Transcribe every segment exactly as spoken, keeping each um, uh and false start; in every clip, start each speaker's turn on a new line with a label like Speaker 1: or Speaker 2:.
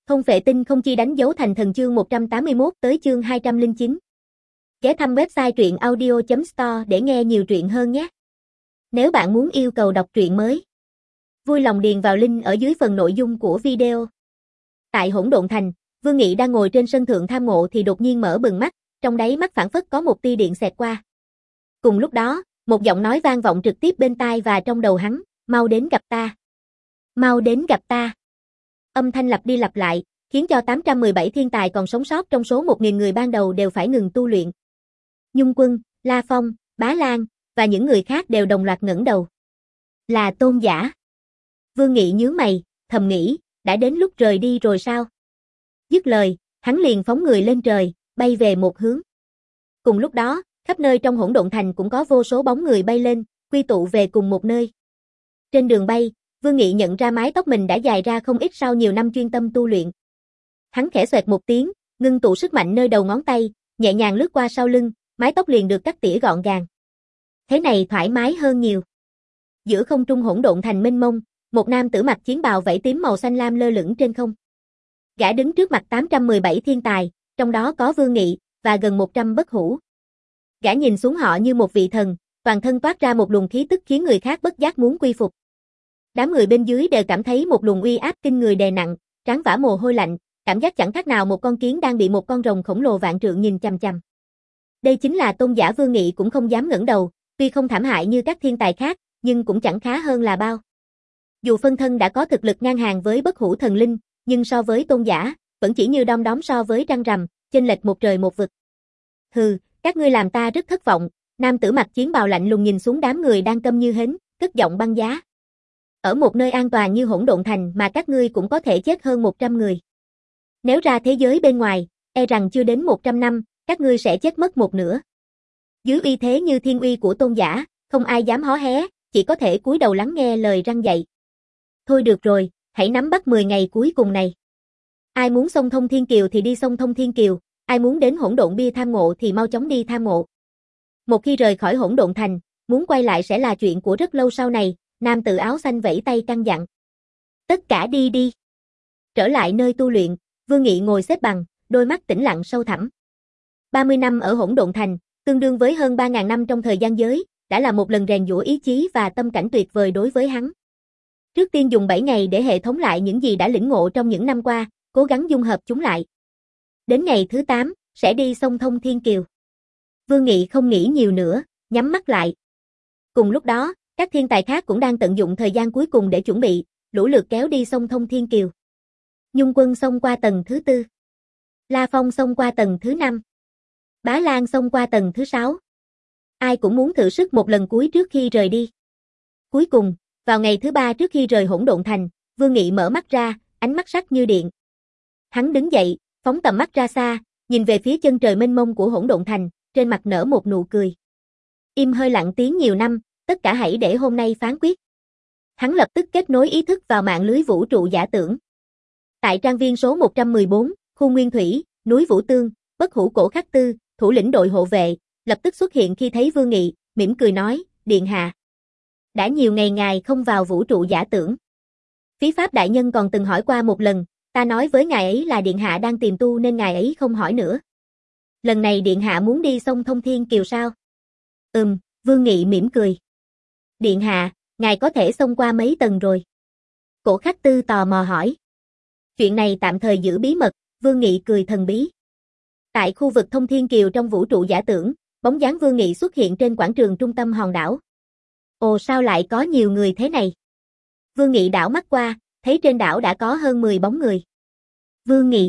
Speaker 1: Không phệ tinh không chi đánh dấu thành thần chương một trăm tám mươi mốt tới chương hai trăm lẻ chín. Ghé thăm website truyện audio chấm store để nghe nhiều truyện hơn nhé. Nếu bạn muốn yêu cầu đọc truyện mới, vui lòng điền vào link ở dưới phần nội dung của video. Tại Hỗn Độn Thành, Vương Nghị đang ngồi trên sân thượng tham ngộ thì đột nhiên mở bừng mắt, trong đáy mắt phảng phất có một tia điện xẹt qua. Cùng lúc đó, một giọng nói vang vọng trực tiếp bên tai và trong đầu hắn, mau đến gặp ta. Mau đến gặp ta. Âm thanh lặp đi lặp lại, khiến cho tám trăm mười bảy thiên tài còn sống sót trong số một nghìn người ban đầu đều phải ngừng tu luyện. Nhung Quân, La Phong, Bá Lan và những người khác đều đồng loạt ngẩng đầu. Là Tôn giả. Vương Nghị nhướng mày, thầm nghĩ, đã đến lúc rời đi rồi sao? Dứt lời, hắn liền phóng người lên trời, bay về một hướng. Cùng lúc đó, khắp nơi trong Hỗn Độn Thành cũng có vô số bóng người bay lên, quy tụ về cùng một nơi. Trên đường bay, Vương Nghị nhận ra mái tóc mình đã dài ra không ít sau nhiều năm chuyên tâm tu luyện. Hắn khẽ xoẹt một tiếng, ngưng tụ sức mạnh nơi đầu ngón tay, nhẹ nhàng lướt qua sau lưng, mái tóc liền được cắt tỉa gọn gàng. Thế này thoải mái hơn nhiều. Giữa không trung Hỗn Độn Thành mênh mông, một nam tử mặc chiến bào vảy tím màu xanh lam lơ lửng trên không. Gã đứng trước mặt tám trăm mười bảy thiên tài, trong đó có Vương Nghị và gần một trăm bất hủ. Gã nhìn xuống họ như một vị thần, toàn thân toát ra một luồng khí tức khiến người khác bất giác muốn quy phục. Đám người bên dưới đều cảm thấy một luồng uy áp kinh người đè nặng, trán vã mồ hôi lạnh, cảm giác chẳng khác nào một con kiến đang bị một con rồng khổng lồ vạn trượng nhìn chằm chằm. Đây chính là tôn giả Vương Nghị cũng không dám ngẩng đầu, tuy không thảm hại như các thiên tài khác, nhưng cũng chẳng khá hơn là bao. Dù phân thân đã có thực lực ngang hàng với bất hủ thần linh, nhưng so với tôn giả, vẫn chỉ như đom đóm so với trăng rằm, chênh lệch một trời một vực. Hừ, các ngươi làm ta rất thất vọng. Nam tử mặc chiến bào lạnh lùng nhìn xuống đám người đang câm như hến, cất giọng băng giá. Ở một nơi an toàn như Hỗn Độn Thành mà các ngươi cũng có thể chết hơn một trăm người. Nếu ra thế giới bên ngoài, e rằng chưa đến một trăm năm, các ngươi sẽ chết mất một nửa. Dưới uy thế như thiên uy của tôn giả, không ai dám hó hé, chỉ có thể cúi đầu lắng nghe lời răn dạy. Thôi được rồi, hãy nắm bắt mười ngày cuối cùng này. Ai muốn xông Thông Thiên Kiều thì đi xông Thông Thiên Kiều, ai muốn đến Hỗn Độn Bia tham ngộ thì mau chóng đi tham ngộ. Một khi rời khỏi Hỗn Độn Thành, muốn quay lại sẽ là chuyện của rất lâu sau này, nam tử áo xanh vẫy tay căn dặn. Tất cả đi đi. Trở lại nơi tu luyện, Vương Nghị ngồi xếp bằng, đôi mắt tĩnh lặng sâu thẳm. ba mươi năm ở Hỗn Độn Thành, tương đương với hơn ba nghìn năm trong thời gian giới, đã là một lần rèn giũa ý chí và tâm cảnh tuyệt vời đối với hắn. Trước tiên dùng bảy ngày để hệ thống lại những gì đã lĩnh ngộ trong những năm qua, cố gắng dung hợp chúng lại. Đến ngày thứ tám, sẽ đi xông Thông Thiên Kiều. Vương Nghị không nghĩ nhiều nữa, nhắm mắt lại. Cùng lúc đó, các thiên tài khác cũng đang tận dụng thời gian cuối cùng để chuẩn bị, lũ lượt kéo đi xông Thông Thiên Kiều. Nhung Quân xông qua tầng thứ tư. La Phong xông qua tầng thứ năm. Bá Lan xông qua tầng thứ sáu. Ai cũng muốn thử sức một lần cuối trước khi rời đi. Cuối cùng, vào ngày thứ ba trước khi rời Hỗn Độn Thành, Vương Nghị mở mắt ra, ánh mắt sắc như điện. Hắn đứng dậy, phóng tầm mắt ra xa, nhìn về phía chân trời mênh mông của Hỗn Độn Thành, trên mặt nở một nụ cười. Im hơi lặng tiếng nhiều năm, tất cả hãy để hôm nay phán quyết. Hắn lập tức kết nối ý thức vào mạng lưới vũ trụ giả tưởng. Tại trang viên số một trăm mười bốn, khu Nguyên Thủy, núi Vũ Tương, bất hủ cổ khắc tư, thủ lĩnh đội hộ vệ, lập tức xuất hiện khi thấy Vương Nghị, mỉm cười nói, điện hạ. Đã nhiều ngày ngài không vào vũ trụ giả tưởng. Phí Pháp đại nhân còn từng hỏi qua một lần, ta nói với ngài ấy là điện hạ đang tìm tu nên ngài ấy không hỏi nữa. Lần này điện hạ muốn đi xông Thông Thiên Kiều sao? Ừm, Vương Nghị mỉm cười. Điện hạ, ngài có thể xông qua mấy tầng rồi? Cổ Khắc Tư tò mò hỏi. Chuyện này tạm thời giữ bí mật, Vương Nghị cười thần bí. Tại khu vực Thông Thiên Kiều trong vũ trụ giả tưởng, bóng dáng Vương Nghị xuất hiện trên quảng trường trung tâm hòn đảo. Ồ, sao lại có nhiều người thế này? Vương Nghị đảo mắt qua, thấy trên đảo đã có hơn mười bóng người. Vương Nghị.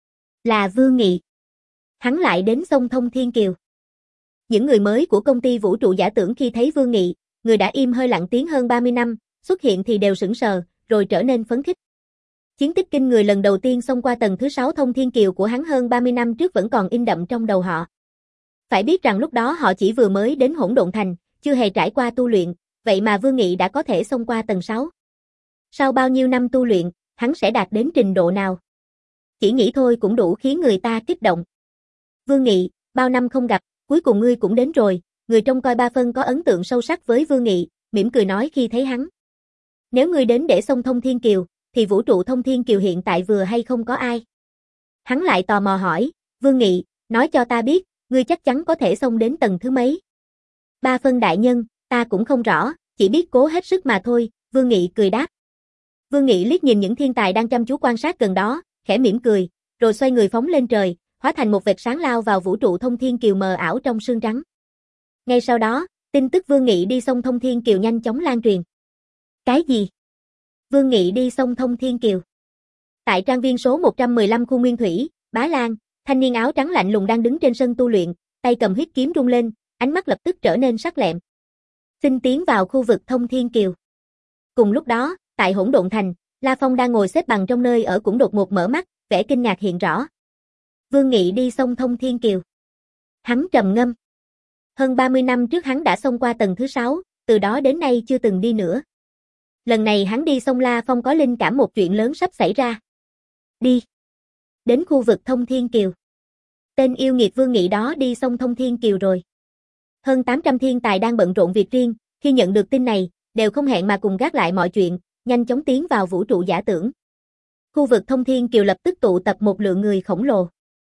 Speaker 1: Là Vương Nghị. Hắn lại đến xông Thông Thiên Kiều. Những người mới của công ty vũ trụ giả tưởng khi thấy Vương Nghị, người đã im hơi lặng tiếng hơn ba mươi năm, xuất hiện thì đều sững sờ, rồi trở nên phấn khích. Chiến tích kinh người lần đầu tiên xông qua tầng thứ sáu Thông Thiên Kiều của hắn hơn ba mươi năm trước vẫn còn in đậm trong đầu họ. Phải biết rằng lúc đó họ chỉ vừa mới đến Hỗn Độn Thành, chưa hề trải qua tu luyện, vậy mà Vương Nghị đã có thể xông qua tầng sáu. Sau bao nhiêu năm tu luyện, hắn sẽ đạt đến trình độ nào? Chỉ nghĩ thôi cũng đủ khiến người ta kích động. Vương Nghị, bao năm không gặp, cuối cùng ngươi cũng đến rồi, người trông coi ba phân có ấn tượng sâu sắc với Vương Nghị, mỉm cười nói khi thấy hắn. Nếu ngươi đến để xông Thông Thiên Kiều, thì vũ trụ thông thiên kiều hiện tại vừa hay không có ai. Hắn lại tò mò hỏi, Vương Nghị, nói cho ta biết, ngươi chắc chắn có thể xông đến tầng thứ mấy? Ba phân đại nhân, ta cũng không rõ, chỉ biết cố hết sức mà thôi, Vương Nghị cười đáp. Vương Nghị liếc nhìn những thiên tài đang chăm chú quan sát gần đó, khẽ mỉm cười, rồi xoay người phóng lên trời, hóa thành một vệt sáng lao vào vũ trụ thông thiên kiều mờ ảo trong sương trắng. Ngay sau đó, tin tức Vương Nghị đi sông thông thiên kiều nhanh chóng lan truyền. Cái gì? Vương Nghị đi sông thông thiên kiều. Tại trang viên số một trăm mười lăm khu Nguyên Thủy, Bá Lan, thanh niên áo trắng lạnh lùng đang đứng trên sân tu luyện, tay cầm huyết kiếm rung lên, ánh mắt lập tức trở nên sắc lẹm. Xin tiến vào khu vực thông thiên kiều. Cùng lúc đó, tại Hỗn Độn Thành, La Phong đang ngồi xếp bằng trong nơi ở cũng đột ngột mở mắt, vẻ kinh ngạc hiện rõ. Vương Nghị đi sông thông thiên kiều. Hắn trầm ngâm. Hơn ba mươi năm trước hắn đã xông qua tầng thứ sáu, từ đó đến nay chưa từng đi nữa. Lần này hắn đi sông La Phong có linh cảm một chuyện lớn sắp xảy ra. Đi. Đến khu vực thông thiên kiều. Tên yêu nghiệt Vương Nghị đó đi sông thông thiên kiều rồi. Hơn tám trăm thiên tài đang bận rộn việc riêng, khi nhận được tin này, đều không hẹn mà cùng gác lại mọi chuyện, nhanh chóng tiến vào vũ trụ giả tưởng. Khu vực thông thiên kiều lập tức tụ tập một lượng người khổng lồ.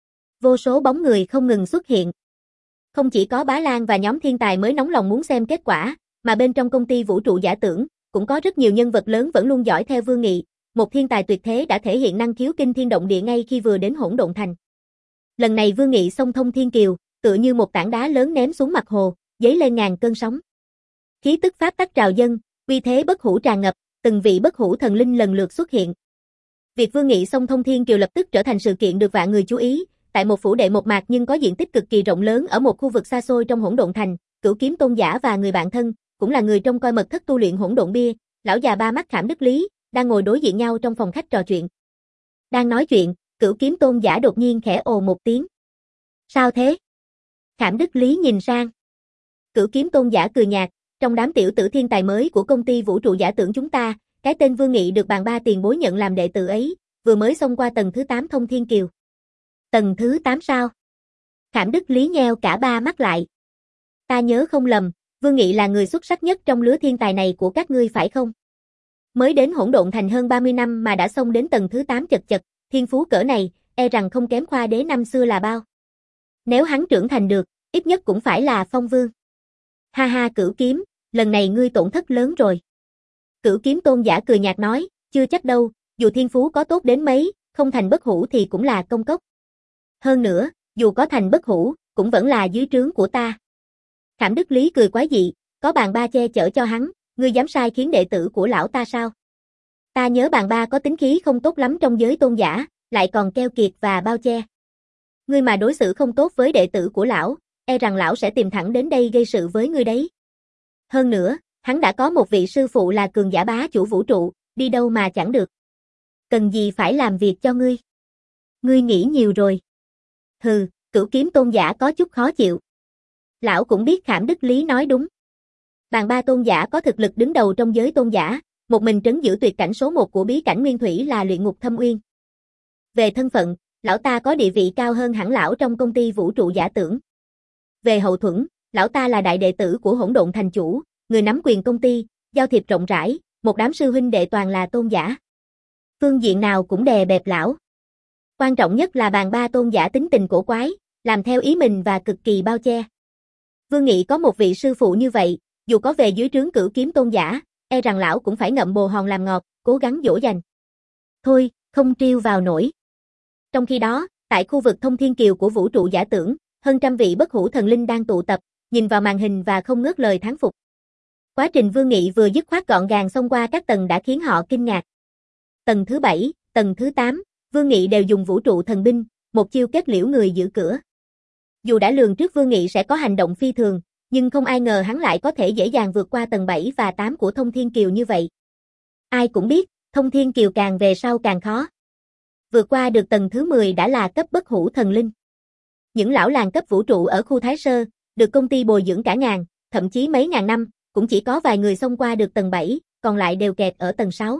Speaker 1: Vô số bóng người không ngừng xuất hiện. Không chỉ có Bá Lan và nhóm thiên tài mới nóng lòng muốn xem kết quả, mà bên trong công ty vũ trụ giả tưởng, cũng có rất nhiều nhân vật lớn vẫn luôn dõi theo Vương Nghị, một thiên tài tuyệt thế đã thể hiện năng khiếu kinh thiên động địa ngay khi vừa đến Hỗn Độn Thành. Lần này Vương Nghị xông thông thiên kiều, tựa như một tảng đá lớn ném xuống mặt hồ, dấy lên ngàn cơn sóng. Khí tức pháp tắc trào dâng, uy thế bất hủ tràn ngập, từng vị bất hủ thần linh lần lượt xuất hiện. Việc Vương Nghị xông thông thiên kiều lập tức trở thành sự kiện được vạn người chú ý, tại một phủ đệ một mạc nhưng có diện tích cực kỳ rộng lớn ở một khu vực xa xôi trong Hỗn Độn Thành, Cửu Kiếm Tôn giả và người bạn thân, cũng là người trông coi mật thất tu luyện Hỗn Độn Bia, lão già ba mắt Khảm Đức Lý, đang ngồi đối diện nhau trong phòng khách trò chuyện. Đang nói chuyện, Cửu Kiếm Tôn giả đột nhiên khẽ ồ một tiếng. Sao thế? Khảm Đức Lý nhìn sang. Cửu Kiếm Tôn giả cười nhạt, trong đám tiểu tử thiên tài mới của công ty vũ trụ giả tưởng chúng ta, cái tên Vương Nghị được bàn ba tiền bối nhận làm đệ tử ấy, vừa mới xông qua tầng thứ tám thông thiên kiều. Tầng thứ tám sao? Khảm Đức Lý nheo cả ba mắt lại. Ta nhớ không lầm, Vương Nghị là người xuất sắc nhất trong lứa thiên tài này của các ngươi phải không? Mới đến Hỗn Độn Thành hơn ba mươi năm mà đã xông đến tầng thứ tám chật chật, thiên phú cỡ này, e rằng không kém Khoa Đế năm xưa là bao. Nếu hắn trưởng thành được, ít nhất cũng phải là Phong Vương. Ha ha Cửu Kiếm, lần này ngươi tổn thất lớn rồi. Cửu Kiếm Tôn giả cười nhạt nói, chưa chắc đâu, dù thiên phú có tốt đến mấy, không thành bất hủ thì cũng là công cốc. Hơn nữa, dù có thành bất hủ, cũng vẫn là dưới trướng của ta. Khảm Đức Lý cười quái dị, có bàn ba che chở cho hắn, ngươi dám sai khiến đệ tử của lão ta sao? Ta nhớ bàn ba có tính khí không tốt lắm trong giới tôn giả, lại còn keo kiệt và bao che. Ngươi mà đối xử không tốt với đệ tử của lão, e rằng lão sẽ tìm thẳng đến đây gây sự với ngươi đấy. Hơn nữa, hắn đã có một vị sư phụ là cường giả bá chủ vũ trụ, đi đâu mà chẳng được. Cần gì phải làm việc cho ngươi? Ngươi nghĩ nhiều rồi. Hừ, Cửu Kiếm Tôn giả có chút khó chịu. Lão cũng biết Khảm Đức Lý nói đúng. Bàn ba tôn giả có thực lực đứng đầu trong giới tôn giả, một mình trấn giữ tuyệt cảnh số một của bí cảnh Nguyên Thủy là Luyện Ngục Thâm Uyên. Về thân phận, lão ta có địa vị cao hơn hẳn lão trong công ty vũ trụ giả tưởng. Về hậu thuẫn, lão ta là đại đệ tử của Hỗn Độn Thành chủ, người nắm quyền công ty, giao thiệp rộng rãi, một đám sư huynh đệ toàn là tôn giả. Phương diện nào cũng đè bẹp lão. Quan trọng nhất là bàn ba tôn giả tính tình cổ quái, làm theo ý mình và cực kỳ bao che. Vương Nghị có một vị sư phụ như vậy, dù có về dưới trướng Cửu Kiếm Tôn giả, e rằng lão cũng phải ngậm bồ hòn làm ngọt, cố gắng dỗ dành. Thôi, không trêu vào nổi. Trong khi đó, tại khu vực thông thiên kiều của vũ trụ giả tưởng, hơn trăm vị bất hủ thần linh đang tụ tập, nhìn vào màn hình và không ngớt lời thán phục. Quá trình Vương Nghị vừa dứt khoát gọn gàng xông qua các tầng đã khiến họ kinh ngạc. Tầng thứ bảy, tầng thứ tám, Vương Nghị đều dùng vũ trụ thần binh, một chiêu kết liễu người giữ cửa. Dù đã lường trước Vương Nghị sẽ có hành động phi thường, nhưng không ai ngờ hắn lại có thể dễ dàng vượt qua tầng bảy và tám của thông thiên kiều như vậy. Ai cũng biết, thông thiên kiều càng về sau càng khó. Vượt qua được tầng thứ mười đã là cấp bất hủ thần linh. Những lão làng cấp vũ trụ ở khu Thái Sơ, được công ty bồi dưỡng cả ngàn, thậm chí mấy ngàn năm, cũng chỉ có vài người xông qua được tầng bảy, còn lại đều kẹt ở tầng sáu.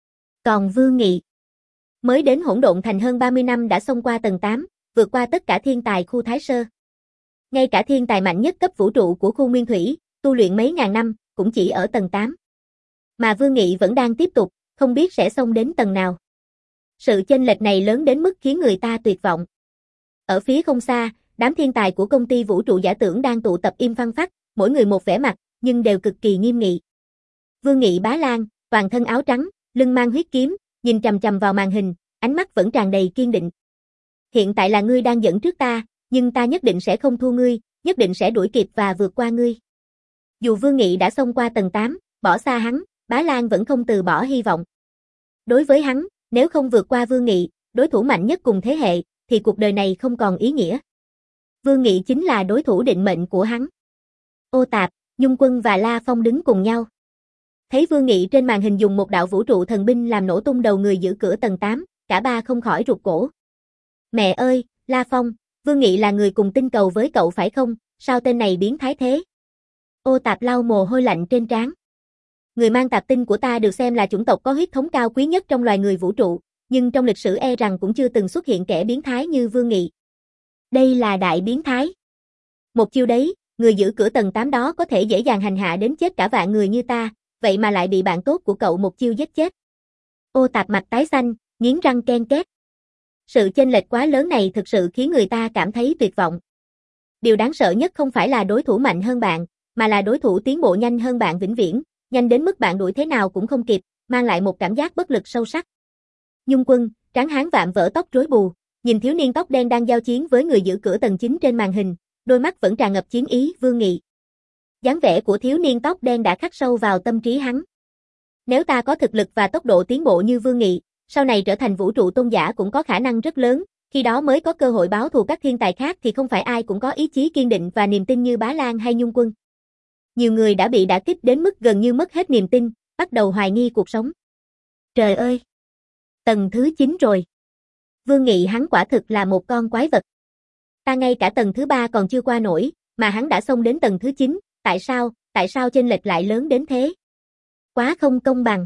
Speaker 1: Còn Vương Nghị, mới đến Hỗn Độn Thành hơn ba mươi năm đã xông qua tầng tám, vượt qua tất cả thiên tài khu Thái Sơ. Ngay cả thiên tài mạnh nhất cấp vũ trụ của khu Nguyên Thủy, tu luyện mấy ngàn năm, cũng chỉ ở tầng tám. Mà Vương Nghị vẫn đang tiếp tục, không biết sẽ xông đến tầng nào. Sự chênh lệch này lớn đến mức khiến người ta tuyệt vọng. Ở phía không xa, đám thiên tài của công ty vũ trụ giả tưởng đang tụ tập im phăng phắc, mỗi người một vẻ mặt, nhưng đều cực kỳ nghiêm nghị. Vương Nghị Bá Lan, toàn thân áo trắng, lưng mang huyết kiếm, nhìn chằm chằm vào màn hình, ánh mắt vẫn tràn đầy kiên định. Hiện tại là ngươi đang dẫn trước ta, nhưng ta nhất định sẽ không thua ngươi, nhất định sẽ đuổi kịp và vượt qua ngươi. Dù Vương Nghị đã xông qua tầng tám, bỏ xa hắn, Bá Lan vẫn không từ bỏ hy vọng. Đối với hắn, nếu không vượt qua Vương Nghị, đối thủ mạnh nhất cùng thế hệ, thì cuộc đời này không còn ý nghĩa. Vương Nghị chính là đối thủ định mệnh của hắn. Ô Tạp, Nhung Quân và La Phong đứng cùng nhau. Thấy Vương Nghị trên màn hình dùng một đạo vũ trụ thần binh làm nổ tung đầu người giữ cửa tầng tám, cả ba không khỏi rụt cổ. Mẹ ơi, La Phong, Vương Nghị là người cùng tinh cầu với cậu phải không, sao tên này biến thái thế? Ô Tạp lau mồ hôi lạnh trên trán. Người mang tạp tinh của ta được xem là chủng tộc có huyết thống cao quý nhất trong loài người vũ trụ, nhưng trong lịch sử e rằng cũng chưa từng xuất hiện kẻ biến thái như Vương Nghị. Đây là đại biến thái. Một chiêu đấy, người giữ cửa tầng tám đó có thể dễ dàng hành hạ đến chết cả vạn người như ta, vậy mà lại bị bạn tốt của cậu một chiêu giết chết. Ô Tạp mặt tái xanh, nghiến răng ken két. Sự chênh lệch quá lớn này thực sự khiến người ta cảm thấy tuyệt vọng. Điều đáng sợ nhất không phải là đối thủ mạnh hơn bạn, mà là đối thủ tiến bộ nhanh hơn bạn vĩnh viễn, nhanh đến mức bạn đuổi thế nào cũng không kịp, mang lại một cảm giác bất lực sâu sắc. Nhung Quân, tráng hán vạm vỡ tóc rối bù, nhìn thiếu niên tóc đen đang giao chiến với người giữ cửa tầng chín trên màn hình, đôi mắt vẫn tràn ngập chiến ý. Vương Nghị. Dáng vẻ của thiếu niên tóc đen đã khắc sâu vào tâm trí hắn. Nếu ta có thực lực và tốc độ tiến bộ như Vương Nghị, sau này trở thành vũ trụ tôn giả cũng có khả năng rất lớn, khi đó mới có cơ hội báo thù các thiên tài khác thì không phải ai cũng có ý chí kiên định và niềm tin như Bá Lan hay Nhung Quân. Nhiều người đã bị đả kích đến mức gần như mất hết niềm tin, bắt đầu hoài nghi cuộc sống. Trời ơi! Tầng thứ chín rồi. Vương Nghị hắn quả thực là một con quái vật. Ta ngay cả tầng thứ ba còn chưa qua nổi, mà hắn đã xông đến tầng thứ chín, tại sao, tại sao chênh lệch lại lớn đến thế? Quá không công bằng.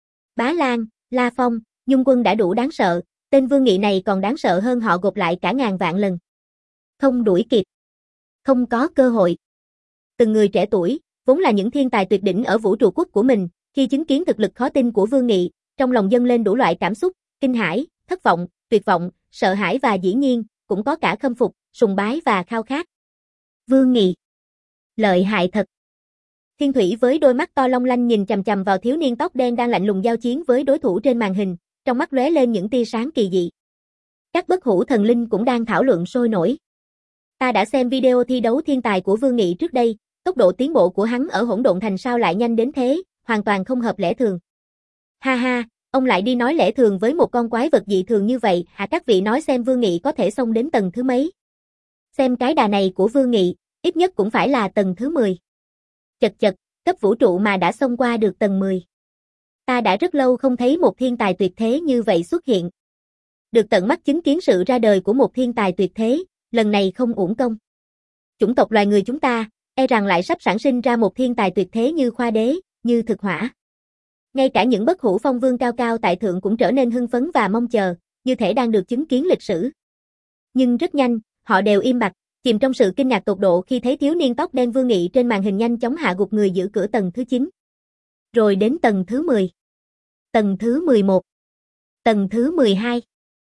Speaker 1: Bá Lan, La Phong, Nhung Quân đã đủ đáng sợ, tên Vương Nghị này còn đáng sợ hơn họ gộp lại cả ngàn vạn lần. Không đuổi kịp. Không có cơ hội. Từng người trẻ tuổi, vốn là những thiên tài tuyệt đỉnh ở vũ trụ quốc của mình, khi chứng kiến thực lực khó tin của Vương Nghị, trong lòng dâng lên đủ loại cảm xúc, kinh hãi, thất vọng, tuyệt vọng, sợ hãi và dĩ nhiên, cũng có cả khâm phục, sùng bái và khao khát. Vương Nghị. Lợi hại thật. Thiên Thủy với đôi mắt to long lanh nhìn chằm chằm vào thiếu niên tóc đen đang lạnh lùng giao chiến với đối thủ trên màn hình, trong mắt lóe lên những tia sáng kỳ dị. Các bất hủ thần linh cũng đang thảo luận sôi nổi. Ta đã xem video thi đấu thiên tài của Vương Nghị trước đây, tốc độ tiến bộ của hắn ở hỗn độn thành sao lại nhanh đến thế, hoàn toàn không hợp lẽ thường. Ha ha, ông lại đi nói lẽ thường với một con quái vật dị thường như vậy, hả các vị nói xem Vương Nghị có thể xông đến tầng thứ mấy? Xem cái đà này của Vương Nghị, ít nhất cũng phải là tầng thứ mười. Chật chật, cấp vũ trụ mà đã xông qua được tầng mười. Ta đã rất lâu không thấy một thiên tài tuyệt thế như vậy xuất hiện. Được tận mắt chứng kiến sự ra đời của một thiên tài tuyệt thế, lần này không uổng công. Chủng tộc loài người chúng ta, e rằng lại sắp sản sinh ra một thiên tài tuyệt thế như Khoa Đế, như Thực Hỏa. Ngay cả những bất hủ phong vương cao cao tại thượng cũng trở nên hưng phấn và mong chờ, như thể đang được chứng kiến lịch sử. Nhưng rất nhanh, họ đều im bặt, chìm trong sự kinh ngạc tột độ khi thấy thiếu niên tóc đen Vương Nghị trên màn hình nhanh chóng hạ gục người giữ cửa tầng thứ chín. Rồi đến tầng thứ mười. Tầng thứ mười một. Tầng thứ mười hai.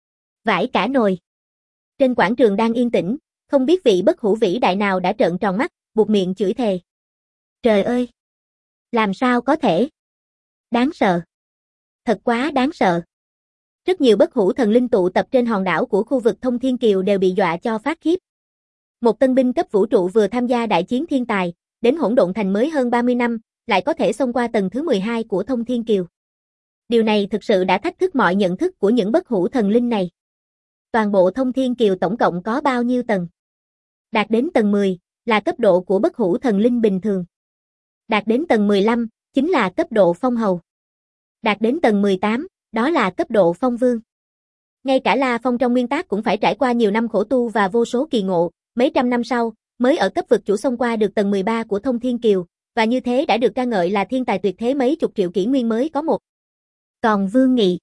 Speaker 1: Vãi cả nồi. Trên quảng trường đang yên tĩnh, không biết vị bất hủ vĩ đại nào đã trợn tròn mắt, buột miệng chửi thề. Trời ơi! Làm sao có thể? Đáng sợ. Thật quá đáng sợ. Rất nhiều bất hủ thần linh tụ tập trên hòn đảo của khu vực Thông Thiên Kiều đều bị dọa cho phát khiếp. Một tân binh cấp vũ trụ vừa tham gia đại chiến thiên tài, đến hỗn độn thành mới hơn ba mươi năm, lại có thể xông qua tầng thứ mười hai của Thông Thiên Kiều. Điều này thực sự đã thách thức mọi nhận thức của những bất hủ thần linh này. Toàn bộ Thông Thiên Kiều tổng cộng có bao nhiêu tầng? Đạt đến tầng mười, là cấp độ của bất hủ thần linh bình thường. Đạt đến tầng mười lăm, chính là cấp độ phong hầu. Đạt đến tầng mười tám, đó là cấp độ phong vương. Ngay cả La Phong trong nguyên tác cũng phải trải qua nhiều năm khổ tu và vô số kỳ ngộ, mấy trăm năm sau, mới ở cấp vực chủ xông qua được tầng mười ba của Thông Thiên Kiều, và như thế đã được ca ngợi là thiên tài tuyệt thế mấy chục triệu kỷ nguyên mới có một. Còn Vương Nghị,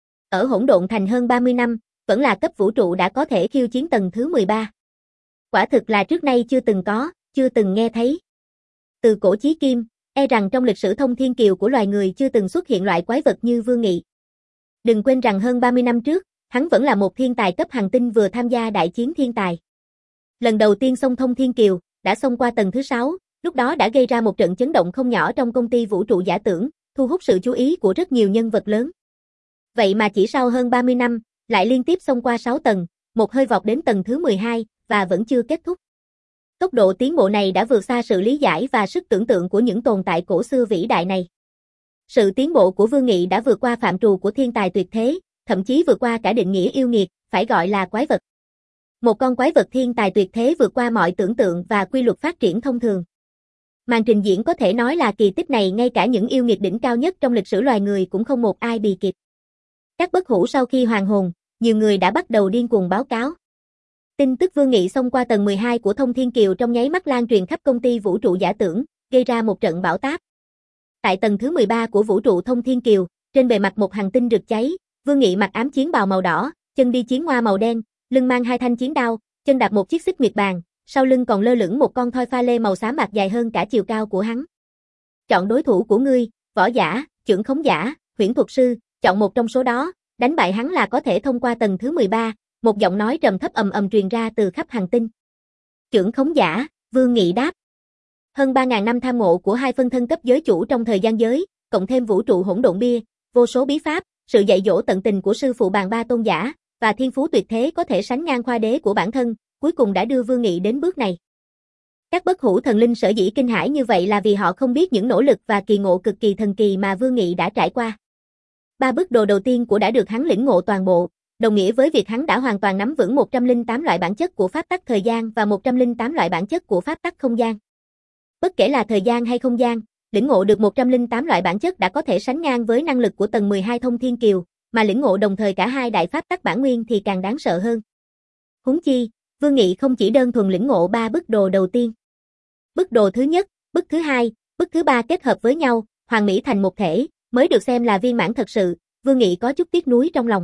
Speaker 1: ở hỗn độn thành hơn ba mươi năm, vẫn là cấp vũ trụ đã có thể khiêu chiến tầng thứ mười ba. Quả thực là trước nay chưa từng có, chưa từng nghe thấy. Từ cổ chí kim, E rằng trong lịch sử thông thiên kiều của loài người chưa từng xuất hiện loại quái vật như Vương Nghị. Đừng quên rằng hơn ba mươi năm trước, hắn vẫn là một thiên tài cấp hành tinh vừa tham gia đại chiến thiên tài. Lần đầu tiên xông thông thiên kiều, đã xông qua tầng thứ sáu, lúc đó đã gây ra một trận chấn động không nhỏ trong công ty vũ trụ giả tưởng, thu hút sự chú ý của rất nhiều nhân vật lớn. Vậy mà chỉ sau hơn ba mươi năm, lại liên tiếp xông qua sáu tầng, một hơi vọt đến tầng thứ mười hai, và vẫn chưa kết thúc. Tốc độ tiến bộ này đã vượt xa sự lý giải và sức tưởng tượng của những tồn tại cổ xưa vĩ đại này. Sự tiến bộ của Vương Nghị đã vượt qua phạm trù của thiên tài tuyệt thế, thậm chí vượt qua cả định nghĩa yêu nghiệt, phải gọi là quái vật. Một con quái vật thiên tài tuyệt thế vượt qua mọi tưởng tượng và quy luật phát triển thông thường. Màn trình diễn có thể nói là kỳ tích này, ngay cả những yêu nghiệt đỉnh cao nhất trong lịch sử loài người cũng không một ai bì kịp. Các bất hủ sau khi hoàn hồn, nhiều người đã bắt đầu điên cuồng báo cáo. Tin tức Vương Nghị xông qua tầng mười hai của thông thiên kiều trong nháy mắt lan truyền khắp công ty vũ trụ giả tưởng, gây ra một trận bão táp. Tại tầng thứ mười ba của vũ trụ thông thiên kiều, trên bề mặt một hành tinh rực cháy, Vương Nghị mặc ám chiến bào màu đỏ, chân đi chiến hoa màu đen, lưng mang hai thanh chiến đao, chân đạp một chiếc xích nguyệt bàn, sau lưng còn lơ lửng một con thoi pha lê màu xám bạc dài hơn cả chiều cao của hắn. Chọn đối thủ của ngươi, võ giả, chưởng khống giả, huyễn thuật sư, chọn một trong số đó, đánh bại hắn là có thể thông qua tầng thứ mười ba, một giọng nói trầm thấp ầm ầm truyền ra từ khắp hành tinh. Chưởng khống giả, Vương Nghị đáp. Hơn ba ngàn năm tham ngộ của hai phân thân cấp giới chủ trong thời gian giới, cộng thêm vũ trụ hỗn độn bia, vô số bí pháp, sự dạy dỗ tận tình của sư phụ bàn ba tôn giả, và thiên phú tuyệt thế có thể sánh ngang khoa đế của bản thân, cuối cùng đã đưa Vương Nghị đến bước này. Các bất hủ thần linh sở dĩ kinh hãi như vậy là vì họ không biết những nỗ lực và kỳ ngộ cực kỳ thần kỳ mà Vương Nghị đã trải qua. Ba bức đồ đầu tiên của đã được hắn lĩnh ngộ toàn bộ, đồng nghĩa với việc hắn đã hoàn toàn nắm vững một trăm lẻ tám loại bản chất của pháp tắc thời gian và một trăm lẻ tám loại bản chất của pháp tắc không gian. Bất kể là thời gian hay không gian, lĩnh ngộ được một trăm lẻ tám loại bản chất đã có thể sánh ngang với năng lực của tầng mười hai thông thiên kiều, mà lĩnh ngộ đồng thời cả hai đại pháp tắc bản nguyên thì càng đáng sợ hơn. Huống chi, Vương Nghị không chỉ đơn thuần lĩnh ngộ ba bức đồ đầu tiên. Bức đồ thứ nhất, bức thứ hai, bức thứ ba kết hợp với nhau, hoàn mỹ thành một thể, mới được xem là viên mãn thật sự. Vương Nghị có chút tiếc nuối trong lòng.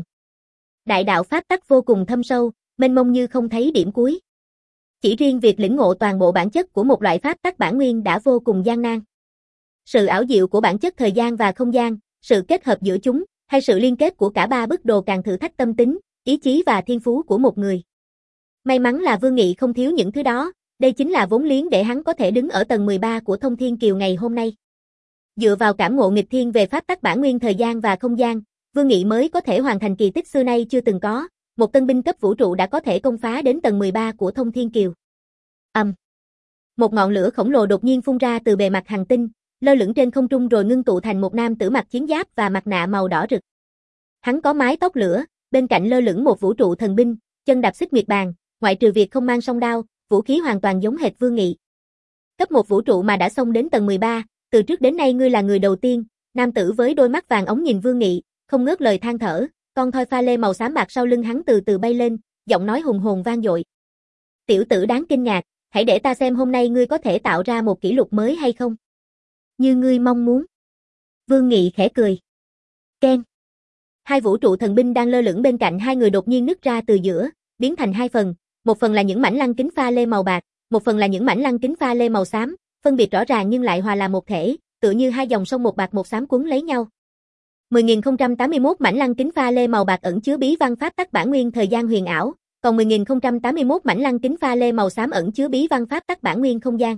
Speaker 1: Đại đạo pháp tắc vô cùng thâm sâu, mênh mông như không thấy điểm cuối. Chỉ riêng việc lĩnh ngộ toàn bộ bản chất của một loại pháp tắc bản nguyên đã vô cùng gian nan. Sự ảo diệu của bản chất thời gian và không gian, sự kết hợp giữa chúng, hay sự liên kết của cả ba bức đồ càng thử thách tâm tính, ý chí và thiên phú của một người. May mắn là Vương Nghị không thiếu những thứ đó, đây chính là vốn liếng để hắn có thể đứng ở tầng mười ba của thông thiên kiều ngày hôm nay. Dựa vào cảm ngộ nghịch thiên về pháp tắc bản nguyên thời gian và không gian, Vương Nghị mới có thể hoàn thành kỳ tích xưa nay chưa từng có, một tân binh cấp vũ trụ đã có thể công phá đến tầng mười ba của thông thiên kiều. Ầm. Um. Một ngọn lửa khổng lồ đột nhiên phun ra từ bề mặt hành tinh, lơ lửng trên không trung rồi ngưng tụ thành một nam tử mặc chiến giáp và mặt nạ màu đỏ rực. Hắn có mái tóc lửa, bên cạnh lơ lửng một vũ trụ thần binh, chân đạp xích nguyệt bàn, ngoại trừ việc không mang song đao, vũ khí hoàn toàn giống hệt Vương Nghị. Cấp một vũ trụ mà đã xông đến tầng mười ba, từ trước đến nay ngươi là người đầu tiên. Nam tử với đôi mắt vàng ống nhìn Vương Nghị, không ngớt lời than thở, con thoi pha lê màu xám bạc sau lưng hắn từ từ bay lên, giọng nói hùng hồn vang dội. Tiểu tử đáng kinh ngạc, hãy để ta xem hôm nay ngươi có thể tạo ra một kỷ lục mới hay không. Như ngươi mong muốn. Vương Nghị khẽ cười. Keng. Hai vũ trụ thần binh đang lơ lửng bên cạnh hai người đột nhiên nứt ra từ giữa, biến thành hai phần, một phần là những mảnh lăng kính pha lê màu bạc, một phần là những mảnh lăng kính pha lê màu xám, phân biệt rõ ràng nhưng lại hòa làm một thể, tựa như hai dòng sông một bạc một xám cuốn lấy nhau. mười nghìn không trăm tám mươi mốt mảnh lăng kính pha lê màu bạc ẩn chứa bí văn pháp tắc bản nguyên thời gian huyền ảo, còn mười nghìn không trăm tám mươi mốt mảnh lăng kính pha lê màu xám ẩn chứa bí văn pháp tắc bản nguyên không gian.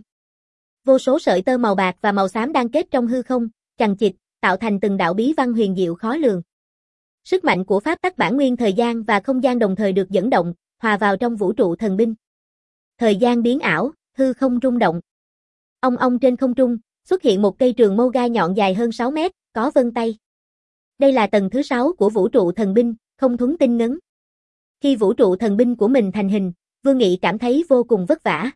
Speaker 1: Vô số sợi tơ màu bạc và màu xám đang kết trong hư không, chằng chịt, tạo thành từng đạo bí văn huyền diệu khó lường. Sức mạnh của pháp tắc bản nguyên thời gian và không gian đồng thời được dẫn động, hòa vào trong vũ trụ thần binh. Thời gian biến ảo, hư không rung động. Ong ong trên không trung, xuất hiện một cây trường mâu gai nhọn dài hơn sáu mét, có vân tay. Đây là tầng thứ sáu của vũ trụ thần binh, không thuấn tinh ngấn. Khi vũ trụ thần binh của mình thành hình, Vương Nghị cảm thấy vô cùng vất vả.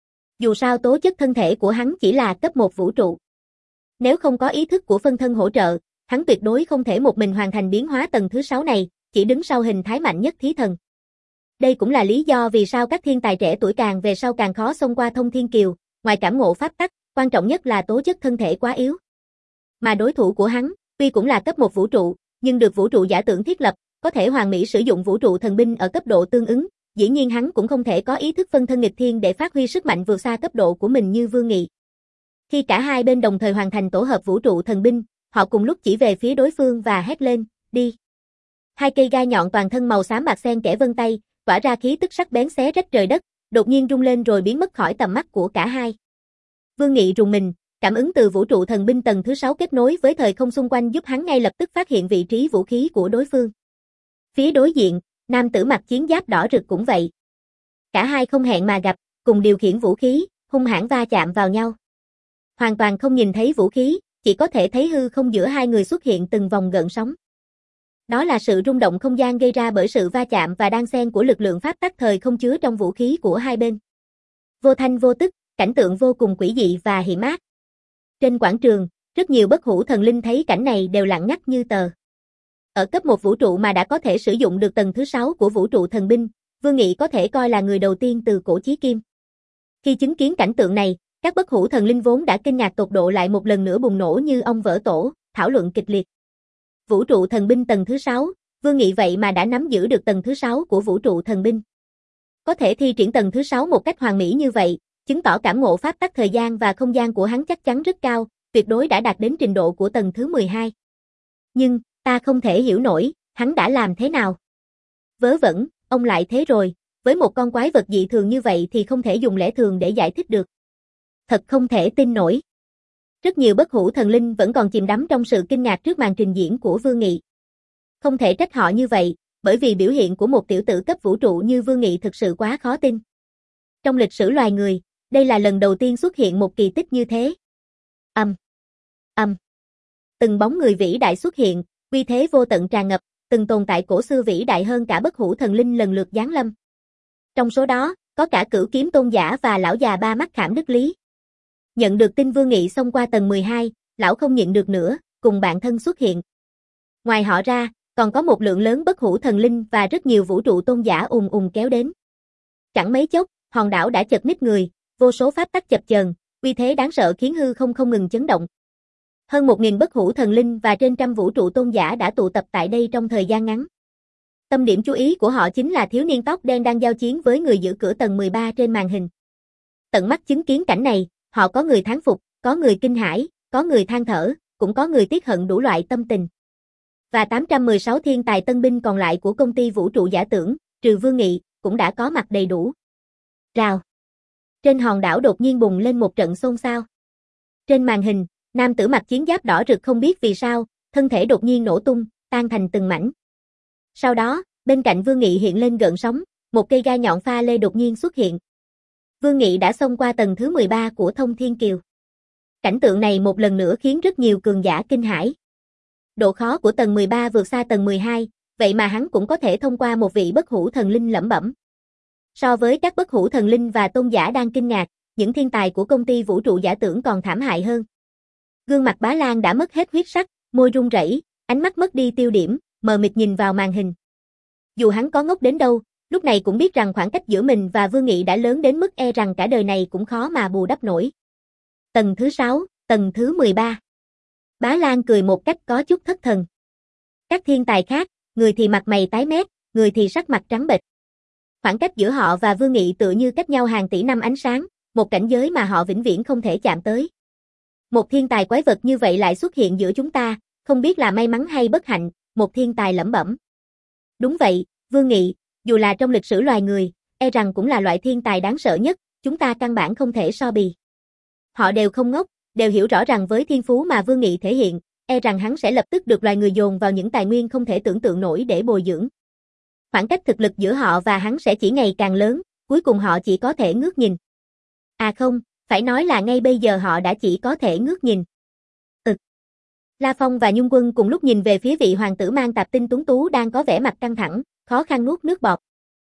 Speaker 1: Dù sao tố chất thân thể của hắn chỉ là cấp một vũ trụ. Nếu không có ý thức của phân thân hỗ trợ, hắn tuyệt đối không thể một mình hoàn thành biến hóa tầng thứ sáu này, chỉ đứng sau hình thái mạnh nhất thí thần. Đây cũng là lý do vì sao các thiên tài trẻ tuổi càng về sau càng khó xông qua thông thiên kiều, ngoài cảm ngộ pháp tắc, quan trọng nhất là tố chất thân thể quá yếu. Mà đối thủ của hắn, tuy cũng là cấp một vũ trụ, nhưng được vũ trụ giả tưởng thiết lập, có thể hoàn mỹ sử dụng vũ trụ thần binh ở cấp độ tương ứng, dĩ nhiên hắn cũng không thể có ý thức phân thân nghịch thiên để phát huy sức mạnh vượt xa cấp độ của mình như Vương Nghị. Khi cả hai bên đồng thời hoàn thành tổ hợp vũ trụ thần binh, họ cùng lúc chỉ về phía đối phương và hét lên, đi. Hai cây gai nhọn toàn thân màu xám bạc xen kẽ vân tay, tỏa ra khí tức sắc bén xé rách trời đất, đột nhiên rung lên rồi biến mất khỏi tầm mắt của cả hai. Vương Nghị rùng mình, cảm ứng từ vũ trụ thần binh tầng thứ sáu kết nối với thời không xung quanh giúp hắn ngay lập tức phát hiện vị trí vũ khí của đối phương. Phía đối diện, nam tử mặc chiến giáp đỏ rực cũng vậy. Cả hai không hẹn mà gặp, cùng điều khiển vũ khí, hung hãn va chạm vào nhau. Hoàn toàn không nhìn thấy vũ khí, chỉ có thể thấy hư không giữa hai người xuất hiện từng vòng gợn sóng. Đó là sự rung động không gian gây ra bởi sự va chạm và đan xen của lực lượng pháp tắc thời không chứa trong vũ khí của hai bên. Vô thanh vô tức, cảnh tượng vô cùng quỷ dị và hiểm ác. Trên quảng trường, rất nhiều bất hủ thần linh thấy cảnh này đều lặng ngắt như tờ. Ở cấp một vũ trụ mà đã có thể sử dụng được tầng thứ sáu của vũ trụ thần binh, Vương Nghị có thể coi là người đầu tiên từ cổ chí kim. Khi chứng kiến cảnh tượng này, các bất hủ thần linh vốn đã kinh ngạc tột độ lại một lần nữa bùng nổ như ong vỡ tổ, thảo luận kịch liệt. Vũ trụ thần binh tầng thứ sáu, Vương Nghị vậy mà đã nắm giữ được tầng thứ sáu của vũ trụ thần binh. Có thể thi triển tầng thứ sáu một cách hoàn mỹ như vậy, chứng tỏ cảm ngộ pháp tắc thời gian và không gian của hắn chắc chắn rất cao, tuyệt đối đã đạt đến trình độ của tầng thứ mười hai. Nhưng, ta không thể hiểu nổi, hắn đã làm thế nào? Vớ vẩn, ông lại thế rồi, với một con quái vật dị thường như vậy thì không thể dùng lẽ thường để giải thích được. Thật không thể tin nổi. Rất nhiều bất hủ thần linh vẫn còn chìm đắm trong sự kinh ngạc trước màn trình diễn của Vương Nghị. Không thể trách họ như vậy, bởi vì biểu hiện của một tiểu tử cấp vũ trụ như Vương Nghị thực sự quá khó tin. Trong lịch sử loài người, đây là lần đầu tiên xuất hiện một kỳ tích như thế. Âm. Âm. Từng bóng người vĩ đại xuất hiện, uy thế vô tận tràn ngập, từng tồn tại cổ xưa vĩ đại hơn cả bất hủ thần linh lần lượt giáng lâm. Trong số đó, có cả Cửu Kiếm Tôn giả và lão già ba mắt Khảm Đức Lý. Nhận được tin Vương Nghị xông qua tầng mười hai, lão không nhịn được nữa, cùng bạn thân xuất hiện. Ngoài họ ra, còn có một lượng lớn bất hủ thần linh và rất nhiều vũ trụ tôn giả ùn ùn kéo đến. Chẳng mấy chốc, hòn đảo đã chật ních người, vô số pháp tắc chập chờn, uy thế đáng sợ khiến hư không không ngừng chấn động. Hơn một nghìn bất hủ thần linh và trên trăm vũ trụ tôn giả đã tụ tập tại đây trong thời gian ngắn. Tâm điểm chú ý của họ chính là thiếu niên tóc đen đang giao chiến với người giữ cửa tầng mười ba trên màn hình. Tận mắt chứng kiến cảnh này, họ có người thán phục, có người kinh hãi, có người than thở, cũng có người tiếc hận đủ loại tâm tình. Và tám trăm mười sáu thiên tài tân binh còn lại của công ty vũ trụ giả tưởng, trừ Vương Nghị, cũng đã có mặt đầy đủ. Rào. Trên hòn đảo đột nhiên bùng lên một trận xôn xao. Trên màn hình, nam tử mặc chiến giáp đỏ rực không biết vì sao, thân thể đột nhiên nổ tung, tan thành từng mảnh. Sau đó, bên cạnh Vương Nghị hiện lên gợn sóng, một cây gai nhọn pha lê đột nhiên xuất hiện. Vương Nghị đã xông qua tầng thứ mười ba của Thông Thiên Kiều. Cảnh tượng này một lần nữa khiến rất nhiều cường giả kinh hãi. Độ khó của tầng mười ba vượt xa tầng mười hai, vậy mà hắn cũng có thể thông qua một vị bất hủ thần linh lẩm bẩm. So với các bất hủ thần linh và tôn giả đang kinh ngạc, những thiên tài của công ty vũ trụ giả tưởng còn thảm hại hơn. Gương mặt Bá Lan đã mất hết huyết sắc, môi run rẩy, ánh mắt mất đi tiêu điểm, mờ mịt nhìn vào màn hình. Dù hắn có ngốc đến đâu, lúc này cũng biết rằng khoảng cách giữa mình và Vương Nghị đã lớn đến mức e rằng cả đời này cũng khó mà bù đắp nổi. Tầng thứ sáu, tầng thứ mười ba. Bá Lan cười một cách có chút thất thần. Các thiên tài khác, người thì mặt mày tái mét, người thì sắc mặt trắng bệch. Khoảng cách giữa họ và Vương Nghị tựa như cách nhau hàng tỷ năm ánh sáng, một cảnh giới mà họ vĩnh viễn không thể chạm tới. Một thiên tài quái vật như vậy lại xuất hiện giữa chúng ta, không biết là may mắn hay bất hạnh, một thiên tài lẩm bẩm. Đúng vậy, Vương Nghị, dù là trong lịch sử loài người, e rằng cũng là loại thiên tài đáng sợ nhất, chúng ta căn bản không thể so bì. Họ đều không ngốc, đều hiểu rõ rằng với thiên phú mà Vương Nghị thể hiện, e rằng hắn sẽ lập tức được loài người dồn vào những tài nguyên không thể tưởng tượng nổi để bồi dưỡng. Khoảng cách thực lực giữa họ và hắn sẽ chỉ ngày càng lớn, cuối cùng họ chỉ có thể ngước nhìn. À không, phải nói là ngay bây giờ họ đã chỉ có thể ngước nhìn. Ừ. La Phong và Nhung Quân cùng lúc nhìn về phía vị hoàng tử mang tạp tinh tuấn tú đang có vẻ mặt căng thẳng, khó khăn nuốt nước bọt.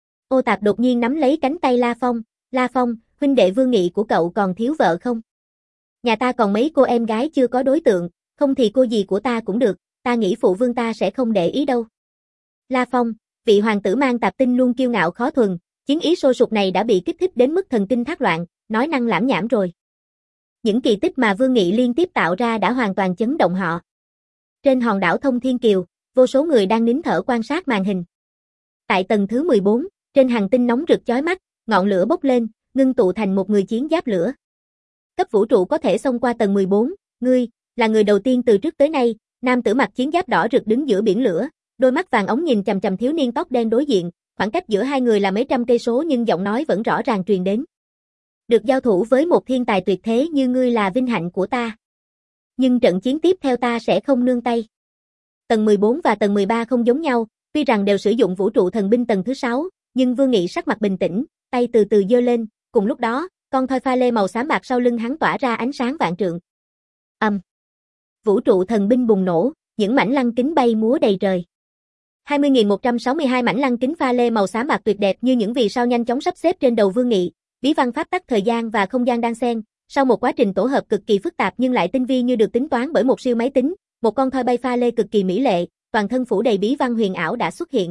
Speaker 1: Ô Tạp đột nhiên nắm lấy cánh tay La Phong, La Phong, huynh đệ Vương Nghị của cậu còn thiếu vợ không? Nhà ta còn mấy cô em gái chưa có đối tượng, không thì cô gì của ta cũng được, ta nghĩ phụ vương ta sẽ không để ý đâu. La Phong, vị hoàng tử mang tạp tinh luôn kiêu ngạo khó thuần, chiến ý sôi sục này đã bị kích thích đến mức thần kinh thác loạn, nói năng lảm nhảm rồi. Những kỳ tích mà Vương Nghị liên tiếp tạo ra đã hoàn toàn chấn động họ. Trên hòn đảo Thông Thiên Kiều, vô số người đang nín thở quan sát màn hình. Tại tầng thứ mười bốn, trên hành tinh nóng rực chói mắt, ngọn lửa bốc lên, ngưng tụ thành một người chiến giáp lửa. Cấp vũ trụ có thể xông qua tầng mười bốn, ngươi là người đầu tiên từ trước tới nay. Nam tử mặc chiến giáp đỏ rực đứng giữa biển lửa, đôi mắt vàng ống nhìn chằm chằm thiếu niên tóc đen đối diện, khoảng cách giữa hai người là mấy trăm cây số nhưng giọng nói vẫn rõ ràng truyền đến. Được giao thủ với một thiên tài tuyệt thế như ngươi là vinh hạnh của ta. Nhưng trận chiến tiếp theo ta sẽ không nương tay. Tầng mười bốn và tầng mười ba không giống nhau, tuy rằng đều sử dụng vũ trụ thần binh tầng thứ sáu, nhưng Vương Nghị sắc mặt bình tĩnh, tay từ từ giơ lên, cùng lúc đó, con thoi pha lê màu xám bạc sau lưng hắn tỏa ra ánh sáng vạn trượng. Ầm. Um. Vũ trụ thần binh bùng nổ, những mảnh lăng kính bay múa đầy trời. hai mươi nghìn một trăm sáu mươi hai mảnh lăng kính pha lê màu xám bạc tuyệt đẹp như những vì sao nhanh chóng sắp xếp trên đầu Vương Nghị, bí văn pháp tắc thời gian và không gian đan xen, sau một quá trình tổ hợp cực kỳ phức tạp nhưng lại tinh vi như được tính toán bởi một siêu máy tính, một con thoi bay pha lê cực kỳ mỹ lệ, toàn thân phủ đầy bí văn huyền ảo đã xuất hiện.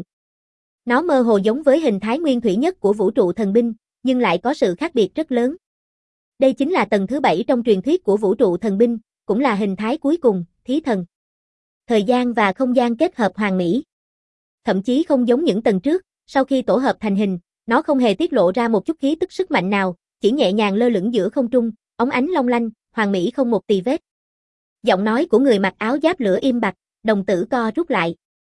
Speaker 1: Nó mơ hồ giống với hình thái nguyên thủy nhất của vũ trụ thần binh, nhưng lại có sự khác biệt rất lớn. Đây chính là tầng thứ bảy trong truyền thuyết của vũ trụ thần binh, cũng là hình thái cuối cùng, thí thần. Thời gian và không gian kết hợp hoàn mỹ. Thậm chí không giống những tầng trước, sau khi tổ hợp thành hình, nó không hề tiết lộ ra một chút khí tức sức mạnh nào, chỉ nhẹ nhàng lơ lửng giữa không trung, óng ánh long lanh, hoàn mỹ không một tì vết. Giọng nói của người mặc áo giáp lửa im bặt, đồng tử co rút lại.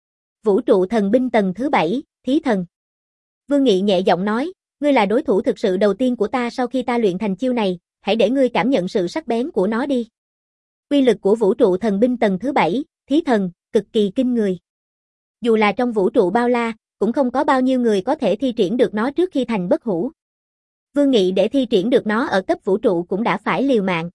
Speaker 1: Vũ trụ thần binh tầng thứ bảy, thí thần. Vương Nghị nhẹ giọng nói, ngươi là đối thủ thực sự đầu tiên của ta sau khi ta luyện thành chiêu này, hãy để ngươi cảm nhận sự sắc bén của nó đi. Uy lực của vũ trụ thần binh tầng thứ bảy, thí thần, cực kỳ kinh người. Dù là trong vũ trụ bao la, cũng không có bao nhiêu người có thể thi triển được nó trước khi thành bất hủ. Vương Nghị để thi triển được nó ở cấp vũ trụ cũng đã phải liều mạng.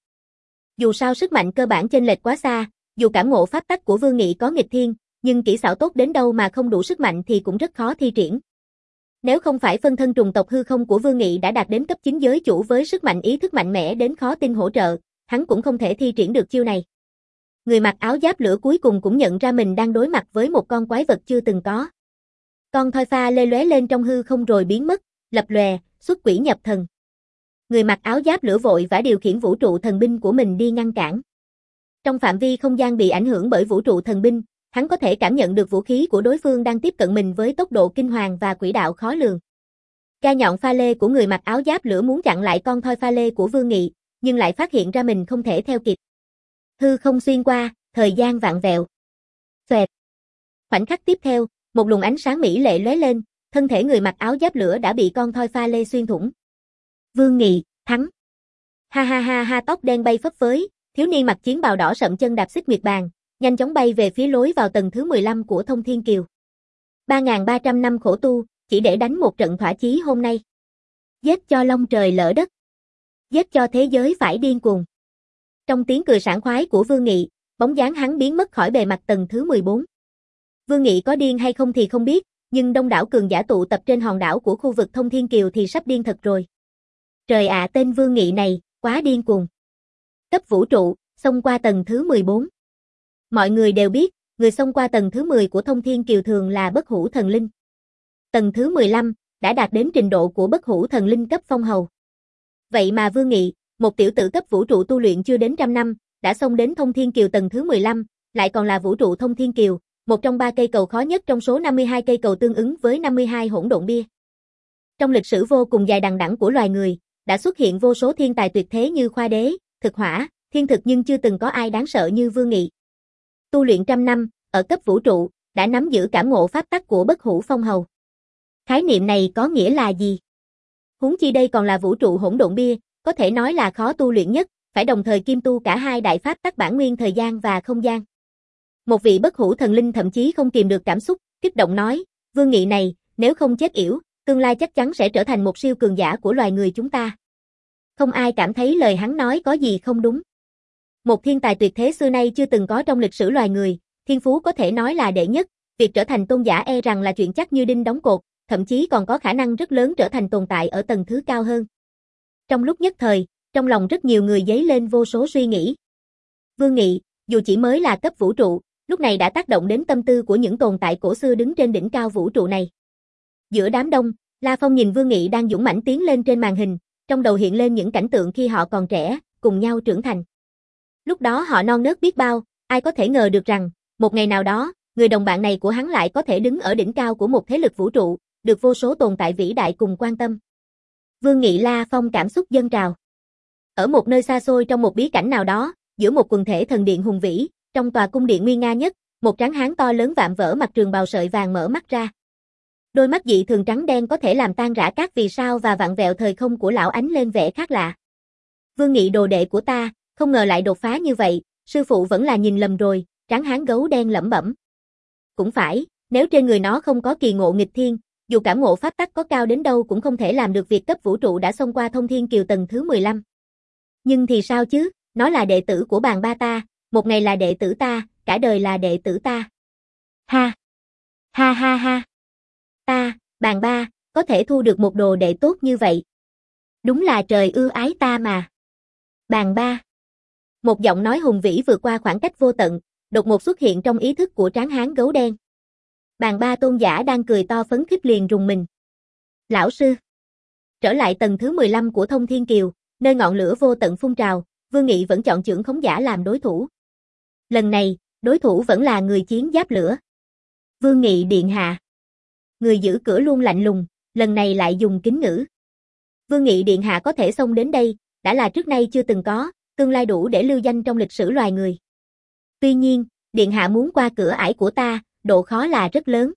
Speaker 1: Dù sao sức mạnh cơ bản chênh lệch quá xa, dù cảm ngộ pháp tắc của Vương Nghị có nghịch thiên, nhưng kỹ xảo tốt đến đâu mà không đủ sức mạnh thì cũng rất khó thi triển. Nếu không phải phân thân trùng tộc hư không của Vương Nghị đã đạt đến cấp chín giới chủ với sức mạnh ý thức mạnh mẽ đến khó tin hỗ trợ, hắn cũng không thể thi triển được chiêu này. Người mặc áo giáp lửa cuối cùng cũng nhận ra mình đang đối mặt với một con quái vật chưa từng có. Con thoi pha lê lóe lên trong hư không rồi biến mất, lập lòe, xuất quỷ nhập thần. Người mặc áo giáp lửa vội vã điều khiển vũ trụ thần binh của mình đi ngăn cản. Trong phạm vi không gian bị ảnh hưởng bởi vũ trụ thần binh, hắn có thể cảm nhận được vũ khí của đối phương đang tiếp cận mình với tốc độ kinh hoàng và quỹ đạo khó lường. Gai nhọn pha lê của người mặc áo giáp lửa muốn chặn lại con thoi pha lê của Vương Nghị, nhưng lại phát hiện ra mình không thể theo kịp. Hư không xuyên qua, thời gian vặn vẹo. Xoẹt. Khoảnh khắc tiếp theo, một luồng ánh sáng mỹ lệ lóe lên, thân thể người mặc áo giáp lửa đã bị con thoi pha lê xuyên thủng. Vương Nghị, thắng. Ha ha ha ha, tóc đen bay phấp phới, thiếu niên mặc chiến bào đỏ sậm chân đạp xích nguyệt bàn, nhanh chóng bay về phía lối vào tầng thứ mười lăm của Thông Thiên Kiều. ba nghìn ba trăm năm khổ tu, chỉ để đánh một trận thỏa chí hôm nay. Giết cho long trời lỡ đất. Giết cho thế giới phải điên cuồng. Trong tiếng cười sảng khoái của Vương Nghị, bóng dáng hắn biến mất khỏi bề mặt tầng thứ mười bốn. Vương Nghị có điên hay không thì không biết, nhưng đông đảo cường giả tụ tập trên hòn đảo của khu vực Thông Thiên Kiều thì sắp điên thật rồi. Trời ạ, tên Vương Nghị này, quá điên cuồng. Cấp vũ trụ, xông qua tầng thứ mười bốn. Mọi người đều biết, người xông qua tầng thứ mười của Thông Thiên Kiều thường là bất hủ thần linh. Tầng thứ mười lăm, đã đạt đến trình độ của bất hủ thần linh cấp phong hầu. Vậy mà Vương Nghị, một tiểu tử cấp vũ trụ tu luyện chưa đến trăm năm, đã xông đến Thông Thiên Kiều tầng thứ mười lăm, lại còn là vũ trụ Thông Thiên Kiều, một trong ba cây cầu khó nhất trong số năm mươi hai cây cầu tương ứng với năm mươi hai hỗn độn bia. Trong lịch sử vô cùng dài đằng đẵng của loài người, đã xuất hiện vô số thiên tài tuyệt thế như Khoa Đế, Thực Hỏa, Thiên Thực nhưng chưa từng có ai đáng sợ như Vương Nghị. Tu luyện trăm năm, ở cấp vũ trụ, đã nắm giữ cảm ngộ pháp tắc của bất hủ phong hầu. Khái niệm này có nghĩa là gì? Huống chi đây còn là vũ trụ hỗn độn bia, có thể nói là khó tu luyện nhất, phải đồng thời kiêm tu cả hai đại pháp tắc bản nguyên thời gian và không gian. Một vị bất hủ thần linh thậm chí không kìm được cảm xúc, kích động nói, Vương Nghị này, nếu không chết yểu, tương lai chắc chắn sẽ trở thành một siêu cường giả của loài người chúng ta. Không ai cảm thấy lời hắn nói có gì không đúng. Một thiên tài tuyệt thế xưa nay chưa từng có trong lịch sử loài người, thiên phú có thể nói là đệ nhất, việc trở thành tôn giả e rằng là chuyện chắc như đinh đóng cột, thậm chí còn có khả năng rất lớn trở thành tồn tại ở tầng thứ cao hơn. Trong lúc nhất thời, trong lòng rất nhiều người dấy lên vô số suy nghĩ. Vương Nghị, dù chỉ mới là cấp vũ trụ, lúc này đã tác động đến tâm tư của những tồn tại cổ xưa đứng trên đỉnh cao vũ trụ này. Giữa đám đông, La Phong nhìn Vương Nghị đang dũng mãnh tiến lên trên màn hình, trong đầu hiện lên những cảnh tượng khi họ còn trẻ, cùng nhau trưởng thành. Lúc đó họ non nớt biết bao, ai có thể ngờ được rằng, một ngày nào đó, người đồng bạn này của hắn lại có thể đứng ở đỉnh cao của một thế lực vũ trụ, được vô số tồn tại vĩ đại cùng quan tâm. Vương Nghị La Phong cảm xúc dâng trào. Ở một nơi xa xôi trong một bí cảnh nào đó, giữa một quần thể thần điện hùng vĩ, trong tòa cung điện nguy nga nhất, một tráng hán to lớn vạm vỡ mặc trường bào sợi vàng mở mắt ra. Đôi mắt dị thường trắng đen có thể làm tan rã các vì sao và vặn vẹo thời không của lão ánh lên vẻ khác lạ. Vương Nghị đồ đệ của ta, không ngờ lại đột phá như vậy, sư phụ vẫn là nhìn lầm rồi, tráng hán gấu đen lẩm bẩm. Cũng phải, nếu trên người nó không có kỳ ngộ nghịch thiên, dù cảm ngộ pháp tắc có cao đến đâu cũng không thể làm được việc cấp vũ trụ đã xông qua thông thiên kiều tầng thứ mười lăm. Nhưng thì sao chứ, nó là đệ tử của bàn ba ta, một ngày là đệ tử ta, cả đời là đệ tử ta. Ha! Ha ha ha! Ta, bàn ba, có thể thu được một đồ đệ tốt như vậy. Đúng là trời ưu ái ta mà. Bàn ba. Một giọng nói hùng vĩ vượt qua khoảng cách vô tận, đột ngột xuất hiện trong ý thức của tráng hán gấu đen. Bàn ba tôn giả đang cười to phấn khích liền rùng mình. Lão sư. Trở lại tầng thứ mười lăm của thông thiên kiều, nơi ngọn lửa vô tận phun trào, Vương Nghị vẫn chọn chưởng khống giả làm đối thủ. Lần này, đối thủ vẫn là người chiến giáp lửa. Vương Nghị điện hạ. Người giữ cửa luôn lạnh lùng, lần này lại dùng kính ngữ. Vương Nghị điện hạ có thể xông đến đây, đã là trước nay chưa từng có, tương lai đủ để lưu danh trong lịch sử loài người. Tuy nhiên, điện hạ muốn qua cửa ải của ta, độ khó là rất lớn.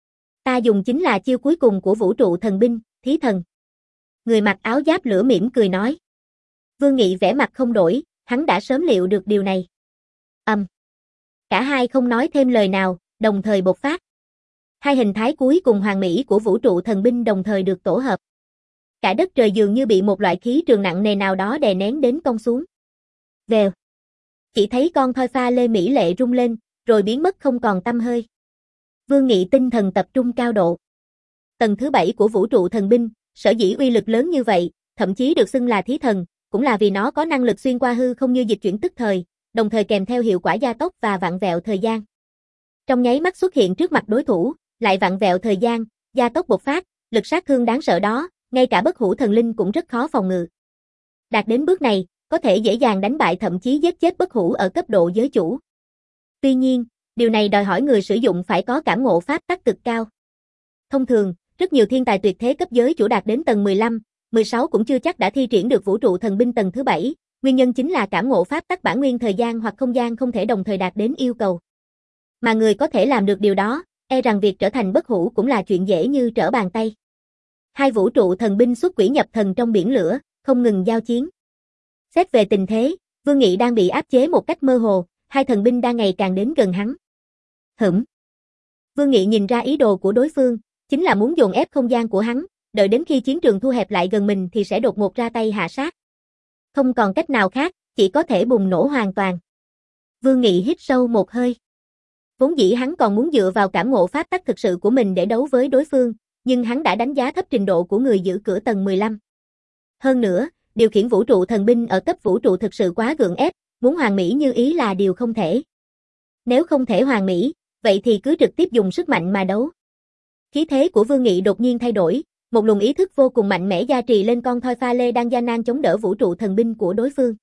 Speaker 1: Ta dùng chính là chiêu cuối cùng của vũ trụ thần binh, thí thần. Người mặc áo giáp lửa mỉm cười nói. Vương Nghị vẻ mặt không đổi, hắn đã sớm liệu được điều này. Ầm. Um. Cả hai không nói thêm lời nào, đồng thời bộc phát. Hai hình thái cuối cùng hoàn mỹ của vũ trụ thần binh đồng thời được tổ hợp. Cả đất trời dường như bị một loại khí trường nặng nề nào đó đè nén đến cong xuống. Vèo. Chỉ thấy con thoi pha lê mỹ lệ rung lên, rồi biến mất không còn tăm hơi. Vương Nghị tinh thần tập trung cao độ. Tầng thứ bảy của vũ trụ thần binh, sở dĩ uy lực lớn như vậy, thậm chí được xưng là thí thần, cũng là vì nó có năng lực xuyên qua hư không như dịch chuyển tức thời, đồng thời kèm theo hiệu quả gia tốc và vặn vẹo thời gian. Trong nháy mắt xuất hiện trước mặt đối thủ, lại vặn vẹo thời gian, gia tốc bộc phát, lực sát thương đáng sợ đó, ngay cả bất hủ thần linh cũng rất khó phòng ngự. Đạt đến bước này, có thể dễ dàng đánh bại thậm chí giết chết bất hủ ở cấp độ giới chủ. Tuy nhiên, điều này đòi hỏi người sử dụng phải có cảm ngộ pháp tắc cực cao. Thông thường, rất nhiều thiên tài tuyệt thế cấp giới chủ đạt đến tầng mười lăm, mười sáu cũng chưa chắc đã thi triển được vũ trụ thần binh tầng thứ bảy, nguyên nhân chính là cảm ngộ pháp tắc bản nguyên thời gian hoặc không gian không thể đồng thời đạt đến yêu cầu. Mà người có thể làm được điều đó, e rằng việc trở thành bất hủ cũng là chuyện dễ như trở bàn tay. Hai vũ trụ thần binh xuất quỷ nhập thần trong biển lửa, không ngừng giao chiến. Xét về tình thế, Vương Nghị đang bị áp chế một cách mơ hồ, hai thần binh đang ngày càng đến gần hắn. Hửm. Vương Nghị nhìn ra ý đồ của đối phương, chính là muốn dồn ép không gian của hắn, đợi đến khi chiến trường thu hẹp lại gần mình thì sẽ đột ngột ra tay hạ sát. Không còn cách nào khác, chỉ có thể bùng nổ hoàn toàn. Vương Nghị hít sâu một hơi. Vốn dĩ hắn còn muốn dựa vào cảm ngộ pháp tắc thực sự của mình để đấu với đối phương, nhưng hắn đã đánh giá thấp trình độ của người giữ cửa tầng mười lăm. Hơn nữa, điều khiển vũ trụ thần binh ở cấp vũ trụ thực sự quá gượng ép, muốn hoàn mỹ như ý là điều không thể. Nếu không thể hoàn mỹ, vậy thì cứ trực tiếp dùng sức mạnh mà đấu. Khí thế của Vương Nghị đột nhiên thay đổi, một luồng ý thức vô cùng mạnh mẽ gia trì lên con thoi pha lê đang gian nan chống đỡ vũ trụ thần binh của đối phương.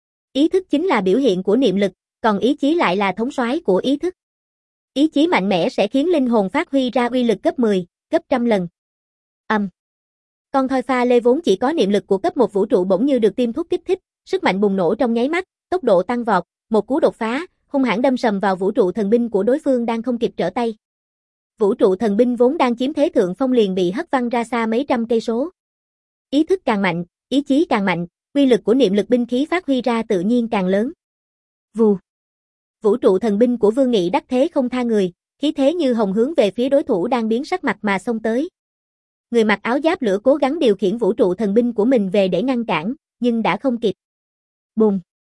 Speaker 1: Ý thức chính là biểu hiện của niệm lực, còn ý chí lại là thống soái của ý thức. Ý chí mạnh mẽ sẽ khiến linh hồn phát huy ra uy lực gấp mười, gấp trăm lần. Âm. Um. Con thoi pha lê vốn chỉ có niệm lực của cấp một vũ trụ bỗng như được tiêm thuốc kích thích, sức mạnh bùng nổ trong nháy mắt, tốc độ tăng vọt, một cú đột phá, hung hãn đâm sầm vào vũ trụ thần binh của đối phương đang không kịp trở tay. Vũ trụ thần binh vốn đang chiếm thế thượng phong liền bị hất văng ra xa mấy trăm cây số. Ý thức càng mạnh, ý chí càng mạnh, uy lực của niệm lực binh khí phát huy ra tự nhiên càng lớn. Vù. Vũ trụ thần binh của Vương Nghị đắc thế không tha người, khí thế như hồng hướng về phía đối thủ đang biến sắc mặt mà xông tới. Người mặc áo giáp lửa cố gắng điều khiển vũ trụ thần binh của mình về để ngăn cản, nhưng đã không kịp. Bùng.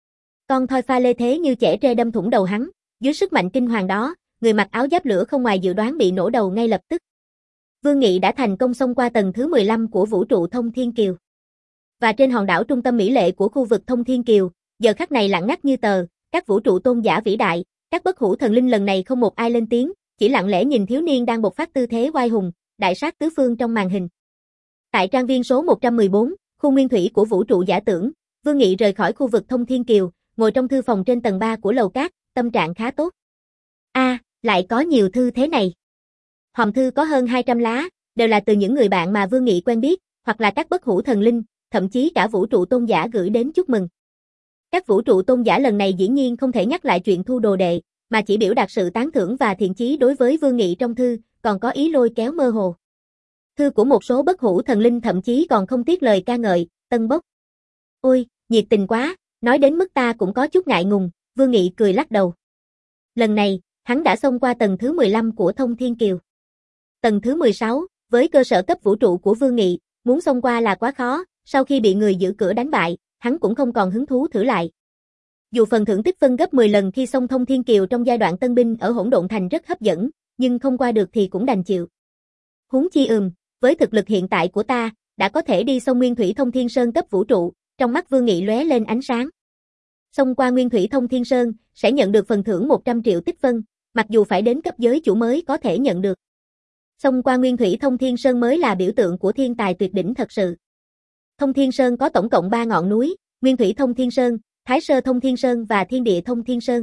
Speaker 1: Con thoi pha lê thế như chẻ tre đâm thủng đầu hắn, dưới sức mạnh kinh hoàng đó, người mặc áo giáp lửa không ngoài dự đoán bị nổ đầu ngay lập tức. Vương Nghị đã thành công xông qua tầng thứ mười lăm của vũ trụ thông thiên kiều. Và trên hòn đảo trung tâm mỹ lệ của khu vực thông thiên kiều, giờ khắc này lặng ngắt như tờ, các vũ trụ tôn giả vĩ đại, các bất hủ thần linh lần này không một ai lên tiếng, chỉ lặng lẽ nhìn thiếu niên đang bộc phát tư thế oai hùng, đại sát tứ phương trong màn hình. Tại trang viên số một trăm mười bốn, khu nguyên thủy của vũ trụ giả tưởng, Vương Nghị rời khỏi khu vực thông thiên kiều, ngồi trong thư phòng trên tầng ba của lầu cát, tâm trạng khá tốt. A, à, lại có nhiều thư thế này. Hòm thư có hơn hai trăm lá, đều là từ những người bạn mà Vương Nghị quen biết, hoặc là các bất hủ thần linh, thậm chí cả vũ trụ tôn giả gửi đến chúc mừng. Các vũ trụ tôn giả lần này dĩ nhiên không thể nhắc lại chuyện thu đồ đệ, mà chỉ biểu đạt sự tán thưởng và thiện chí đối với Vương Nghị trong thư, còn có ý lôi kéo mơ hồ. Thư của một số bất hủ thần linh thậm chí còn không tiếc lời ca ngợi, tân bốc. Ôi, nhiệt tình quá, nói đến mức ta cũng có chút ngại ngùng, Vương Nghị cười lắc đầu. Lần này, hắn đã xông qua tầng thứ mười lăm của Thông Thiên Kiều. Tầng thứ mười sáu, với cơ sở cấp vũ trụ của Vương Nghị, muốn xông qua là quá khó, sau khi bị người giữ cửa đánh bại, hắn cũng không còn hứng thú thử lại. Dù phần thưởng tích phân gấp mười lần khi xông Thông Thiên Kiều trong giai đoạn tân binh ở Hỗn Độn Thành rất hấp dẫn, nhưng không qua được thì cũng đành chịu. Huống chi ừm, với thực lực hiện tại của ta, đã có thể đi xông Nguyên Thủy Thông Thiên Sơn cấp vũ trụ, trong mắt Vương Nghị lóe lên ánh sáng. Xông qua Nguyên Thủy Thông Thiên Sơn, sẽ nhận được phần thưởng một trăm triệu tích phân, mặc dù phải đến cấp giới chủ mới có thể nhận được. Xông qua Nguyên Thủy Thông Thiên Sơn mới là biểu tượng của thiên tài tuyệt đỉnh thật sự. Thông Thiên Sơn có tổng cộng ba ngọn núi, Nguyên Thủy Thông Thiên Sơn, Thái Sơ Thông Thiên Sơn và Thiên Địa Thông Thiên Sơn.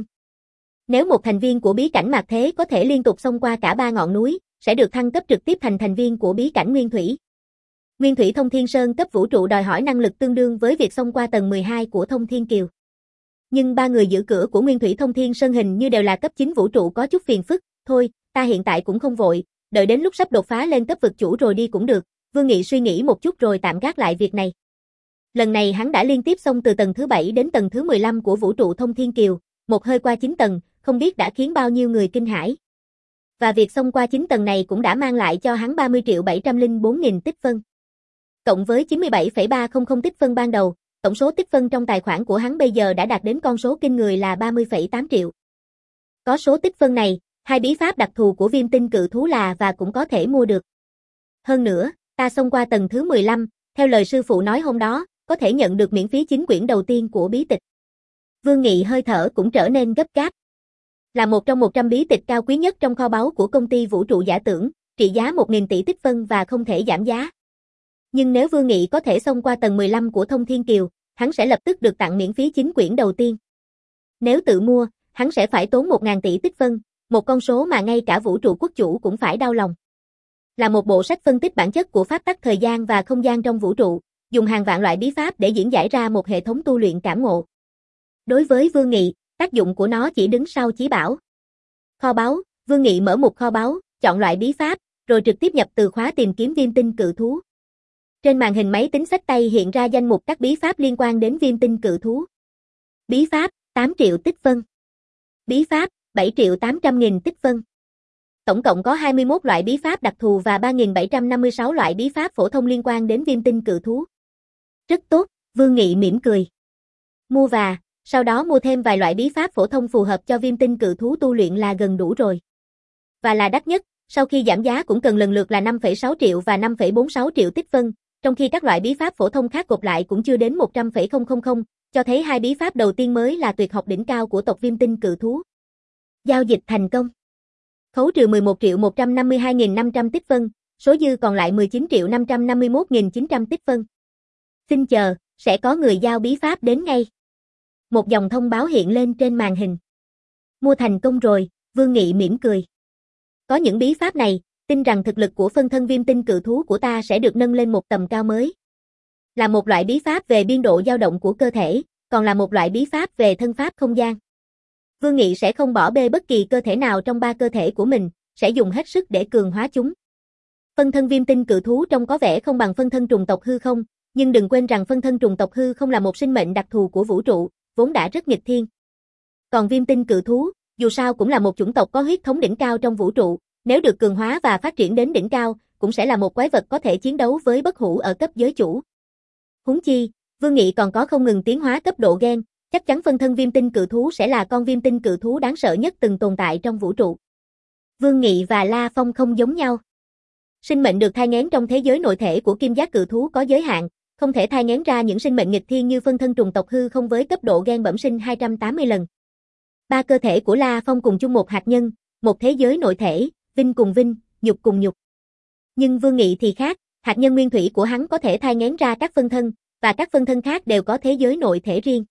Speaker 1: Nếu một thành viên của bí cảnh mạt thế có thể liên tục xông qua cả ba ngọn núi, sẽ được thăng cấp trực tiếp thành thành viên của bí cảnh Nguyên Thủy. Nguyên Thủy Thông Thiên Sơn cấp vũ trụ đòi hỏi năng lực tương đương với việc xông qua tầng mười hai của Thông Thiên Kiều. Nhưng ba người giữ cửa của Nguyên Thủy Thông Thiên Sơn hình như đều là cấp chín vũ trụ có chút phiền phức, thôi, ta hiện tại cũng không vội, đợi đến lúc sắp đột phá lên cấp vực chủ rồi đi cũng được, Vương Nghị suy nghĩ một chút rồi tạm gác lại việc này. Lần này hắn đã liên tiếp xông từ tầng thứ bảy đến tầng thứ mười lăm của vũ trụ Thông Thiên Kiều, một hơi qua chín tầng, không biết đã khiến bao nhiêu người kinh hãi. Và việc xông qua chín tầng này cũng đã mang lại cho hắn ba mươi triệu bảy trăm lẻ bốn nghìn tích phân. Cộng với chín mươi bảy phẩy ba không tích phân ban đầu, tổng số tích phân trong tài khoản của hắn bây giờ đã đạt đến con số kinh người là ba mươi phẩy tám triệu. Có số tích phân này, hai bí pháp đặc thù của Viêm Tinh Cự Thú là và cũng có thể mua được. Hơn nữa, ta xông qua tầng thứ mười lăm, theo lời sư phụ nói hôm đó, có thể nhận được miễn phí chín quyển đầu tiên của bí tịch. Vương Nghị hơi thở cũng trở nên gấp gáp. Là một trong một trăm bí tịch cao quý nhất trong kho báu của công ty vũ trụ giả tưởng, trị giá một nghìn tỷ tích phân và không thể giảm giá. Nhưng nếu Vương Nghị có thể xông qua tầng mười lăm của Thông Thiên Kiều, hắn sẽ lập tức được tặng miễn phí chín quyển đầu tiên. Nếu tự mua, hắn sẽ phải tốn một nghìn tỷ tích phân, một con số mà ngay cả vũ trụ quốc chủ cũng phải đau lòng. Là một bộ sách phân tích bản chất của pháp tắc thời gian và không gian trong vũ trụ, dùng hàng vạn loại bí pháp để diễn giải ra một hệ thống tu luyện cảm ngộ. Đối với Vương Nghị, tác dụng của nó chỉ đứng sau chí bảo. Kho báu, Vương Nghị mở một kho báu, chọn loại bí pháp, rồi trực tiếp nhập từ khóa tìm kiếm Viêm Tinh Cự Thú. Trên màn hình máy tính xách tay hiện ra danh mục các bí pháp liên quan đến Viêm Tinh Cự Thú. Bí pháp, tám triệu tích phân. Bí pháp, bảy triệu tám trăm nghìn tích phân. Tổng cộng có hai mươi mốt loại bí pháp đặc thù và ba nghìn bảy trăm năm mươi sáu loại bí pháp phổ thông liên quan đến Viêm Tinh Cự Thú. Rất tốt, Vương Nghị mỉm cười. Mua và, sau đó mua thêm vài loại bí pháp phổ thông phù hợp cho Viêm Tinh Cự Thú tu luyện là gần đủ rồi. Và là đắt nhất, sau khi giảm giá cũng cần lần lượt là năm phẩy sáu triệu và năm phẩy bốn mươi sáu triệu tích phân, trong khi các loại bí pháp phổ thông khác gộp lại cũng chưa đến một trăm phẩy không không không, cho thấy hai bí pháp đầu tiên mới là tuyệt học đỉnh cao của tộc Viêm Tinh Cự Thú. Giao dịch thành công. Khấu trừ mười một triệu một trăm năm mươi hai nghìn năm trăm tích phân, số dư còn lại mười chín triệu năm trăm năm mươi mốt nghìn chín trăm tích phân. Xin chờ, sẽ có người giao bí pháp đến ngay. Một dòng thông báo hiện lên trên màn hình. Mua thành công rồi, Vương Nghị mỉm cười. Có những bí pháp này, tin rằng thực lực của phân thân Viêm Tinh Cự Thú của ta sẽ được nâng lên một tầm cao mới. Là một loại bí pháp về biên độ dao động của cơ thể, còn là một loại bí pháp về thân pháp không gian. Vương Nghị sẽ không bỏ bê bất kỳ cơ thể nào trong ba cơ thể của mình, sẽ dùng hết sức để cường hóa chúng. Phân thân Viêm Tinh Cự Thú trông có vẻ không bằng phân thân trùng tộc hư không, nhưng đừng quên rằng phân thân trùng tộc hư không là một sinh mệnh đặc thù của vũ trụ, vốn đã rất nghịch thiên. Còn Viêm Tinh Cự Thú, dù sao cũng là một chủng tộc có huyết thống đỉnh cao trong vũ trụ, nếu được cường hóa và phát triển đến đỉnh cao, cũng sẽ là một quái vật có thể chiến đấu với bất hủ ở cấp giới chủ. Huống chi, Vương Nghị còn có không ngừng tiến hóa cấp độ gen, chắc chắn phân thân Viêm Tinh Cự Thú sẽ là con Viêm Tinh Cự Thú đáng sợ nhất từng tồn tại trong vũ trụ. Vương Nghị và La Phong không giống nhau. Sinh mệnh được thai nghén trong thế giới nội thể của Kim Giác Cự Thú có giới hạn, không thể thai nghén ra những sinh mệnh nghịch thiên như phân thân trùng tộc hư không với cấp độ gen bẩm sinh hai trăm tám mươi lần. Ba cơ thể của La Phong cùng chung một hạt nhân, một thế giới nội thể, vinh cùng vinh, nhục cùng nhục. Nhưng Vương Nghị thì khác, hạt nhân nguyên thủy của hắn có thể thai nghén ra các phân thân, và các phân thân khác đều có thế giới nội thể riêng.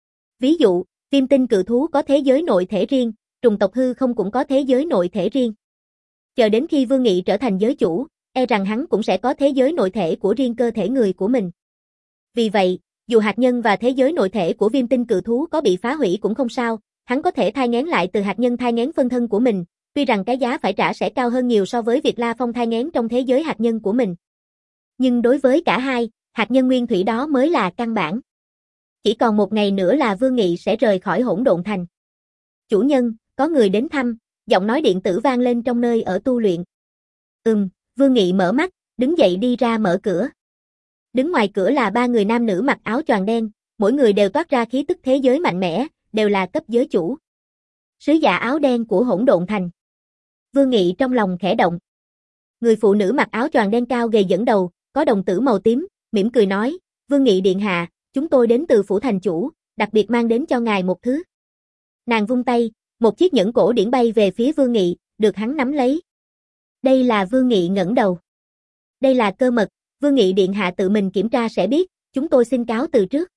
Speaker 1: Ví dụ, Viêm Tinh Cự Thú có thế giới nội thể riêng, trùng tộc hư không cũng có thế giới nội thể riêng. Chờ đến khi Vương Nghị trở thành giới chủ, e rằng hắn cũng sẽ có thế giới nội thể của riêng cơ thể người của mình. Vì vậy, dù hạt nhân và thế giới nội thể của viêm tinh cự thú có bị phá hủy cũng không sao, hắn có thể thai nghén lại từ hạt nhân thai nghén phân thân của mình, tuy rằng cái giá phải trả sẽ cao hơn nhiều so với việc La Phong thai nghén trong thế giới hạt nhân của mình. Nhưng đối với cả hai, hạt nhân nguyên thủy đó mới là căn bản. Chỉ còn một ngày nữa là Vương Nghị sẽ rời khỏi Hỗn Độn Thành. Chủ nhân, có người đến thăm, giọng nói điện tử vang lên trong nơi ở tu luyện. Ừm, Vương Nghị mở mắt, đứng dậy đi ra mở cửa. Đứng ngoài cửa là ba người nam nữ mặc áo choàng đen, mỗi người đều toát ra khí tức thế giới mạnh mẽ, đều là cấp giới chủ. Sứ giả áo đen của Hỗn Độn Thành. Vương Nghị trong lòng khẽ động. Người phụ nữ mặc áo choàng đen cao gầy dẫn đầu, có đồng tử màu tím, mỉm cười nói, Vương Nghị điện hạ, chúng tôi đến từ phủ thành chủ, đặc biệt mang đến cho ngài một thứ. Nàng vung tay, một chiếc nhẫn cổ điển bay về phía Vương Nghị, được hắn nắm lấy. Đây là Vương Nghị ngẩng đầu. Đây là cơ mật, Vương Nghị điện hạ tự mình kiểm tra sẽ biết, chúng tôi xin cáo từ trước.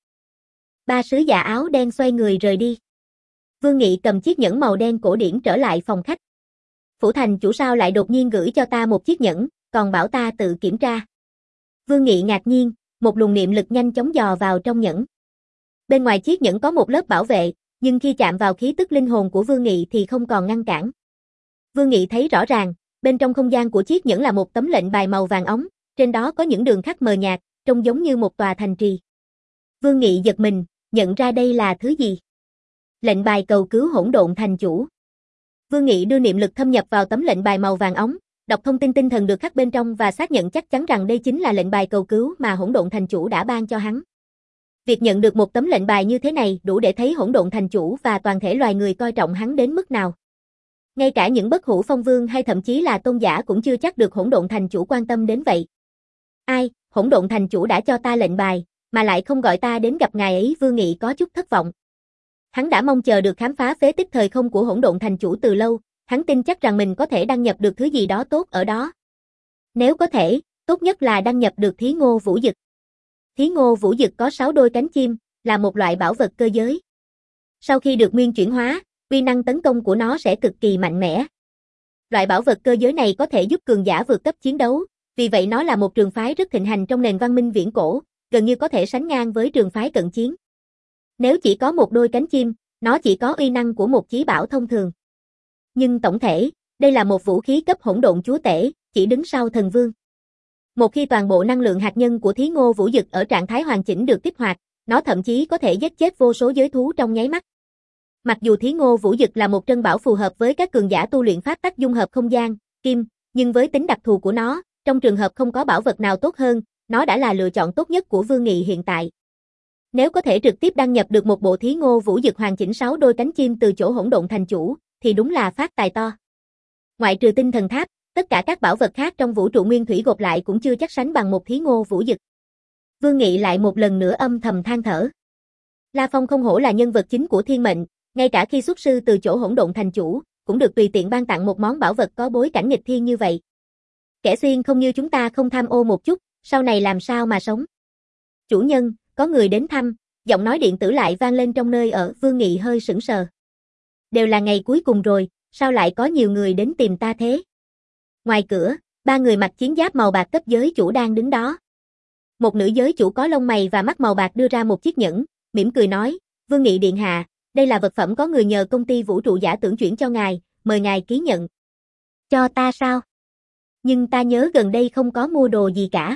Speaker 1: Ba sứ giả áo đen xoay người rời đi. Vương Nghị cầm chiếc nhẫn màu đen cổ điển trở lại phòng khách. Phủ thành chủ sao lại đột nhiên gửi cho ta một chiếc nhẫn, còn bảo ta tự kiểm tra. Vương Nghị ngạc nhiên, một luồng niệm lực nhanh chóng dò vào trong nhẫn. Bên ngoài chiếc nhẫn có một lớp bảo vệ, nhưng khi chạm vào khí tức linh hồn của Vương Nghị thì không còn ngăn cản. Vương Nghị thấy rõ ràng, bên trong không gian của chiếc nhẫn là một tấm lệnh bài màu vàng óng, trên đó có những đường khắc mờ nhạt, trông giống như một tòa thành trì. Vương Nghị giật mình, nhận ra đây là thứ gì? Lệnh bài cầu cứu Hỗn Độn Thành chủ. Vương Nghị đưa niệm lực thâm nhập vào tấm lệnh bài màu vàng óng, đọc thông tin tinh thần được khắc bên trong và xác nhận chắc chắn rằng đây chính là lệnh bài cầu cứu mà Hỗn Độn Thành chủ đã ban cho hắn. Việc nhận được một tấm lệnh bài như thế này đủ để thấy Hỗn Độn Thành chủ và toàn thể loài người coi trọng hắn đến mức nào. Ngay cả những bất hủ phong vương hay thậm chí là tôn giả cũng chưa chắc được Hỗn Độn Thành chủ quan tâm đến vậy. Ai, Hỗn Độn Thành chủ đã cho ta lệnh bài, mà lại không gọi ta đến gặp ngài ấy? Vương Nghị có chút thất vọng. Hắn đã mong chờ được khám phá phế tích thời không của Hỗn Độn Thành chủ từ lâu, hắn tin chắc rằng mình có thể đăng nhập được thứ gì đó tốt ở đó. Nếu có thể, tốt nhất là đăng nhập được Thí Ngô Vũ Dực. Thí Ngô Vũ Dực có sáu đôi cánh chim, là một loại bảo vật cơ giới. Sau khi được nguyên chuyển hóa, uy năng tấn công của nó sẽ cực kỳ mạnh mẽ. Loại bảo vật cơ giới này có thể giúp cường giả vượt cấp chiến đấu, vì vậy nó là một trường phái rất thịnh hành trong nền văn minh viễn cổ, gần như có thể sánh ngang với trường phái cận chiến. Nếu chỉ có một đôi cánh chim, nó chỉ có uy năng của một chí bảo thông thường. Nhưng tổng thể, đây là một vũ khí cấp hỗn độn chúa tể, chỉ đứng sau thần vương. Một khi toàn bộ năng lượng hạt nhân của Thí Ngô Vũ Dực ở trạng thái hoàn chỉnh được kích hoạt, nó thậm chí có thể giết chết vô số giới thú trong nháy mắt. Mặc dù Thí Ngô Vũ Dực là một trân bảo phù hợp với các cường giả tu luyện pháp tắc dung hợp không gian, kim, nhưng với tính đặc thù của nó, trong trường hợp không có bảo vật nào tốt hơn, nó đã là lựa chọn tốt nhất của Vương Nghị hiện tại. Nếu có thể trực tiếp đăng nhập được một bộ Thí Ngô Vũ Dực hoàn chỉnh sáu đôi cánh chim từ chỗ Hỗn Độn Thành chủ, thì đúng là phát tài to. Ngoại trừ tinh thần tháp, tất cả các bảo vật khác trong vũ trụ nguyên thủy gộp lại cũng chưa chắc sánh bằng một Thí Ngô Vũ Dực. Vương Nghị lại một lần nữa âm thầm than thở. La Phong không hổ là nhân vật chính của thiên mệnh, ngay cả khi xuất sư từ chỗ Hỗn Độn Thành chủ, cũng được tùy tiện ban tặng một món bảo vật có bối cảnh nghịch thiên như vậy. Kẻ xuyên không như chúng ta không tham ô một chút, sau này làm sao mà sống? Chủ nhân, có người đến thăm, giọng nói điện tử lại vang lên trong nơi ở. Vương Nghị hơi sững sờ. Đều là ngày cuối cùng rồi, sao lại có nhiều người đến tìm ta thế? Ngoài cửa, ba người mặc chiến giáp màu bạc cấp giới chủ đang đứng đó. Một nữ giới chủ có lông mày và mắt màu bạc đưa ra một chiếc nhẫn, mỉm cười nói, Vương Nghị điện hạ, đây là vật phẩm có người nhờ công ty vũ trụ giả tưởng chuyển cho ngài, mời ngài ký nhận. Cho ta sao? Nhưng ta nhớ gần đây không có mua đồ gì cả.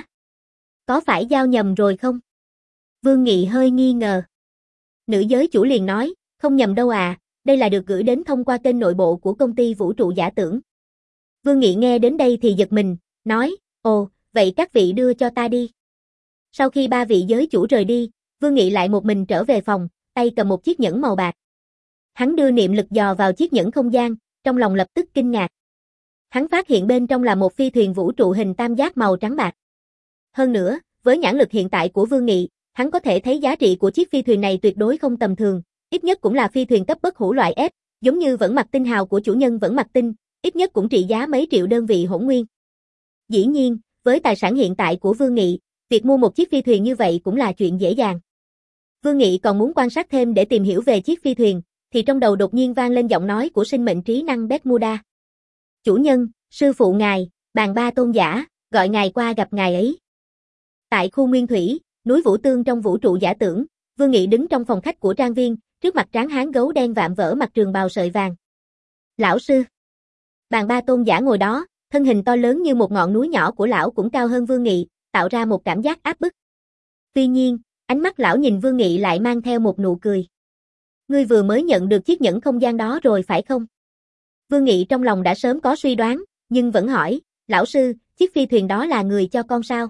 Speaker 1: Có phải giao nhầm rồi không? Vương Nghị hơi nghi ngờ. Nữ giới chủ liền nói, không nhầm đâu à, đây là được gửi đến thông qua kênh nội bộ của công ty vũ trụ giả tưởng. Vương Nghị nghe đến đây thì giật mình, nói, ồ, vậy các vị đưa cho ta đi. Sau khi ba vị giới chủ rời đi, Vương Nghị lại một mình trở về phòng, tay cầm một chiếc nhẫn màu bạc. Hắn đưa niệm lực dò vào chiếc nhẫn không gian, trong lòng lập tức kinh ngạc. Hắn phát hiện bên trong là một phi thuyền vũ trụ hình tam giác màu trắng bạc. Hơn nữa, với nhãn lực hiện tại của Vương Nghị, hắn có thể thấy giá trị của chiếc phi thuyền này tuyệt đối không tầm thường, ít nhất cũng là phi thuyền cấp bất hủ loại F, giống như vẫn mặt tinh hào của chủ nhân vẫn mặt tinh, ít nhất cũng trị giá mấy triệu đơn vị hỗn nguyên. Dĩ nhiên, với tài sản hiện tại của Vương Nghị, việc mua một chiếc phi thuyền như vậy cũng là chuyện dễ dàng. Vương Nghị còn muốn quan sát thêm để tìm hiểu về chiếc phi thuyền, thì trong đầu đột nhiên vang lên giọng nói của sinh mệnh trí năng Bermuda. Chủ nhân, sư phụ ngài, bàn ba tôn giả, gọi ngài qua gặp ngài ấy. Tại khu nguyên thủy, Núi Vũ Tương trong vũ trụ giả tưởng, Vương Nghị đứng trong phòng khách của trang viên, trước mặt tráng hán gấu đen vạm vỡ mặc trường bào sợi vàng. Lão sư. Bàn ba tôn giả ngồi đó, thân hình to lớn như một ngọn núi nhỏ của lão cũng cao hơn Vương Nghị, tạo ra một cảm giác áp bức. Tuy nhiên, ánh mắt lão nhìn Vương Nghị lại mang theo một nụ cười. Ngươi vừa mới nhận được chiếc nhẫn không gian đó rồi phải không? Vương Nghị trong lòng đã sớm có suy đoán, nhưng vẫn hỏi, lão sư, chiếc phi thuyền đó là người cho con sao?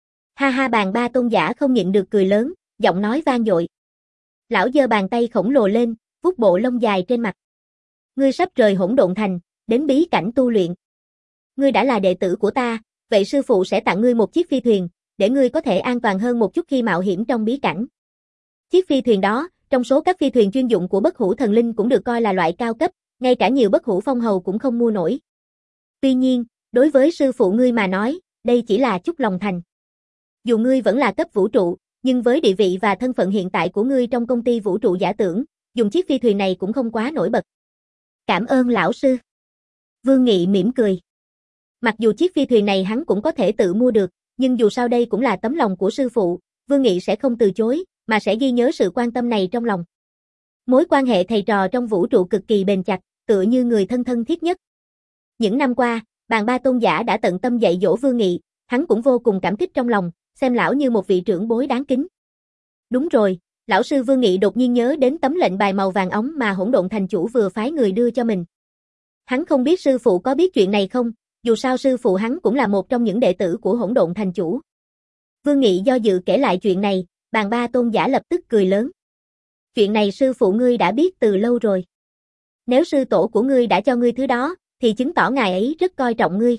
Speaker 1: Ha ha, bàn ba tôn giả không nhịn được cười lớn, giọng nói vang dội. Lão giơ bàn tay khổng lồ lên, vuốt bộ lông dài trên mặt. Ngươi sắp rời Hỗn Độn Thành, đến bí cảnh tu luyện. Ngươi đã là đệ tử của ta, vậy sư phụ sẽ tặng ngươi một chiếc phi thuyền, để ngươi có thể an toàn hơn một chút khi mạo hiểm trong bí cảnh. Chiếc phi thuyền đó, trong số các phi thuyền chuyên dụng của Bất Hủ Thần Linh cũng được coi là loại cao cấp, ngay cả nhiều Bất Hủ Phong Hầu cũng không mua nổi. Tuy nhiên, đối với sư phụ ngươi mà nói, đây chỉ là chút lòng thành. Dù ngươi vẫn là cấp vũ trụ, nhưng với địa vị và thân phận hiện tại của ngươi trong công ty vũ trụ giả tưởng, dùng chiếc phi thuyền này cũng không quá nổi bật. Cảm ơn lão sư. Vương Nghị mỉm cười. Mặc dù chiếc phi thuyền này hắn cũng có thể tự mua được, nhưng dù sao đây cũng là tấm lòng của sư phụ, Vương Nghị sẽ không từ chối, mà sẽ ghi nhớ sự quan tâm này trong lòng. Mối quan hệ thầy trò trong vũ trụ cực kỳ bền chặt, tựa như người thân thân thiết nhất. Những năm qua, bàn ba tôn giả đã tận tâm dạy dỗ Vương Nghị, hắn cũng vô cùng cảm kích trong lòng, xem lão như một vị trưởng bối đáng kính. Đúng rồi, lão sư. Vương Nghị đột nhiên nhớ đến tấm lệnh bài màu vàng óng mà Hỗn Độn Thành chủ vừa phái người đưa cho mình. Hắn không biết sư phụ có biết chuyện này không, dù sao sư phụ hắn cũng là một trong những đệ tử của Hỗn Độn Thành chủ. Vương Nghị do dự kể lại chuyện này, bàn ba tôn giả lập tức cười lớn. Chuyện này sư phụ ngươi đã biết từ lâu rồi. Nếu sư tổ của ngươi đã cho ngươi thứ đó, thì chứng tỏ ngài ấy rất coi trọng ngươi.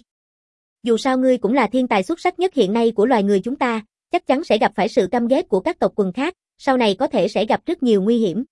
Speaker 1: Dù sao ngươi cũng là thiên tài xuất sắc nhất hiện nay của loài người chúng ta, chắc chắn sẽ gặp phải sự căm ghét của các tộc quần khác, sau này có thể sẽ gặp rất nhiều nguy hiểm.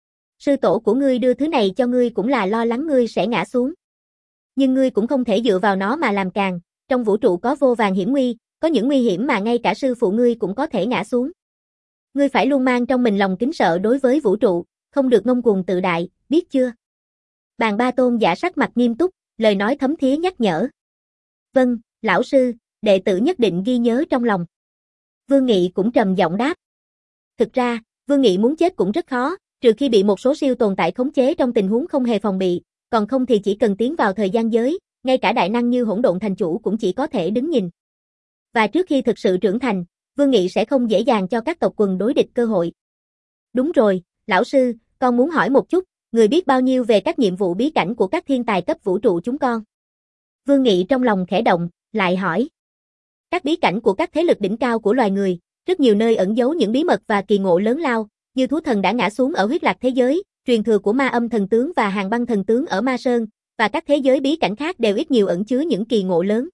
Speaker 1: Sư tổ của ngươi đưa thứ này cho ngươi cũng là lo lắng ngươi sẽ ngã xuống. Nhưng ngươi cũng không thể dựa vào nó mà làm càng, trong vũ trụ có vô vàn hiểm nguy, có những nguy hiểm mà ngay cả sư phụ ngươi cũng có thể ngã xuống. Ngươi phải luôn mang trong mình lòng kính sợ đối với vũ trụ, không được ngông cuồng tự đại, biết chưa? Bàn ba tôn giả sắc mặt nghiêm túc, lời nói thấm thía nhắc nhở. Vâng, lão sư, đệ tử nhất định ghi nhớ trong lòng. Vương Nghị cũng trầm giọng đáp. Thực ra, Vương Nghị muốn chết cũng rất khó, trừ khi bị một số siêu tồn tại khống chế trong tình huống không hề phòng bị, còn không thì chỉ cần tiến vào thời gian giới, ngay cả đại năng như Hỗn Độn Thành chủ cũng chỉ có thể đứng nhìn. Và trước khi thực sự trưởng thành, Vương Nghị sẽ không dễ dàng cho các tộc quần đối địch cơ hội. Đúng rồi, lão sư, con muốn hỏi một chút, người biết bao nhiêu về các nhiệm vụ bí cảnh của các thiên tài cấp vũ trụ chúng con? Vương Nghị trong lòng khẽ động, lại hỏi. Các bí cảnh của các thế lực đỉnh cao của loài người, rất nhiều nơi ẩn giấu những bí mật và kỳ ngộ lớn lao, như thú thần đã ngã xuống ở huyết lạc thế giới, truyền thừa của ma âm thần tướng và hàng băng thần tướng ở Ma Sơn, và các thế giới bí cảnh khác đều ít nhiều ẩn chứa những kỳ ngộ lớn.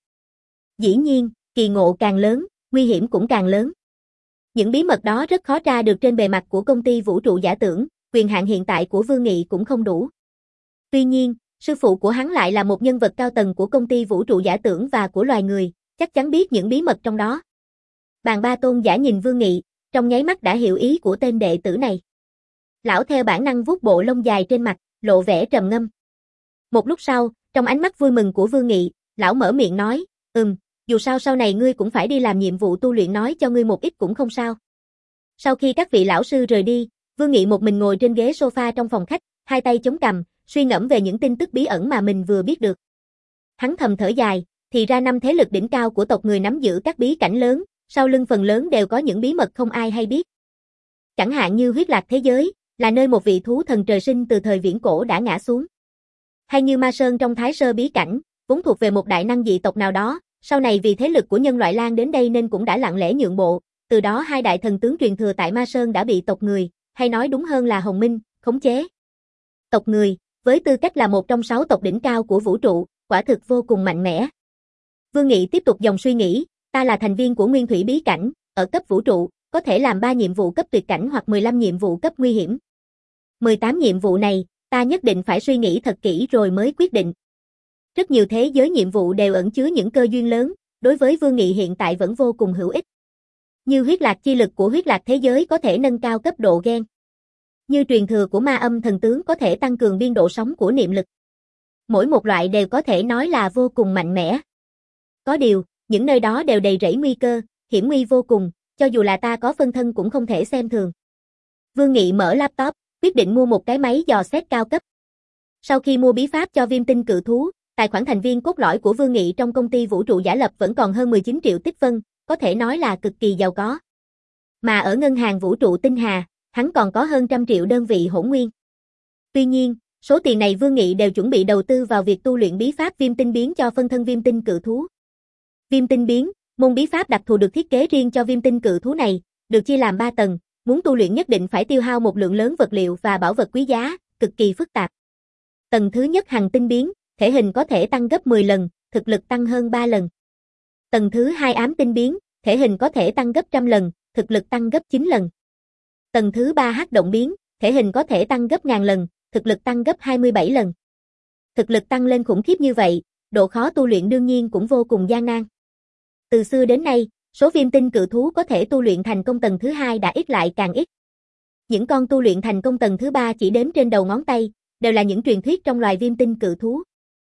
Speaker 1: Dĩ nhiên, kỳ ngộ càng lớn, nguy hiểm cũng càng lớn. Những bí mật đó rất khó tra được trên bề mặt của công ty vũ trụ giả tưởng, quyền hạn hiện tại của Vương Nghị cũng không đủ. Tuy nhiên, sư phụ của hắn lại là một nhân vật cao tầng của công ty vũ trụ giả tưởng và của loài người, chắc chắn biết những bí mật trong đó. Bàn ba tôn giả nhìn Vương Nghị, trong nháy mắt đã hiểu ý của tên đệ tử này. Lão theo bản năng vuốt bộ lông dài trên mặt, lộ vẻ trầm ngâm. Một lúc sau, trong ánh mắt vui mừng của Vương Nghị, lão mở miệng nói, ừm, dù sao sau này ngươi cũng phải đi làm nhiệm vụ tu luyện, nói cho ngươi một ít cũng không sao. Sau khi các vị lão sư rời đi, Vương Nghị một mình ngồi trên ghế sofa trong phòng khách, hai tay chống cằm, suy ngẫm về những tin tức bí ẩn mà mình vừa biết được. Hắn thầm thở dài, thì ra năm thế lực đỉnh cao của tộc người nắm giữ các bí cảnh lớn, sau lưng phần lớn đều có những bí mật không ai hay biết. Chẳng hạn như huyết lạc thế giới, là nơi một vị thú thần trời sinh từ thời viễn cổ đã ngã xuống. Hay như Ma Sơn trong Thái Sơ bí cảnh, vốn thuộc về một đại năng dị tộc nào đó, sau này vì thế lực của nhân loại lan đến đây nên cũng đã lặng lẽ nhượng bộ, từ đó hai đại thần tướng truyền thừa tại Ma Sơn đã bị tộc người, hay nói đúng hơn là Hồng Minh, khống chế. Tộc người, với tư cách là một trong sáu tộc đỉnh cao của vũ trụ, quả thực vô cùng mạnh mẽ. Vương Nghị tiếp tục dòng suy nghĩ, ta là thành viên của Nguyên Thủy bí cảnh, ở cấp vũ trụ, có thể làm ba nhiệm vụ cấp tuyệt cảnh hoặc mười lăm nhiệm vụ cấp nguy hiểm. mười tám nhiệm vụ này, ta nhất định phải suy nghĩ thật kỹ rồi mới quyết định. Rất nhiều thế giới nhiệm vụ đều ẩn chứa những cơ duyên lớn, đối với Vương Nghị hiện tại vẫn vô cùng hữu ích. Như huyết lạc chi lực của huyết lạc thế giới có thể nâng cao cấp độ gen. Như truyền thừa của ma âm thần tướng có thể tăng cường biên độ sóng của niệm lực. Mỗi một loại đều có thể nói là vô cùng mạnh mẽ. Có điều, những nơi đó đều đầy rẫy nguy cơ, hiểm nguy vô cùng, cho dù là ta có phân thân cũng không thể xem thường. Vương Nghị mở laptop, quyết định mua một cái máy dò xét cao cấp. Sau khi mua bí pháp cho viêm tinh cự thú, tài khoản thành viên cốt lõi của Vương Nghị trong công ty vũ trụ giả lập vẫn còn hơn mười chín triệu tích phân, có thể nói là cực kỳ giàu có. Mà ở ngân hàng vũ trụ Tinh Hà, hắn còn có hơn trăm triệu đơn vị hỗn nguyên. Tuy nhiên, số tiền này Vương Nghị đều chuẩn bị đầu tư vào việc tu luyện bí pháp viêm tinh biến cho phân thân viêm tinh cự thú. Viêm tinh biến, môn bí pháp đặc thù được thiết kế riêng cho viêm tinh cự thú này, được chia làm ba tầng, muốn tu luyện nhất định phải tiêu hao một lượng lớn vật liệu và bảo vật quý giá, cực kỳ phức tạp. Tầng thứ nhất hằng tinh biến, thể hình có thể tăng gấp mười lần, thực lực tăng hơn ba lần. Tầng thứ hai ám tinh biến, thể hình có thể tăng gấp trăm lần, thực lực tăng gấp chín lần. Tầng thứ ba hắc động biến, thể hình có thể tăng gấp ngàn lần, thực lực tăng gấp hai mươi bảy lần. Thực lực tăng lên khủng khiếp như vậy, độ khó tu luyện đương nhiên cũng vô cùng gian nan. Từ xưa đến nay, số viêm tinh cự thú có thể tu luyện thành công tầng thứ hai đã ít lại càng ít. Những con tu luyện thành công tầng thứ ba chỉ đếm trên đầu ngón tay, đều là những truyền thuyết trong loài viêm tinh cự thú.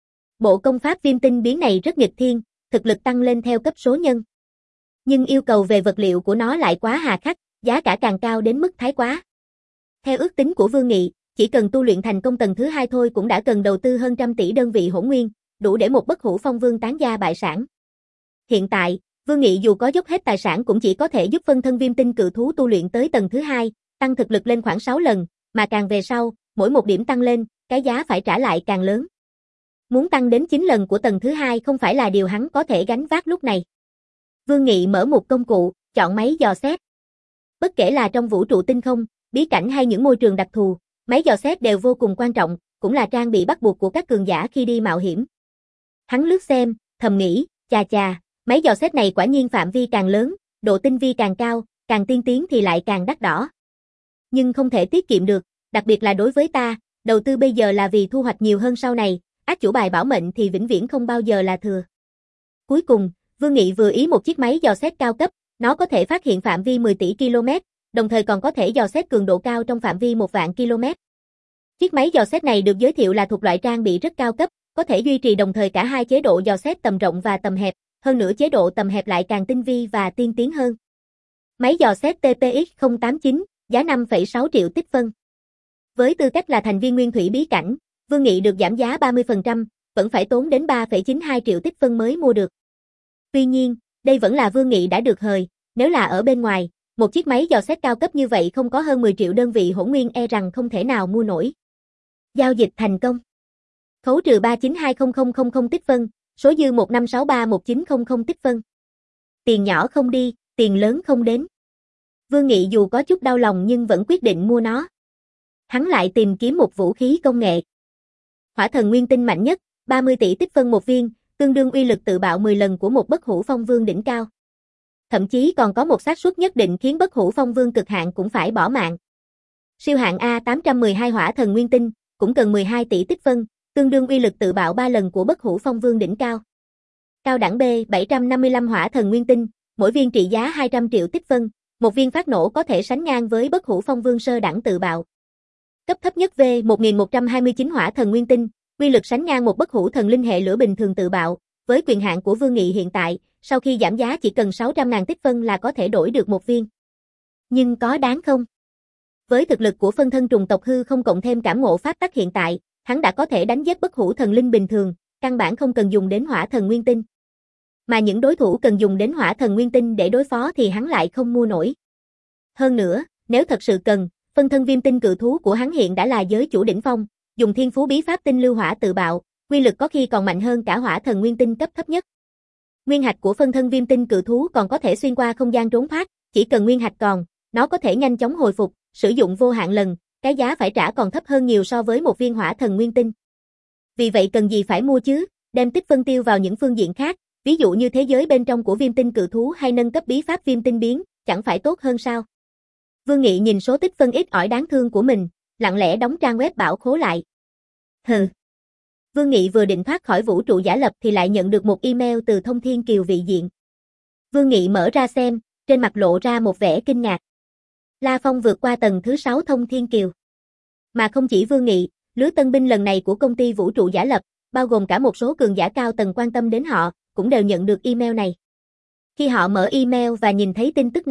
Speaker 1: Bộ công pháp viêm tinh biến này rất nghịch thiên, thực lực tăng lên theo cấp số nhân. Nhưng yêu cầu về vật liệu của nó lại quá hà khắc, giá cả càng cao đến mức thái quá. Theo ước tính của Vương Nghị, chỉ cần tu luyện thành công tầng thứ hai thôi cũng đã cần đầu tư hơn trăm tỷ đơn vị hỗn nguyên, đủ để một bất hủ phong vương tán gia bại sản. Hiện tại, Vương Nghị dù có dốc hết tài sản cũng chỉ có thể giúp phân thân viêm tinh cự thú tu luyện tới tầng thứ hai, tăng thực lực lên khoảng sáu lần, mà càng về sau, mỗi một điểm tăng lên, cái giá phải trả lại càng lớn. Muốn tăng đến chín lần của tầng thứ hai không phải là điều hắn có thể gánh vác lúc này. Vương Nghị mở một công cụ, chọn máy dò xét. Bất kể là trong vũ trụ tinh không, bí cảnh hay những môi trường đặc thù, máy dò xét đều vô cùng quan trọng, cũng là trang bị bắt buộc của các cường giả khi đi mạo hiểm. Hắn lướt xem, thầm nghĩ, chà chà, máy dò xét này quả nhiên phạm vi càng lớn, độ tinh vi càng cao, càng tiên tiến thì lại càng đắt đỏ. Nhưng không thể tiết kiệm được, đặc biệt là đối với ta, đầu tư bây giờ là vì thu hoạch nhiều hơn sau này, át chủ bài bảo mệnh thì vĩnh viễn không bao giờ là thừa. Cuối cùng, Vương Nghị vừa ý một chiếc máy dò xét cao cấp, nó có thể phát hiện phạm vi mười tỷ ki lô mét, đồng thời còn có thể dò xét cường độ cao trong phạm vi một vạn ki lô mét. Chiếc máy dò xét này được giới thiệu là thuộc loại trang bị rất cao cấp, có thể duy trì đồng thời cả hai chế độ dò xét tầm rộng và tầm hẹp, hơn nữa chế độ tầm hẹp lại càng tinh vi và tiên tiến hơn. Máy dò xét T P X không tám chín, giá năm phẩy sáu triệu tích phân. Với tư cách là thành viên nguyên thủy bí cảnh, Vương Nghị được giảm giá ba mươi phần trăm, vẫn phải tốn đến ba phẩy chín hai triệu tích phân mới mua được. Tuy nhiên, đây vẫn là Vương Nghị đã được hời, nếu là ở bên ngoài, một chiếc máy dò xét cao cấp như vậy không có hơn mười triệu đơn vị hỗn nguyên e rằng không thể nào mua nổi. Giao dịch thành công. Khấu trừ ba chín hai không không không không tích phân, số dư một năm sáu ba một chín không không tích phân. Tiền nhỏ không đi, tiền lớn không đến. Vương Nghị dù có chút đau lòng nhưng vẫn quyết định mua nó. Hắn lại tìm kiếm một vũ khí công nghệ. Hỏa thần nguyên tinh mạnh nhất, ba mươi tỷ tích phân một viên, tương đương uy lực tự bạo mười lần của một bất hủ phong vương đỉnh cao. Thậm chí còn có một xác suất nhất định khiến bất hủ phong vương cực hạn cũng phải bỏ mạng. Siêu hạng A tám trăm mười hai hỏa thần nguyên tinh, cũng cần mười hai tỷ tích phân, tương đương uy lực tự bạo ba lần của bất hủ phong vương đỉnh cao. Cao đẳng B bảy trăm năm mươi lăm hỏa thần nguyên tinh, mỗi viên trị giá hai trăm triệu tích phân, một viên phát nổ có thể sánh ngang với bất hủ phong vương sơ đẳng tự bạo. Cấp thấp nhất V một nghìn một trăm hai mươi chín hỏa thần nguyên tinh, uy lực sánh ngang một bất hủ thần linh hệ lửa bình thường tự bạo, với quyền hạn của Vương Nghị hiện tại, sau khi giảm giá chỉ cần sáu trăm ngàn tích phân là có thể đổi được một viên. Nhưng có đáng không? Với thực lực của phân thân trùng tộc hư không cộng thêm cảm ngộ pháp tắc hiện tại, hắn đã có thể đánh giết bất hủ thần linh bình thường, căn bản không cần dùng đến hỏa thần nguyên tinh. Mà những đối thủ cần dùng đến hỏa thần nguyên tinh để đối phó thì hắn lại không mua nổi. Hơn nữa, nếu thật sự cần, phân thân viêm tinh cự thú của hắn hiện đã là giới chủ đỉnh phong, dùng thiên phú bí pháp tinh lưu hỏa tự bạo, quy lực có khi còn mạnh hơn cả hỏa thần nguyên tinh cấp thấp nhất. Nguyên hạch của phân thân viêm tinh cự thú còn có thể xuyên qua không gian trốn thoát, chỉ cần nguyên hạch còn, nó có thể nhanh chóng hồi phục, sử dụng vô hạn lần, cái giá phải trả còn thấp hơn nhiều so với một viên hỏa thần nguyên tinh. Vì vậy cần gì phải mua chứ, đem tích phân tiêu vào những phương diện khác, ví dụ như thế giới bên trong của viêm tinh cự thú hay nâng cấp bí pháp viêm tinh biến, chẳng phải tốt hơn sao? Vương Nghị nhìn số tích phân ít ỏi đáng thương của mình, lặng lẽ đóng trang web bảo khố lại. Hừ. Vương Nghị vừa định thoát khỏi vũ trụ giả lập thì lại nhận được một email từ Thông Thiên Kiều vị diện. Vương Nghị mở ra xem, trên mặt lộ ra một vẻ kinh ngạc. La Phong vượt qua tầng thứ sáu Thông Thiên Kiều. Mà không chỉ Vương Nghị, lứa tân binh lần này của công ty vũ trụ giả lập, bao gồm cả một số cường giả cao tầng quan tâm đến họ, cũng đều nhận được email này. Khi họ mở email và nhìn thấy tin tức này,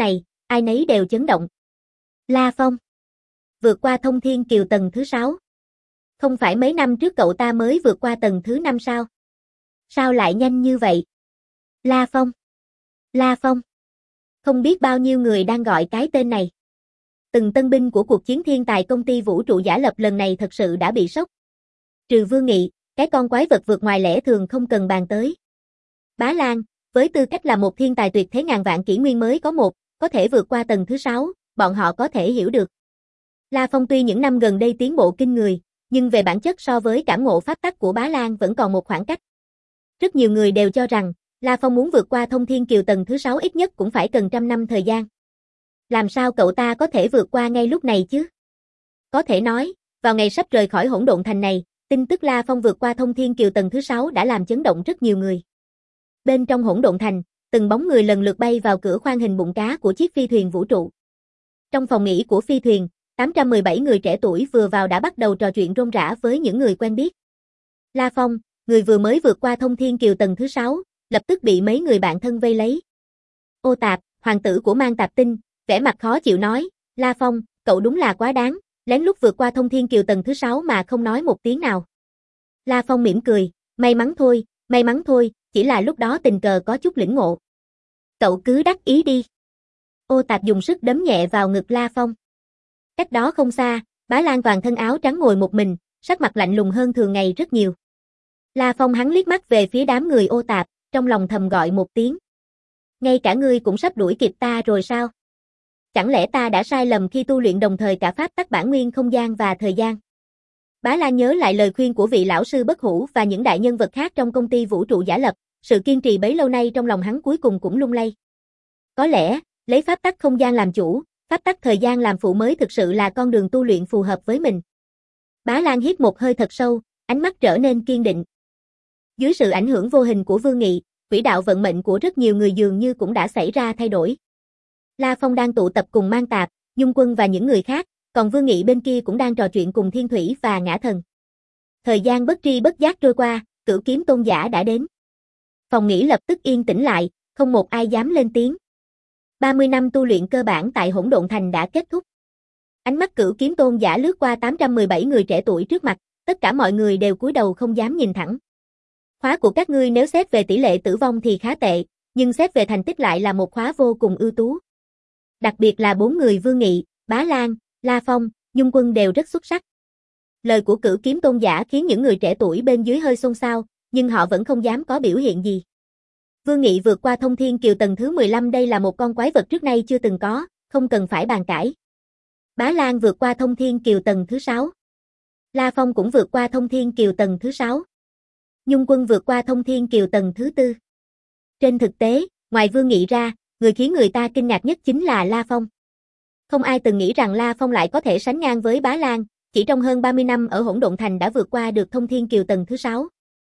Speaker 1: ai nấy đều chấn động. La Phong vượt qua thông thiên kiều tầng thứ sáu. Không phải mấy năm trước cậu ta mới vượt qua tầng thứ năm sao? Sao lại nhanh như vậy? La Phong. La Phong. Không biết bao nhiêu người đang gọi cái tên này. Từng tân binh của cuộc chiến thiên tài công ty vũ trụ giả lập lần này thật sự đã bị sốc. Trừ Vương Nghị, cái con quái vật vượt ngoài lẽ thường không cần bàn tới. Bá Lan, với tư cách là một thiên tài tuyệt thế ngàn vạn kỷ nguyên mới có một, có thể vượt qua tầng thứ sáu, bọn họ có thể hiểu được. La Phong tuy những năm gần đây tiến bộ kinh người, nhưng về bản chất so với cảm ngộ pháp tắc của Bá Lan vẫn còn một khoảng cách. Rất nhiều người đều cho rằng, La Phong muốn vượt qua thông thiên kiều tầng thứ sáu ít nhất cũng phải cần trăm năm thời gian. Làm sao cậu ta có thể vượt qua ngay lúc này chứ? Có thể nói, vào ngày sắp rời khỏi hỗn độn thành này, tin tức La Phong vượt qua thông thiên kiều tầng thứ sáu đã làm chấn động rất nhiều người. Bên trong hỗn độn thành, từng bóng người lần lượt bay vào cửa khoang hình bụng cá của chiếc phi thuyền vũ trụ. Trong phòng nghỉ của phi thuyền, tám trăm mười bảy người trẻ tuổi vừa vào đã bắt đầu trò chuyện rôm rả với những người quen biết. La Phong, người vừa mới vượt qua thông thiên kiều tầng thứ sáu, lập tức bị mấy người bạn thân vây lấy. Ô Tạp, hoàng tử của Mang Tạp Tinh, vẻ mặt khó chịu nói, La Phong, cậu đúng là quá đáng, lén lút vượt qua thông thiên kiều tầng thứ sáu mà không nói một tiếng nào. La Phong mỉm cười, may mắn thôi, may mắn thôi, chỉ là lúc đó tình cờ có chút lĩnh ngộ. Cậu cứ đắc ý đi. Ô Tạp dùng sức đấm nhẹ vào ngực La Phong. Cách đó không xa, Bá Lan toàn thân áo trắng ngồi một mình, sắc mặt lạnh lùng hơn thường ngày rất nhiều. La Phong hắn liếc mắt về phía đám người Ô Tạp, trong lòng thầm gọi một tiếng. Ngay cả ngươi cũng sắp đuổi kịp ta rồi sao? Chẳng lẽ ta đã sai lầm khi tu luyện đồng thời cả pháp tắc bản nguyên không gian và thời gian? Bá Lan nhớ lại lời khuyên của vị lão sư bất hủ và những đại nhân vật khác trong công ty vũ trụ giả lập, sự kiên trì bấy lâu nay trong lòng hắn cuối cùng cũng lung lay. Có lẽ, lấy pháp tắc không gian làm chủ, pháp tắc thời gian làm phụ mới thực sự là con đường tu luyện phù hợp với mình. Bá Lan hít một hơi thật sâu, ánh mắt trở nên kiên định. Dưới sự ảnh hưởng vô hình của Vương Nghị, quỹ đạo vận mệnh của rất nhiều người dường như cũng đã xảy ra thay đổi. La Phong đang tụ tập cùng Mang Tạp, Nhung Quân và những người khác, còn Vương Nghị bên kia cũng đang trò chuyện cùng Thiên Thủy và Ngã Thần. Thời gian bất tri bất giác trôi qua, Cửu Kiếm Tôn giả đã đến. Phòng nghỉ lập tức yên tĩnh lại, không một ai dám lên tiếng. ba mươi năm tu luyện cơ bản tại Hỗn Độn Thành đã kết thúc. Ánh mắt Cửu Kiếm Tôn giả lướt qua tám trăm mười bảy người trẻ tuổi trước mặt, tất cả mọi người đều cúi đầu không dám nhìn thẳng. Khóa của các ngươi nếu xét về tỷ lệ tử vong thì khá tệ, nhưng xét về thành tích lại là một khóa vô cùng ưu tú. Đặc biệt là bốn người Vương Nghị, Bá Lan, La Phong, Nhung Quân đều rất xuất sắc. Lời của Cửu Kiếm Tôn giả khiến những người trẻ tuổi bên dưới hơi xôn xao, nhưng họ vẫn không dám có biểu hiện gì. Vương Nghị vượt qua thông thiên kiều tầng thứ mười lăm, đây là một con quái vật trước nay chưa từng có, không cần phải bàn cãi. Bá Lan vượt qua thông thiên kiều tầng thứ sáu. La Phong cũng vượt qua thông thiên kiều tầng thứ sáu. Nhung Quân vượt qua thông thiên kiều tầng thứ tư. Trên thực tế, ngoài Vương Nghị ra, người khiến người ta kinh ngạc nhất chính là La Phong. Không ai từng nghĩ rằng La Phong lại có thể sánh ngang với Bá Lan, chỉ trong hơn ba mươi năm ở Hỗn Độn Thành đã vượt qua được thông thiên kiều tầng thứ sáu.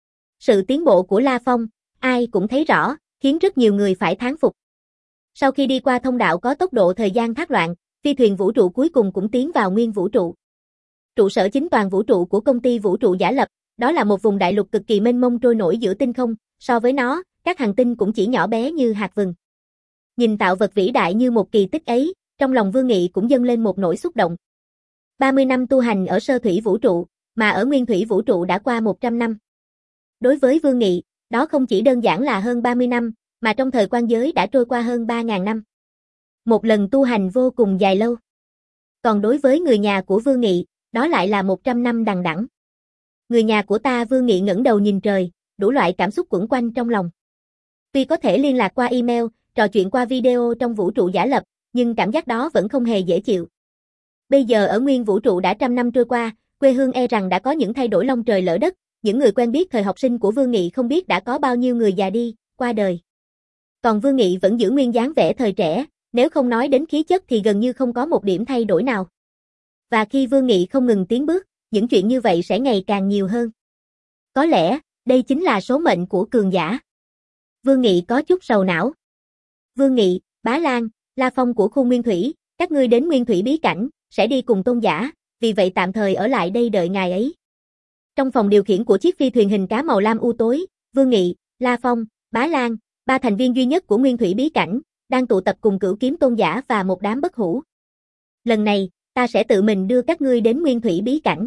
Speaker 1: Sự tiến bộ của La Phong, ai cũng thấy rõ, khiến rất nhiều người phải thán phục. Sau khi đi qua thông đạo có tốc độ thời gian thác loạn, phi thuyền vũ trụ cuối cùng cũng tiến vào nguyên vũ trụ. Trụ sở chính toàn vũ trụ của công ty vũ trụ giả lập, đó là một vùng đại lục cực kỳ mênh mông trôi nổi giữa tinh không, so với nó, các hành tinh cũng chỉ nhỏ bé như hạt vừng. Nhìn tạo vật vĩ đại như một kỳ tích ấy, trong lòng Vương Nghị cũng dâng lên một nỗi xúc động. ba mươi năm tu hành ở sơ thủy vũ trụ, mà ở nguyên thủy vũ trụ đã qua một trăm năm. Đối với Vương Nghị, đó không chỉ đơn giản là hơn ba mươi năm, mà trong thời quan giới đã trôi qua hơn ba nghìn năm. Một lần tu hành vô cùng dài lâu. Còn đối với người nhà của Vương Nghị, đó lại là một trăm năm đằng đẵng. Người nhà của ta, Vương Nghị ngẩng đầu nhìn trời, đủ loại cảm xúc quẩn quanh trong lòng. Tuy có thể liên lạc qua email, trò chuyện qua video trong vũ trụ giả lập, nhưng cảm giác đó vẫn không hề dễ chịu. Bây giờ ở nguyên vũ trụ đã trăm năm trôi qua, quê hương e rằng đã có những thay đổi long trời lỡ đất, những người quen biết thời học sinh của Vương Nghị không biết đã có bao nhiêu người già đi, qua đời. Còn Vương Nghị vẫn giữ nguyên dáng vẻ thời trẻ, nếu không nói đến khí chất thì gần như không có một điểm thay đổi nào. Và khi Vương Nghị không ngừng tiến bước, những chuyện như vậy sẽ ngày càng nhiều hơn. Có lẽ, đây chính là số mệnh của cường giả. Vương Nghị có chút sầu não. Vương Nghị, Bá Lan, La Phong của khu Nguyên Thủy, các ngươi đến Nguyên Thủy bí cảnh, sẽ đi cùng Tôn giả, vì vậy tạm thời ở lại đây đợi ngài ấy. Trong phòng điều khiển của chiếc phi thuyền hình cá màu lam u tối, Vương Nghị, La Phong, Bá Lan, ba thành viên duy nhất của Nguyên Thủy bí cảnh, đang tụ tập cùng Cửu Kiếm Tôn giả và một đám bất hủ. Lần này, ta sẽ tự mình đưa các ngươi đến Nguyên Thủy bí cảnh.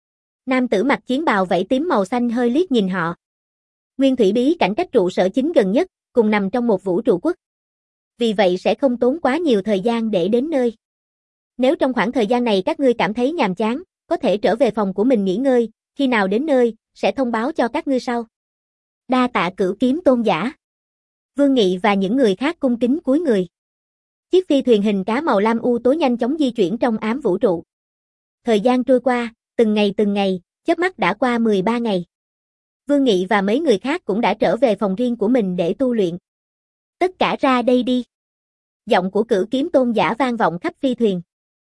Speaker 1: Nam tử mặc chiến bào vảy tím màu xanh hơi liếc nhìn họ. Nguyên Thủy bí cảnh cách trụ sở chính gần nhất, cùng nằm trong một vũ trụ quốc. Vì vậy sẽ không tốn quá nhiều thời gian để đến nơi. Nếu trong khoảng thời gian này các ngươi cảm thấy nhàm chán, có thể trở về phòng của mình nghỉ ngơi, khi nào đến nơi, sẽ thông báo cho các ngươi sau. Đa tạ Cửu Kiếm Tôn giả. Vương Nghị và những người khác cung kính cúi người. Chiếc phi thuyền hình cá màu lam u tối nhanh chóng di chuyển trong ám vũ trụ. Thời gian trôi qua, từng ngày từng ngày, chớp mắt đã qua mười ba ngày. Vương Nghị và mấy người khác cũng đã trở về phòng riêng của mình để tu luyện. Tất cả ra đây đi. Giọng của Cửu Kiếm Tôn giả vang vọng khắp phi thuyền.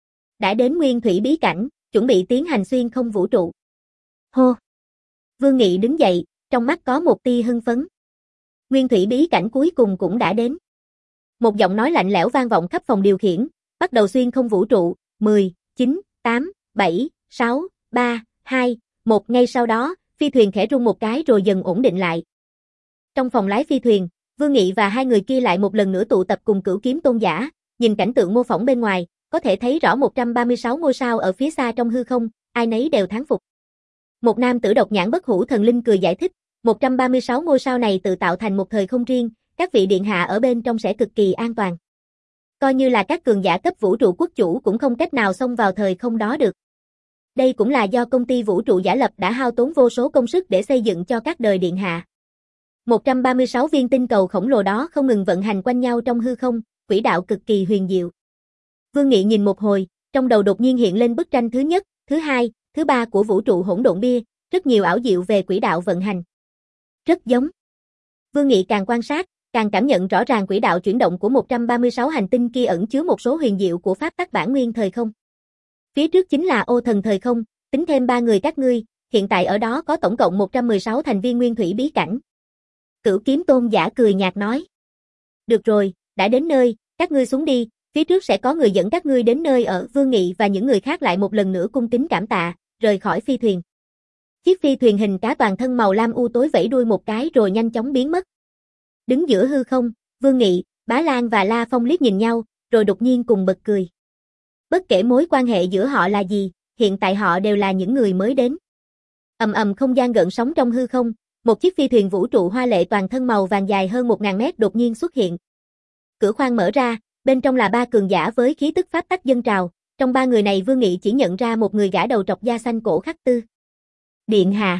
Speaker 1: Đã đến Nguyên Thủy bí cảnh, chuẩn bị tiến hành xuyên không vũ trụ. Hô! Vương Nghị đứng dậy, trong mắt có một tia hưng phấn. Nguyên Thủy bí cảnh cuối cùng cũng đã đến. Một giọng nói lạnh lẽo vang vọng khắp phòng điều khiển, bắt đầu xuyên không vũ trụ, mười, chín, tám, bảy, sáu, ba, hai, một. Ngay sau đó, phi thuyền khẽ rung một cái rồi dần ổn định lại. Trong phòng lái phi thuyền, Vương Nghị và hai người kia lại một lần nữa tụ tập cùng Cửu Kiếm Tôn giả, nhìn cảnh tượng mô phỏng bên ngoài, có thể thấy rõ một trăm ba mươi sáu ngôi sao ở phía xa trong hư không, ai nấy đều thán phục. Một nam tử độc nhãn bất hủ thần linh cười giải thích, một trăm ba mươi sáu ngôi sao này tự tạo thành một thời không riêng, các vị điện hạ ở bên trong sẽ cực kỳ an toàn. Coi như là các cường giả cấp vũ trụ quốc chủ cũng không cách nào xông vào thời không đó được. Đây cũng là do công ty vũ trụ giả lập đã hao tốn vô số công sức để xây dựng cho các đời điện hạ. một trăm ba mươi sáu viên tinh cầu khổng lồ đó không ngừng vận hành quanh nhau trong hư không, quỹ đạo cực kỳ huyền diệu. Vương Nghị nhìn một hồi, trong đầu đột nhiên hiện lên bức tranh thứ nhất, thứ hai, thứ ba của vũ trụ hỗn độn bia, rất nhiều ảo diệu về quỹ đạo vận hành. Rất giống. Vương Nghị càng quan sát, càng cảm nhận rõ ràng quỹ đạo chuyển động của một trăm ba mươi sáu hành tinh kia ẩn chứa một số huyền diệu của pháp tắc bản nguyên thời không. Phía trước chính là ô thần thời không, tính thêm ba người các ngươi, hiện tại ở đó có tổng cộng một trăm mười sáu thành viên Nguyên Thủy bí cảnh. Cửu Kiếm Tôn giả cười nhạt nói. Được rồi, đã đến nơi, các ngươi xuống đi, phía trước sẽ có người dẫn các ngươi đến nơi ở. Vương Nghị và những người khác lại một lần nữa cung kính cảm tạ, rời khỏi phi thuyền. Chiếc phi thuyền hình cá toàn thân màu lam u tối vẫy đuôi một cái rồi nhanh chóng biến mất. Đứng giữa hư không, Vương Nghị, Bá Lan và La Phong liếc nhìn nhau, rồi đột nhiên cùng bật cười. Bất kể mối quan hệ giữa họ là gì, hiện tại họ đều là những người mới đến. Ầm ầm không gian gợn sóng trong hư không, một chiếc phi thuyền vũ trụ hoa lệ toàn thân màu vàng dài hơn một nghìn mét đột nhiên xuất hiện. Cửa khoang mở ra, bên trong là ba cường giả với khí tức pháp tắc dâng trào, trong ba người này Vương Nghị chỉ nhận ra một người gã đầu trọc da xanh cổ khắc tư. Điện hạ.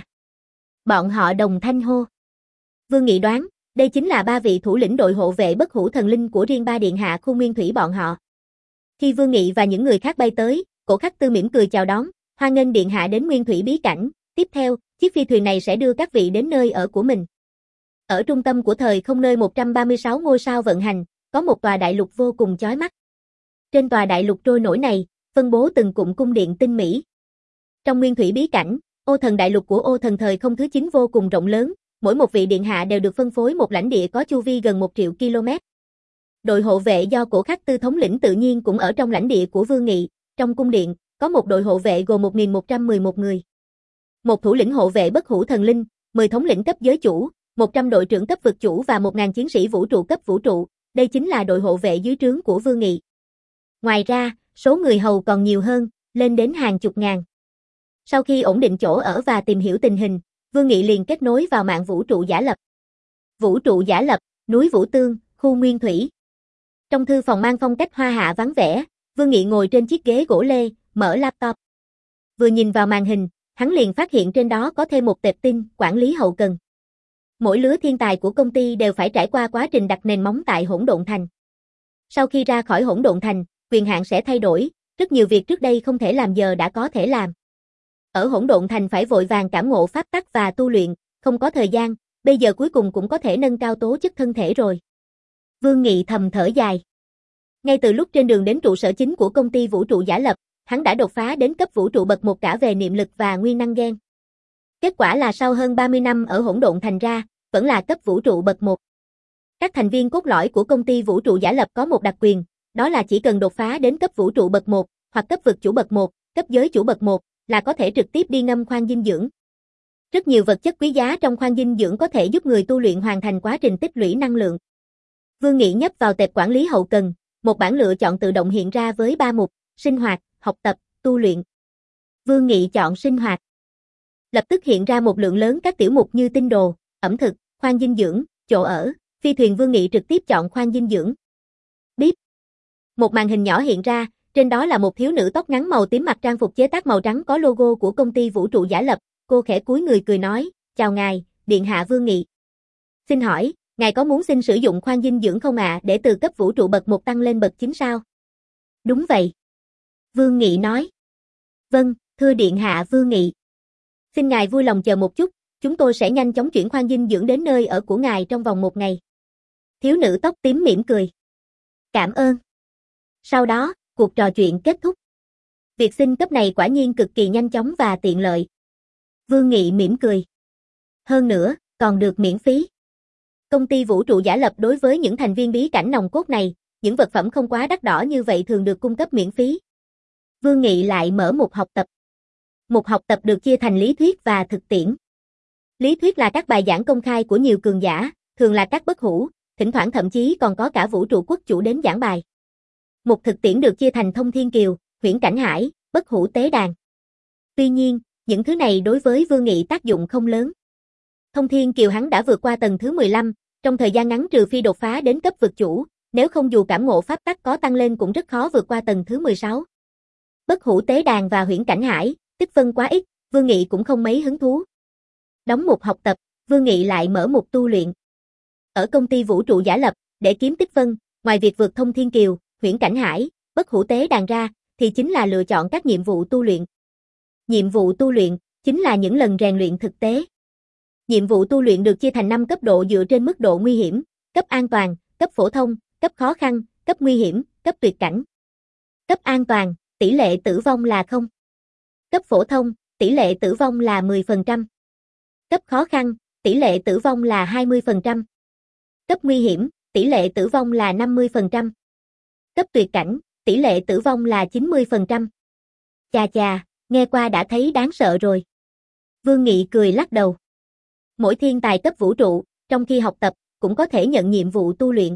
Speaker 1: Bọn họ đồng thanh hô. Vương Nghị đoán, đây chính là ba vị thủ lĩnh đội hộ vệ bất hủ thần linh của riêng ba điện hạ khu Nguyên Thủy bọn họ. Khi Vương Nghị và những người khác bay tới, cổ khắc tư mỉm cười chào đón, hoan nghênh điện hạ đến Nguyên Thủy bí cảnh, tiếp theo, chiếc phi thuyền này sẽ đưa các vị đến nơi ở của mình. Ở trung tâm của thời không nơi một trăm ba mươi sáu ngôi sao vận hành, có một tòa đại lục vô cùng chói mắt. Trên tòa đại lục trôi nổi này, phân bố từng cụm cung điện tinh mỹ. Trong Nguyên Thủy bí cảnh, ô thần đại lục của ô thần thời không thứ chín vô cùng rộng lớn, mỗi một vị điện hạ đều được phân phối một lãnh địa có chu vi gần một triệu ki lô mét. Đội hộ vệ do cổ khắc tư thống lĩnh tự nhiên cũng ở trong lãnh địa của Vương Nghị, trong cung điện, có một đội hộ vệ gồm một nghìn một trăm mười một người. Một thủ lĩnh hộ vệ bất hủ thần linh, mười thống lĩnh cấp giới chủ, một trăm đội trưởng cấp vực chủ và một nghìn chiến sĩ vũ trụ cấp vũ trụ, đây chính là đội hộ vệ dưới trướng của Vương Nghị. Ngoài ra, số người hầu còn nhiều hơn, lên đến hàng chục ngàn. Sau khi ổn định chỗ ở và tìm hiểu tình hình, Vương Nghị liền kết nối vào mạng vũ trụ giả lập. Vũ trụ giả lập, núi Vũ Tương, khu Nguyên Thủy. Trong thư phòng mang phong cách hoa hạ vắng vẻ, Vương Nghị ngồi trên chiếc ghế gỗ lê, mở laptop. Vừa nhìn vào màn hình, hắn liền phát hiện trên đó có thêm một tệp tin, quản lý hậu cần. Mỗi lứa thiên tài của công ty đều phải trải qua quá trình đặt nền móng tại Hỗn Độn Thành. Sau khi ra khỏi Hỗn Độn Thành, quyền hạn sẽ thay đổi, rất nhiều việc trước đây không thể làm giờ đã có thể làm. Ở Hỗn Độn Thành phải vội vàng cảm ngộ pháp tắc và tu luyện, không có thời gian, bây giờ cuối cùng cũng có thể nâng cao tố chất thân thể rồi. Vương Nghị thầm thở dài. Ngay từ lúc trên đường đến trụ sở chính của công ty vũ trụ giả lập, hắn đã đột phá đến cấp vũ trụ bậc một cả về niệm lực và nguyên năng gen. Kết quả là sau hơn ba mươi năm ở Hỗn Độn Thành ra, vẫn là cấp vũ trụ bậc một. Các thành viên cốt lõi của công ty vũ trụ giả lập có một đặc quyền, đó là chỉ cần đột phá đến cấp vũ trụ bậc một, hoặc cấp vực chủ bậc một, cấp giới chủ bậc một, là có thể trực tiếp đi ngâm khoan dinh dưỡng. Rất nhiều vật chất quý giá trong khoan dinh dưỡng có thể giúp người tu luyện hoàn thành quá trình tích lũy năng lượng. Vương Nghị nhấp vào tệp quản lý hậu cần, một bảng lựa chọn tự động hiện ra với ba mục, sinh hoạt, học tập, tu luyện. Vương Nghị chọn sinh hoạt. Lập tức hiện ra một lượng lớn các tiểu mục như tinh đồ, ẩm thực, khoang dinh dưỡng, chỗ ở. Phi thuyền Vương Nghị trực tiếp chọn khoang dinh dưỡng. Bíp. Một màn hình nhỏ hiện ra, trên đó là một thiếu nữ tóc ngắn màu tím mặc trang phục chế tác màu trắng có logo của công ty vũ trụ giả lập. Cô khẽ cúi người cười nói, chào ngài, điện hạ Vương Nghị. Xin hỏi, ngài có muốn xin sử dụng khoang dinh dưỡng không ạ, để từ cấp vũ trụ bậc một tăng lên bậc chín sao? Đúng vậy. Vương Nghị nói. Vâng, thưa điện hạ Vương Nghị. Xin ngài vui lòng chờ một chút, chúng tôi sẽ nhanh chóng chuyển khoang dinh dưỡng đến nơi ở của ngài trong vòng một ngày. Thiếu nữ tóc tím mỉm cười. Cảm ơn. Sau đó, cuộc trò chuyện kết thúc. Việc xin cấp này quả nhiên cực kỳ nhanh chóng và tiện lợi. Vương Nghị mỉm cười. Hơn nữa, còn được miễn phí. Công ty vũ trụ giả lập đối với những thành viên bí cảnh nòng cốt này, những vật phẩm không quá đắt đỏ như vậy thường được cung cấp miễn phí. Vương Nghị lại mở mục học tập. Mục học tập được chia thành lý thuyết và thực tiễn. Lý thuyết là các bài giảng công khai của nhiều cường giả, thường là các bất hủ, thỉnh thoảng thậm chí còn có cả vũ trụ quốc chủ đến giảng bài. Mục thực tiễn được chia thành thông thiên kiều, huyễn cảnh hải, bất hủ tế đàn. Tuy nhiên, những thứ này đối với Vương Nghị tác dụng không lớn. Thông thiên kiều hắn đã vượt qua tầng thứ mười lăm, trong thời gian ngắn trừ phi đột phá đến cấp vực chủ, nếu không dù cảm ngộ pháp tắc có tăng lên cũng rất khó vượt qua tầng thứ mười sáu. Bất hủ tế đàn và huyễn cảnh hải, tích phân quá ít, Vương Nghị cũng không mấy hứng thú. Đóng mục học tập, Vương Nghị lại mở mục tu luyện. Ở công ty vũ trụ giả lập, để kiếm tích phân, ngoài việc vượt thông thiên kiều, huyễn cảnh hải, bất hủ tế đàn ra, thì chính là lựa chọn các nhiệm vụ tu luyện. Nhiệm vụ tu luyện, chính là những lần rèn luyện thực tế. Nhiệm vụ tu luyện được chia thành năm cấp độ dựa trên mức độ nguy hiểm, cấp an toàn, cấp phổ thông, cấp khó khăn, cấp nguy hiểm, cấp tuyệt cảnh. Cấp an toàn, tỷ lệ tử vong là không. Cấp phổ thông, tỷ lệ tử vong là mười phần trăm. Cấp khó khăn, tỷ lệ tử vong là hai mươi phần trăm. Cấp nguy hiểm, tỷ lệ tử vong là năm mươi phần trăm. Cấp tuyệt cảnh, tỷ lệ tử vong là chín mươi phần trăm. Chà chà, nghe qua đã thấy đáng sợ rồi. Vương Nghị cười lắc đầu. Mỗi thiên tài cấp vũ trụ, trong khi học tập, cũng có thể nhận nhiệm vụ tu luyện.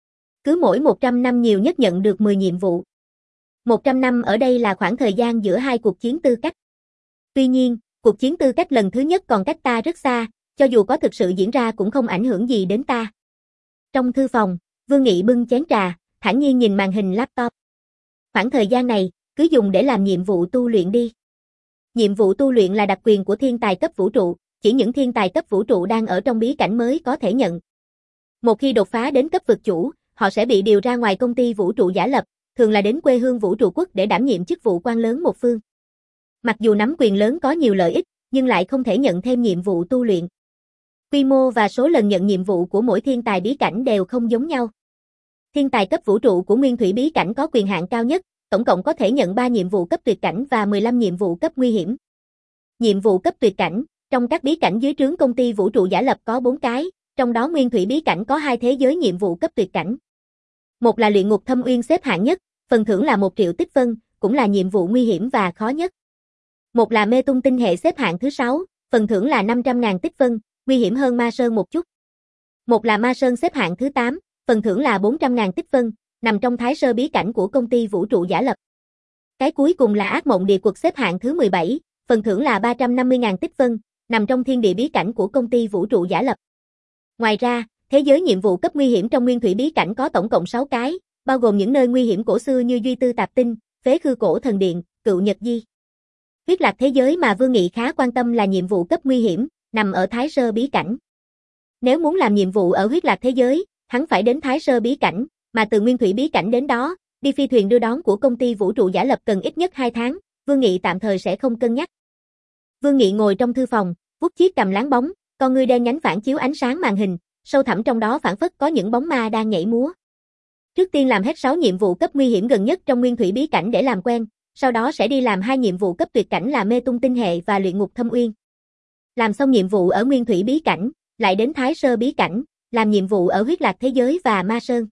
Speaker 1: Cứ mỗi một trăm năm nhiều nhất nhận được mười nhiệm vụ. một trăm năm ở đây là khoảng thời gian giữa hai cuộc chiến tư cách. Tuy nhiên, cuộc chiến tư cách lần thứ nhất còn cách ta rất xa, cho dù có thực sự diễn ra cũng không ảnh hưởng gì đến ta. Trong thư phòng, Vương Nghị bưng chén trà, thản nhiên nhìn màn hình laptop. Khoảng thời gian này, cứ dùng để làm nhiệm vụ tu luyện đi. Nhiệm vụ tu luyện là đặc quyền của thiên tài cấp vũ trụ, chỉ những thiên tài cấp vũ trụ đang ở trong bí cảnh mới có thể nhận. Một khi đột phá đến cấp vực chủ, họ sẽ bị điều ra ngoài công ty vũ trụ giả lập, thường là đến quê hương vũ trụ quốc để đảm nhiệm chức vụ quan lớn một phương. Mặc dù nắm quyền lớn có nhiều lợi ích, nhưng lại không thể nhận thêm nhiệm vụ tu luyện. Quy mô và số lần nhận nhiệm vụ của mỗi thiên tài bí cảnh đều không giống nhau. Thiên tài cấp vũ trụ của Nguyên Thủy bí cảnh có quyền hạn cao nhất, tổng cộng có thể nhận ba nhiệm vụ cấp tuyệt cảnh và mười lăm nhiệm vụ cấp nguy hiểm. Nhiệm vụ cấp tuyệt cảnh, trong các bí cảnh dưới trướng công ty vũ trụ giả lập có bốn cái, trong đó Nguyên Thủy bí cảnh có hai thế giới nhiệm vụ cấp tuyệt cảnh. Một là luyện ngục thâm uyên xếp hạng nhất, phần thưởng là một triệu tích phân, cũng là nhiệm vụ nguy hiểm và khó nhất. Một là mê tung tinh hệ xếp hạng thứ sáu, phần thưởng là năm trăm ngàn tích phân, nguy hiểm hơn ma sơn một chút. Một là ma sơn xếp hạng thứ tám, phần thưởng là bốn trăm ngàn tích phân, nằm trong thái sơ bí cảnh của công ty vũ trụ giả lập. Cái cuối cùng là ác mộng địa quật xếp hạng thứ mười bảy, phần thưởng là ba trăm năm mươi ngàn tích phân, nằm trong thiên địa bí cảnh của công ty vũ trụ giả lập. Ngoài ra, thế giới nhiệm vụ cấp nguy hiểm trong Nguyên Thủy bí cảnh có tổng cộng sáu cái, bao gồm những nơi nguy hiểm cổ xưa như Duy Tư Tạp Tinh, Phế Khư Cổ Thần Điện, Cựu Nhật Di. Huyết Lạc thế giới mà Vương Nghị khá quan tâm là nhiệm vụ cấp nguy hiểm, nằm ở thái sơ bí cảnh. Nếu muốn làm nhiệm vụ ở Huyết Lạc thế giới, hắn phải đến thái sơ bí cảnh, mà từ Nguyên Thủy bí cảnh đến đó, đi phi thuyền đưa đón của công ty vũ trụ giả lập cần ít nhất hai tháng, Vương Nghị tạm thời sẽ không cân nhắc. Vương Nghị ngồi trong thư phòng, vuốt chiếc cằm láng bóng, con ngươi đen nhánh phản chiếu ánh sáng màn hình, sâu thẳm trong đó phảng phất có những bóng ma đang nhảy múa. Trước tiên làm hết sáu nhiệm vụ cấp nguy hiểm gần nhất trong Nguyên Thủy bí cảnh để làm quen, sau đó sẽ đi làm hai nhiệm vụ cấp tuyệt cảnh là mê tung tinh hệ và luyện ngục thâm uyên. Làm xong nhiệm vụ ở Nguyên Thủy bí cảnh, lại đến thái sơ bí cảnh, làm nhiệm vụ ở Huyết Lạc thế giới và ma sơn.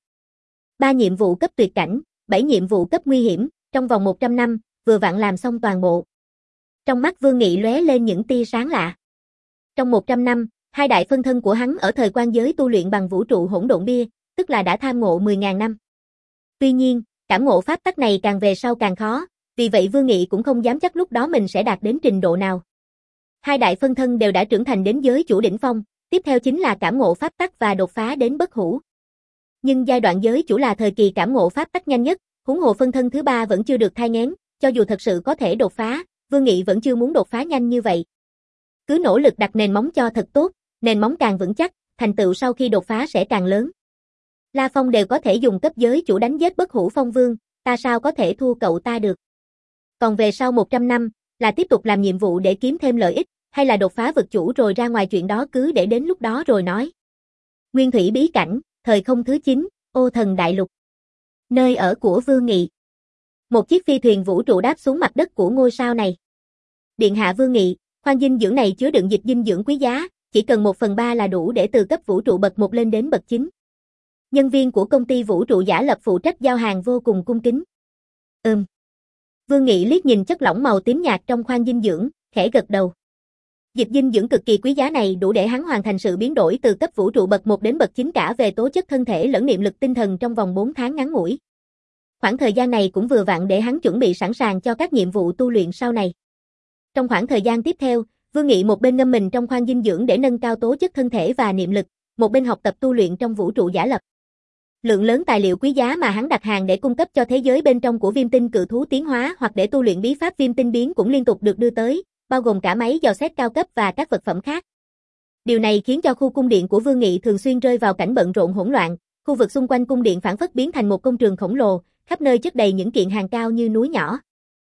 Speaker 1: Ba nhiệm vụ cấp tuyệt cảnh, bảy nhiệm vụ cấp nguy hiểm, trong vòng một trăm năm, vừa vặn làm xong toàn bộ. Trong mắt Vương Nghị lóe lên những tia sáng lạ. Trong một trăm năm, hai đại phân thân của hắn ở thời quan giới tu luyện bằng vũ trụ hỗn độn bia, tức là đã tham ngộ mười nghìn năm. Tuy nhiên, cảm ngộ pháp tắc này càng về sau càng khó, vì vậy Vương Nghị cũng không dám chắc lúc đó mình sẽ đạt đến trình độ nào. Hai đại phân thân đều đã trưởng thành đến giới chủ đỉnh phong, tiếp theo chính là cảm ngộ pháp tắc và đột phá đến bất hủ. Nhưng giai đoạn giới chủ là thời kỳ cảm ngộ pháp tắc nhanh nhất, huống hồ phân thân thứ ba vẫn chưa được thai nghén, cho dù thật sự có thể đột phá, Vương Nghị vẫn chưa muốn đột phá nhanh như vậy. Cứ nỗ lực đặt nền móng cho thật tốt, nền móng càng vững chắc, thành tựu sau khi đột phá sẽ càng lớn. La Phong đều có thể dùng cấp giới chủ đánh giết bất hủ phong vương, ta sao có thể thua cậu ta được. Còn về sau một trăm năm, là tiếp tục làm nhiệm vụ để kiếm thêm lợi ích, hay là đột phá vực chủ rồi ra ngoài chuyện đó cứ để đến lúc đó rồi nói. Nguyên thủy bí cảnh, thời không thứ chín, Ô Thần Đại Lục. Nơi ở của Vương Nghị. Một chiếc phi thuyền vũ trụ đáp xuống mặt đất của ngôi sao này. Điện hạ Vương Nghị, khoang dinh dưỡng này chứa đựng dịch dinh dưỡng quý giá, chỉ cần một phần ba là đủ để từ cấp vũ trụ bậc một lên đến bậc chín. Nhân viên của công ty vũ trụ giả lập phụ trách giao hàng vô cùng cung kính. Ừm. Vương Nghị liếc nhìn chất lỏng màu tím nhạt trong khoang dinh dưỡng, khẽ gật đầu. Dịch dinh dưỡng cực kỳ quý giá này đủ để hắn hoàn thành sự biến đổi từ cấp vũ trụ bậc một đến bậc chín cả về tố chất thân thể lẫn niệm lực tinh thần trong vòng bốn tháng ngắn ngủi. Khoảng thời gian này cũng vừa vặn để hắn chuẩn bị sẵn sàng cho các nhiệm vụ tu luyện sau này. Trong khoảng thời gian tiếp theo, Vương Nghị một bên ngâm mình trong khoang dinh dưỡng để nâng cao tố chất thân thể và niệm lực, một bên học tập tu luyện trong vũ trụ giả lập. Lượng lớn tài liệu quý giá mà hắn đặt hàng để cung cấp cho thế giới bên trong của viêm tinh cự thú tiến hóa hoặc để tu luyện bí pháp viêm tinh biến cũng liên tục được đưa tới, bao gồm cả máy dò xét cao cấp và các vật phẩm khác. Điều này khiến cho khu cung điện của Vương Nghị thường xuyên rơi vào cảnh bận rộn hỗn loạn, khu vực xung quanh cung điện phản phất biến thành một công trường khổng lồ, khắp nơi chất đầy những kiện hàng cao như núi nhỏ.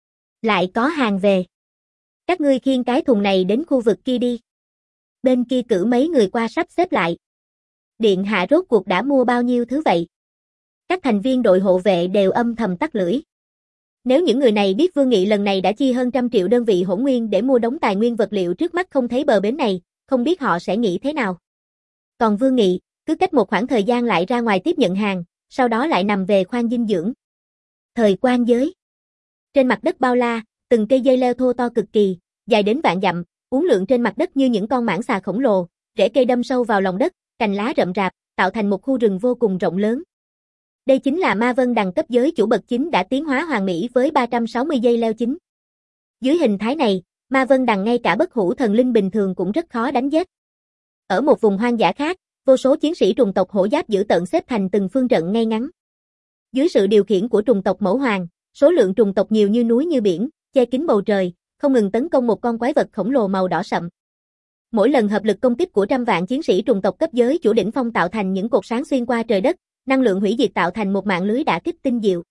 Speaker 1: Lại có hàng về. Các ngươi khiêng cái thùng này đến khu vực kia đi. Bên kia cử mấy người qua sắp xếp lại. Điện hạ rốt cuộc đã mua bao nhiêu thứ vậy? Các thành viên đội hộ vệ đều âm thầm tắt lưỡi. Nếu những người này biết Vương Nghị lần này đã chi hơn trăm triệu đơn vị hỗn nguyên để mua đống tài nguyên vật liệu trước mắt không thấy bờ bến này, không biết họ sẽ nghĩ thế nào. Còn Vương Nghị, cứ cách một khoảng thời gian lại ra ngoài tiếp nhận hàng, sau đó lại nằm về khoang dinh dưỡng. Thời quan giới. Trên mặt đất bao la, từng cây dây leo thô to cực kỳ, dài đến vạn dặm, uốn lượn trên mặt đất như những con mãng xà khổng lồ, rễ cây đâm sâu vào lòng đất, cành lá rậm rạp, tạo thành một khu rừng vô cùng rộng lớn. Đây chính là Ma Vân Đằng cấp giới chủ bậc chín đã tiến hóa hoàn mỹ với ba trăm sáu mươi dây leo chính. Dưới hình thái này, Ma Vân Đằng ngay cả bất hủ thần linh bình thường cũng rất khó đánh giết. Ở một vùng hoang dã khác, vô số chiến sĩ trùng tộc hổ giáp dữ tợn xếp thành từng phương trận ngay ngắn. Dưới sự điều khiển của trùng tộc mẫu hoàng, số lượng trùng tộc nhiều như núi như biển, che kín bầu trời, không ngừng tấn công một con quái vật khổng lồ màu đỏ sậm. Mỗi lần hợp lực công kích của trăm vạn chiến sĩ trùng tộc cấp giới chủ đỉnh phong tạo thành những cột sáng xuyên qua trời đất, năng lượng hủy diệt tạo thành một mạng lưới đả kích tinh diệu.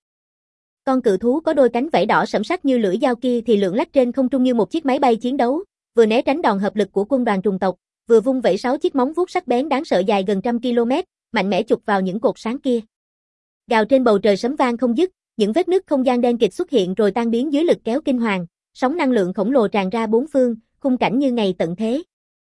Speaker 1: Con cự thú có đôi cánh vảy đỏ sẫm sắc như lưỡi dao kia thì lượn lách trên không trung như một chiếc máy bay chiến đấu, vừa né tránh đòn hợp lực của quân đoàn trùng tộc, vừa vung vẩy sáu chiếc móng vuốt sắc bén đáng sợ dài gần trăm km, mạnh mẽ chụp vào những cột sáng kia. Gào trên bầu trời sấm vang không dứt, những vết nứt không gian đen kịt xuất hiện rồi tan biến dưới lực kéo kinh hoàng, sóng năng lượng khổng lồ tràn ra bốn phương, khung cảnh như ngày tận thế.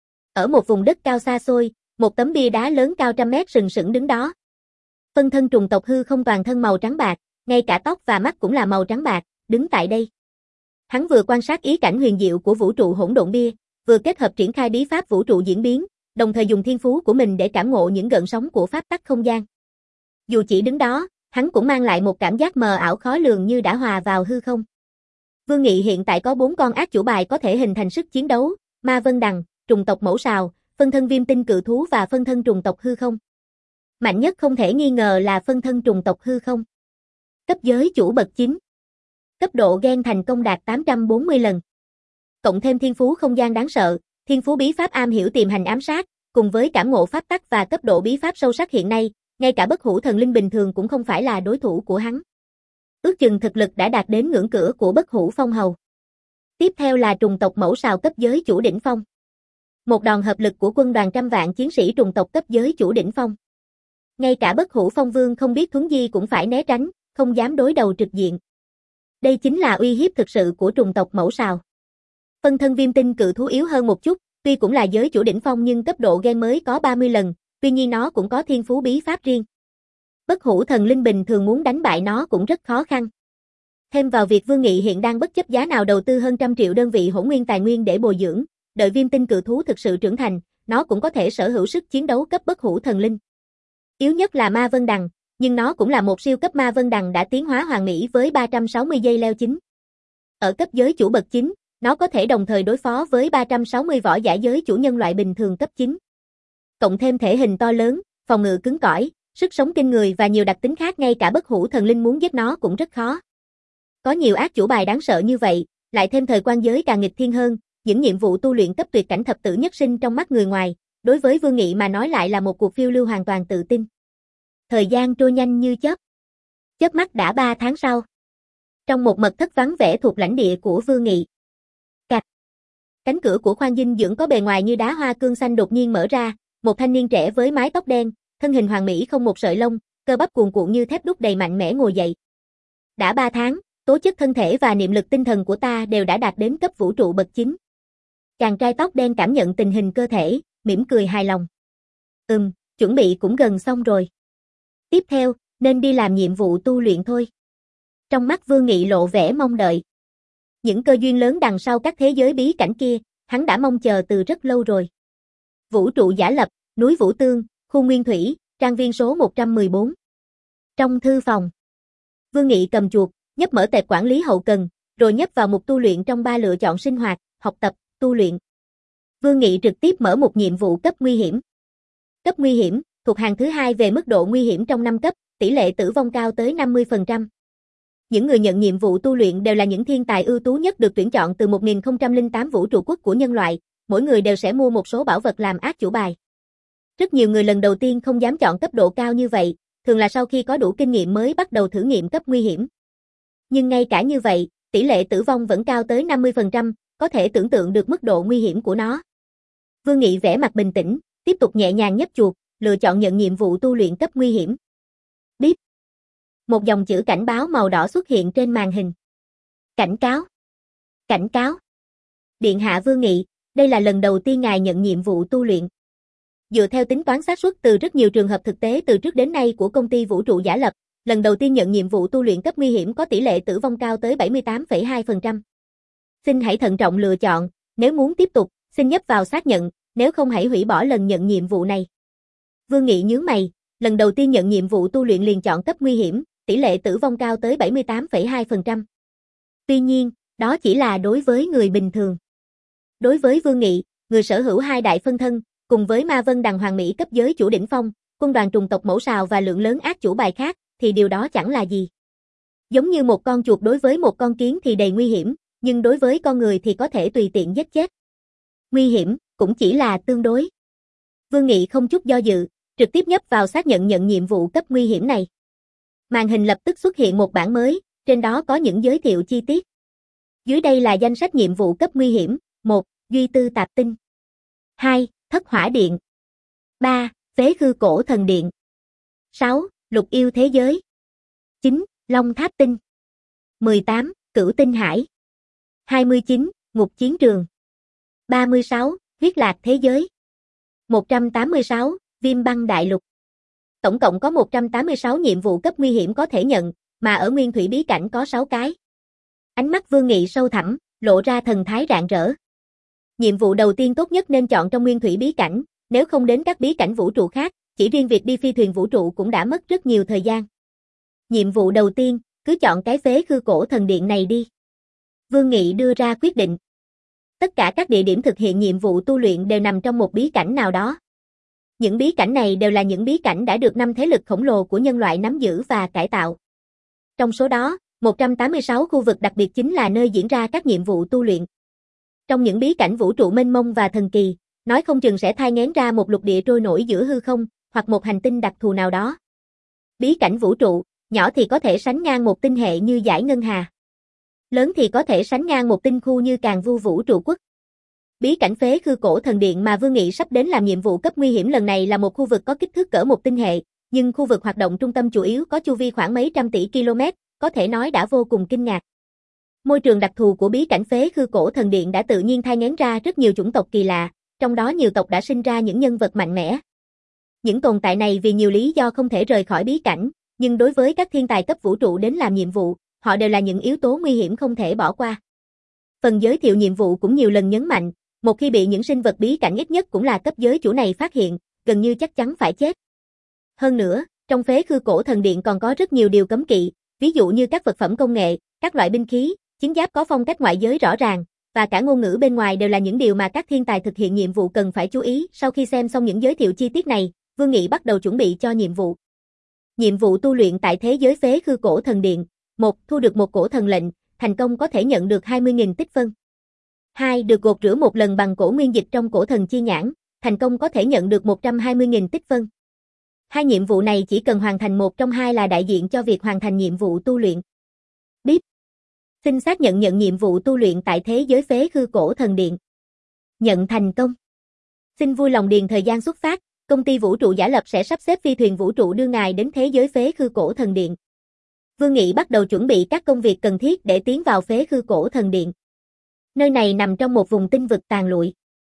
Speaker 1: Ở một vùng đất cao xa xôi, một tấm bia đá lớn cao trăm mét sừng sững đứng đó. Phân thân trùng tộc hư không toàn thân màu trắng bạc, ngay cả tóc và mắt cũng là màu trắng bạc, đứng tại đây. Hắn vừa quan sát ý cảnh huyền diệu của vũ trụ hỗn độn bia, vừa kết hợp triển khai bí pháp vũ trụ diễn biến, đồng thời dùng thiên phú của mình để cảm ngộ những gợn sóng của pháp tắc không gian. Dù chỉ đứng đó, hắn cũng mang lại một cảm giác mờ ảo khó lường như đã hòa vào hư không. Vương Nghị hiện tại có bốn con ác chủ bài có thể hình thành sức chiến đấu, Ma Vân Đằng, trùng tộc mẫu sào, phân thân viêm tinh cự thú và phân thân trùng tộc hư không. Mạnh nhất không thể nghi ngờ là phân thân trùng tộc hư không. Cấp giới chủ bậc chín. Cấp độ gen thành công đạt tám trăm bốn mươi lần. Cộng thêm thiên phú không gian đáng sợ, thiên phú bí pháp am hiểu tìm hành ám sát, cùng với cảm ngộ pháp tắc và cấp độ bí pháp sâu sắc hiện nay, ngay cả bất hủ thần linh bình thường cũng không phải là đối thủ của hắn. Ước chừng thực lực đã đạt đến ngưỡng cửa của bất hủ phong hầu. Tiếp theo là trùng tộc mẫu sào cấp giới chủ đỉnh phong. Một đòn hợp lực của quân đoàn trăm vạn chiến sĩ trùng tộc cấp giới chủ đỉnh phong. Ngay cả bất hủ phong vương không biết thuấn di cũng phải né tránh, không dám đối đầu trực diện. Đây chính là uy hiếp thực sự của trùng tộc mẫu sào. Phân thân viêm tinh cự thú yếu hơn một chút, tuy cũng là giới chủ đỉnh phong nhưng cấp độ gen mới có ba mươi lần, tuy nhiên nó cũng có thiên phú bí pháp riêng. Bất hủ thần linh bình thường muốn đánh bại nó cũng rất khó khăn. Thêm vào việc Vương Nghị hiện đang bất chấp giá nào đầu tư hơn trăm triệu đơn vị hỗn nguyên tài nguyên để bồi dưỡng, đợi viêm tinh cự thú thực sự trưởng thành, nó cũng có thể sở hữu sức chiến đấu cấp bất hủ thần linh. Yếu nhất là ma vân đằng, nhưng nó cũng là một siêu cấp ma vân đằng đã tiến hóa hoàn mỹ với ba trăm sáu mươi giây leo chín. Ở cấp giới chủ bậc chín, nó có thể đồng thời đối phó với ba trăm sáu mươi võ giả giới chủ nhân loại bình thường cấp chín. Cộng thêm thể hình to lớn, phòng ngự cứng cỏi, sức sống kinh người và nhiều đặc tính khác ngay cả bất hủ thần linh muốn giết nó cũng rất khó. Có nhiều ác chủ bài đáng sợ như vậy, lại thêm thời quan giới càng nghịch thiên hơn, những nhiệm vụ tu luyện cấp tuyệt cảnh thập tử nhất sinh trong mắt người ngoài, đối với Vương Nghị mà nói lại là một cuộc phiêu lưu hoàn toàn tự tin. Thời gian trôi nhanh như chớp. Chớp mắt đã ba tháng sau. Trong một mật thất vắng vẻ thuộc lãnh địa của Vương Nghị. Cạch. Cánh cửa của khoang dinh dưỡng có bề ngoài như đá hoa cương xanh đột nhiên mở ra, một thanh niên trẻ với mái tóc đen, thân hình hoàn mỹ không một sợi lông, cơ bắp cuồn cuộn như thép đúc đầy mạnh mẽ ngồi dậy. Đã ba tháng, tố chất thân thể và niệm lực tinh thần của ta đều đã đạt đến cấp vũ trụ bậc chín. Chàng trai tóc đen cảm nhận tình hình cơ thể, mỉm cười hài lòng. Ừm, chuẩn bị cũng gần xong rồi. Tiếp theo, nên đi làm nhiệm vụ tu luyện thôi. Trong mắt Vương Nghị lộ vẻ mong đợi. Những cơ duyên lớn đằng sau các thế giới bí cảnh kia, hắn đã mong chờ từ rất lâu rồi. Vũ trụ giả lập, núi Vũ Tương, khu Nguyên Thủy, trang viên số một trăm mười bốn. Trong thư phòng, Vương Nghị cầm chuột, nhấp mở tệp quản lý hậu cần, rồi nhấp vào mục tu luyện trong ba lựa chọn sinh hoạt, học tập, tu luyện. Vương Nghị trực tiếp mở một nhiệm vụ cấp nguy hiểm. Cấp nguy hiểm, thuộc hàng thứ hai về mức độ nguy hiểm trong năm cấp, tỷ lệ tử vong cao tới năm mươi phần trăm. Những người nhận nhiệm vụ tu luyện đều là những thiên tài ưu tú nhất được tuyển chọn từ một nghìn không trăm lẻ tám vũ trụ quốc của nhân loại, mỗi người đều sẽ mua một số bảo vật làm ác chủ bài. Rất nhiều người lần đầu tiên không dám chọn cấp độ cao như vậy, thường là sau khi có đủ kinh nghiệm mới bắt đầu thử nghiệm cấp nguy hiểm. Nhưng ngay cả như vậy, tỷ lệ tử vong vẫn cao tới năm mươi phần trăm, có thể tưởng tượng được mức độ nguy hiểm của nó. Vương Nghị vẻ mặt bình tĩnh, tiếp tục nhẹ nhàng nhấp chuột, lựa chọn nhận nhiệm vụ tu luyện cấp nguy hiểm. Bíp. Một dòng chữ cảnh báo màu đỏ xuất hiện trên màn hình. Cảnh cáo. Cảnh cáo. Điện hạ Vương Nghị, đây là lần đầu tiên ngài nhận nhiệm vụ tu luyện. Dựa theo tính toán xác suất từ rất nhiều trường hợp thực tế từ trước đến nay của công ty vũ trụ giả lập, lần đầu tiên nhận nhiệm vụ tu luyện cấp nguy hiểm có tỷ lệ tử vong cao tới bảy mươi tám phẩy hai phần trăm. Xin hãy thận trọng lựa chọn, nếu muốn tiếp tục, xin nhấp vào xác nhận, nếu không hãy hủy bỏ lần nhận nhiệm vụ này. Vương Nghị nhướng mày, lần đầu tiên nhận nhiệm vụ tu luyện liền chọn cấp nguy hiểm, tỷ lệ tử vong cao tới bảy mươi tám phẩy hai phần trăm. Tuy nhiên, đó chỉ là đối với người bình thường. Đối với Vương Nghị, người sở hữu hai đại phân thân, cùng với ma vân đằng hoàng mỹ cấp giới chủ đỉnh phong, quân đoàn trùng tộc mẫu sào và lượng lớn ác chủ bài khác, thì điều đó chẳng là gì. Giống như một con chuột đối với một con kiến thì đầy nguy hiểm, nhưng đối với con người thì có thể tùy tiện giết chết. Nguy hiểm, cũng chỉ là tương đối. Vương Nghị không chút do dự, trực tiếp nhấp vào xác nhận nhận nhiệm vụ cấp nguy hiểm này. Màn hình lập tức xuất hiện một bảng mới, trên đó có những giới thiệu chi tiết. Dưới đây là danh sách nhiệm vụ cấp nguy hiểm. một. Duy tư tạp tinh. hai. Thất hỏa điện. ba. Phế khư cổ thần điện. sáu. Lục yêu thế giới. chín. Long tháp tinh. mười tám. Cửu tinh hải. hai mươi chín. Ngục chiến trường. ba mươi sáu. Huyết lạc thế giới. một trăm tám mươi sáu. Viêm băng đại lục. Tổng cộng có một trăm tám mươi sáu nhiệm vụ cấp nguy hiểm có thể nhận, mà ở nguyên thủy bí cảnh có sáu cái. Ánh mắt Vương Nghị sâu thẳm, lộ ra thần thái rạng rỡ. Nhiệm vụ đầu tiên tốt nhất nên chọn trong nguyên thủy bí cảnh, nếu không đến các bí cảnh vũ trụ khác, chỉ riêng việc đi phi thuyền vũ trụ cũng đã mất rất nhiều thời gian. Nhiệm vụ đầu tiên, cứ chọn cái phế khư cổ thần điện này đi. Vương Nghị đưa ra quyết định. Tất cả các địa điểm thực hiện nhiệm vụ tu luyện đều nằm trong một bí cảnh nào đó. Những bí cảnh này đều là những bí cảnh đã được năm thế lực khổng lồ của nhân loại nắm giữ và cải tạo. Trong số đó, một trăm tám mươi sáu khu vực đặc biệt chính là nơi diễn ra các nhiệm vụ tu luyện. Trong những bí cảnh vũ trụ mênh mông và thần kỳ, nói không chừng sẽ thai nghén ra một lục địa trôi nổi giữa hư không, hoặc một hành tinh đặc thù nào đó. Bí cảnh vũ trụ, nhỏ thì có thể sánh ngang một tinh hệ như dải ngân hà. Lớn thì có thể sánh ngang một tinh khu như Càn Vu vũ trụ quốc. Bí cảnh phế khư cổ thần điện mà Vương Nghị sắp đến làm nhiệm vụ cấp nguy hiểm lần này là một khu vực có kích thước cỡ một tinh hệ, nhưng khu vực hoạt động trung tâm chủ yếu có chu vi khoảng mấy trăm tỷ km, có thể nói đã vô cùng kinh ngạc. Môi trường đặc thù của bí cảnh phế khư cổ thần điện đã tự nhiên thai nghén ra rất nhiều chủng tộc kỳ lạ, trong đó nhiều tộc đã sinh ra những nhân vật mạnh mẽ. Những tồn tại này vì nhiều lý do không thể rời khỏi bí cảnh, nhưng đối với các thiên tài cấp vũ trụ đến làm nhiệm vụ, họ đều là những yếu tố nguy hiểm không thể bỏ qua. Phần giới thiệu nhiệm vụ cũng nhiều lần nhấn mạnh, một khi bị những sinh vật bí cảnh ít nhất cũng là cấp giới chủ này phát hiện, gần như chắc chắn phải chết. Hơn nữa, trong phế khư cổ thần điện còn có rất nhiều điều cấm kỵ, ví dụ như các vật phẩm công nghệ, các loại binh khí, chiến giáp có phong cách ngoại giới rõ ràng, và cả ngôn ngữ bên ngoài đều là những điều mà các thiên tài thực hiện nhiệm vụ cần phải chú ý. Sau khi xem xong những giới thiệu chi tiết này, Vương Nghị bắt đầu chuẩn bị cho nhiệm vụ. Nhiệm vụ tu luyện tại thế giới phế khư cổ thần điện. một. Thu được một cổ thần lệnh, thành công có thể nhận được hai mươi nghìn tích phân. hai. Được gột rửa một lần bằng cổ nguyên dịch trong cổ thần chi nhãn, thành công có thể nhận được một trăm hai mươi nghìn tích phân. Hai nhiệm vụ này chỉ cần hoàn thành một trong hai là đại diện cho việc hoàn thành nhiệm vụ tu luyện. Bíp. Xin xác nhận nhận nhiệm vụ tu luyện tại thế giới phế khư cổ thần điện. Nhận thành công. Xin vui lòng điền thời gian xuất phát, công ty vũ trụ giả lập sẽ sắp xếp phi thuyền vũ trụ đưa ngài đến thế giới phế khư cổ thần điện. Vương Nghị bắt đầu chuẩn bị các công việc cần thiết để tiến vào phế khư cổ thần điện. Nơi này nằm trong một vùng tinh vực tàn lụi.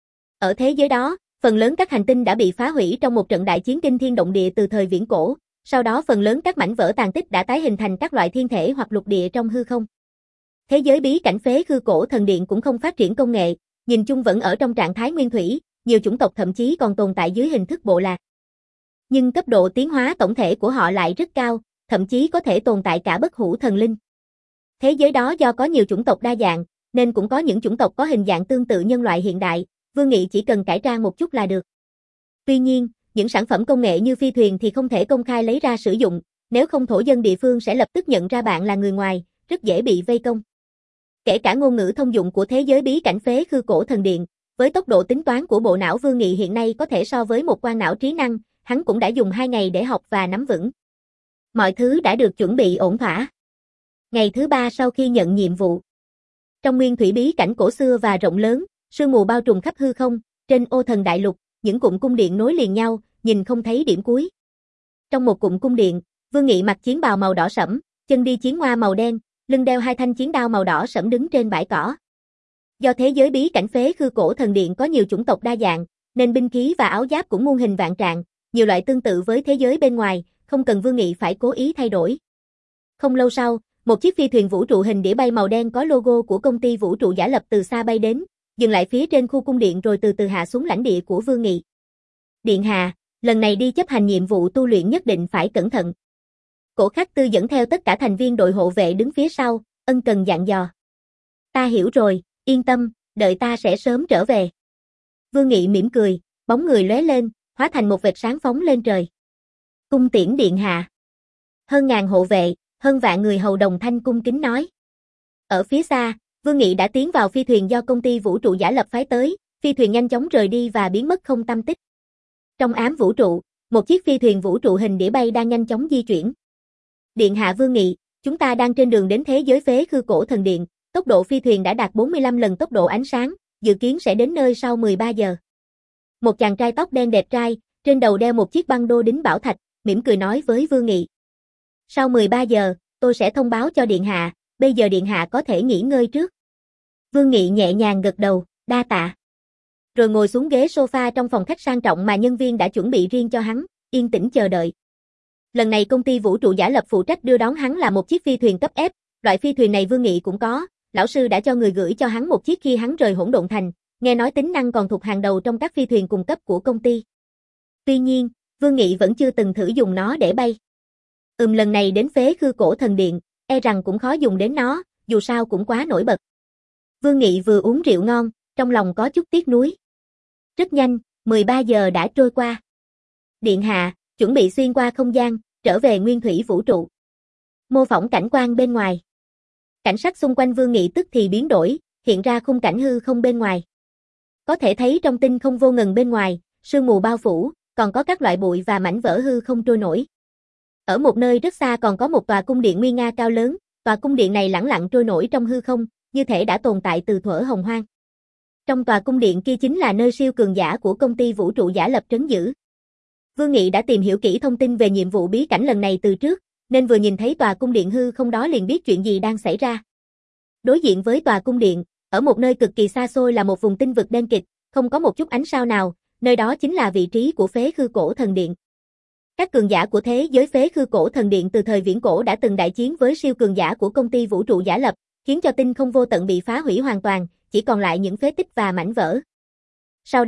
Speaker 1: Ở thế giới đó, phần lớn các hành tinh đã bị phá hủy trong một trận đại chiến kinh thiên động địa từ thời viễn cổ, sau đó phần lớn các mảnh vỡ tàn tích đã tái hình thành các loại thiên thể hoặc lục địa trong hư không. Thế giới bí cảnh phế khư cổ thần điện cũng không phát triển công nghệ, nhìn chung vẫn ở trong trạng thái nguyên thủy, nhiều chủng tộc thậm chí còn tồn tại dưới hình thức bộ lạc. Nhưng cấp độ tiến hóa tổng thể của họ lại rất cao, thậm chí có thể tồn tại cả bất hủ thần linh. Thế giới đó do có nhiều chủng tộc đa dạng, nên cũng có những chủng tộc có hình dạng tương tự nhân loại hiện đại, Vương Nghị chỉ cần cải trang một chút là được. Tuy nhiên, những sản phẩm công nghệ như phi thuyền thì không thể công khai lấy ra sử dụng, nếu không thổ dân địa phương sẽ lập tức nhận ra bạn là người ngoài, rất dễ bị vây công. Kể cả ngôn ngữ thông dụng của thế giới bí cảnh phế khư cổ thần điện, với tốc độ tính toán của bộ não Vương Nghị hiện nay có thể so với một quan não trí năng, hắn cũng đã dùng hai ngày để học và nắm vững. Mọi thứ đã được chuẩn bị ổn thỏa. Ngày thứ ba sau khi nhận nhiệm vụ. Trong nguyên thủy bí cảnh cổ xưa và rộng lớn, sương mù bao trùm khắp hư không, trên ô thần đại lục, những cụm cung điện nối liền nhau, nhìn không thấy điểm cuối. Trong một cụm cung điện, Vương Nghị mặc chiến bào màu đỏ sẫm, chân đi chiến hoa màu đen, lưng đeo hai thanh chiến đao màu đỏ sẫm đứng trên bãi cỏ. Do thế giới bí cảnh phế khư cổ thần điện có nhiều chủng tộc đa dạng, nên binh khí và áo giáp cũng muôn hình vạn trạng, nhiều loại tương tự với thế giới bên ngoài, không cần Vương Nghị phải cố ý thay đổi. Không lâu sau, một chiếc phi thuyền vũ trụ hình đĩa bay màu đen có logo của công ty vũ trụ giả lập từ xa bay đến, dừng lại phía trên khu cung điện rồi từ từ hạ xuống lãnh địa của Vương Nghị. Điện hạ, lần này đi chấp hành nhiệm vụ tu luyện nhất định phải cẩn thận. Cổ Khắc Tư dẫn theo tất cả thành viên đội hộ vệ đứng phía sau, ân cần dặn dò. Ta hiểu rồi, yên tâm, đợi ta sẽ sớm trở về. Vương Nghị mỉm cười, bóng người lóe lên, hóa thành một vệt sáng phóng lên trời. Cung tiễn điện hạ. Hơn ngàn hộ vệ, hơn vạn người hầu đồng thanh cung kính nói. Ở phía xa, Vương Nghị đã tiến vào phi thuyền do công ty vũ trụ giả lập phái tới, phi thuyền nhanh chóng rời đi và biến mất không tăm tích. Trong ám vũ trụ, một chiếc phi thuyền vũ trụ hình đĩa bay đang nhanh chóng di chuyển. Điện hạ Vương Nghị, chúng ta đang trên đường đến thế giới phế khư cổ thần điện, tốc độ phi thuyền đã đạt bốn mươi lăm lần tốc độ ánh sáng, dự kiến sẽ đến nơi sau mười ba giờ. Một chàng trai tóc đen đẹp trai, trên đầu đeo một chiếc băng đô đính bảo thạch, mỉm cười nói với Vương Nghị. Sau mười ba giờ, tôi sẽ thông báo cho điện hạ, bây giờ điện hạ có thể nghỉ ngơi trước. Vương Nghị nhẹ nhàng gật đầu, đa tạ. Rồi ngồi xuống ghế sofa trong phòng khách sang trọng mà nhân viên đã chuẩn bị riêng cho hắn, yên tĩnh chờ đợi. Lần này công ty vũ trụ giả lập phụ trách đưa đón hắn là một chiếc phi thuyền cấp ép, loại phi thuyền này Vương Nghị cũng có, lão sư đã cho người gửi cho hắn một chiếc khi hắn rời hỗn độn thành, nghe nói tính năng còn thuộc hàng đầu trong các phi thuyền cung cấp của công ty. Tuy nhiên, Vương Nghị vẫn chưa từng thử dùng nó để bay. Ừm lần này đến phế khư cổ thần điện, e rằng cũng khó dùng đến nó, dù sao cũng quá nổi bật. Vương Nghị vừa uống rượu ngon, trong lòng có chút tiếc nuối. Rất nhanh, mười ba giờ đã trôi qua. Điện hạ, chuẩn bị xuyên qua không gian, trở về nguyên thủy vũ trụ. Mô phỏng cảnh quan bên ngoài. Cảnh sắc xung quanh Vương Nghị tức thì biến đổi, hiện ra khung cảnh hư không bên ngoài. Có thể thấy trong tinh không vô ngần bên ngoài, sương mù bao phủ, còn có các loại bụi và mảnh vỡ hư không trôi nổi. Ở một nơi rất xa còn có một tòa cung điện nguy nga cao lớn, tòa cung điện này lẳng lặng trôi nổi trong hư không, như thể đã tồn tại từ thuở hồng hoang. Trong tòa cung điện kia chính là nơi siêu cường giả của công ty vũ trụ giả lập trấn giữ. Vương Nghị đã tìm hiểu kỹ thông tin về nhiệm vụ bí cảnh lần này từ trước, nên vừa nhìn thấy tòa cung điện hư không đó liền biết chuyện gì đang xảy ra. Đối diện với tòa cung điện, ở một nơi cực kỳ xa xôi là một vùng tinh vực đen kịt, không có một chút ánh sao nào, nơi đó chính là vị trí của phế khư cổ thần điện. Các cường giả của thế giới phế khư cổ thần điện từ thời viễn cổ đã từng đại chiến với siêu cường giả của công ty vũ trụ giả lập, khiến cho tinh không vô tận bị phá hủy hoàn toàn, chỉ còn lại những phế tích và mảnh vỡ. Sau đó,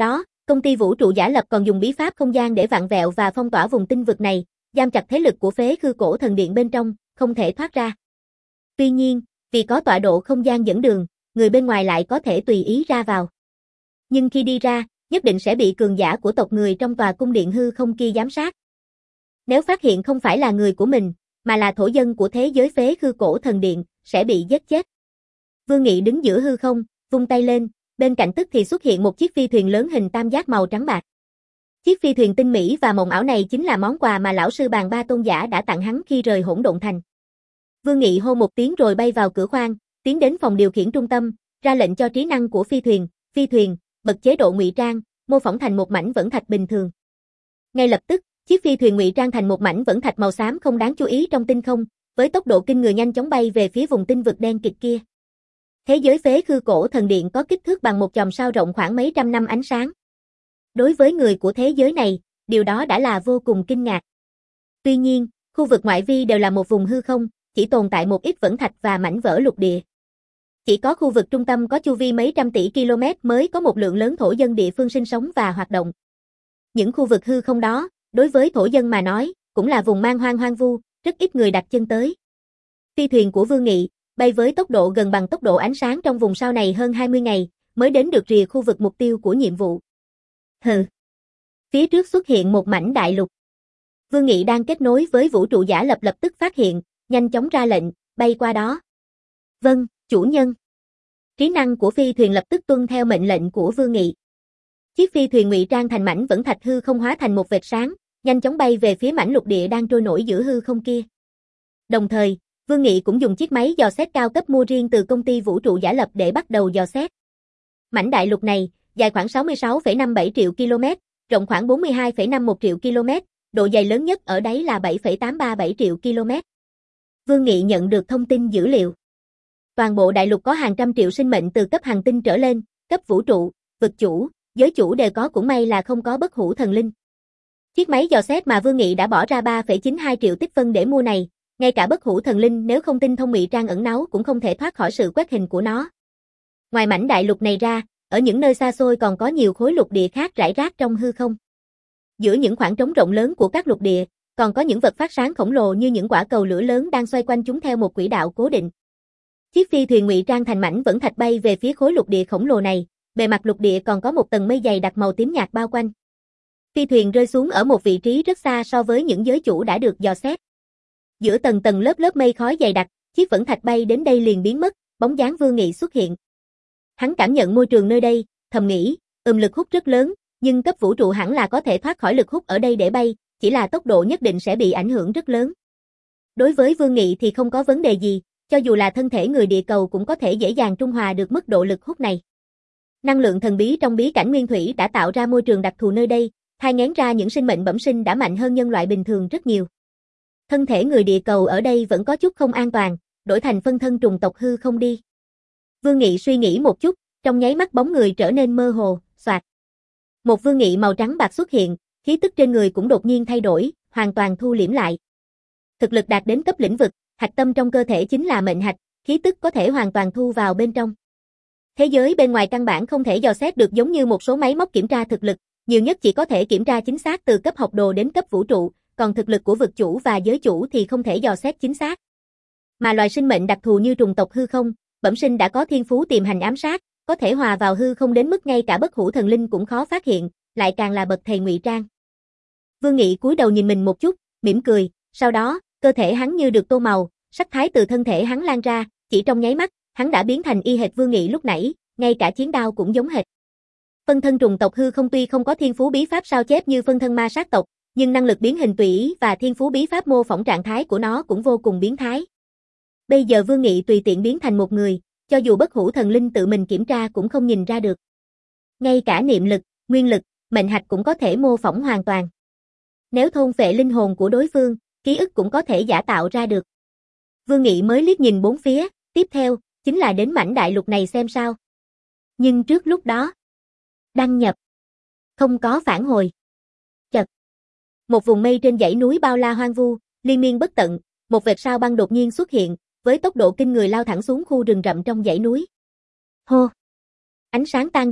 Speaker 1: Công ty vũ trụ giả lập còn dùng bí pháp không gian để vặn vẹo và phong tỏa vùng tinh vực này, giam chặt thế lực của phế khư cổ thần điện bên trong, không thể thoát ra. Tuy nhiên, vì có tọa độ không gian dẫn đường, người bên ngoài lại có thể tùy ý ra vào. Nhưng khi đi ra, nhất định sẽ bị cường giả của tộc người trong tòa cung điện hư không kia giám sát. Nếu phát hiện không phải là người của mình, mà là thổ dân của thế giới phế khư cổ thần điện, sẽ bị giết chết. Vương Nghị đứng giữa hư không, vung tay lên, bên cạnh tức thì xuất hiện một chiếc phi thuyền lớn hình tam giác màu trắng bạc. Chiếc phi thuyền tinh mỹ và mộng ảo này chính là món quà mà lão sư Bàn Ba Tôn giả đã tặng hắn khi rời Hỗn Độn Thành. Vương Nghị hô một tiếng rồi bay vào cửa khoang, tiến đến phòng điều khiển trung tâm, ra lệnh cho trí năng của phi thuyền, phi thuyền, bật chế độ ngụy trang, mô phỏng thành một mảnh vẫn thạch bình thường. Ngay lập tức, chiếc phi thuyền ngụy trang thành một mảnh vẫn thạch màu xám không đáng chú ý trong tinh không, với tốc độ kinh người nhanh chóng bay về phía vùng tinh vực đen kịt kia. Thế giới phế khư cổ thần điện có kích thước bằng một chòm sao rộng khoảng mấy trăm năm ánh sáng. Đối với người của thế giới này, điều đó đã là vô cùng kinh ngạc. Tuy nhiên, khu vực ngoại vi đều là một vùng hư không, chỉ tồn tại một ít vẫn thạch và mảnh vỡ lục địa. Chỉ có khu vực trung tâm có chu vi mấy trăm tỷ km mới có một lượng lớn thổ dân địa phương sinh sống và hoạt động. Những khu vực hư không đó, đối với thổ dân mà nói, cũng là vùng man hoang hoang vu, rất ít người đặt chân tới. Phi thuyền của Vương Nghị bay với tốc độ gần bằng tốc độ ánh sáng trong vùng sao này hơn hai mươi ngày, mới đến được rìa khu vực mục tiêu của nhiệm vụ. Hừ. Phía trước xuất hiện một mảnh đại lục. Vương Nghị đang kết nối với vũ trụ giả lập lập tức phát hiện, nhanh chóng ra lệnh, bay qua đó. Vâng, chủ nhân. Trí năng của phi thuyền lập tức tuân theo mệnh lệnh của Vương Nghị. Chiếc phi thuyền ngụy trang thành mảnh vẫn thạch hư không hóa thành một vệt sáng, nhanh chóng bay về phía mảnh lục địa đang trôi nổi giữa hư không kia. Đồng thời, Vương Nghị cũng dùng chiếc máy dò xét cao cấp mua riêng từ công ty vũ trụ giả lập để bắt đầu dò xét. Mảnh đại lục này, dài khoảng sáu mươi sáu phẩy năm bảy triệu km, rộng khoảng bốn mươi hai phẩy năm một triệu km, độ dày lớn nhất ở đáy là bảy phẩy tám ba bảy triệu km. Vương Nghị nhận được thông tin dữ liệu. Toàn bộ đại lục có hàng trăm triệu sinh mệnh từ cấp hành tinh trở lên, cấp vũ trụ, vực chủ, giới chủ đều có, cũng may là không có bất hủ thần linh. Chiếc máy dò xét mà Vương Nghị đã bỏ ra ba phẩy chín hai triệu tích phân để mua này, ngay cả bất hủ thần linh nếu không tinh thông ngụy trang ẩn náu cũng không thể thoát khỏi sự quét hình của nó. Ngoài mảnh đại lục này ra, ở những nơi xa xôi còn có nhiều khối lục địa khác rải rác trong hư không. Giữa những khoảng trống rộng lớn của các lục địa, còn có những vật phát sáng khổng lồ như những quả cầu lửa lớn đang xoay quanh chúng theo một quỹ đạo cố định. Chiếc phi thuyền ngụy trang thành mảnh vẫn thạch bay về phía khối lục địa khổng lồ này, bề mặt lục địa còn có một tầng mây dày đặc màu tím nhạt bao quanh. Phi thuyền rơi xuống ở một vị trí rất xa so với những giới chủ đã được dò xét. Giữa tầng tầng lớp lớp mây khói dày đặc, chiếc vẫn thạch bay đến đây liền biến mất, bóng dáng Vương Nghị xuất hiện. Hắn cảm nhận môi trường nơi đây, thầm nghĩ, ừm lực hút rất lớn, nhưng cấp vũ trụ hẳn là có thể thoát khỏi lực hút ở đây để bay, chỉ là tốc độ nhất định sẽ bị ảnh hưởng rất lớn. Đối với Vương Nghị thì không có vấn đề gì, cho dù là thân thể người địa cầu cũng có thể dễ dàng trung hòa được mức độ lực hút này. Năng lượng thần bí trong bí cảnh nguyên thủy đã tạo ra môi trường đặc thù nơi đây, thai nghén ra những sinh mệnh bẩm sinh đã mạnh hơn nhân loại bình thường rất nhiều. Thân thể người địa cầu ở đây vẫn có chút không an toàn, đổi thành phân thân trùng tộc hư không đi. Vương Nghị suy nghĩ một chút, trong nháy mắt bóng người trở nên mơ hồ, xoạt. Một Vương Nghị màu trắng bạc xuất hiện, khí tức trên người cũng đột nhiên thay đổi, hoàn toàn thu liễm lại. Thực lực đạt đến cấp lĩnh vực, hạch tâm trong cơ thể chính là mệnh hạch, khí tức có thể hoàn toàn thu vào bên trong. Thế giới bên ngoài căn bản không thể dò xét được giống như một số máy móc kiểm tra thực lực, nhiều nhất chỉ có thể kiểm tra chính xác từ cấp học đồ đến cấp vũ trụ, còn thực lực của vực chủ và giới chủ thì không thể dò xét chính xác. Mà loài sinh mệnh đặc thù như trùng tộc hư không, bẩm sinh đã có thiên phú tiềm hành ám sát, có thể hòa vào hư không đến mức ngay cả bất hủ thần linh cũng khó phát hiện, lại càng là bậc thầy ngụy trang. Vương Nghị cúi đầu nhìn mình một chút, mỉm cười, sau đó, cơ thể hắn như được tô màu, sắc thái từ thân thể hắn lan ra, chỉ trong nháy mắt, hắn đã biến thành y hệt Vương Nghị lúc nãy, ngay cả chiến đao cũng giống hệt. Phân thân trùng tộc hư không tuy không có thiên phú bí pháp sao chép như phân thân ma sát tộc, nhưng năng lực biến hình tùy ý và thiên phú bí pháp mô phỏng trạng thái của nó cũng vô cùng biến thái. Bây giờ Vương Nghị tùy tiện biến thành một người, cho dù bất hủ thần linh tự mình kiểm tra cũng không nhìn ra được. Ngay cả niệm lực, nguyên lực, mệnh hạch cũng có thể mô phỏng hoàn toàn. Nếu thôn phệ linh hồn của đối phương, ký ức cũng có thể giả tạo ra được. Vương Nghị mới liếc nhìn bốn phía, tiếp theo, chính là đến mảnh đại lục này xem sao. Nhưng trước lúc đó, đăng nhập, không có phản hồi. Chật. Một vùng mây trên dãy núi bao la hoang vu, liên miên bất tận, một vệt sao băng đột nhiên xuất hiện, với tốc độ kinh người lao thẳng xuống khu rừng rậm trong dãy núi. Hô! Ánh sáng tan đi,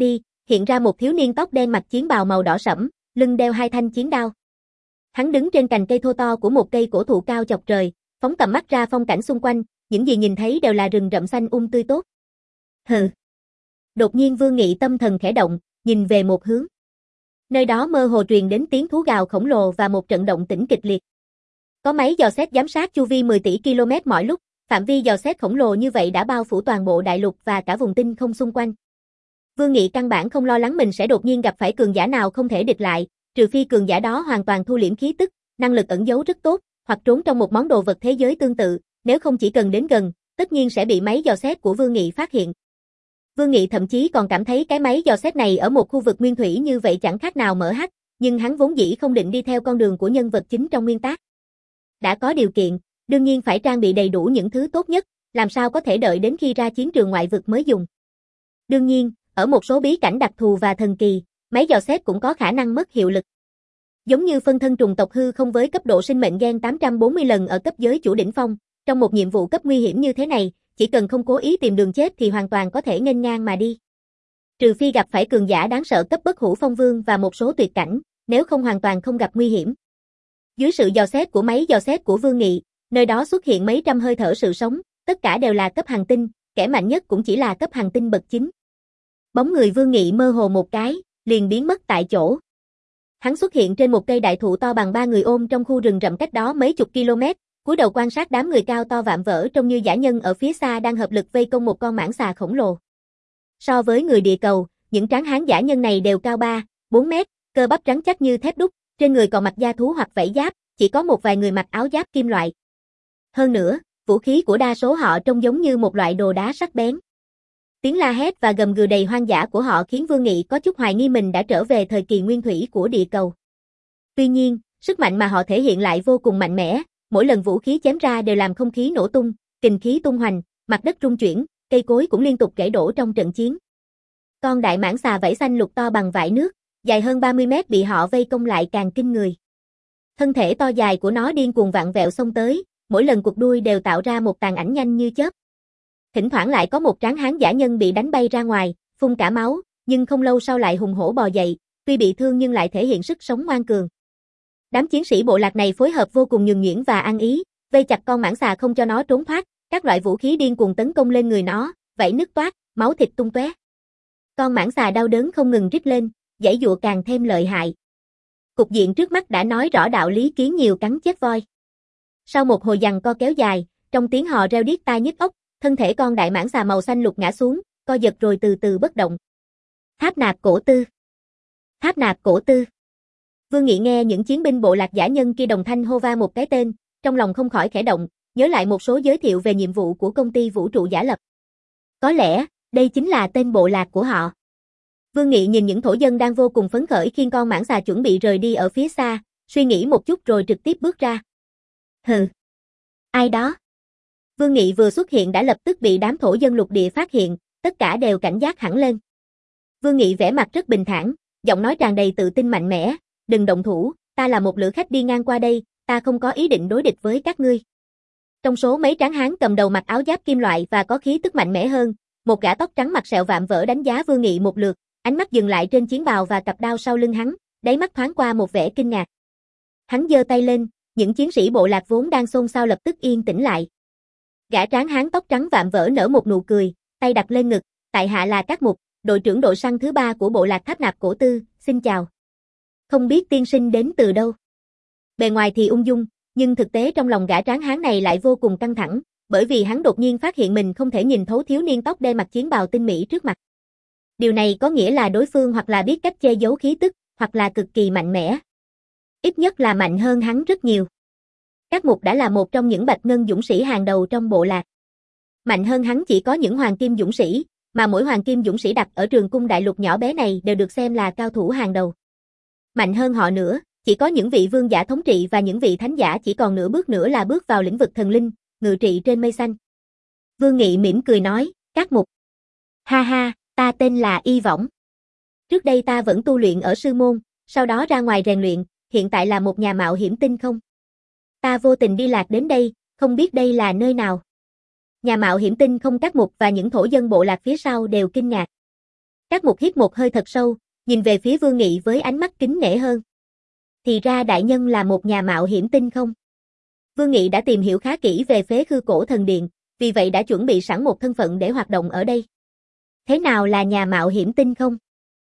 Speaker 1: hiện ra một thiếu niên tóc đen mặc chiến bào màu đỏ sẫm, lưng đeo hai thanh chiến đao. Hắn đứng trên cành cây thô to của một cây cổ thụ cao chọc trời, phóng tầm mắt ra phong cảnh xung quanh, những gì nhìn thấy đều là rừng rậm xanh um tươi tốt. Hừ. Đột nhiên Vương Nghị tâm thần khẽ động, nhìn về một hướng. Nơi đó mơ hồ truyền đến tiếng thú gào khổng lồ và một trận động tĩnh kịch liệt. Có máy dò xét giám sát chu vi mười tỷ ki lô mét mỗi lúc, phạm vi dò xét khổng lồ như vậy đã bao phủ toàn bộ đại lục và cả vùng tinh không xung quanh. Vương Nghị căn bản không lo lắng mình sẽ đột nhiên gặp phải cường giả nào không thể địch lại, trừ phi cường giả đó hoàn toàn thu liễm khí tức, năng lực ẩn giấu rất tốt, hoặc trốn trong một món đồ vật thế giới tương tự, nếu không chỉ cần đến gần, tất nhiên sẽ bị máy dò xét của Vương Nghị phát hiện. Vương Nghị thậm chí còn cảm thấy cái máy dò xét này ở một khu vực nguyên thủy như vậy chẳng khác nào mở hắc, nhưng hắn vốn dĩ không định đi theo con đường của nhân vật chính trong nguyên tác. Đã có điều kiện, đương nhiên phải trang bị đầy đủ những thứ tốt nhất, làm sao có thể đợi đến khi ra chiến trường ngoại vực mới dùng. Đương nhiên, ở một số bí cảnh đặc thù và thần kỳ, máy dò xét cũng có khả năng mất hiệu lực. Giống như phân thân trùng tộc hư không với cấp độ sinh mệnh gen tám trăm bốn mươi lần ở cấp giới chủ đỉnh phong, trong một nhiệm vụ cấp nguy hiểm như thế này, chỉ cần không cố ý tìm đường chết thì hoàn toàn có thể nghênh ngang mà đi. Trừ phi gặp phải cường giả đáng sợ cấp bất hủ phong vương và một số tuyệt cảnh, nếu không hoàn toàn không gặp nguy hiểm. Dưới sự dò xét của máy dò xét của Vương Nghị, nơi đó xuất hiện mấy trăm hơi thở sự sống, tất cả đều là cấp hành tinh, kẻ mạnh nhất cũng chỉ là cấp hành tinh bậc chín. Bóng người Vương Nghị mơ hồ một cái, liền biến mất tại chỗ. Hắn xuất hiện trên một cây đại thụ to bằng ba người ôm trong khu rừng rậm cách đó mấy chục km, cúi đầu quan sát đám người cao to vạm vỡ trông như dã nhân ở phía xa đang hợp lực vây công một con mãng xà khổng lồ. So với người địa cầu, những tráng hán dã nhân này đều cao ba, bốn mét, cơ bắp rắn chắc như thép đúc, trên người còn mặc da thú hoặc vảy giáp, chỉ có một vài người mặc áo giáp kim loại. Hơn nữa, vũ khí của đa số họ trông giống như một loại đồ đá sắc bén. Tiếng la hét và gầm gừ đầy hoang dã của họ khiến Vương Nghị có chút hoài nghi mình đã trở về thời kỳ nguyên thủy của địa cầu. Tuy nhiên, sức mạnh mà họ thể hiện lại vô cùng mạnh mẽ, mỗi lần vũ khí chém ra đều làm không khí nổ tung, kình khí tung hoành, mặt đất rung chuyển, cây cối cũng liên tục gãy đổ trong trận chiến. Con đại mãng xà vảy xanh lục to bằng vải nước, dài hơn ba mươi mét bị họ vây công lại càng kinh người. Thân thể to dài của nó điên cuồng vặn vẹo xông tới, mỗi lần cụt đuôi đều tạo ra một tàn ảnh nhanh như chớp. Thỉnh thoảng lại có một tráng hán dã nhân bị đánh bay ra ngoài, phun cả máu, nhưng không lâu sau lại hùng hổ bò dậy, tuy bị thương nhưng lại thể hiện sức sống ngoan cường. Đám chiến sĩ bộ lạc này phối hợp vô cùng nhuần nhuyễn và ăn ý, vây chặt con mãng xà không cho nó trốn thoát, các loại vũ khí điên cuồng tấn công lên người nó, vảy nứt toát, máu thịt tung tóe. Con mãng xà đau đớn không ngừng rít lên, giãy giụa càng thêm lợi hại. Cục diện trước mắt đã nói rõ đạo lý kiến nhiều cắn chết voi. Sau một hồi giằng co kéo dài, trong tiếng hò reo điếc tai nhức óc, thân thể con đại mãng xà màu xanh lục ngã xuống, co giật rồi từ từ bất động. Tháp nạp cổ tư. Tháp nạp cổ tư. Vương Nghị nghe những chiến binh bộ lạc dã nhân kia đồng thanh hô vang một cái tên, trong lòng không khỏi khẽ động, nhớ lại một số giới thiệu về nhiệm vụ của công ty vũ trụ giả lập. Có lẽ, đây chính là tên bộ lạc của họ. Vương Nghị nhìn những thổ dân đang vô cùng phấn khởi khiêng con mãng xà chuẩn bị rời đi ở phía xa, suy nghĩ một chút rồi trực tiếp bước ra. Hừ. Ai đó? Vương Nghị vừa xuất hiện đã lập tức bị đám thổ dân lục địa phát hiện, tất cả đều cảnh giác hẳn lên. Vương Nghị vẻ mặt rất bình thản, giọng nói tràn đầy tự tin mạnh mẽ, đừng động thủ, ta là một lữ khách đi ngang qua đây, ta không có ý định đối địch với các ngươi. Trong số mấy tráng hán cầm đầu mặc áo giáp kim loại và có khí tức mạnh mẽ hơn, một gã tóc trắng mặt sẹo vạm vỡ đánh giá Vương Nghị một lượt, ánh mắt dừng lại trên chiến bào và cặp đao sau lưng hắn, đáy mắt thoáng qua một vẻ kinh ngạc. Hắn giơ tay lên, những chiến sĩ bộ lạc vốn đang xôn xao lập tức yên tĩnh lại. Gã tráng hán tóc trắng vạm vỡ nở một nụ cười, tay đặt lên ngực, tại hạ là Cát Mục, đội trưởng đội săn thứ ba của bộ lạc Tháp Nạp Cổ Tư, xin chào. Không biết tiên sinh đến từ đâu. Bề ngoài thì ung dung, nhưng thực tế trong lòng gã tráng hán này lại vô cùng căng thẳng, bởi vì hắn đột nhiên phát hiện mình không thể nhìn thấu thiếu niên tóc đen mặc chiến bào tinh mỹ trước mặt. Điều này có nghĩa là đối phương hoặc là biết cách che giấu khí tức, hoặc là cực kỳ mạnh mẽ. Ít nhất là mạnh hơn hắn rất nhiều. Cát Mục đã là một trong những bạch ngân dũng sĩ hàng đầu trong bộ lạc. Mạnh hơn hắn chỉ có những hoàng kim dũng sĩ, mà mỗi hoàng kim dũng sĩ đặt ở trường cung đại lục nhỏ bé này đều được xem là cao thủ hàng đầu. Mạnh hơn họ nữa, chỉ có những vị vương giả thống trị và những vị thánh giả chỉ còn nửa bước nữa là bước vào lĩnh vực thần linh, ngự trị trên mây xanh. Vương Nghị mỉm cười nói, Cát Mục. Ha ha, ta tên là Y Võng. Trước đây ta vẫn tu luyện ở sư môn, sau đó ra ngoài rèn luyện, hiện tại là một nhà mạo hiểm tinh không. Ta vô tình đi lạc đến đây, không biết đây là nơi nào. Nhà mạo hiểm tinh không Cát Mục và những thổ dân bộ lạc phía sau đều kinh ngạc. Các mục hít một hơi thật sâu, nhìn về phía Vương Nghị với ánh mắt kính nể hơn. Thì ra đại nhân là một nhà mạo hiểm tinh không? Vương Nghị đã tìm hiểu khá kỹ về phế khư cổ thần điện, vì vậy đã chuẩn bị sẵn một thân phận để hoạt động ở đây. Thế nào là nhà mạo hiểm tinh không?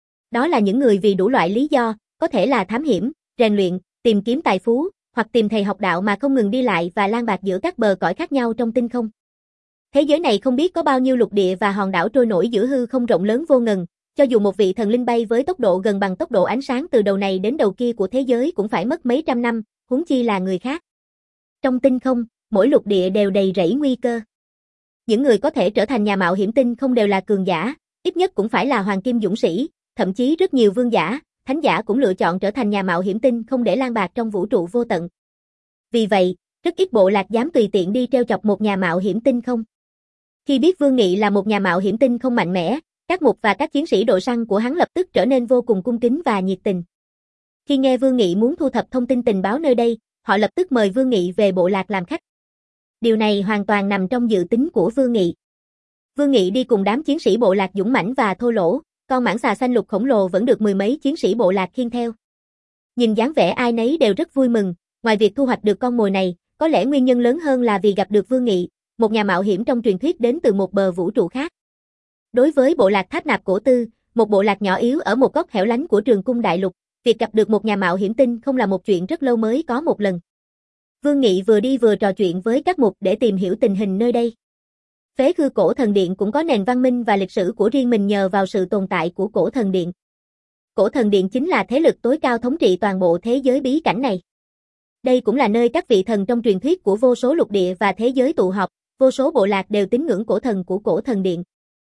Speaker 1: Đó là những người vì đủ loại lý do, có thể là thám hiểm, rèn luyện, tìm kiếm tài phú, hoặc tìm thầy học đạo mà không ngừng đi lại và lang bạt giữa các bờ cõi khác nhau trong tinh không. Thế giới này không biết có bao nhiêu lục địa và hòn đảo trôi nổi giữa hư không rộng lớn vô ngần, cho dù một vị thần linh bay với tốc độ gần bằng tốc độ ánh sáng từ đầu này đến đầu kia của thế giới cũng phải mất mấy trăm năm, huống chi là người khác. Trong tinh không, mỗi lục địa đều đầy rẫy nguy cơ. Những người có thể trở thành nhà mạo hiểm tinh không đều là cường giả, ít nhất cũng phải là hoàng kim dũng sĩ, thậm chí rất nhiều vương giả, thánh giả cũng lựa chọn trở thành nhà mạo hiểm tinh không để lang bạt trong vũ trụ vô tận. Vì vậy, rất ít bộ lạc dám tùy tiện đi trêu chọc một nhà mạo hiểm tinh không. Khi biết Vương Nghị là một nhà mạo hiểm tinh không mạnh mẽ, các mục và các chiến sĩ đội săn của hắn lập tức trở nên vô cùng cung kính và nhiệt tình. Khi nghe Vương Nghị muốn thu thập thông tin tình báo nơi đây, họ lập tức mời Vương Nghị về bộ lạc làm khách. Điều này hoàn toàn nằm trong dự tính của Vương Nghị. Vương Nghị đi cùng đám chiến sĩ bộ lạc dũng mãnh và thô lỗ, con mãng xà xanh lục khổng lồ vẫn được mười mấy chiến sĩ bộ lạc khiêng theo. Nhìn dáng vẻ ai nấy đều rất vui mừng, ngoài việc thu hoạch được con mồi này, có lẽ nguyên nhân lớn hơn là vì gặp được Vương Nghị, một nhà mạo hiểm trong truyền thuyết đến từ một bờ vũ trụ khác. Đối với bộ lạc Tháp Nạp Cổ Tư, một bộ lạc nhỏ yếu ở một góc hẻo lánh của Trường Cung Đại Lục, việc gặp được một nhà mạo hiểm tinh không là một chuyện rất lâu mới có một lần. Vương Nghị vừa đi vừa trò chuyện với các mục để tìm hiểu tình hình nơi đây. Phế khư cổ thần điện cũng có nền văn minh và lịch sử của riêng mình nhờ vào sự tồn tại của cổ thần điện. Cổ thần điện chính là thế lực tối cao thống trị toàn bộ thế giới bí cảnh này. Đây cũng là nơi các vị thần trong truyền thuyết của vô số lục địa và thế giới tụ họp, vô số bộ lạc đều tín ngưỡng cổ thần của cổ thần điện.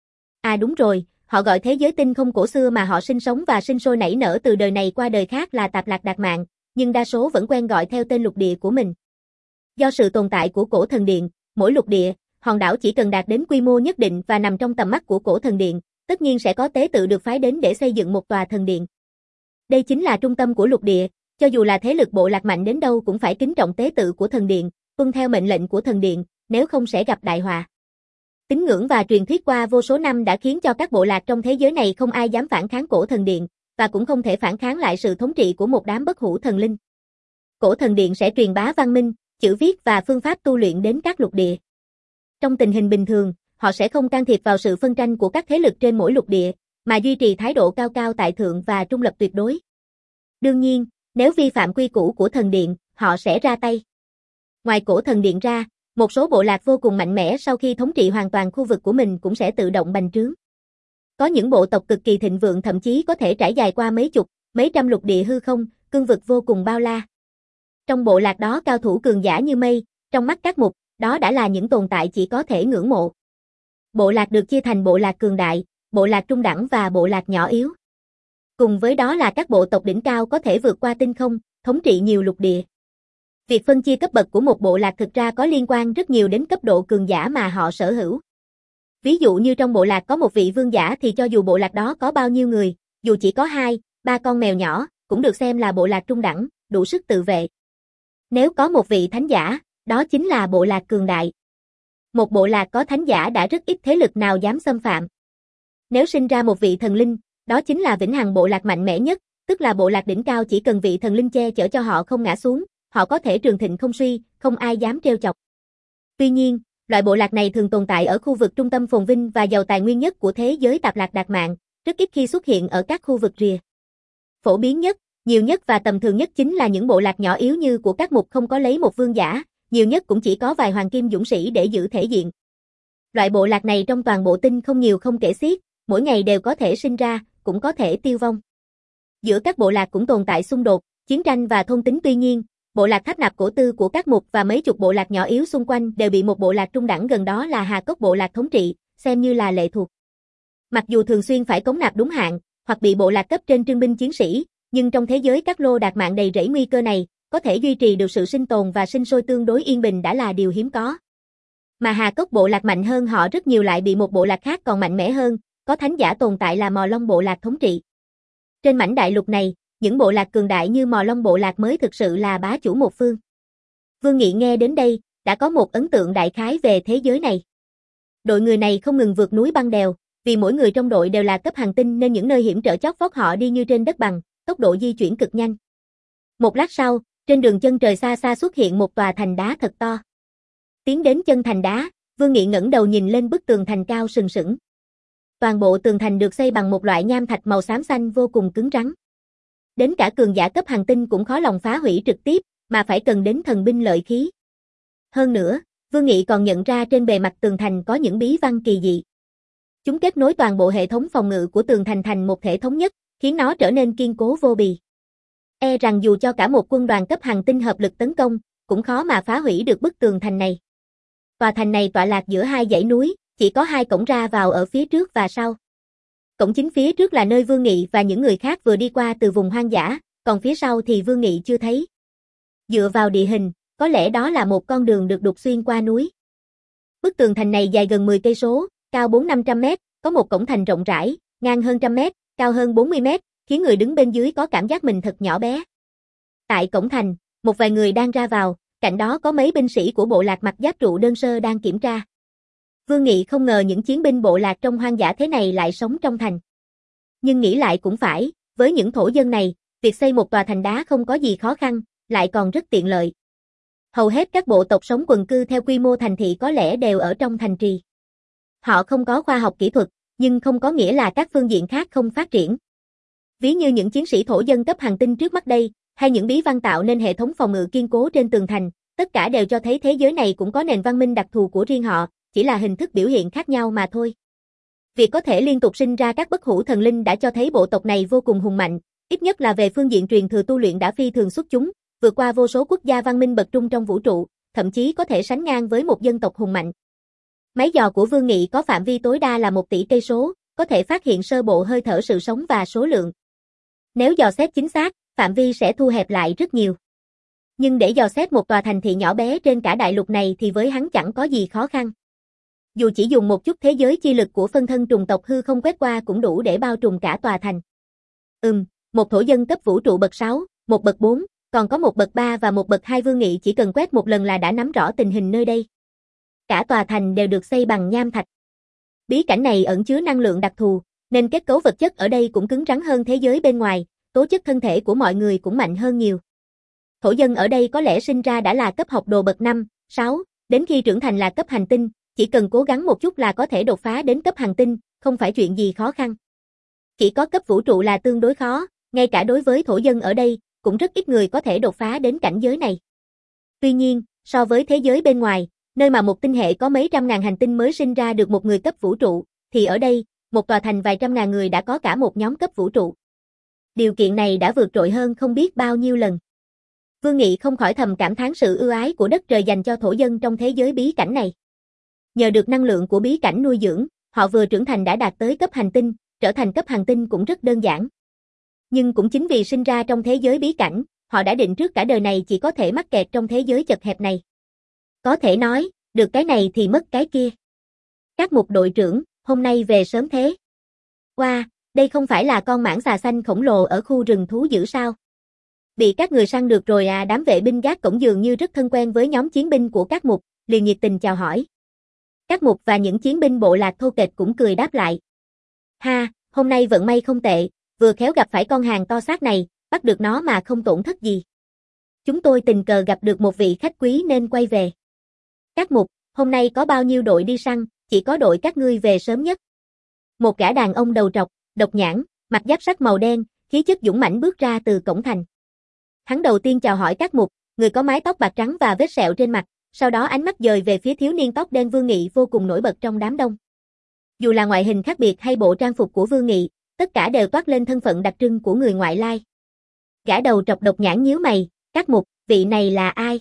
Speaker 1: À đúng rồi, họ gọi thế giới tinh không cổ xưa mà họ sinh sống và sinh sôi nảy nở từ đời này qua đời khác là Tạp Lạc Đạt Mạng, nhưng đa số vẫn quen gọi theo tên lục địa của mình. Do sự tồn tại của cổ thần điện, mỗi lục địa, hòn đảo chỉ cần đạt đến quy mô nhất định và nằm trong tầm mắt của cổ thần điện, tất nhiên sẽ có tế tự được phái đến để xây dựng một tòa thần điện. Đây chính là trung tâm của lục địa, cho dù là thế lực bộ lạc mạnh đến đâu cũng phải kính trọng tế tự của thần điện, tuân theo mệnh lệnh của thần điện, nếu không sẽ gặp đại họa. Tín ngưỡng và truyền thuyết qua vô số năm đã khiến cho các bộ lạc trong thế giới này không ai dám phản kháng cổ thần điện, và cũng không thể phản kháng lại sự thống trị của một đám bất hủ thần linh. Cổ thần điện sẽ truyền bá văn minh, chữ viết và phương pháp tu luyện đến các lục địa. Trong tình hình bình thường, họ sẽ không can thiệp vào sự phân tranh của các thế lực trên mỗi lục địa, mà duy trì thái độ cao cao tại thượng và trung lập tuyệt đối. Đương nhiên, nếu vi phạm quy củ của thần điện, họ sẽ ra tay. Ngoài cổ thần điện ra, một số bộ lạc vô cùng mạnh mẽ sau khi thống trị hoàn toàn khu vực của mình cũng sẽ tự động bành trướng. Có những bộ tộc cực kỳ thịnh vượng thậm chí có thể trải dài qua mấy chục, mấy trăm lục địa hư không, cương vực vô cùng bao la. Trong bộ lạc đó cao thủ cường giả như mây, trong mắt các mục, đó đã là những tồn tại chỉ có thể ngưỡng mộ. Bộ lạc được chia thành bộ lạc cường đại, bộ lạc trung đẳng và bộ lạc nhỏ yếu. Cùng với đó là các bộ tộc đỉnh cao có thể vượt qua tinh không, thống trị nhiều lục địa. Việc phân chia cấp bậc của một bộ lạc thực ra có liên quan rất nhiều đến cấp độ cường giả mà họ sở hữu. Ví dụ như trong bộ lạc có một vị vương giả thì cho dù bộ lạc đó có bao nhiêu người, dù chỉ có hai, ba con mèo nhỏ, cũng được xem là bộ lạc trung đẳng, đủ sức tự vệ. Nếu có một vị thánh giả, đó chính là bộ lạc cường đại. Một bộ lạc có thánh giả đã rất ít thế lực nào dám xâm phạm. Nếu sinh ra một vị thần linh, đó chính là vĩnh hằng bộ lạc mạnh mẽ nhất, tức là bộ lạc đỉnh cao chỉ cần vị thần linh che chở cho họ không ngã xuống, họ có thể trường thịnh không suy, không ai dám trêu chọc. Tuy nhiên, loại bộ lạc này thường tồn tại ở khu vực trung tâm phồn vinh và giàu tài nguyên nhất của thế giới Tạp Lạc Đạt Mạng, rất ít khi xuất hiện ở các khu vực rìa. Phổ biến nhất, nhiều nhất và tầm thường nhất chính là những bộ lạc nhỏ yếu như của các mục không có lấy một vương giả, nhiều nhất cũng chỉ có vài hoàng kim dũng sĩ để giữ thể diện. Loại bộ lạc này trong toàn bộ tinh không nhiều không kể xiết, mỗi ngày đều có thể sinh ra, cũng có thể tiêu vong. Giữa các bộ lạc cũng tồn tại xung đột, chiến tranh và thôn tính tuy nhiên, bộ lạc Tháp Nạp Cổ Tư của các mục và mấy chục bộ lạc nhỏ yếu xung quanh đều bị một bộ lạc trung đẳng gần đó là Hà Cốc bộ lạc thống trị, xem như là lệ thuộc. Mặc dù thường xuyên phải cống nạp đúng hạn, hoặc bị bộ lạc cấp trên trưng binh chiến sĩ, nhưng trong thế giới các lô đạt mạng đầy rẫy nguy cơ này, có thể duy trì được sự sinh tồn và sinh sôi tương đối yên bình đã là điều hiếm có. Mà Hà Cốc bộ lạc mạnh hơn họ rất nhiều lại bị một bộ lạc khác còn mạnh mẽ hơn, có thánh giả tồn tại là Mò Long bộ lạc thống trị. Trên mảnh đại lục này, những bộ lạc cường đại như Mò Long bộ lạc mới thực sự là bá chủ một phương. Vương Nghị nghe đến đây, đã có một ấn tượng đại khái về thế giới này. Đội người này không ngừng vượt núi băng đèo, Vì mỗi người trong đội đều là cấp hành tinh nên những nơi hiểm trở chót vót họ đi như trên đất bằng, tốc độ di chuyển cực nhanh. Một lát sau, trên đường chân trời xa xa xuất hiện một tòa thành đá thật to. Tiến đến chân thành đá, Vương Nghị ngẩng đầu nhìn lên bức tường thành cao sừng sững. Toàn bộ tường thành được xây bằng một loại nham thạch màu xám xanh vô cùng cứng rắn. Đến cả cường giả cấp hành tinh cũng khó lòng phá hủy trực tiếp, mà phải cần đến thần binh lợi khí. Hơn nữa, Vương Nghị còn nhận ra trên bề mặt tường thành có những bí văn kỳ dị. Chúng kết nối toàn bộ hệ thống phòng ngự của tường thành thành một thể thống nhất, khiến nó trở nên kiên cố vô bì. E rằng dù cho cả một quân đoàn cấp hành tinh hợp lực tấn công, cũng khó mà phá hủy được bức tường thành này. Tòa thành này tọa lạc giữa hai dãy núi, chỉ có hai cổng ra vào ở phía trước và sau. Cổng chính phía trước là nơi Vương Nghị và những người khác vừa đi qua từ vùng hoang dã, còn phía sau thì Vương Nghị chưa thấy. Dựa vào địa hình, có lẽ đó là một con đường được đục xuyên qua núi. Bức tường thành này dài gần mười cây số, cao bốn năm trăm mét, có một cổng thành rộng rãi, ngang hơn trăm mét, cao hơn bốn mươi mét, khiến người đứng bên dưới có cảm giác mình thật nhỏ bé. Tại cổng thành, một vài người đang ra vào, cạnh đó có mấy binh sĩ của bộ lạc mặc giáp trụ đơn sơ đang kiểm tra. Vương Nghị không ngờ những chiến binh bộ lạc trong hoang dã thế này lại sống trong thành. Nhưng nghĩ lại cũng phải, với những thổ dân này, việc xây một tòa thành đá không có gì khó khăn, lại còn rất tiện lợi. Hầu hết các bộ tộc sống quần cư theo quy mô thành thị có lẽ đều ở trong thành trì. Họ không có khoa học kỹ thuật, nhưng không có nghĩa là các phương diện khác không phát triển. Ví như những chiến sĩ thổ dân cấp hành tinh trước mắt đây, hay những bí văn tạo nên hệ thống phòng ngự kiên cố trên tường thành, tất cả đều cho thấy thế giới này cũng có nền văn minh đặc thù của riêng họ, chỉ là hình thức biểu hiện khác nhau mà thôi. Việc có thể liên tục sinh ra các bất hủ thần linh đã cho thấy bộ tộc này vô cùng hùng mạnh, ít nhất là về phương diện truyền thừa tu luyện đã phi thường xuất chúng, vượt qua vô số quốc gia văn minh bậc trung trong vũ trụ, thậm chí có thể sánh ngang với một dân tộc hùng mạnh. Máy dò của Vương Nghị có phạm vi tối đa là một tỷ cây số, có thể phát hiện sơ bộ hơi thở sự sống và số lượng. Nếu dò xét chính xác, phạm vi sẽ thu hẹp lại rất nhiều. Nhưng để dò xét một tòa thành thị nhỏ bé trên cả đại lục này thì với hắn chẳng có gì khó khăn. Dù chỉ dùng một chút thế giới chi lực của phân thân trùng tộc hư không quét qua cũng đủ để bao trùm cả tòa thành. Ừm, một thổ dân cấp vũ trụ bậc sáu, một bậc bốn, còn có một bậc ba và một bậc hai. Vương Nghị chỉ cần quét một lần là đã nắm rõ tình hình nơi đây. Cả tòa thành đều được xây bằng nham thạch. Bí cảnh này ẩn chứa năng lượng đặc thù, nên kết cấu vật chất ở đây cũng cứng rắn hơn thế giới bên ngoài, tố chất thân thể của mọi người cũng mạnh hơn nhiều. Thổ dân ở đây có lẽ sinh ra đã là cấp học đồ bậc năm, sáu, đến khi trưởng thành là cấp hành tinh, chỉ cần cố gắng một chút là có thể đột phá đến cấp hành tinh, không phải chuyện gì khó khăn. Chỉ có cấp vũ trụ là tương đối khó, ngay cả đối với thổ dân ở đây, cũng rất ít người có thể đột phá đến cảnh giới này. Tuy nhiên, so với thế giới bên ngoài, nơi mà một tinh hệ có mấy trăm ngàn hành tinh mới sinh ra được một người cấp vũ trụ, thì ở đây, một tòa thành vài trăm ngàn người đã có cả một nhóm cấp vũ trụ. Điều kiện này đã vượt trội hơn không biết bao nhiêu lần. Vương Nghị không khỏi thầm cảm thán sự ưu ái của đất trời dành cho thổ dân trong thế giới bí cảnh này. Nhờ được năng lượng của bí cảnh nuôi dưỡng, họ vừa trưởng thành đã đạt tới cấp hành tinh, trở thành cấp hành tinh cũng rất đơn giản. Nhưng cũng chính vì sinh ra trong thế giới bí cảnh, họ đã định trước cả đời này chỉ có thể mắc kẹt trong thế giới chật hẹp này. Có thể nói, được cái này thì mất cái kia. Các mục đội trưởng, hôm nay về sớm thế. Wow, đây không phải là con mãng xà xanh khổng lồ ở khu rừng thú dữ sao? Bị các người săn được rồi à? Đám vệ binh gác cổng dường như rất thân quen với nhóm chiến binh của các mục, liền nhiệt tình chào hỏi. Các mục và những chiến binh bộ lạc thô kệch cũng cười đáp lại. Ha, hôm nay vận may không tệ, vừa khéo gặp phải con hàng to xác này, bắt được nó mà không tổn thất gì. Chúng tôi tình cờ gặp được một vị khách quý nên quay về. Các mục, hôm nay có bao nhiêu đội đi săn, chỉ có đội các ngươi về sớm nhất. Một gã đàn ông đầu trọc, độc nhãn, mặc giáp sắt màu đen, khí chất dũng mãnh bước ra từ cổng thành. Hắn đầu tiên chào hỏi các mục, người có mái tóc bạc trắng và vết sẹo trên mặt, sau đó ánh mắt dời về phía thiếu niên tóc đen Vương Nghị vô cùng nổi bật trong đám đông. Dù là ngoại hình khác biệt hay bộ trang phục của Vương Nghị, tất cả đều toát lên thân phận đặc trưng của người ngoại lai. Gã đầu trọc độc nhãn nhíu mày, các mục, vị này là ai?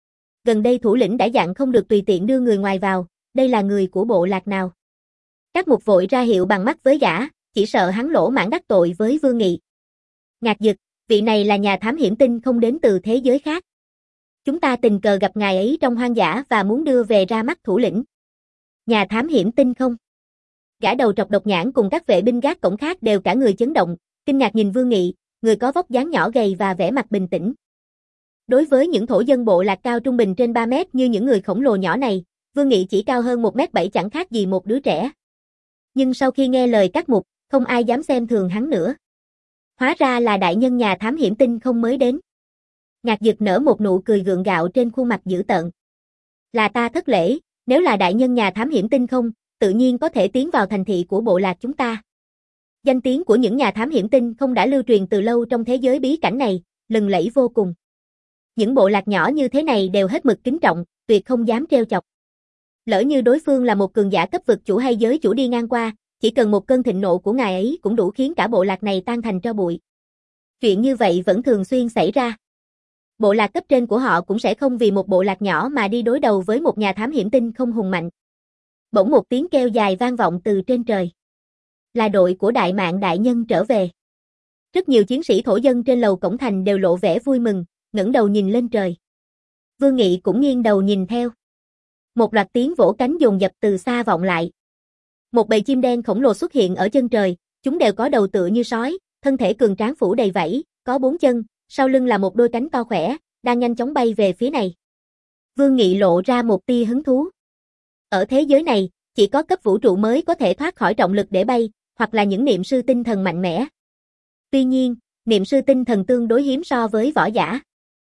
Speaker 1: Gần đây thủ lĩnh đã dặn không được tùy tiện đưa người ngoài vào, đây là người của bộ lạc nào? Các mục vội ra hiệu bằng mắt với gã, chỉ sợ hắn lỗ mãng đắc tội với Vương Nghị. Ngạc Dực, vị này là nhà thám hiểm tinh không đến từ thế giới khác. Chúng ta tình cờ gặp ngài ấy trong hoang dã và muốn đưa về ra mắt thủ lĩnh. Nhà thám hiểm tinh không? Gã đầu trọc độc nhãn cùng các vệ binh gác cổng khác đều cả người chấn động, kinh ngạc nhìn Vương Nghị, người có vóc dáng nhỏ gầy và vẻ mặt bình tĩnh. Đối với những thổ dân bộ lạc cao trung bình trên ba mét như những người khổng lồ nhỏ này, Vương Nghị chỉ cao hơn một mét bảy chẳng khác gì một đứa trẻ. Nhưng sau khi nghe lời Cát Mục, không ai dám xem thường hắn nữa. Hóa ra là đại nhân nhà thám hiểm tinh không mới đến. Ngạc Dực nở một nụ cười gượng gạo trên khuôn mặt dữ tợn. Là ta thất lễ, nếu là đại nhân nhà thám hiểm tinh không, tự nhiên có thể tiến vào thành thị của bộ lạc chúng ta. Danh tiếng của những nhà thám hiểm tinh không đã lưu truyền từ lâu trong thế giới bí cảnh này, lừng lẫy vô cùng. Những bộ lạc nhỏ như thế này đều hết mực kính trọng, tuyệt không dám trêu chọc. Lỡ như đối phương là một cường giả cấp vực chủ hay giới chủ đi ngang qua, chỉ cần một cơn thịnh nộ của ngài ấy cũng đủ khiến cả bộ lạc này tan thành tro bụi. Chuyện như vậy vẫn thường xuyên xảy ra. Bộ lạc cấp trên của họ cũng sẽ không vì một bộ lạc nhỏ mà đi đối đầu với một nhà thám hiểm tinh không hùng mạnh. Bỗng một tiếng kêu dài vang vọng từ trên trời. Là đội của Đại Mạn đại nhân trở về. Rất nhiều chiến sĩ thổ dân trên lầu cổng thành đều lộ vẻ vui mừng, ngẩng đầu nhìn lên trời. Vương Nghị cũng nghiêng đầu nhìn theo. Một loạt tiếng vỗ cánh dồn dập từ xa vọng lại. Một bầy chim đen khổng lồ xuất hiện ở chân trời, chúng đều có đầu tựa như sói, thân thể cường tráng phủ đầy vảy, có bốn chân, sau lưng là một đôi cánh to khỏe, đang nhanh chóng bay về phía này. Vương Nghị lộ ra một tia hứng thú. Ở thế giới này, chỉ có cấp vũ trụ mới có thể thoát khỏi trọng lực để bay, hoặc là những niệm sư tinh thần mạnh mẽ. Tuy nhiên, niệm sư tinh thần tương đối hiếm so với võ giả.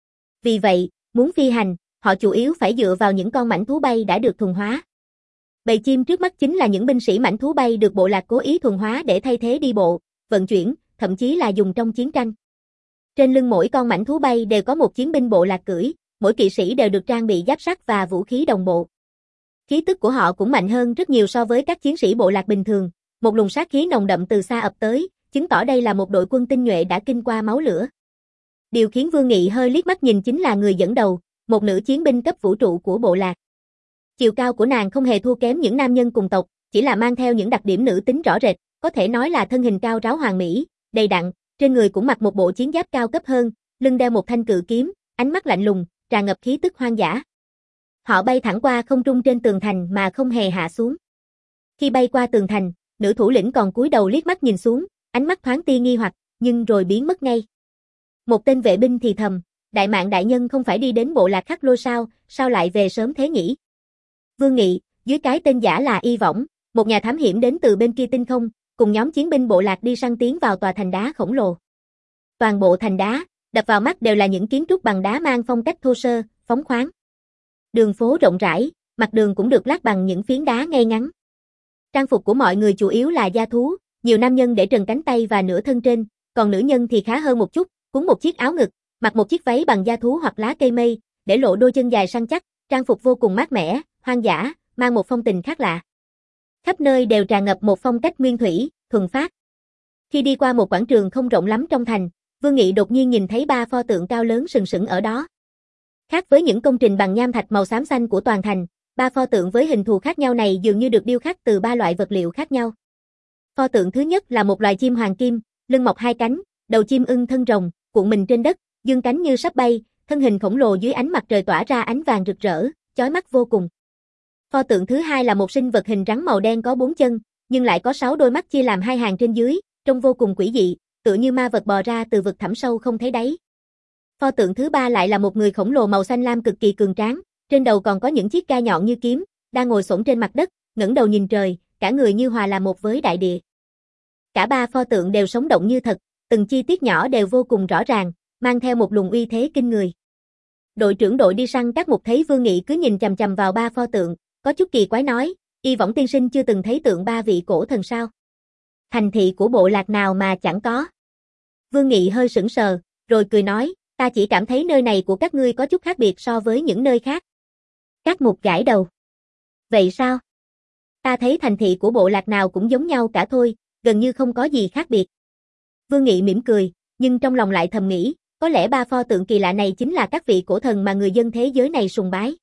Speaker 1: Vì vậy, muốn phi hành, họ chủ yếu phải dựa vào những con mãnh thú bay đã được thuần hóa. Bầy chim trước mắt chính là những binh sĩ mãnh thú bay được bộ lạc cố ý thuần hóa để thay thế đi bộ, vận chuyển, thậm chí là dùng trong chiến tranh. Trên lưng mỗi con mãnh thú bay đều có một chiến binh bộ lạc cưỡi, mỗi kỵ sĩ đều được trang bị giáp sắt và vũ khí đồng bộ. Khí tức của họ cũng mạnh hơn rất nhiều so với các chiến sĩ bộ lạc bình thường, một luồng sát khí nồng đậm từ xa ập tới, chứng tỏ đây là một đội quân tinh nhuệ đã kinh qua máu lửa. Điều khiến Vương Nghị hơi liếc mắt nhìn chính là người dẫn đầu, một nữ chiến binh cấp vũ trụ của bộ lạc. Chiều cao của nàng không hề thua kém những nam nhân cùng tộc, chỉ là mang theo những đặc điểm nữ tính rõ rệt, có thể nói là thân hình cao ráo hoàn mỹ, đầy đặn, trên người cũng mặc một bộ chiến giáp cao cấp hơn, lưng đeo một thanh cự kiếm, ánh mắt lạnh lùng, tràn ngập khí tức hoang dã. Họ bay thẳng qua không trung trên tường thành mà không hề hạ xuống. Khi bay qua tường thành, nữ thủ lĩnh còn cúi đầu liếc mắt nhìn xuống, ánh mắt thoáng tia nghi hoặc, nhưng rồi biến mất ngay. Một tên vệ binh thì thầm, Đại Mạn đại nhân không phải đi đến bộ lạc Khắc Lôi sao, sao lại về sớm thế nhỉ? Vương Nghị, dưới cái tên giả là Y Võng, một nhà thám hiểm đến từ bên kia tinh không, cùng nhóm chiến binh bộ lạc đi săn tiến vào tòa thành đá khổng lồ. Toàn bộ thành đá, đập vào mắt đều là những kiến trúc bằng đá mang phong cách thô sơ, phóng khoáng. Đường phố rộng rãi, mặt đường cũng được lát bằng những phiến đá ngay ngắn. Trang phục của mọi người chủ yếu là da thú, nhiều nam nhân để trần cánh tay và nửa thân trên, còn nữ nhân thì khá hơn một chút, cuốn một chiếc áo ngực, mặc một chiếc váy bằng da thú hoặc lá cây mây, để lộ đôi chân dài săn chắc, trang phục vô cùng mát mẻ, hoang dã, mang một phong tình khác lạ. Khắp nơi đều tràn ngập một phong cách nguyên thủy, thuần phát. Khi đi qua một quảng trường không rộng lắm trong thành, Vương Nghị đột nhiên nhìn thấy ba pho tượng cao lớn sừng sững ở đó. Khác với những công trình bằng nham thạch màu xám xanh của toàn thành, ba pho tượng với hình thù khác nhau này dường như được điêu khắc từ ba loại vật liệu khác nhau. Pho tượng thứ nhất là một loài chim hoàng kim, lưng mọc hai cánh, đầu chim ưng thân rồng, cuộn mình trên đất, dương cánh như sắp bay, thân hình khổng lồ dưới ánh mặt trời tỏa ra ánh vàng rực rỡ, chói mắt vô cùng. Pho tượng thứ hai là một sinh vật hình rắn màu đen có bốn chân, nhưng lại có sáu đôi mắt chia làm hai hàng trên dưới, trông vô cùng quỷ dị, tựa như ma vật bò ra từ vực thẳm sâu không thấy đáy. Pho tượng thứ ba lại là một người khổng lồ màu xanh lam cực kỳ cường tráng, trên đầu còn có những chiếc gai nhọn như kiếm, đang ngồi xổm trên mặt đất, ngẩng đầu nhìn trời, cả người như hòa làm một với đại địa. Cả ba pho tượng đều sống động như thật, từng chi tiết nhỏ đều vô cùng rõ ràng, mang theo một luồng uy thế kinh người. Đội trưởng đội đi săn Cát Mục thấy Vương Nghị cứ nhìn chằm chằm vào ba pho tượng, có chút kỳ quái nói, Y Võng tiên sinh chưa từng thấy tượng ba vị cổ thần sao? Thành thị của bộ lạc nào mà chẳng có. Vương Nghị hơi sững sờ, rồi cười nói, ta chỉ cảm thấy nơi này của các ngươi có chút khác biệt so với những nơi khác. Cát Mục gãi đầu. Vậy sao? Ta thấy thành thị của bộ lạc nào cũng giống nhau cả thôi, gần như không có gì khác biệt. Vương Nghị mỉm cười, nhưng trong lòng lại thầm nghĩ, có lẽ ba pho tượng kỳ lạ này chính là các vị cổ thần mà người dân thế giới này sùng bái.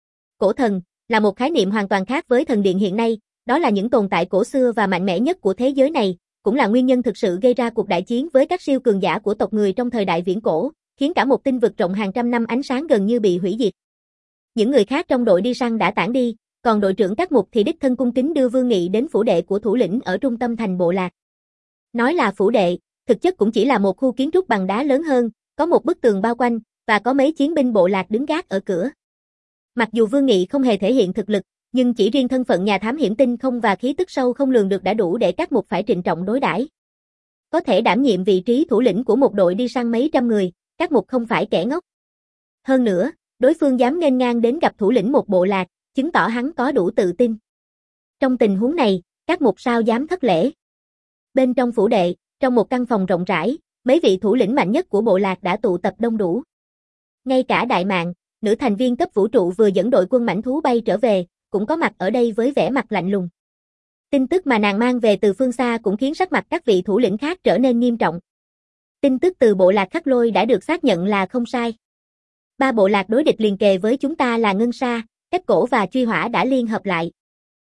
Speaker 1: Cổ thần là một khái niệm hoàn toàn khác với thần điện hiện nay, đó là những tồn tại cổ xưa và mạnh mẽ nhất của thế giới này, cũng là nguyên nhân thực sự gây ra cuộc đại chiến với các siêu cường giả của tộc người trong thời đại viễn cổ, khiến cả một tinh vực rộng hàng trăm năm ánh sáng gần như bị hủy diệt. Những người khác trong đội đi săn đã tản đi, còn đội trưởng Cát Mục thì đích thân cung kính đưa Vương Nghị đến phủ đệ của thủ lĩnh ở trung tâm thành bộ lạc. Nói là phủ đệ, thực chất cũng chỉ là một khu kiến trúc bằng đá lớn hơn, có một bức tường bao quanh, và có mấy chiến binh bộ lạc đứng gác ở cửa. Mặc dù Vương Nghị không hề thể hiện thực lực, Nhưng chỉ riêng thân phận nhà thám hiểm tinh không và khí tức sâu không lường được đã đủ để Cát Mục phải trịnh trọng đối đãi. Có thể đảm nhiệm vị trí thủ lĩnh của một đội đi săn mấy trăm người, Cát Mục không phải kẻ ngốc. Hơn nữa, đối phương dám nghênh ngang đến gặp thủ lĩnh một bộ lạc, chứng tỏ hắn có đủ tự tin. Trong tình huống này, Cát Mục sao dám thất lễ. Bên trong phủ đệ, trong một căn phòng rộng rãi, mấy vị thủ lĩnh mạnh nhất của bộ lạc đã tụ tập đông đủ. Ngay cả Đại Mạn, nữ thành viên cấp vũ trụ vừa dẫn đội quân mãnh thú bay trở về, cũng có mặt ở đây với vẻ mặt lạnh lùng. Tin tức mà nàng mang về từ phương xa cũng khiến sắc mặt các vị thủ lĩnh khác trở nên nghiêm trọng. Tin tức từ bộ lạc Khắc Lôi đã được xác nhận là không sai. Ba bộ lạc đối địch liền kề với chúng ta là Ngân Sa, Cách Cổ và Truy Hỏa đã liên hợp lại.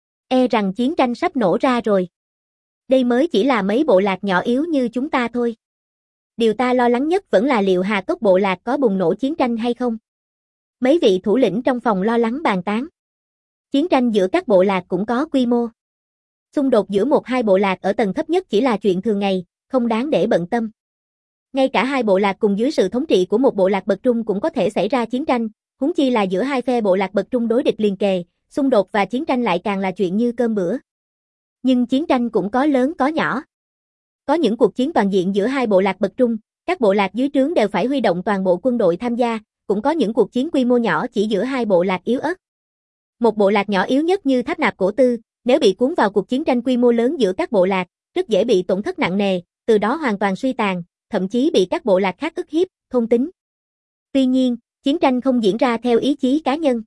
Speaker 1: E rằng chiến tranh sắp nổ ra rồi. Đây mới chỉ là mấy bộ lạc nhỏ yếu như chúng ta thôi. Điều ta lo lắng nhất vẫn là liệu Hà Cốc bộ lạc có bùng nổ chiến tranh hay không. Mấy vị thủ lĩnh trong phòng lo lắng bàn tán. Chiến tranh giữa các bộ lạc cũng có quy mô. Xung đột giữa một hai bộ lạc ở tầng thấp nhất chỉ là chuyện thường ngày, không đáng để bận tâm. Ngay cả hai bộ lạc cùng dưới sự thống trị của một bộ lạc bậc trung cũng có thể xảy ra chiến tranh, huống chi là giữa hai phe bộ lạc bậc trung đối địch liền kề, xung đột và chiến tranh lại càng là chuyện như cơm bữa. Nhưng chiến tranh cũng có lớn có nhỏ. Có những cuộc chiến toàn diện giữa hai bộ lạc bậc trung, các bộ lạc dưới trướng đều phải huy động toàn bộ quân đội tham gia, cũng có những cuộc chiến quy mô nhỏ chỉ giữa hai bộ lạc yếu ớt. Một bộ lạc nhỏ yếu nhất như Tháp Nạp Cổ Tư, nếu bị cuốn vào cuộc chiến tranh quy mô lớn giữa các bộ lạc, rất dễ bị tổn thất nặng nề, từ đó hoàn toàn suy tàn, thậm chí bị các bộ lạc khác ức hiếp, thôn tính. Tuy nhiên, chiến tranh không diễn ra theo ý chí cá nhân.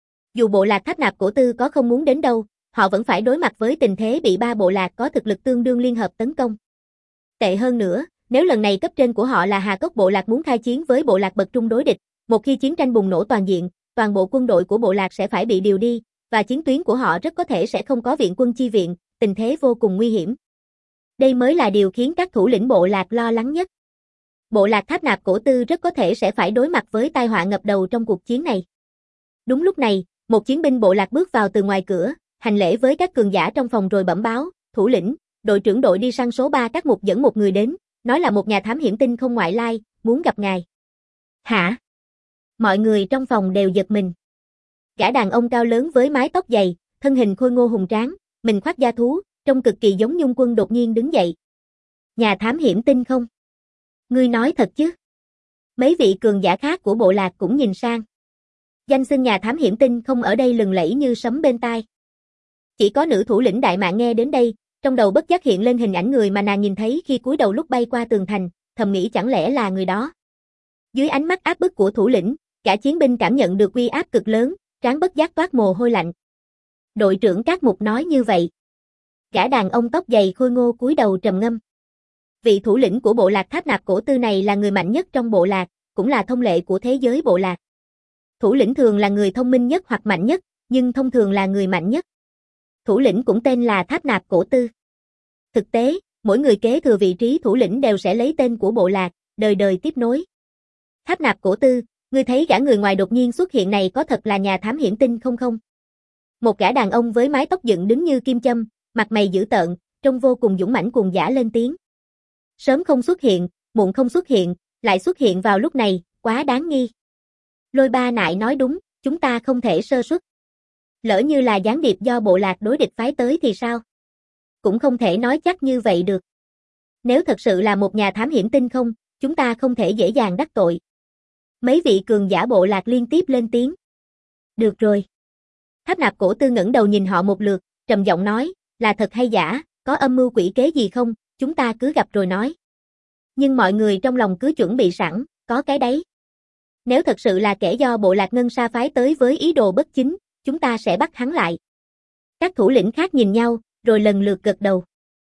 Speaker 1: Dù bộ lạc Tháp Nạp Cổ Tư có không muốn đến đâu, họ vẫn phải đối mặt với tình thế bị ba bộ lạc có thực lực tương đương liên hợp tấn công. Tệ hơn nữa, nếu lần này cấp trên của họ là Hà Cốc bộ lạc muốn khai chiến với bộ lạc bậc trung đối địch, một khi chiến tranh bùng nổ toàn diện, toàn bộ quân đội của bộ lạc sẽ phải bị điều đi, và chiến tuyến của họ rất có thể sẽ không có viện quân chi viện, tình thế vô cùng nguy hiểm. Đây mới là điều khiến các thủ lĩnh bộ lạc lo lắng nhất. Bộ lạc Tháp Nạp Cổ Tư rất có thể sẽ phải đối mặt với tai họa ngập đầu trong cuộc chiến này. Đúng lúc này, một chiến binh bộ lạc bước vào từ ngoài cửa, hành lễ với các cường giả trong phòng rồi bẩm báo, thủ lĩnh, đội trưởng đội đi săn số ba Cát Mục dẫn một người đến, nói là một nhà thám hiểm tinh không ngoại lai, muốn gặp ngài. Hả? Mọi người trong phòng đều giật mình. Gã đàn ông cao lớn với mái tóc dày, thân hình khôi ngô hùng tráng, mình khoác da thú, trông cực kỳ giống Nhung Quân đột nhiên đứng dậy. Nhà thám hiểm tinh không? Ngươi nói thật chứ? Mấy vị cường giả khác của bộ lạc cũng nhìn sang. Danh xưng nhà thám hiểm tinh không ở đây lừng lẫy như sấm bên tai. Chỉ có nữ thủ lĩnh Đại Mạn nghe đến đây, trong đầu bất giác hiện lên hình ảnh người mà nàng nhìn thấy khi cúi đầu lúc bay qua tường thành, thầm nghĩ chẳng lẽ là người đó. Dưới ánh mắt áp bức của thủ lĩnh, cả chiến binh cảm nhận được uy áp cực lớn, trán bất giác toát mồ hôi lạnh. Đội trưởng Cát Mục nói như vậy. Gã đàn ông tóc dày khôi ngô cúi đầu trầm ngâm. Vị thủ lĩnh của bộ lạc Tháp Nạp Cổ Tư này là người mạnh nhất trong bộ lạc, cũng là thông lệ của thế giới bộ lạc. Thủ lĩnh thường là người thông minh nhất hoặc mạnh nhất, nhưng thông thường là người mạnh nhất. Thủ lĩnh cũng tên là Tháp Nạp Cổ Tư. Thực tế, mỗi người kế thừa vị trí thủ lĩnh đều sẽ lấy tên của bộ lạc, đời đời tiếp nối. Tháp Nạp Cổ Tư, ngươi thấy gã người ngoài đột nhiên xuất hiện này có thật là nhà thám hiểm tinh không không? Một gã đàn ông với mái tóc dựng đứng như kim châm, mặt mày dữ tợn, trông vô cùng dũng mãnh cuồng dã lên tiếng. Sớm không xuất hiện, muộn không xuất hiện, lại xuất hiện vào lúc này, quá đáng nghi. Lôi Ba Nại nói đúng, chúng ta không thể sơ suất. Lỡ như là gián điệp do bộ lạc đối địch phái tới thì sao? Cũng không thể nói chắc như vậy được. Nếu thật sự là một nhà thám hiểm tinh không, chúng ta không thể dễ dàng đắc tội. Mấy vị cường giả bộ lạc liên tiếp lên tiếng. Được rồi. Tháp Nạp Cổ Tư ngẩng đầu nhìn họ một lượt, trầm giọng nói, là thật hay giả, có âm mưu quỷ kế gì không, chúng ta cứ gặp rồi nói. Nhưng mọi người trong lòng cứ chuẩn bị sẵn, có cái đấy. Nếu thật sự là kẻ do bộ lạc Ngân Sa phái tới với ý đồ bất chính, chúng ta sẽ bắt hắn lại. Các thủ lĩnh khác nhìn nhau, rồi lần lượt gật đầu.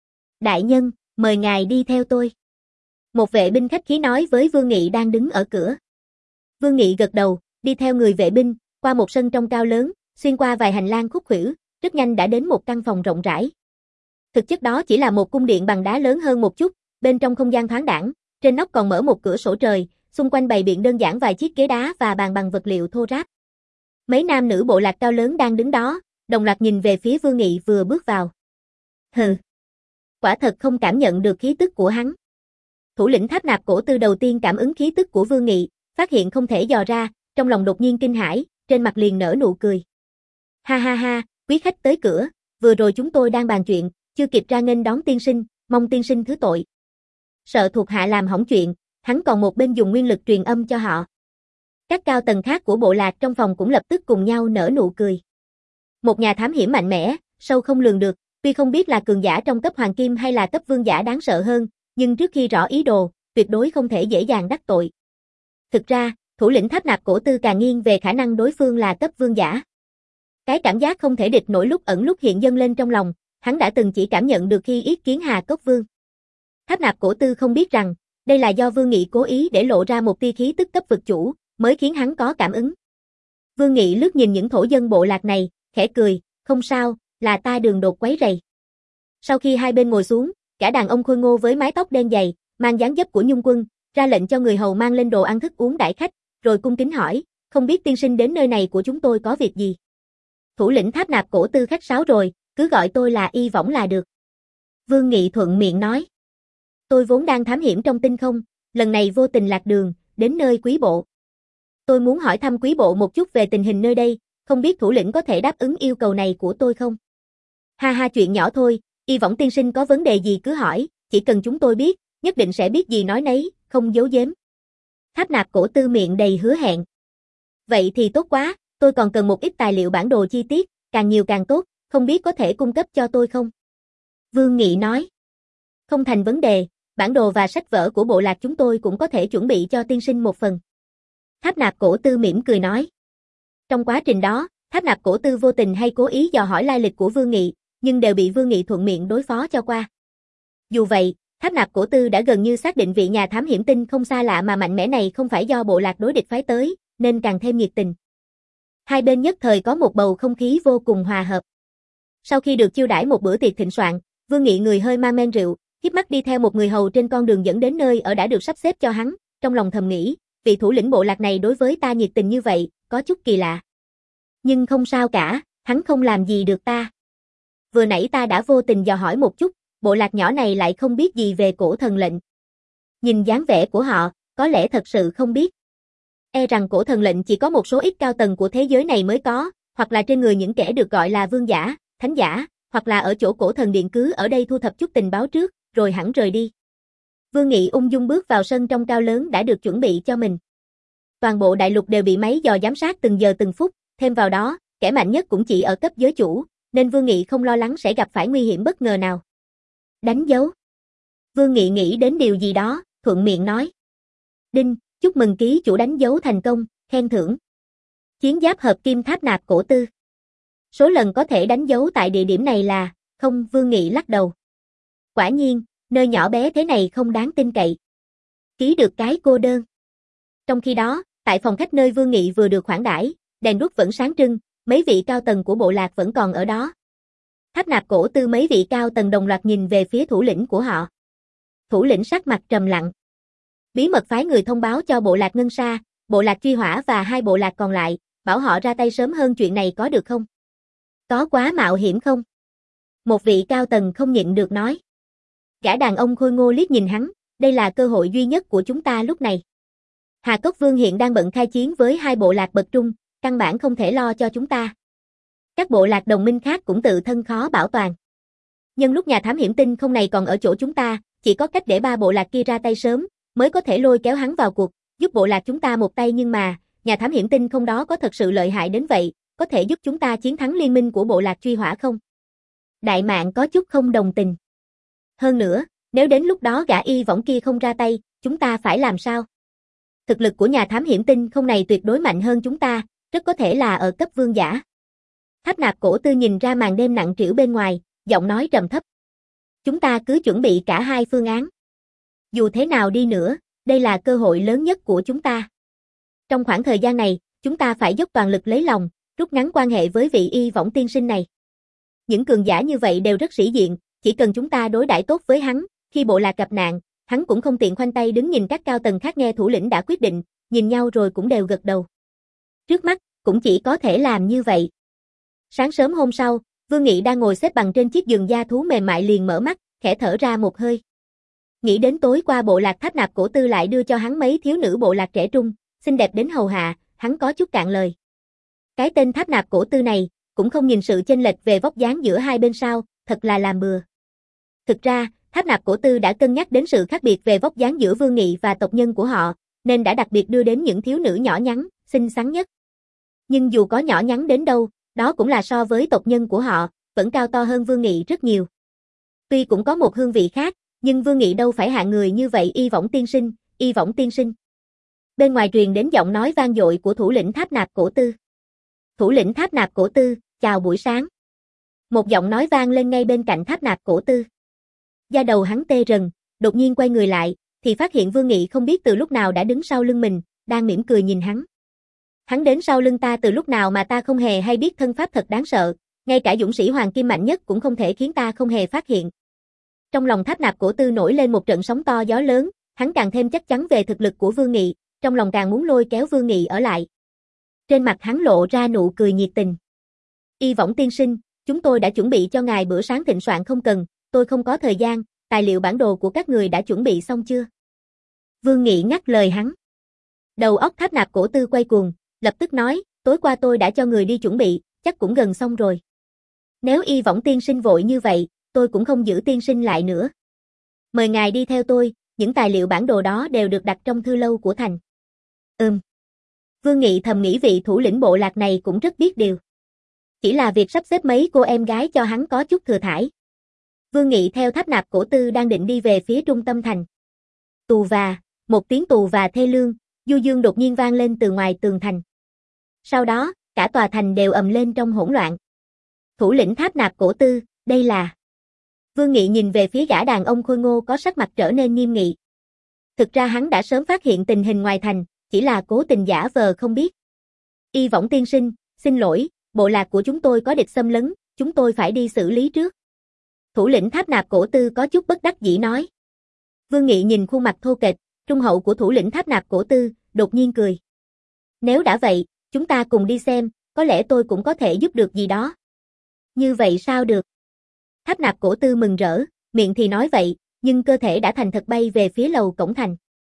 Speaker 1: Đại nhân, mời ngài đi theo tôi. Một vệ binh khách khí nói với Vương Nghị đang đứng ở cửa. Vương Nghị gật đầu, đi theo người vệ binh, qua một sân trong cao lớn, xuyên qua vài hành lang khúc khuỷu, rất nhanh đã đến một căn phòng rộng rãi. Thực chất đó chỉ là một cung điện bằng đá lớn hơn một chút, bên trong không gian thoáng đãng, trên nóc còn mở một cửa sổ trời, xung quanh bày biện đơn giản vài chiếc ghế đá và bàn bằng vật liệu thô ráp. Mấy nam nữ bộ lạc cao lớn đang đứng đó, đồng loạt nhìn về phía Vương Nghị vừa bước vào. Hừ, quả thật không cảm nhận được khí tức của hắn. Thủ lĩnh Tháp Nạp Cổ Tư đầu tiên cảm ứng khí tức của Vương Nghị, phát hiện không thể dò ra, trong lòng đột nhiên kinh hãi, trên mặt liền nở nụ cười. Ha ha ha, Quý khách tới cửa, vừa rồi chúng tôi đang bàn chuyện, chưa kịp ra nghênh đón tiên sinh, mong tiên sinh thứ tội. Sợ thuộc hạ làm hỏng chuyện, hắn còn một bên dùng nguyên lực truyền âm cho họ. Các cao tầng khác của bộ lạc trong phòng cũng lập tức cùng nhau nở nụ cười. Một nhà thám hiểm mạnh mẽ, sâu không lường được, tuy không biết là cường giả trong cấp hoàng kim hay là cấp vương giả đáng sợ hơn, nhưng trước khi rõ ý đồ, tuyệt đối không thể dễ dàng đắc tội. Thực ra, thủ lĩnh Tháp Nạp Cổ Tư càng nghiêng về khả năng đối phương là cấp vương giả. Cái cảm giác không thể địch nổi lúc ẩn lúc hiện dâng lên trong lòng, hắn đã từng chỉ cảm nhận được khi yết kiến Hà Cốc Vương. Tháp Nạp Cổ Tư không biết rằng, đây là do Vương Nghị cố ý để lộ ra một tia khí tức cấp vực chủ, mới khiến hắn có cảm ứng. Vương Nghị lướt nhìn những thổ dân bộ lạc này, khẽ cười, không sao, là ta đường đột quấy rầy. Sau khi hai bên ngồi xuống, cả đàn ông khôi ngô với mái tóc đen dày, mang dáng dấp của nhung quân, ra lệnh cho người hầu mang lên đồ ăn thức uống đãi khách, rồi cung kính hỏi, không biết tiên sinh đến nơi này của chúng tôi có việc gì? Thủ lĩnh Tháp Nạp Cổ Tư khách sáo rồi, cứ gọi tôi là Y Võng là được. Vương Nghị thuận miệng nói. Tôi vốn đang thám hiểm trong tinh không, lần này vô tình lạc đường, đến nơi quý bộ. Tôi muốn hỏi thăm quý bộ một chút về tình hình nơi đây, không biết thủ lĩnh có thể đáp ứng yêu cầu này của tôi không? Ha ha, chuyện nhỏ thôi, Y Võng tiên sinh có vấn đề gì cứ hỏi, chỉ cần chúng tôi biết, nhất định sẽ biết gì nói nấy, không giấu giếm. Tháp Nạp Cổ Tư miệng đầy hứa hẹn. Vậy thì tốt quá, tôi còn cần một ít tài liệu bản đồ chi tiết, càng nhiều càng tốt, không biết có thể cung cấp cho tôi không? Vương Nghị nói. Không thành vấn đề, bản đồ và sách vở của bộ lạc chúng tôi cũng có thể chuẩn bị cho tiên sinh một phần. Tháp Nạp Cổ Tư mỉm cười nói. Trong quá trình đó, Tháp Nạp Cổ Tư vô tình hay cố ý dò hỏi lai lịch của Vương Nghị, nhưng đều bị Vương Nghị thuận miệng đối phó cho qua. Dù vậy, Tháp Nạp Cổ Tư đã gần như xác định vị nhà thám hiểm tinh không xa lạ mà mạnh mẽ này không phải do bộ lạc đối địch phái tới, nên càng thêm nhiệt tình. Hai bên nhất thời có một bầu không khí vô cùng hòa hợp. Sau khi được chiêu đãi một bữa tiệc thịnh soạn, Vương Nghị người hơi ma men rượu, híp mắt đi theo một người hầu trên con đường dẫn đến nơi ở đã được sắp xếp cho hắn, trong lòng thầm nghĩ, vị thủ lĩnh bộ lạc này đối với ta nhiệt tình như vậy, có chút kỳ lạ. Nhưng không sao cả, hắn không làm gì được ta. Vừa nãy ta đã vô tình dò hỏi một chút, bộ lạc nhỏ này lại không biết gì về cổ thần lệnh. Nhìn dáng vẻ của họ, có lẽ thật sự không biết. E rằng cổ thần lệnh chỉ có một số ít cao tầng của thế giới này mới có, hoặc là trên người những kẻ được gọi là vương giả, thánh giả, hoặc là ở chỗ cổ thần điện cứ ở đây thu thập chút tình báo trước, rồi hẳn rời đi. Vương Nghị ung dung bước vào sân trong cao lớn đã được chuẩn bị cho mình. Toàn bộ đại lục đều bị máy dò giám sát từng giờ từng phút, thêm vào đó, kẻ mạnh nhất cũng chỉ ở cấp giới chủ, nên Vương Nghị không lo lắng sẽ gặp phải nguy hiểm bất ngờ nào. Đánh dấu. Vương Nghị nghĩ đến điều gì đó, thuận miệng nói. Đinh, chúc mừng ký chủ đánh dấu thành công, khen thưởng. Chiến giáp hợp kim Tháp Nạp Cổ Tư. Số lần có thể đánh dấu tại địa điểm này là, không, Vương Nghị lắc đầu. Quả nhiên, nơi nhỏ bé thế này không đáng tin cậy. Ký được cái cô đơn. Trong khi đó, tại phòng khách nơi Vương Nghị vừa được khoản đãi, đèn đuốc vẫn sáng trưng, mấy vị cao tầng của bộ lạc vẫn còn ở đó. Tháp Nạp Cổ Tư mấy vị cao tầng đồng loạt nhìn về phía thủ lĩnh của họ. Thủ lĩnh sắc mặt trầm lặng. Bí mật phái người thông báo cho bộ lạc Ngân Sa, bộ lạc Truy Hỏa và hai bộ lạc còn lại, bảo họ ra tay sớm hơn chuyện này có được không? Có quá mạo hiểm không? Một vị cao tầng không nhịn được nói. Gã đàn ông khôi ngô liếc nhìn hắn, đây là cơ hội duy nhất của chúng ta lúc này. Hà Cốc Vương hiện đang bận khai chiến với hai bộ lạc bậc trung, căn bản không thể lo cho chúng ta. Các bộ lạc đồng minh khác cũng tự thân khó bảo toàn. Nhưng lúc nhà thám hiểm tinh không này còn ở chỗ chúng ta, chỉ có cách để ba bộ lạc kia ra tay sớm, mới có thể lôi kéo hắn vào cuộc, giúp bộ lạc chúng ta một tay nhưng mà, nhà thám hiểm tinh không đó có thật sự lợi hại đến vậy, có thể giúp chúng ta chiến thắng liên minh của bộ lạc Truy Hỏa không? Đại Mạn có chút không đồng tình. Hơn nữa, nếu đến lúc đó gã Y Võng kia không ra tay, chúng ta phải làm sao? Thực lực của nhà thám hiểm tinh không này tuyệt đối mạnh hơn chúng ta, rất có thể là ở cấp vương giả. Tháp Nạp Cổ Tư nhìn ra màn đêm nặng trĩu bên ngoài, giọng nói trầm thấp. Chúng ta cứ chuẩn bị cả hai phương án. Dù thế nào đi nữa, đây là cơ hội lớn nhất của chúng ta. Trong khoảng thời gian này, chúng ta phải dốc toàn lực lấy lòng, rút ngắn quan hệ với vị Y Võng tiên sinh này. Những cường giả như vậy đều rất sĩ diện, chỉ cần chúng ta đối đãi tốt với hắn, khi bộ lạc gặp nạn, hắn cũng không tiện khoanh tay đứng nhìn các cao tầng khác nghe thủ lĩnh đã quyết định, nhìn nhau rồi cũng đều gật đầu. Trước mắt, cũng chỉ có thể làm như vậy. Sáng sớm hôm sau, Vương Nghị đang ngồi xếp bằng trên chiếc giường da thú mềm mại liền mở mắt, khẽ thở ra một hơi. Nghĩ đến tối qua bộ lạc Tháp Nạp Cổ Tư lại đưa cho hắn mấy thiếu nữ bộ lạc trẻ trung, xinh đẹp đến hầu hạ, hắn có chút cạn lời. Cái tên Tháp Nạp Cổ Tư này, cũng không nhìn sự chênh lệch về vóc dáng giữa hai bên sao, thật là làm bừa. Thực ra, Tháp Nạp Cổ Tư đã cân nhắc đến sự khác biệt về vóc dáng giữa Vương Nghị và tộc nhân của họ, nên đã đặc biệt đưa đến những thiếu nữ nhỏ nhắn, xinh xắn nhất. Nhưng dù có nhỏ nhắn đến đâu, đó cũng là so với tộc nhân của họ, vẫn cao to hơn Vương Nghị rất nhiều. Tuy cũng có một hương vị khác, nhưng Vương Nghị đâu phải hạng người như vậy. Y Võng tiên sinh, Y Võng tiên sinh. Bên ngoài truyền đến giọng nói vang dội của thủ lĩnh Tháp Nạp Cổ Tư. Thủ lĩnh Tháp Nạp Cổ Tư, chào buổi sáng. Một giọng nói vang lên ngay bên cạnh Tháp Nạp Cổ Tư. Da đầu hắn tê rần, đột nhiên quay người lại, thì phát hiện Vương Nghị không biết từ lúc nào đã đứng sau lưng mình, đang mỉm cười nhìn hắn. Hắn đến sau lưng ta từ lúc nào mà ta không hề hay biết, thân pháp thật đáng sợ, ngay cả dũng sĩ hoàng kim mạnh nhất cũng không thể khiến ta không hề phát hiện. Trong lòng Tháp Nạp Cổ Tư nổi lên một trận sóng to gió lớn, hắn càng thêm chắc chắn về thực lực của Vương Nghị, trong lòng càng muốn lôi kéo Vương Nghị ở lại. Trên mặt hắn lộ ra nụ cười nhiệt tình. Y Võng tiên sinh, chúng tôi đã chuẩn bị cho ngài bữa sáng thịnh soạn, không cần, tôi không có thời gian, tài liệu bản đồ của các người đã chuẩn bị xong chưa? Vương Nghị ngắt lời hắn. Đầu óc Tháp Nạp Cổ Tư quay cuồng, lập tức nói, tối qua tôi đã cho người đi chuẩn bị, chắc cũng gần xong rồi. Nếu Y Võng tiên sinh vội như vậy, tôi cũng không giữ tiên sinh lại nữa. Mời ngài đi theo tôi, những tài liệu bản đồ đó đều được đặt trong thư lâu của thành. Ừm. Vương Nghị thầm nghĩ vị thủ lĩnh bộ lạc này cũng rất biết điều. Chỉ là việc sắp xếp mấy cô em gái cho hắn có chút thừa thãi. Vương Nghị theo Tháp Nạp Cổ Tư đang định đi về phía trung tâm thành. Tù và, một tiếng tù và thê lương, du dương đột nhiên vang lên từ ngoài tường thành. Sau đó, cả tòa thành đều ầm lên trong hỗn loạn. Thủ lĩnh Tháp Nạp Cổ Tư, đây là... Vương Nghị nhìn về phía gã đàn ông khôi ngô có sắc mặt trở nên nghiêm nghị. Thực ra hắn đã sớm phát hiện tình hình ngoài thành, chỉ là cố tình giả vờ không biết. Y Võng tiên sinh, xin lỗi, bộ lạc của chúng tôi có địch xâm lấn, chúng tôi phải đi xử lý trước. Thủ lĩnh Tháp Nạp Cổ Tư có chút bất đắc dĩ nói. Vương Nghị nhìn khuôn mặt thô kệch, trung hậu của thủ lĩnh Tháp Nạp Cổ Tư, đột nhiên cười. Nếu đã vậy, chúng ta cùng đi xem, có lẽ tôi cũng có thể giúp được gì đó. Như vậy sao được? Tháp Nạp Cổ Tư mừng rỡ, miệng thì nói vậy, nhưng cơ thể đã thành thật bay về phía lầu cổng thành.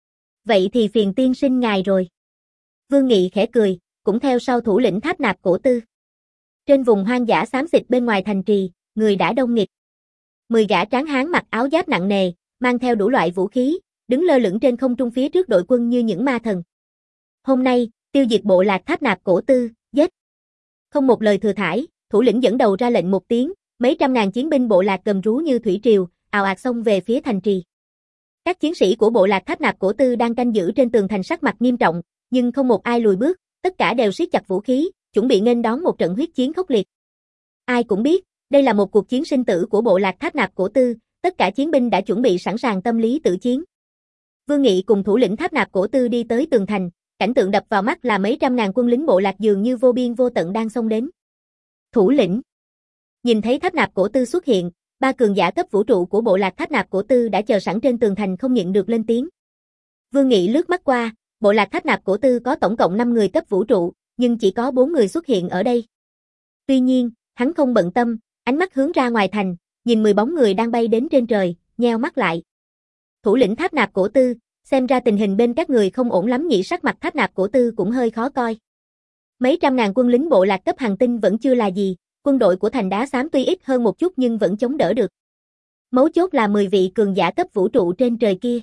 Speaker 1: Vậy thì phiền tiên sinh ngài rồi. Vương Nghị khẽ cười, cũng theo sau thủ lĩnh Tháp Nạp Cổ Tư. Trên vùng hoang dã xám xịt bên ngoài thành trì, người đã đông nghịt. Mười gã tráng hán mặc áo giáp nặng nề, mang theo đủ loại vũ khí, đứng lơ lửng trên không trung phía trước đội quân như những ma thần. Hôm nay, tiêu diệt bộ lạc Tháp Nạp Cổ Tư, giết. Không một lời thừa thãi, thủ lĩnh dẫn đầu ra lệnh một tiếng, mấy trăm ngàn chiến binh bộ lạc gầm rú như thủy triều, ào ạt xông về phía thành trì. Các chiến sĩ của bộ lạc Tháp Nạp Cổ Tư đang canh giữ trên tường thành sắc mặt nghiêm trọng, nhưng không một ai lùi bước, tất cả đều siết chặt vũ khí, chuẩn bị nghênh đón một trận huyết chiến khốc liệt. Ai cũng biết, đây là một cuộc chiến sinh tử của bộ lạc Tháp Nạp Cổ Tư, tất cả chiến binh đã chuẩn bị sẵn sàng tâm lý tử chiến. Vương Nghị cùng thủ lĩnh Tháp Nạp Cổ Tư đi tới tường thành, cảnh tượng đập vào mắt là mấy trăm ngàn quân lính bộ lạc dường như vô biên vô tận đang xông đến. Thủ lĩnh. Nhìn thấy Tháp Nạp Cổ Tư xuất hiện, ba cường giả cấp vũ trụ của bộ lạc Tháp Nạp Cổ Tư đã chờ sẵn trên tường thành không nhịn được lên tiếng. Vương Nghị lướt mắt qua, bộ lạc Tháp Nạp Cổ Tư có tổng cộng năm người cấp vũ trụ, nhưng chỉ có bốn người xuất hiện ở đây. Tuy nhiên, hắn không bận tâm, ánh mắt hướng ra ngoài thành, nhìn mười bóng người đang bay đến trên trời, nheo mắt lại. Thủ lĩnh Tháp Nạp Cổ Tư, xem ra tình hình bên các người không ổn lắm nhỉ. Sắc mặt Tháp Nạp Cổ Tư cũng hơi khó coi. Mấy trăm ngàn quân lính bộ lạc cấp hành tinh vẫn chưa là gì, quân đội của thành đá xám tuy ít hơn một chút nhưng vẫn chống đỡ được. Mấu chốt là mười vị cường giả cấp vũ trụ trên trời kia.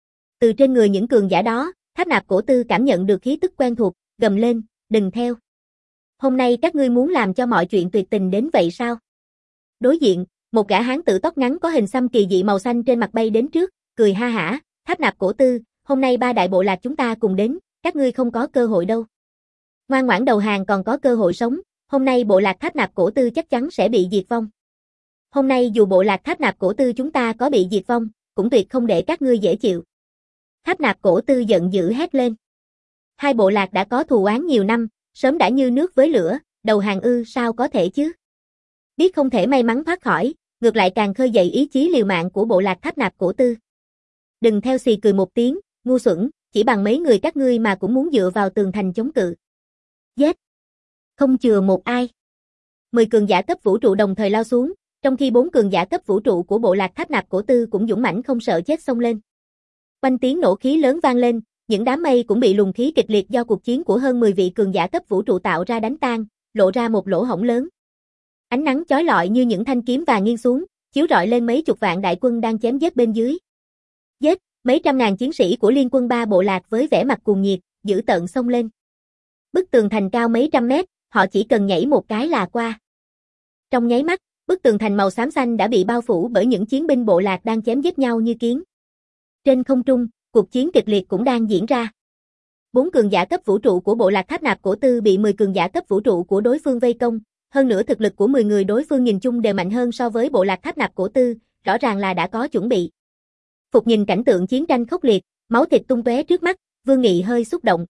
Speaker 1: Từ trên người những cường giả đó, Tháp Nạp Cổ Tư cảm nhận được khí tức quen thuộc, gầm lên, đừng theo. Hôm nay các ngươi muốn làm cho mọi chuyện tuyệt tình đến vậy sao? Đối diện, một gã hán tử tóc ngắn có hình xăm kỳ dị màu xanh trên mặt bay đến trước, cười ha hả, Tháp Nạp Cổ Tư, hôm nay ba đại bộ lạc chúng ta cùng đến, các ngươi không có cơ hội đâu. Ngoan ngoãn đầu hàng còn có cơ hội sống, hôm nay bộ lạc Tháp Nạp Cổ Tư chắc chắn sẽ bị diệt vong. Hôm nay dù bộ lạc Tháp Nạp Cổ Tư chúng ta có bị diệt vong, cũng tuyệt không để các ngươi dễ chịu. Tháp Nạp Cổ Tư giận dữ hét lên. Hai bộ lạc đã có thù oán nhiều năm, sớm đã như nước với lửa, đầu hàng ư sao có thể chứ? Biết không thể may mắn thoát khỏi, ngược lại càng khơi dậy ý chí liều mạng của bộ lạc Tháp Nạp Cổ Tư. Đừng theo xì cười một tiếng, ngu xuẩn, chỉ bằng mấy người các ngươi mà cũng muốn dựa vào tường thành chống cự. Giết! Không chừa một ai. Mười cường giả cấp vũ trụ đồng thời lao xuống, trong khi bốn cường giả cấp vũ trụ của bộ lạc Tháp Nạp Cổ Tư cũng dũng mãnh không sợ chết xông lên. Quanh tiếng nổ khí lớn vang lên, những đám mây cũng bị luồng khí kịch liệt do cuộc chiến của hơn mười vị cường giả cấp vũ trụ tạo ra đánh tan, lộ ra một lỗ hổng lớn, Ánh nắng chói lọi như những thanh kiếm vàng nghiêng xuống, chiếu rọi lên mấy chục vạn đại quân đang chém giết bên dưới. Giết, mấy trăm ngàn chiến sĩ của liên quân ba bộ lạc với vẻ mặt cuồng nhiệt, dữ tợn xông lên. Bức tường thành cao mấy trăm mét, họ chỉ cần nhảy một cái là qua. Trong nháy mắt, bức tường thành màu xám xanh đã bị bao phủ bởi những chiến binh bộ lạc đang chém giết nhau như kiến. Trên không trung, cuộc chiến kịch liệt cũng đang diễn ra. Bốn cường giả cấp vũ trụ của bộ lạc Tháp Nạp Cổ Tư bị mười cường giả cấp vũ trụ của đối phương vây công, hơn nữa thực lực của mười người đối phương nhìn chung đều mạnh hơn so với bộ lạc Tháp Nạp Cổ Tư, rõ ràng là đã có chuẩn bị. Phục nhìn cảnh tượng chiến tranh khốc liệt, máu thịt tung tóe trước mắt, Vương Nghị hơi xúc động.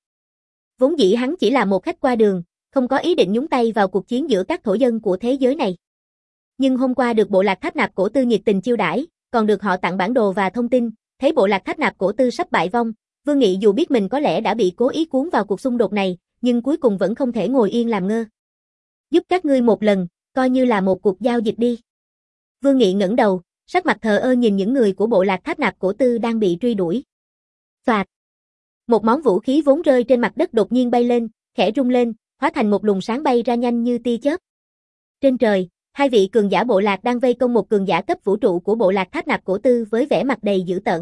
Speaker 1: Vốn dĩ hắn chỉ là một khách qua đường, không có ý định nhúng tay vào cuộc chiến giữa các thổ dân của thế giới này. Nhưng hôm qua được bộ lạc Tháp Nạp Cổ Tư nhiệt tình chiêu đãi, còn được họ tặng bản đồ và thông tin, thấy bộ lạc Tháp Nạp Cổ Tư sắp bại vong, Vương Nghị dù biết mình có lẽ đã bị cố ý cuốn vào cuộc xung đột này, nhưng cuối cùng vẫn không thể ngồi yên làm ngơ. Giúp các ngươi một lần, coi như là một cuộc giao dịch đi. Vương Nghị ngẩng đầu, sắc mặt thờ ơ nhìn những người của bộ lạc Tháp Nạp Cổ Tư đang bị truy đuổi. Soạt. Một món vũ khí vốn rơi trên mặt đất đột nhiên bay lên, khẽ rung lên, hóa thành một luồng sáng bay ra nhanh như tia chớp. Trên trời, hai vị cường giả bộ lạc đang vây công một cường giả cấp vũ trụ của bộ lạc Tháp Nạp Cổ Tư với vẻ mặt đầy dữ tợn.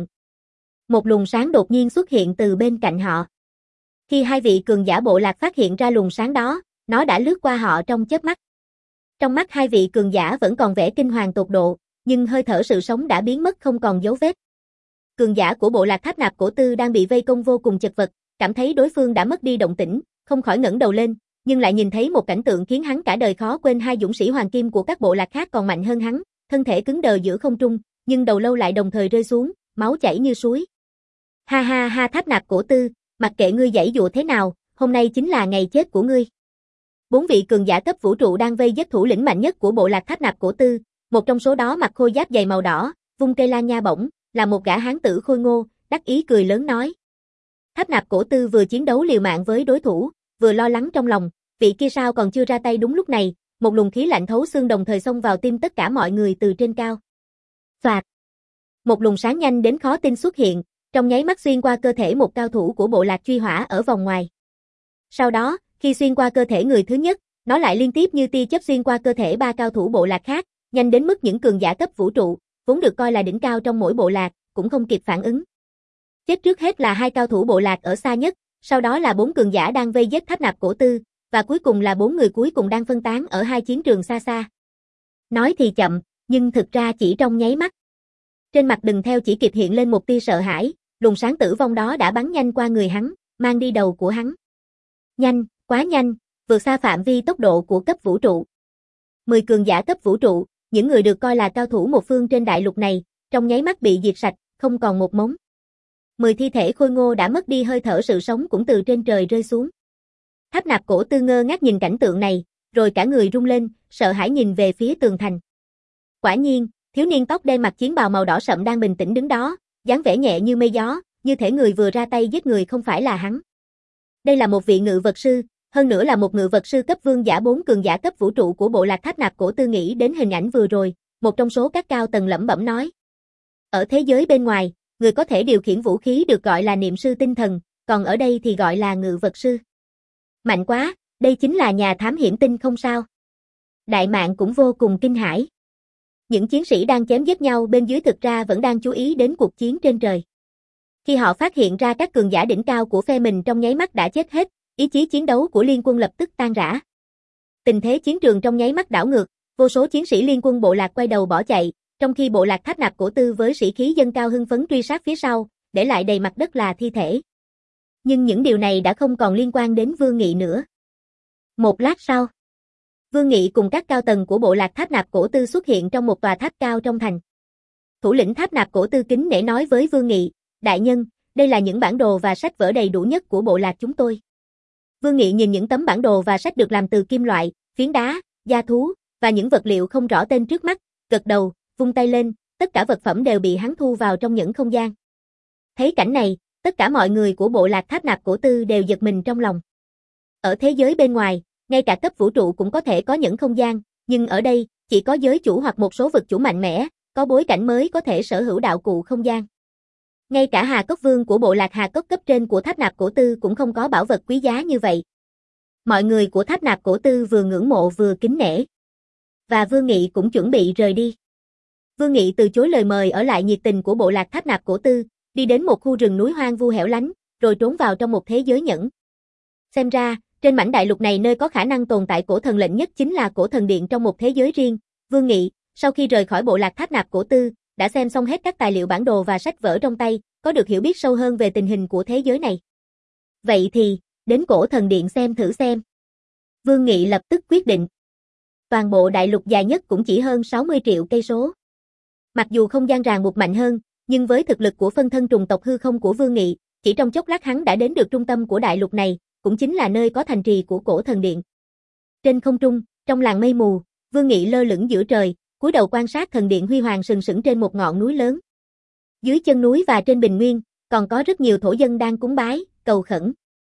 Speaker 1: Một luồng sáng đột nhiên xuất hiện từ bên cạnh họ. Khi hai vị cường giả bộ lạc phát hiện ra luồng sáng đó, nó đã lướt qua họ trong chớp mắt. Trong mắt hai vị cường giả vẫn còn vẻ kinh hoàng tột độ, nhưng hơi thở sự sống đã biến mất không còn dấu vết. Cường giả của bộ lạc Tháp Nạp Cổ Tư đang bị vây công vô cùng chật vật, cảm thấy đối phương đã mất đi động tĩnh, không khỏi ngẩng đầu lên, nhưng lại nhìn thấy một cảnh tượng khiến hắn cả đời khó quên, hai dũng sĩ hoàng kim của các bộ lạc khác còn mạnh hơn hắn, thân thể cứng đờ giữa không trung, nhưng đầu lâu lại đồng thời rơi xuống, máu chảy như suối. Ha ha ha, Tháp Nạp Cổ Tư, mặc kệ ngươi giãy dụa thế nào, hôm nay chính là ngày chết của ngươi. Bốn vị cường giả cấp vũ trụ đang vây giết thủ lĩnh mạnh nhất của bộ lạc Tháp Nạp Cổ Tư, một trong số đó mặc khôi giáp dày màu đỏ, vung cây la nha bổng, là một gã hán tử khôi ngô, đắc ý cười lớn nói. Tháp Nạp Cổ Tư vừa chiến đấu liều mạng với đối thủ, vừa lo lắng trong lòng, vị kia sao còn chưa ra tay. Đúng lúc này, một luồng khí lạnh thấu xương đồng thời xông vào tim tất cả mọi người từ trên cao. Phạt! Một luồng sáng nhanh đến khó tin xuất hiện, trong nháy mắt xuyên qua cơ thể một cao thủ của bộ lạc truy hỏa ở vòng ngoài. Sau đó, khi xuyên qua cơ thể người thứ nhất, nó lại liên tiếp như tia chớp xuyên qua cơ thể ba cao thủ bộ lạc khác, nhanh đến mức những cường giả cấp vũ trụ, vốn được coi là đỉnh cao trong mỗi bộ lạc, cũng không kịp phản ứng. Chết trước hết là hai cao thủ bộ lạc ở xa nhất, sau đó là bốn cường giả đang vây giết Tháp Nạp Cổ Tư, và cuối cùng là bốn người cuối cùng đang phân tán ở hai chiến trường xa xa. Nói thì chậm, nhưng thực ra chỉ trong nháy mắt. Trên mặt Đừng Theo chỉ kịp hiện lên một tia sợ hãi, luồng sáng tử vong đó đã bắn nhanh qua người hắn, mang đi đầu của hắn. Nhanh, quá nhanh, vượt xa phạm vi tốc độ của cấp vũ trụ. Mười cường giả cấp vũ trụ, những người được coi là cao thủ một phương trên đại lục này, trong nháy mắt bị diệt sạch, không còn một mống. Mười thi thể khôi ngô đã mất đi hơi thở sự sống cũng từ trên trời rơi xuống. Tháp Nạp Cổ Tư ngơ ngác nhìn cảnh tượng này, rồi cả người rung lên, sợ hãi nhìn về phía tường thành. Quả nhiên, thiếu niên tóc đen mặc chiến bào màu đỏ sậm đang bình tĩnh đứng đó, dáng vẻ nhẹ như mây gió, như thể người vừa ra tay giết người không phải là hắn. Đây là một vị ngự vật sư, hơn nữa là một ngự vật sư cấp vương giả. Bốn cường giả cấp vũ trụ của bộ lạc Tháp Nạp Cổ Tư nghĩ đến hình ảnh vừa rồi, một trong số các cao tầng lẩm bẩm nói. Ở thế giới bên ngoài, người có thể điều khiển vũ khí được gọi là niệm sư tinh thần, còn ở đây thì gọi là ngự vật sư. Mạnh quá, đây chính là nhà thám hiểm tinh không sao? Đại Mạn cũng vô cùng kinh hãi. Những chiến sĩ đang chém giết nhau bên dưới thực ra vẫn đang chú ý đến cuộc chiến trên trời. Khi họ phát hiện ra các cường giả đỉnh cao của phe mình trong nháy mắt đã chết hết, ý chí chiến đấu của liên quân lập tức tan rã. Tình thế chiến trường trong nháy mắt đảo ngược, vô số chiến sĩ liên quân bộ lạc quay đầu bỏ chạy, trong khi bộ lạc Tháp Nạp Cổ Tư với sĩ khí dâng cao hưng phấn truy sát phía sau, để lại đầy mặt đất là thi thể. Nhưng những điều này đã không còn liên quan đến Vương Nghị nữa. Một lát sau, Vương Nghị cùng các cao tầng của bộ lạc Tháp Nạp Cổ Tư xuất hiện trong một tòa tháp cao trong thành. Thủ lĩnh Tháp Nạp Cổ Tư kính nể nói với Vương Nghị, đại nhân, đây là những bản đồ và sách vở đầy đủ nhất của bộ lạc chúng tôi. Vương Nghị nhìn những tấm bản đồ và sách được làm từ kim loại, phiến đá, da thú, và những vật liệu không rõ tên trước mắt, gật đầu, vung tay lên, tất cả vật phẩm đều bị hắn thu vào trong những không gian. Thấy cảnh này, tất cả mọi người của bộ lạc Tháp Nạp Cổ Tư đều giật mình trong lòng. Ở thế giới bên ngoài, ngay cả cấp vũ trụ cũng có thể có những không gian, nhưng ở đây, chỉ có giới chủ hoặc một số vực chủ mạnh mẽ, có bối cảnh mới có thể sở hữu đạo cụ không gian. Ngay cả Hà Cốc Vương của bộ lạc Hà Cốc cấp trên của Tháp Nạp Cổ Tư cũng không có bảo vật quý giá như vậy. Mọi người của Tháp Nạp Cổ Tư vừa ngưỡng mộ vừa kính nể. và Vương Nghị cũng chuẩn bị rời đi. Vương Nghị từ chối lời mời ở lại nhiệt tình của bộ lạc Tháp Nạp Cổ Tư, đi đến một khu rừng núi hoang vu hẻo lánh, rồi trốn vào trong một thế giới nhẫn. Xem ra, trên mảnh đại lục này nơi có khả năng tồn tại cổ thần lệnh nhất chính là cổ thần điện trong một thế giới riêng. Vương Nghị, sau khi rời khỏi bộ lạc Tháp Nạp Cổ Tư, đã xem xong hết các tài liệu bản đồ và sách vở trong tay, có được hiểu biết sâu hơn về tình hình của thế giới này. Vậy thì, đến cổ thần điện xem thử xem. Vương Nghị lập tức quyết định. Toàn bộ đại lục dài nhất cũng chỉ hơn sáu mươi triệu cây số. Mặc dù không gian ràng buộc mạnh hơn, nhưng với thực lực của phân thân trùng tộc hư không của Vương Nghị, chỉ trong chốc lát hắn đã đến được trung tâm của đại lục này, cũng chính là nơi có thành trì của cổ thần điện. Trên không trung, trong làng mây mù, Vương Nghị lơ lửng giữa trời, cúi đầu quan sát thần điện huy hoàng sừng sững trên một ngọn núi lớn. Dưới chân núi và trên bình nguyên, còn có rất nhiều thổ dân đang cúng bái, cầu khẩn.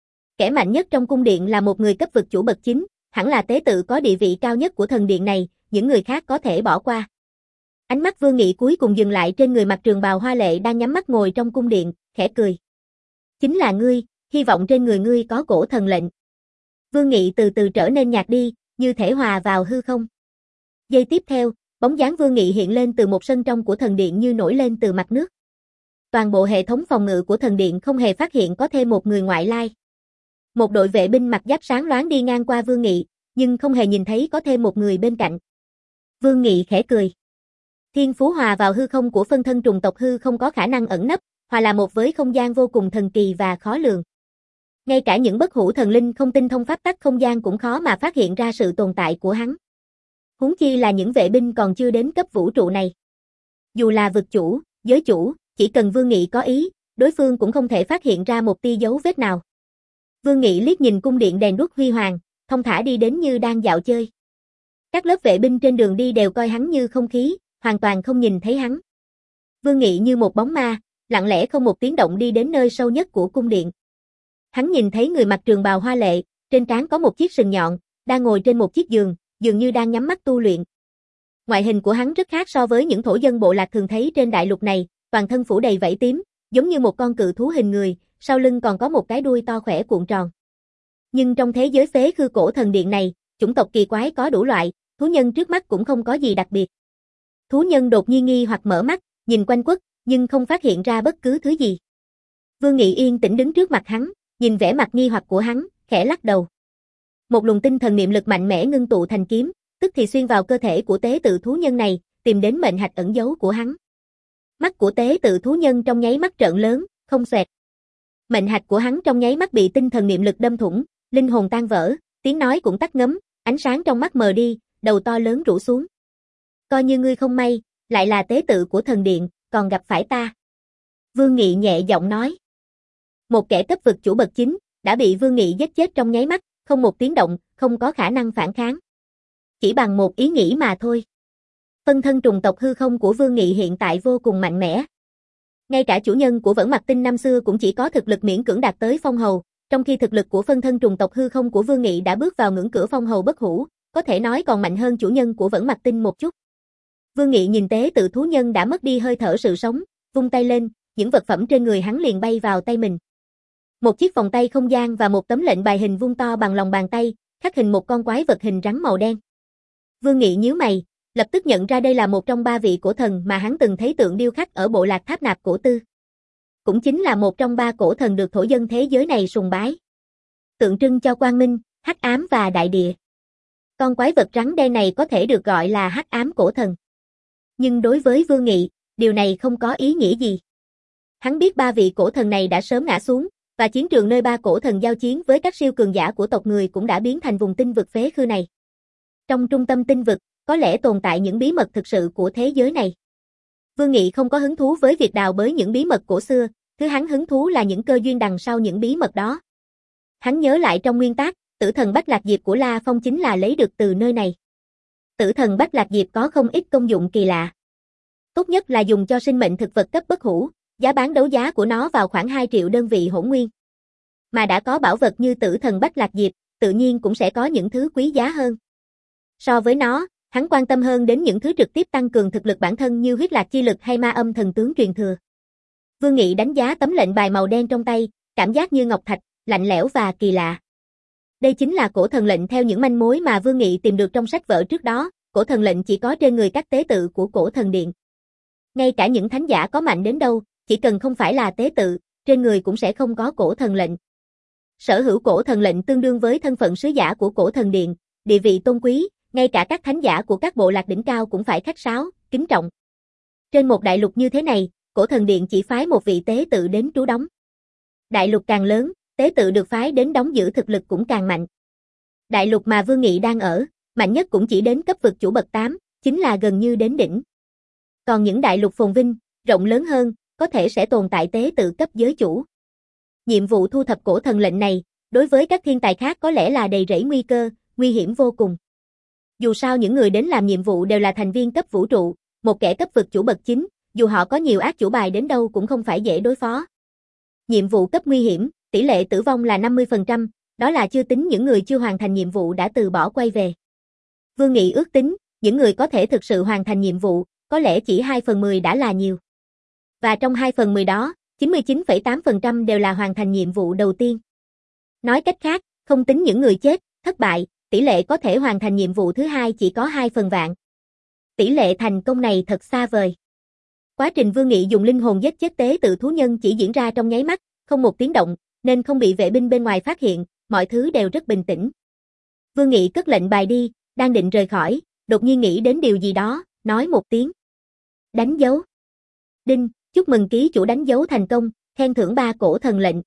Speaker 1: Kẻ mạnh nhất trong cung điện là một người cấp vực chủ bậc chính, hẳn là tế tự có địa vị cao nhất của thần điện này, những người khác có thể bỏ qua. Ánh mắt Vương Nghị cuối cùng dừng lại trên người mặc trường bào hoa lệ đang nhắm mắt ngồi trong cung điện, khẽ cười. Chính là ngươi, hy vọng trên người ngươi có cổ thần lệnh. Vương Nghị từ từ trở nên nhạt đi, như thể hòa vào hư không. Giây tiếp theo, bóng dáng Vương Nghị hiện lên từ một sân trong của thần điện như nổi lên từ mặt nước. Toàn bộ hệ thống phòng ngự của thần điện không hề phát hiện có thêm một người ngoại lai. Một đội vệ binh mặc giáp sáng loáng đi ngang qua Vương Nghị, nhưng không hề nhìn thấy có thêm một người bên cạnh. Vương Nghị khẽ cười. Thiên phú hòa vào hư không của phân thân trùng tộc hư không có khả năng ẩn nấp, hòa là một với không gian vô cùng thần kỳ và khó lường. Ngay cả những bất hủ thần linh không tinh thông pháp tắc không gian cũng khó mà phát hiện ra sự tồn tại của hắn. Huống chi là những vệ binh còn chưa đến cấp vũ trụ này. Dù là vực chủ, giới chủ, chỉ cần Vương Nghị có ý, đối phương cũng không thể phát hiện ra một tia dấu vết nào. Vương Nghị liếc nhìn cung điện đèn đuốc huy hoàng, thong thả đi đến như đang dạo chơi. Các lớp vệ binh trên đường đi đều coi hắn như không khí, hoàn toàn không nhìn thấy hắn. Vương Nghị như một bóng ma, lặng lẽ không một tiếng động đi đến nơi sâu nhất của cung điện. Hắn nhìn thấy người mặc trường bào hoa lệ, trên trán có một chiếc sừng nhọn, đang ngồi trên một chiếc giường, dường như đang nhắm mắt tu luyện. Ngoại hình của hắn rất khác so với những thổ dân bộ lạc thường thấy trên đại lục này, toàn thân phủ đầy vảy tím, giống như một con cự thú hình người, sau lưng còn có một cái đuôi to khỏe cuộn tròn. Nhưng trong thế giới phế khư cổ thần điện này, chủng tộc kỳ quái có đủ loại, thú nhân trước mắt cũng không có gì đặc biệt. Thú nhân đột nhiên nghi hoặc mở mắt, nhìn quanh quất, nhưng không phát hiện ra bất cứ thứ gì. Vương Nghị yên tĩnh đứng trước mặt hắn, nhìn vẻ mặt nghi hoặc của hắn, khẽ lắc đầu. Một luồng tinh thần niệm lực mạnh mẽ ngưng tụ thành kiếm, tức thì xuyên vào cơ thể của tế tự thú nhân này, tìm đến mệnh hạch ẩn giấu của hắn. Mắt của tế tự thú nhân trong nháy mắt trợn lớn, không xoẹt. Mệnh hạch của hắn trong nháy mắt bị tinh thần niệm lực đâm thủng, linh hồn tan vỡ, tiếng nói cũng tắt ngấm, ánh sáng trong mắt mờ đi, đầu to lớn rũ xuống. Coi như ngươi không may, lại là tế tự của thần điện, còn gặp phải ta. Vương Nghị nhẹ giọng nói. Một kẻ cấp vực chủ bậc chính, đã bị Vương Nghị giết chết trong nháy mắt, không một tiếng động, không có khả năng phản kháng. Chỉ bằng một ý nghĩ mà thôi. Phân thân trùng tộc hư không của Vương Nghị hiện tại vô cùng mạnh mẽ. Ngay cả chủ nhân của Vẫn Mặc Tinh năm xưa cũng chỉ có thực lực miễn cưỡng đạt tới phong hầu, trong khi thực lực của phân thân trùng tộc hư không của Vương Nghị đã bước vào ngưỡng cửa phong hầu bất hủ, có thể nói còn mạnh hơn chủ nhân của Vẫn Mặc Tinh một chút. Vương Nghị nhìn tế tự thú nhân đã mất đi hơi thở sự sống, vung tay lên, những vật phẩm trên người hắn liền bay vào tay mình. Một chiếc vòng tay không gian và một tấm lệnh bài hình vuông to bằng lòng bàn tay, khắc hình một con quái vật hình rắn màu đen. Vương Nghị nhíu mày, lập tức nhận ra đây là một trong ba vị cổ thần mà hắn từng thấy tượng điêu khắc ở bộ lạc Tháp Nạp Cổ Tư. Cũng chính là một trong ba cổ thần được thổ dân thế giới này sùng bái. Tượng trưng cho quang minh, hắc ám và đại địa. Con quái vật rắn đen này có thể được gọi là hắc ám cổ thần. Nhưng đối với Vương Nghị, điều này không có ý nghĩa gì. Hắn biết ba vị cổ thần này đã sớm ngã xuống, và chiến trường nơi ba cổ thần giao chiến với các siêu cường giả của tộc người cũng đã biến thành vùng tinh vực phế khư này. Trong trung tâm tinh vực, có lẽ tồn tại những bí mật thực sự của thế giới này. Vương Nghị không có hứng thú với việc đào bới những bí mật cổ xưa, thứ hắn hứng thú là những cơ duyên đằng sau những bí mật đó. Hắn nhớ lại trong nguyên tác, tử thần Bách Lạc Diệp của La Phong chính là lấy được từ nơi này. Tử thần Bách Lạc Diệp có không ít công dụng kỳ lạ. Tốt nhất là dùng cho sinh mệnh thực vật cấp bất hủ, giá bán đấu giá của nó vào khoảng hai triệu đơn vị hỗn nguyên. Mà đã có bảo vật như tử thần Bách Lạc Diệp, tự nhiên cũng sẽ có những thứ quý giá hơn. So với nó, hắn quan tâm hơn đến những thứ trực tiếp tăng cường thực lực bản thân như huyết lạc chi lực hay ma âm thần tướng truyền thừa. Vương Nghị đánh giá tấm lệnh bài màu đen trong tay, cảm giác như ngọc thạch, lạnh lẽo và kỳ lạ. Đây chính là cổ thần lệnh theo những manh mối mà Vương Nghị tìm được trong sách vở trước đó, cổ thần lệnh chỉ có trên người các tế tự của cổ thần điện. Ngay cả những thánh giả có mạnh đến đâu, chỉ cần không phải là tế tự, trên người cũng sẽ không có cổ thần lệnh. Sở hữu cổ thần lệnh tương đương với thân phận sứ giả của cổ thần điện, địa vị tôn quý, ngay cả các thánh giả của các bộ lạc đỉnh cao cũng phải khách sáo, kính trọng. Trên một đại lục như thế này, cổ thần điện chỉ phái một vị tế tự đến trú đóng. Đại lục càng lớn, tế tự được phái đến đóng giữ thực lực cũng càng mạnh. Đại lục mà Vương Nghị đang ở, mạnh nhất cũng chỉ đến cấp vực chủ bậc tám, chính là gần như đến đỉnh. Còn những đại lục phồn vinh, rộng lớn hơn, có thể sẽ tồn tại tế tự cấp giới chủ. Nhiệm vụ thu thập cổ thần lệnh này, đối với các thiên tài khác có lẽ là đầy rẫy nguy cơ, nguy hiểm vô cùng. Dù sao những người đến làm nhiệm vụ đều là thành viên cấp vũ trụ, một kẻ cấp vực chủ bậc chín, dù họ có nhiều ác chủ bài đến đâu cũng không phải dễ đối phó. Nhiệm vụ cấp nguy hiểm, tỷ lệ tử vong là năm mươi phần trăm, đó là chưa tính những người chưa hoàn thành nhiệm vụ đã từ bỏ quay về. Vương Nghị ước tính, những người có thể thực sự hoàn thành nhiệm vụ, có lẽ chỉ hai phần mười đã là nhiều. Và trong hai phần mười đó, chín mươi chín phẩy tám phần trăm đều là hoàn thành nhiệm vụ đầu tiên. Nói cách khác, không tính những người chết, thất bại, tỷ lệ có thể hoàn thành nhiệm vụ thứ hai chỉ có hai phần vạn. Tỷ lệ thành công này thật xa vời. Quá trình Vương Nghị dùng linh hồn giết chết tế tự thú nhân chỉ diễn ra trong nháy mắt, không một tiếng động, nên không bị vệ binh bên ngoài phát hiện, mọi thứ đều rất bình tĩnh. Vương Nghị cất lệnh bài đi, đang định rời khỏi, đột nhiên nghĩ đến điều gì đó, nói một tiếng. Đánh dấu. Đinh, chúc mừng ký chủ đánh dấu thành công, khen thưởng ba cổ thần lệnh.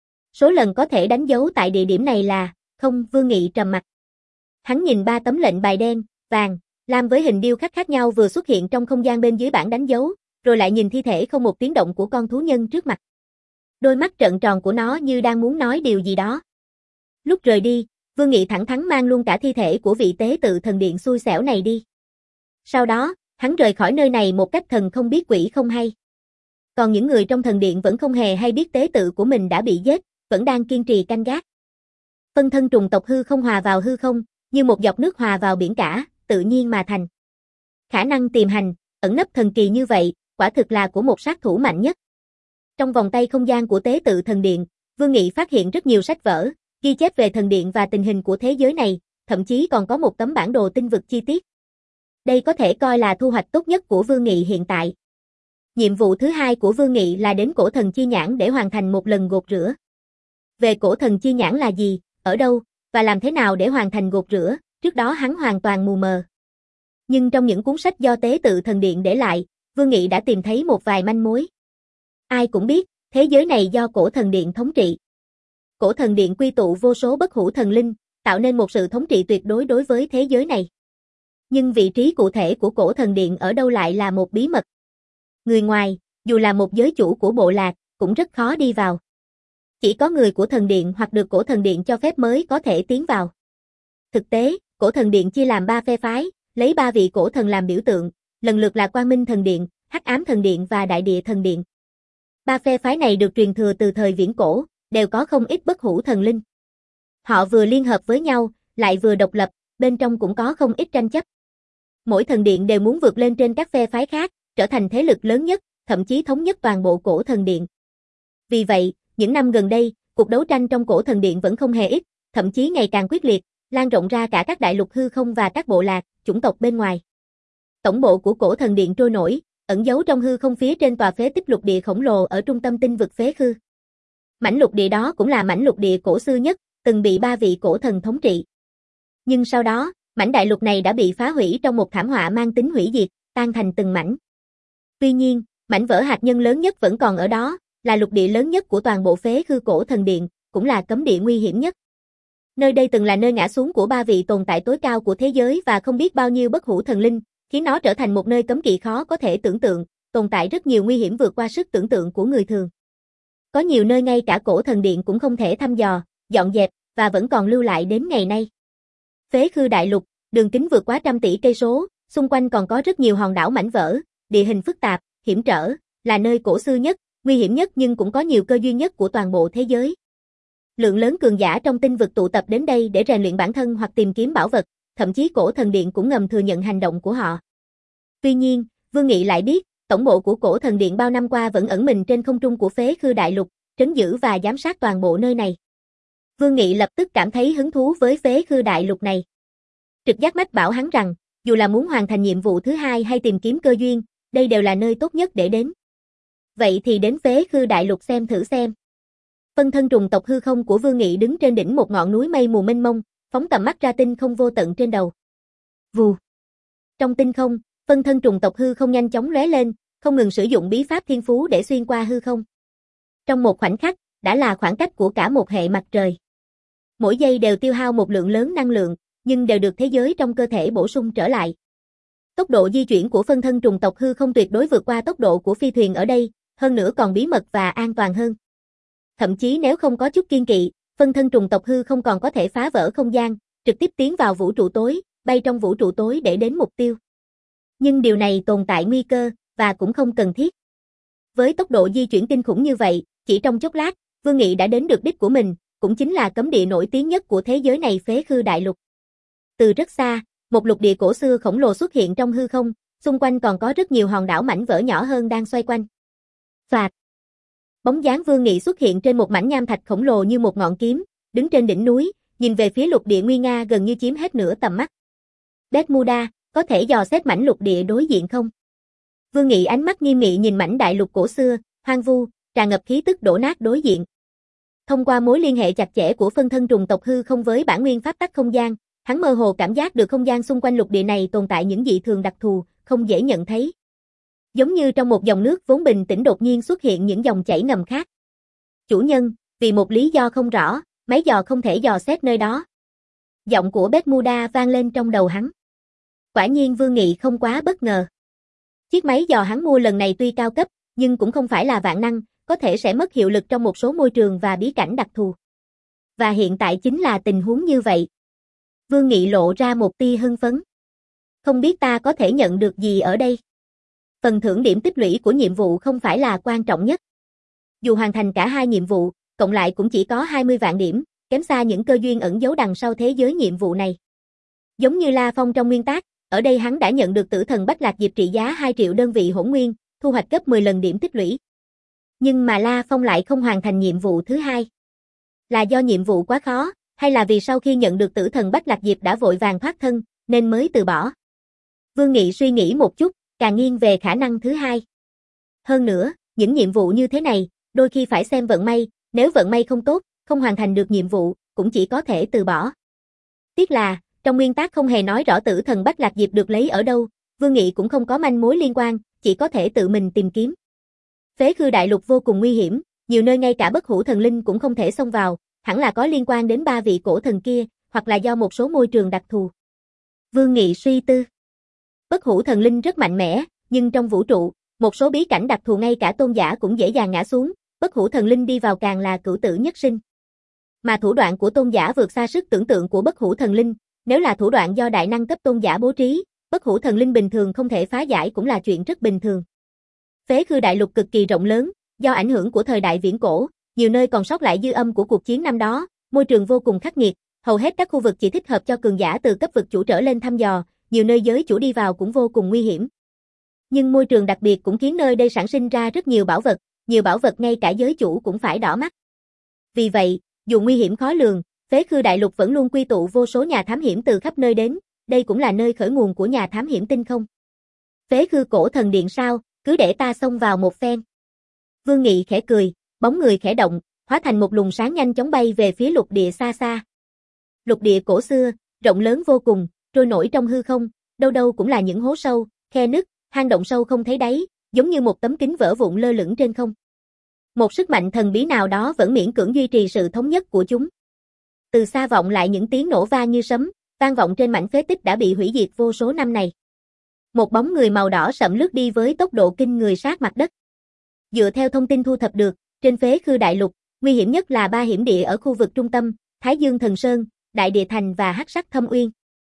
Speaker 1: Số lần có thể đánh dấu tại địa điểm này là, không, Vương Nghị trầm mặt. Hắn nhìn ba tấm lệnh bài đen, vàng, lam với hình điêu khắc khác nhau vừa xuất hiện trong không gian bên dưới bảng đánh dấu, rồi lại nhìn thi thể không một tiếng động của con thú nhân trước mặt. Đôi mắt trợn tròn của nó như đang muốn nói điều gì đó. Lúc rời đi, Vương Nghị thẳng thắn mang luôn cả thi thể của vị tế tự thần điện xui xẻo này đi. Sau đó, hắn rời khỏi nơi này một cách thần không biết quỷ không hay. Còn những người trong thần điện vẫn không hề hay biết tế tự của mình đã bị giết, vẫn đang kiên trì canh gác. Phân thân trùng tộc hư không hòa vào hư không, như một giọt nước hòa vào biển cả, tự nhiên mà thành. Khả năng tiềm hành, ẩn nấp thần kỳ như vậy, quả thực là của một sát thủ mạnh nhất. Trong vòng tay không gian của tế tự thần điện, Vương Nghị phát hiện rất nhiều sách vở, ghi chép về thần điện và tình hình của thế giới này, thậm chí còn có một tấm bản đồ tinh vực chi tiết. Đây có thể coi là thu hoạch tốt nhất của Vương Nghị hiện tại. Nhiệm vụ thứ hai của Vương Nghị là đến cổ thần chi nhãn để hoàn thành một lần gột rửa. Về cổ thần chi nhãn là gì, ở đâu, và làm thế nào để hoàn thành gột rửa, trước đó hắn hoàn toàn mù mờ. Nhưng trong những cuốn sách do tế tự thần điện để lại, Vương Nghị đã tìm thấy một vài manh mối. Ai cũng biết, thế giới này do cổ thần điện thống trị. Cổ thần điện quy tụ vô số bất hủ thần linh, tạo nên một sự thống trị tuyệt đối đối với thế giới này. Nhưng vị trí cụ thể của cổ thần điện ở đâu lại là một bí mật. Người ngoài, dù là một giới chủ của bộ lạc, cũng rất khó đi vào. Chỉ có người của thần điện hoặc được cổ thần điện cho phép mới có thể tiến vào. Thực tế, cổ thần điện chia làm ba phe phái, lấy ba vị cổ thần làm biểu tượng, lần lượt là Quang Minh thần điện, Hắc Ám thần điện và Đại Địa thần điện. Ba phe phái này được truyền thừa từ thời viễn cổ, đều có không ít bất hủ thần linh. Họ vừa liên hợp với nhau, lại vừa độc lập, bên trong cũng có không ít tranh chấp. Mỗi thần điện đều muốn vượt lên trên các phe phái khác, trở thành thế lực lớn nhất, thậm chí thống nhất toàn bộ cổ thần điện. Vì vậy, những năm gần đây, cuộc đấu tranh trong cổ thần điện vẫn không hề ít, thậm chí ngày càng quyết liệt, lan rộng ra cả các đại lục hư không và các bộ lạc, chủng tộc bên ngoài. Tổng bộ của cổ thần điện trôi nổi, ẩn giấu trong hư không phía trên tòa phế tích lục địa khổng lồ ở trung tâm tinh vực phế khư. Mảnh lục địa đó cũng là mảnh lục địa cổ xưa nhất, từng bị ba vị cổ thần thống trị. Nhưng sau đó, mảnh đại lục này đã bị phá hủy trong một thảm họa mang tính hủy diệt, tan thành từng mảnh. Tuy nhiên, mảnh vỡ hạt nhân lớn nhất vẫn còn ở đó, là lục địa lớn nhất của toàn bộ phế khư cổ thần điện, cũng là cấm địa nguy hiểm nhất. Nơi đây từng là nơi ngã xuống của ba vị tồn tại tối cao của thế giới và không biết bao nhiêu bất hủ thần linh, khiến nó trở thành một nơi cấm kỵ khó có thể tưởng tượng, tồn tại rất nhiều nguy hiểm vượt qua sức tưởng tượng của người thường. Có nhiều nơi ngay cả cổ thần điện cũng không thể thăm dò, dọn dẹp, và vẫn còn lưu lại đến ngày nay. Phế khư đại lục, đường kính vượt quá trăm tỷ cây số, xung quanh còn có rất nhiều hòn đảo mảnh vỡ, địa hình phức tạp, hiểm trở, là nơi cổ xưa nhất, nguy hiểm nhất nhưng cũng có nhiều cơ duyên nhất của toàn bộ thế giới. Lượng lớn cường giả trong tinh vực tụ tập đến đây để rèn luyện bản thân hoặc tìm kiếm bảo vật, thậm chí cổ thần điện cũng ngầm thừa nhận hành động của họ. Tuy nhiên, Vương Nghị lại biết, tổng bộ của cổ thần điện bao năm qua vẫn ẩn mình trên không trung của phế khư đại lục, trấn giữ và giám sát toàn bộ nơi này. Vương Nghị lập tức cảm thấy hứng thú với phế khư đại lục này. Trực giác mách bảo hắn rằng, Dù là muốn hoàn thành nhiệm vụ thứ hai hay tìm kiếm cơ duyên, đây đều là nơi tốt nhất để đến. Vậy thì đến Phế Khư Đại Lục xem thử xem. Phân thân trùng tộc hư không của Vương Nghị đứng trên đỉnh một ngọn núi mây mù mênh mông, phóng tầm mắt ra tinh không vô tận trên đầu. Vù. Trong tinh không, phân thân trùng tộc hư không nhanh chóng lóe lên, không ngừng sử dụng bí pháp thiên phú để xuyên qua hư không. Trong một khoảnh khắc, đã là khoảng cách của cả một hệ mặt trời. Mỗi giây đều tiêu hao một lượng lớn năng lượng, nhưng đều được thế giới trong cơ thể bổ sung trở lại. Tốc độ di chuyển của phân thân trùng tộc hư không tuyệt đối vượt qua tốc độ của phi thuyền ở đây, hơn nữa còn bí mật và an toàn hơn. Thậm chí nếu không có chút kiên kỵ, phân thân trùng tộc hư không còn có thể phá vỡ không gian, trực tiếp tiến vào vũ trụ tối, bay trong vũ trụ tối để đến mục tiêu. Nhưng điều này tồn tại nguy cơ, và cũng không cần thiết. Với tốc độ di chuyển kinh khủng như vậy, chỉ trong chốc lát, Vương Nghị đã đến được đích của mình, cũng chính là cấm địa nổi tiếng nhất của thế giới này, Phế Khư Đại Lục. Từ rất xa, một lục địa cổ xưa khổng lồ xuất hiện trong hư không, xung quanh còn có rất nhiều hòn đảo mảnh vỡ nhỏ hơn đang xoay quanh. Phạt. Bóng dáng Vương Nghị xuất hiện trên một mảnh nham thạch khổng lồ như một ngọn kiếm, đứng trên đỉnh núi, nhìn về phía lục địa nguy nga gần như chiếm hết nửa tầm mắt. Bermuda, có thể dò xét mảnh lục địa đối diện không? Vương Nghị ánh mắt nghiêm nghị nhìn mảnh đại lục cổ xưa, hoang vu, tràn ngập khí tức đổ nát đối diện. Thông qua mối liên hệ chặt chẽ của phân thân trùng tộc hư không với bản nguyên pháp tắc không gian, hắn mơ hồ cảm giác được không gian xung quanh lục địa này tồn tại những dị thường đặc thù, không dễ nhận thấy. Giống như trong một dòng nước vốn bình tĩnh đột nhiên xuất hiện những dòng chảy ngầm khác. Chủ nhân, vì một lý do không rõ, máy dò không thể dò xét nơi đó. Giọng của Bermuda vang lên trong đầu hắn. Quả nhiên Vương Nghị không quá bất ngờ. Chiếc máy dò hắn mua lần này tuy cao cấp, nhưng cũng không phải là vạn năng, có thể sẽ mất hiệu lực trong một số môi trường và bí cảnh đặc thù. Và hiện tại chính là tình huống như vậy. Vương Nghị lộ ra một tia hưng phấn. Không biết ta có thể nhận được gì ở đây? Phần thưởng điểm tích lũy của nhiệm vụ không phải là quan trọng nhất. Dù hoàn thành cả hai nhiệm vụ, cộng lại cũng chỉ có hai mươi vạn điểm, kém xa những cơ duyên ẩn giấu đằng sau thế giới nhiệm vụ này. Giống như La Phong trong nguyên tác, ở đây hắn đã nhận được tử thần Bách Lạc Diệp trị giá hai triệu đơn vị hỗn nguyên, thu hoạch gấp mười lần điểm tích lũy. Nhưng mà La Phong lại không hoàn thành nhiệm vụ thứ hai. Là do nhiệm vụ quá khó, hay là vì sau khi nhận được tử thần Bách Lạc Diệp đã vội vàng thoát thân, nên mới từ bỏ? Vương Nghị suy nghĩ một chút, càng nghiêng về khả năng thứ hai. Hơn nữa, những nhiệm vụ như thế này, đôi khi phải xem vận may, nếu vận may không tốt, không hoàn thành được nhiệm vụ, cũng chỉ có thể từ bỏ. Tiếc là, trong nguyên tác không hề nói rõ tử thần Bách Lạc Diệp được lấy ở đâu, Vương Nghị cũng không có manh mối liên quan, chỉ có thể tự mình tìm kiếm. Phế Khư Đại Lục vô cùng nguy hiểm, nhiều nơi ngay cả bất hủ thần linh cũng không thể xông vào, hẳn là có liên quan đến ba vị cổ thần kia, hoặc là do một số môi trường đặc thù. Vương Nghị suy tư. Bất hủ thần linh rất mạnh mẽ, nhưng trong vũ trụ, một số bí cảnh đặc thù ngay cả tôn giả cũng dễ dàng ngã xuống, bất hủ thần linh đi vào càng là cửu tử nhất sinh. Mà thủ đoạn của tôn giả vượt xa sức tưởng tượng của bất hủ thần linh, nếu là thủ đoạn do đại năng cấp tôn giả bố trí, bất hủ thần linh bình thường không thể phá giải cũng là chuyện rất bình thường. Phế Khư Đại Lục cực kỳ rộng lớn, do ảnh hưởng của thời đại viễn cổ, nhiều nơi còn sót lại dư âm của cuộc chiến năm đó, môi trường vô cùng khắc nghiệt, hầu hết các khu vực chỉ thích hợp cho cường giả từ cấp vực chủ trở lên thăm dò, nhiều nơi giới chủ đi vào cũng vô cùng nguy hiểm. Nhưng môi trường đặc biệt cũng khiến nơi đây sản sinh ra rất nhiều bảo vật, nhiều bảo vật ngay cả giới chủ cũng phải đỏ mắt. Vì vậy, dù nguy hiểm khó lường, Phế Khư Đại Lục vẫn luôn quy tụ vô số nhà thám hiểm từ khắp nơi đến, đây cũng là nơi khởi nguồn của nhà thám hiểm tinh không. Phế Khư cổ thần điện sao, cứ để ta xông vào một phen. Vương Nghị khẽ cười, bóng người khẽ động, hóa thành một luồng sáng nhanh chóng bay về phía lục địa xa xa. Lục địa cổ xưa, rộng lớn vô cùng, trôi nổi trong hư không, đâu đâu cũng là những hố sâu, khe nứt, hang động sâu không thấy đáy, giống như một tấm kính vỡ vụn lơ lửng trên không. Một sức mạnh thần bí nào đó vẫn miễn cưỡng duy trì sự thống nhất của chúng. Từ xa vọng lại những tiếng nổ vang như sấm, vang vọng trên mảnh phế tích đã bị hủy diệt vô số năm này. Một bóng người màu đỏ sậm lướt đi với tốc độ kinh người sát mặt đất. Dựa theo thông tin thu thập được, trên Phế Khư Đại Lục, nguy hiểm nhất là ba hiểm địa ở khu vực trung tâm, Thái Dương Thần Sơn, Đại Địa Thành và Hắc Sắc Thâm Uyên.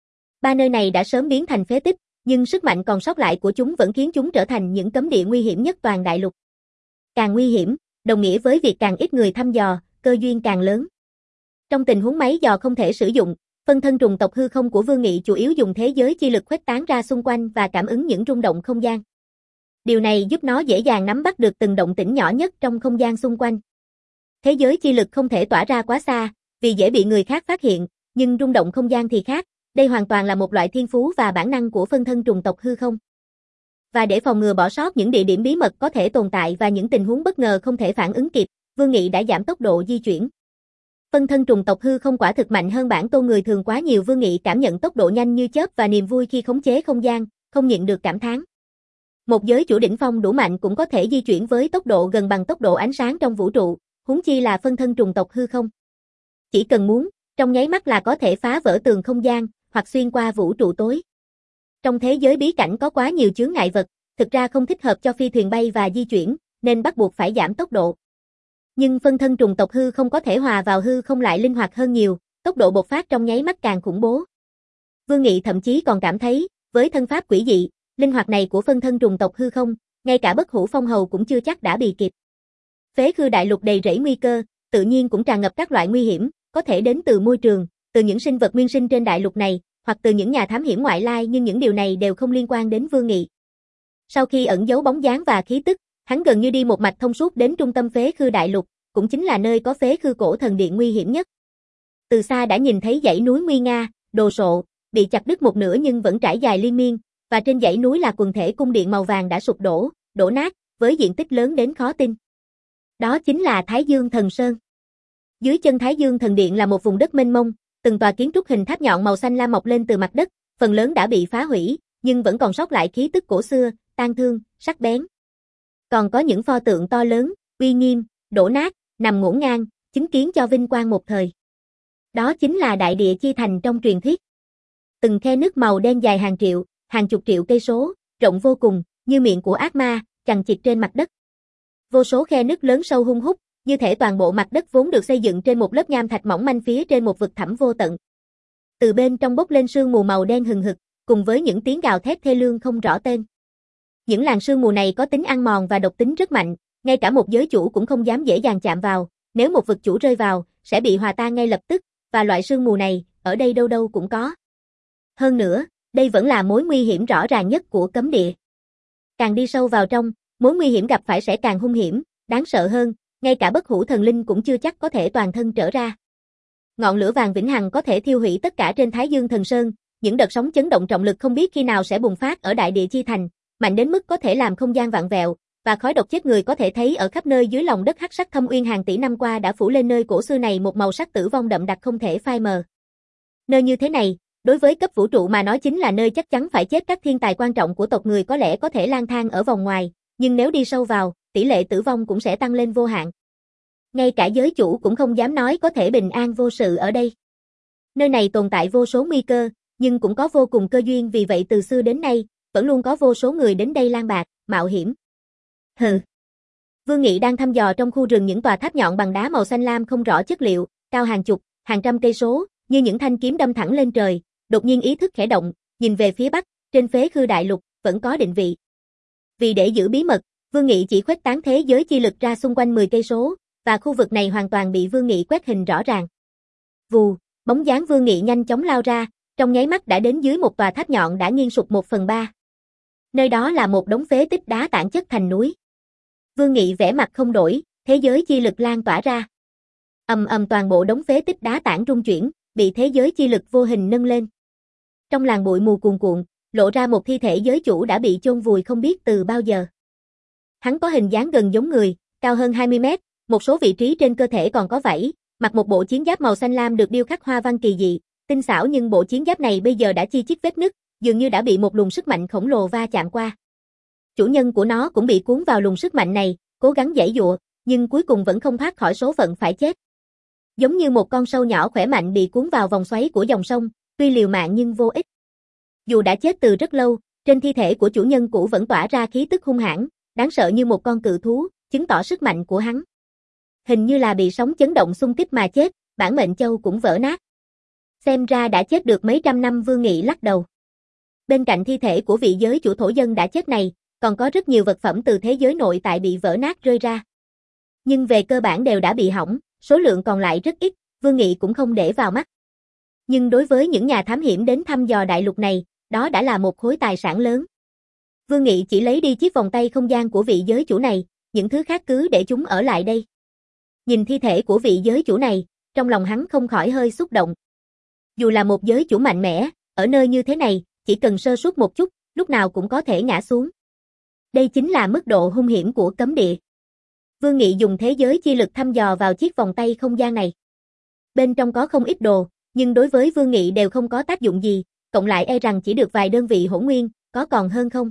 Speaker 1: Ba nơi này đã sớm biến thành phế tích, nhưng sức mạnh còn sót lại của chúng vẫn khiến chúng trở thành những cấm địa nguy hiểm nhất toàn đại lục. Càng nguy hiểm, đồng nghĩa với việc càng ít người thăm dò, cơ duyên càng lớn. Trong tình huống máy dò không thể sử dụng, phân thân trùng tộc hư không của Vương Nghị chủ yếu dùng thế giới chi lực khuếch tán ra xung quanh và cảm ứng những rung động không gian. Điều này giúp nó dễ dàng nắm bắt được từng động tĩnh nhỏ nhất trong không gian xung quanh. Thế giới chi lực không thể tỏa ra quá xa, vì dễ bị người khác phát hiện, nhưng rung động không gian thì khác, Đây hoàn toàn là một loại thiên phú và bản năng của phân thân trùng tộc hư không. Và để phòng ngừa bỏ sót những địa điểm bí mật có thể tồn tại và những tình huống bất ngờ không thể phản ứng kịp, Vương Nghị đã giảm tốc độ di chuyển. Phân thân trùng tộc hư không quả thực mạnh hơn bản tôn người thường quá nhiều. Vương Nghị cảm nhận tốc độ nhanh như chớp và niềm vui khi khống chế không gian, không nhịn được cảm thán. Một giới chủ đỉnh phong đủ mạnh cũng có thể di chuyển với tốc độ gần bằng tốc độ ánh sáng trong vũ trụ, huống chi là phân thân trùng tộc hư không. Chỉ cần muốn, trong nháy mắt là có thể phá vỡ tường không gian, hoặc xuyên qua vũ trụ tối. Trong thế giới bí cảnh có quá nhiều chướng ngại vật, thực ra không thích hợp cho phi thuyền bay và di chuyển, nên bắt buộc phải giảm tốc độ. Nhưng phân thân trùng tộc hư không có thể hòa vào hư không lại linh hoạt hơn nhiều, tốc độ bộc phát trong nháy mắt càng khủng bố. Vương Nghị thậm chí còn cảm thấy, với thân pháp quỷ dị, linh hoạt này của phân thân trùng tộc hư không, ngay cả bất hủ phong hầu cũng chưa chắc đã bị kịp. Phế khư đại lục đầy rẫy nguy cơ, tự nhiên cũng tràn ngập các loại nguy hiểm, có thể đến từ môi trường, từ những sinh vật nguyên sinh trên đại lục này, hoặc từ những nhà thám hiểm ngoại lai, nhưng những điều này đều không liên quan đến Vương Nghị. Sau khi ẩn giấu bóng dáng và khí tức, hắn gần như đi một mạch thông suốt đến trung tâm phế khư đại lục, cũng chính là nơi có phế khư cổ thần điện nguy hiểm nhất. Từ xa đã nhìn thấy dãy núi nguy nga, đồ sộ, bị chặt đứt một nửa nhưng vẫn trải dài liên miên, và trên dãy núi là quần thể cung điện màu vàng đã sụp đổ, đổ nát, với diện tích lớn đến khó tin. Đó chính là Thái Dương Thần Sơn. Dưới chân Thái Dương Thần Điện là một vùng đất mênh mông, từng tòa kiến trúc hình tháp nhọn màu xanh lam mọc lên từ mặt đất, phần lớn đã bị phá hủy, nhưng vẫn còn sót lại khí tức cổ xưa, tang thương, sắc bén. Còn có những pho tượng to lớn, uy nghiêm, đổ nát, nằm ngổn ngang, chứng kiến cho vinh quang một thời. Đó chính là đại địa chi thành trong truyền thuyết. Từng khe nước màu đen dài hàng triệu, hàng chục triệu cây số, rộng vô cùng, như miệng của ác ma, chằng chịt trên mặt đất. Vô số khe nước lớn sâu hun hút, như thể toàn bộ mặt đất vốn được xây dựng trên một lớp nham thạch mỏng manh phía trên một vực thẳm vô tận. Từ bên trong bốc lên sương mù màu đen hừng hực, cùng với những tiếng gào thét thê lương không rõ tên. Những làn sương mù này có tính ăn mòn và độc tính rất mạnh, ngay cả một giới chủ cũng không dám dễ dàng chạm vào, nếu một vực chủ rơi vào, sẽ bị hòa tan ngay lập tức, và loại sương mù này, ở đây đâu đâu cũng có. Hơn nữa, đây vẫn là mối nguy hiểm rõ ràng nhất của cấm địa. Càng đi sâu vào trong, mối nguy hiểm gặp phải sẽ càng hung hiểm, đáng sợ hơn, ngay cả bất hủ thần linh cũng chưa chắc có thể toàn thân trở ra. Ngọn lửa vàng vĩnh hằng có thể thiêu hủy tất cả trên Thái Dương Thần Sơn, những đợt sóng chấn động trọng lực không biết khi nào sẽ bùng phát ở đại địa chi thành, mạnh đến mức có thể làm không gian vặn vẹo, và khói độc chết người có thể thấy ở khắp nơi dưới lòng đất. Hắc sắc thâm uyên hàng tỷ năm qua đã phủ lên nơi cổ xưa này một màu sắc tử vong đậm đặc không thể phai mờ. Nơi như thế này, đối với cấp vũ trụ mà nói chính là nơi chắc chắn phải chết. Các thiên tài quan trọng của tộc người có lẽ có thể lang thang ở vòng ngoài, nhưng nếu đi sâu vào, tỷ lệ tử vong cũng sẽ tăng lên vô hạn. Ngay cả giới chủ cũng không dám nói có thể bình an vô sự ở đây. Nơi này tồn tại vô số nguy cơ, nhưng cũng có vô cùng cơ duyên, vì vậy từ xưa đến nay, vẫn luôn có vô số người đến đây lang bạc, mạo hiểm. Hừ. Vương Nghị đang thăm dò trong khu rừng những tòa tháp nhọn bằng đá màu xanh lam không rõ chất liệu, cao hàng chục, hàng trăm cây số, như những thanh kiếm đâm thẳng lên trời, đột nhiên ý thức khẽ động, nhìn về phía bắc, trên phế khư đại lục, vẫn có định vị. Vì để giữ bí mật, Vương Nghị chỉ khuếch tán thế giới chi lực ra xung quanh mười cây số, và khu vực này hoàn toàn bị Vương Nghị quét hình rõ ràng. Vù, bóng dáng Vương Nghị nhanh chóng lao ra, trong nháy mắt đã đến dưới một tòa tháp nhọn đã nghiêng sụp một phần ba. Nơi đó là một đống phế tích đá tảng chất thành núi. Vương Nghị vẻ mặt không đổi, thế giới chi lực lan tỏa ra. Ầm ầm, toàn bộ đống phế tích đá tảng rung chuyển, bị thế giới chi lực vô hình nâng lên. Trong làn bụi mù cuồn cuộn, lộ ra một thi thể giới chủ đã bị chôn vùi không biết từ bao giờ. Hắn có hình dáng gần giống người, cao hơn hai mươi mét, một số vị trí trên cơ thể còn có vảy, mặc một bộ chiến giáp màu xanh lam được điêu khắc hoa văn kỳ dị, tinh xảo, nhưng bộ chiến giáp này bây giờ đã chi chít vết nứt, dường như đã bị một luồng sức mạnh khổng lồ va chạm qua. Chủ nhân của nó cũng bị cuốn vào luồng sức mạnh này, cố gắng giãy giụa, nhưng cuối cùng vẫn không thoát khỏi số phận phải chết. Giống như một con sâu nhỏ khỏe mạnh bị cuốn vào vòng xoáy của dòng sông, tuy liều mạng nhưng vô ích. Dù đã chết từ rất lâu, trên thi thể của chủ nhân cũ vẫn tỏa ra khí tức hung hãn, đáng sợ như một con cự thú, chứng tỏ sức mạnh của hắn. Hình như là bị sóng chấn động xung kích mà chết, bản mệnh châu cũng vỡ nát. Xem ra đã chết được mấy trăm năm. Vương Nghị lắc đầu. Bên cạnh thi thể của vị giới chủ thổ dân đã chết này, còn có rất nhiều vật phẩm từ thế giới nội tại bị vỡ nát rơi ra. Nhưng về cơ bản đều đã bị hỏng, số lượng còn lại rất ít, Vương Nghị cũng không để vào mắt. Nhưng đối với những nhà thám hiểm đến thăm dò đại lục này, đó đã là một khối tài sản lớn. Vương Nghị chỉ lấy đi chiếc vòng tay không gian của vị giới chủ này, những thứ khác cứ để chúng ở lại đây. Nhìn thi thể của vị giới chủ này, trong lòng hắn không khỏi hơi xúc động. Dù là một giới chủ mạnh mẽ, ở nơi như thế này, chỉ cần sơ suất một chút, lúc nào cũng có thể ngã xuống. Đây chính là mức độ hung hiểm của cấm địa. Vương Nghị dùng thế giới chi lực thăm dò vào chiếc vòng tay không gian này. Bên trong có không ít đồ, nhưng đối với Vương Nghị đều không có tác dụng gì, cộng lại e rằng chỉ được vài đơn vị hỗn nguyên, có còn hơn không.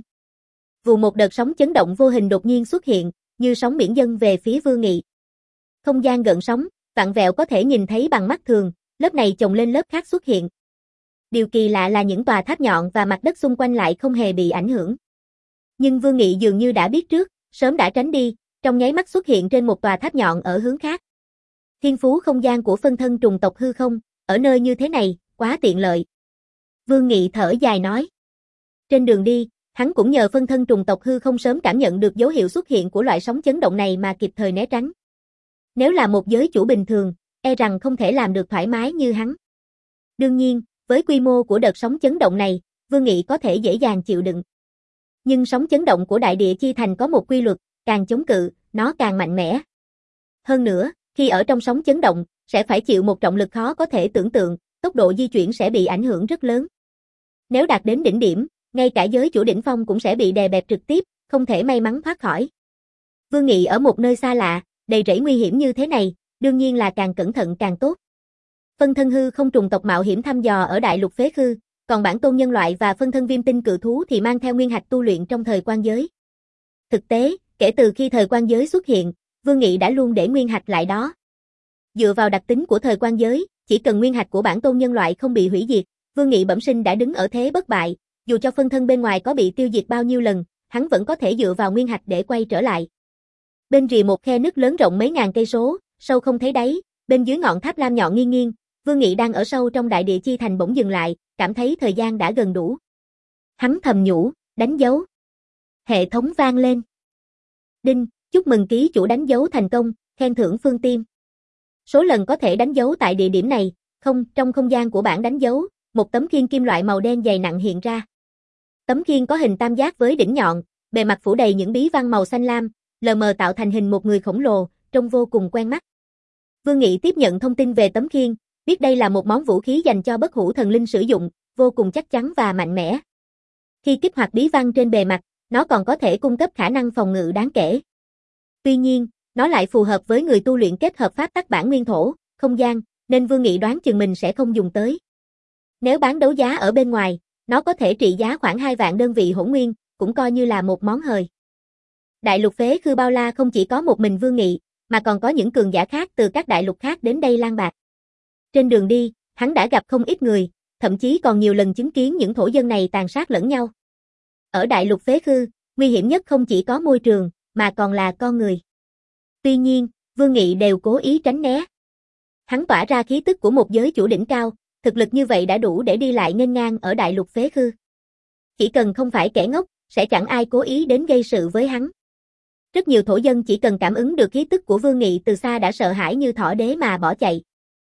Speaker 1: Vù một đợt sóng chấn động vô hình đột nhiên xuất hiện, như sóng biển dâng về phía Vương Nghị. Không gian gợn sóng, vặn vẹo có thể nhìn thấy bằng mắt thường, lớp này chồng lên lớp khác xuất hiện. Điều kỳ lạ là những tòa tháp nhọn và mặt đất xung quanh lại không hề bị ảnh hưởng. Nhưng Vương Nghị dường như đã biết trước, sớm đã tránh đi, trong nháy mắt xuất hiện trên một tòa tháp nhọn ở hướng khác. Thiên phú không gian của phân thân trùng tộc hư không, ở nơi như thế này, quá tiện lợi. Vương Nghị thở dài nói. Trên đường đi, hắn cũng nhờ phân thân trùng tộc hư không sớm cảm nhận được dấu hiệu xuất hiện của loại sóng chấn động này mà kịp thời né tránh. Nếu là một giới chủ bình thường, e rằng không thể làm được thoải mái như hắn. Đương nhiên, với quy mô của đợt sóng chấn động này, Vương Nghị có thể dễ dàng chịu đựng. Nhưng sóng chấn động của đại địa chi thành có một quy luật, càng chống cự, nó càng mạnh mẽ. Hơn nữa, khi ở trong sóng chấn động, sẽ phải chịu một trọng lực khó có thể tưởng tượng, tốc độ di chuyển sẽ bị ảnh hưởng rất lớn. Nếu đạt đến đỉnh điểm, ngay cả giới chủ đỉnh phong cũng sẽ bị đè bẹp trực tiếp, không thể may mắn thoát khỏi. Vương Nghị ở một nơi xa lạ, đầy rẫy nguy hiểm như thế này, đương nhiên là càng cẩn thận càng tốt. Phân thân hư không trùng tộc mạo hiểm thăm dò ở đại lục phế khư, còn bản tôn nhân loại và phân thân viêm tinh cự thú thì mang theo nguyên hạch tu luyện trong thời quan giới. Thực tế, kể từ khi thời quan giới xuất hiện, Vương Nghị đã luôn để nguyên hạch lại đó. Dựa vào đặc tính của thời quan giới, chỉ cần nguyên hạch của bản tôn nhân loại không bị hủy diệt, Vương Nghị bẩm sinh đã đứng ở thế bất bại, dù cho phân thân bên ngoài có bị tiêu diệt bao nhiêu lần, hắn vẫn có thể dựa vào nguyên hạch để quay trở lại. Bên rìa một khe nứt lớn rộng mấy ngàn cây số, sâu không thấy đáy, bên dưới ngọn tháp lam nhọn nghiêng nghiêng, Vương Nghị đang ở sâu trong đại địa chi thành bỗng dừng lại, cảm thấy thời gian đã gần đủ. Hắn thầm nhủ, đánh dấu. Hệ thống vang lên. Đinh, chúc mừng ký chủ đánh dấu thành công, khen thưởng phương tiêm. Số lần có thể đánh dấu tại địa điểm này, không, trong không gian của bảng đánh dấu, một tấm khiên kim loại màu đen dày nặng hiện ra. Tấm khiên có hình tam giác với đỉnh nhọn, bề mặt phủ đầy những bí văn màu xanh lam, lờ mờ tạo thành hình một người khổng lồ, trông vô cùng quen mắt. Vương Nghị tiếp nhận thông tin về tấm khiên, biết đây là một món vũ khí dành cho bất hủ thần linh sử dụng, vô cùng chắc chắn và mạnh mẽ. Khi kích hoạt bí văn trên bề mặt, nó còn có thể cung cấp khả năng phòng ngự đáng kể. Tuy nhiên, nó lại phù hợp với người tu luyện kết hợp pháp tắc bản nguyên thổ, không gian, nên Vương Nghị đoán chừng mình sẽ không dùng tới. Nếu bán đấu giá ở bên ngoài, nó có thể trị giá khoảng hai vạn đơn vị hỗn nguyên, cũng coi như là một món hời. Đại lục phế khư bao la không chỉ có một mình Vương Nghị, mà còn có những cường giả khác từ các đại lục khác đến đây lang bạc. Trên đường đi, hắn đã gặp không ít người, thậm chí còn nhiều lần chứng kiến những thổ dân này tàn sát lẫn nhau. Ở đại lục phế khư, nguy hiểm nhất không chỉ có môi trường, mà còn là con người. Tuy nhiên, Vương Nghị đều cố ý tránh né. Hắn tỏa ra khí tức của một giới chủ đỉnh cao, thực lực như vậy đã đủ để đi lại nghênh ngang ở đại lục phế khư. Chỉ cần không phải kẻ ngốc, sẽ chẳng ai cố ý đến gây sự với hắn. Rất nhiều thổ dân chỉ cần cảm ứng được khí tức của Vương Nghị từ xa đã sợ hãi như thỏ đế mà bỏ chạy.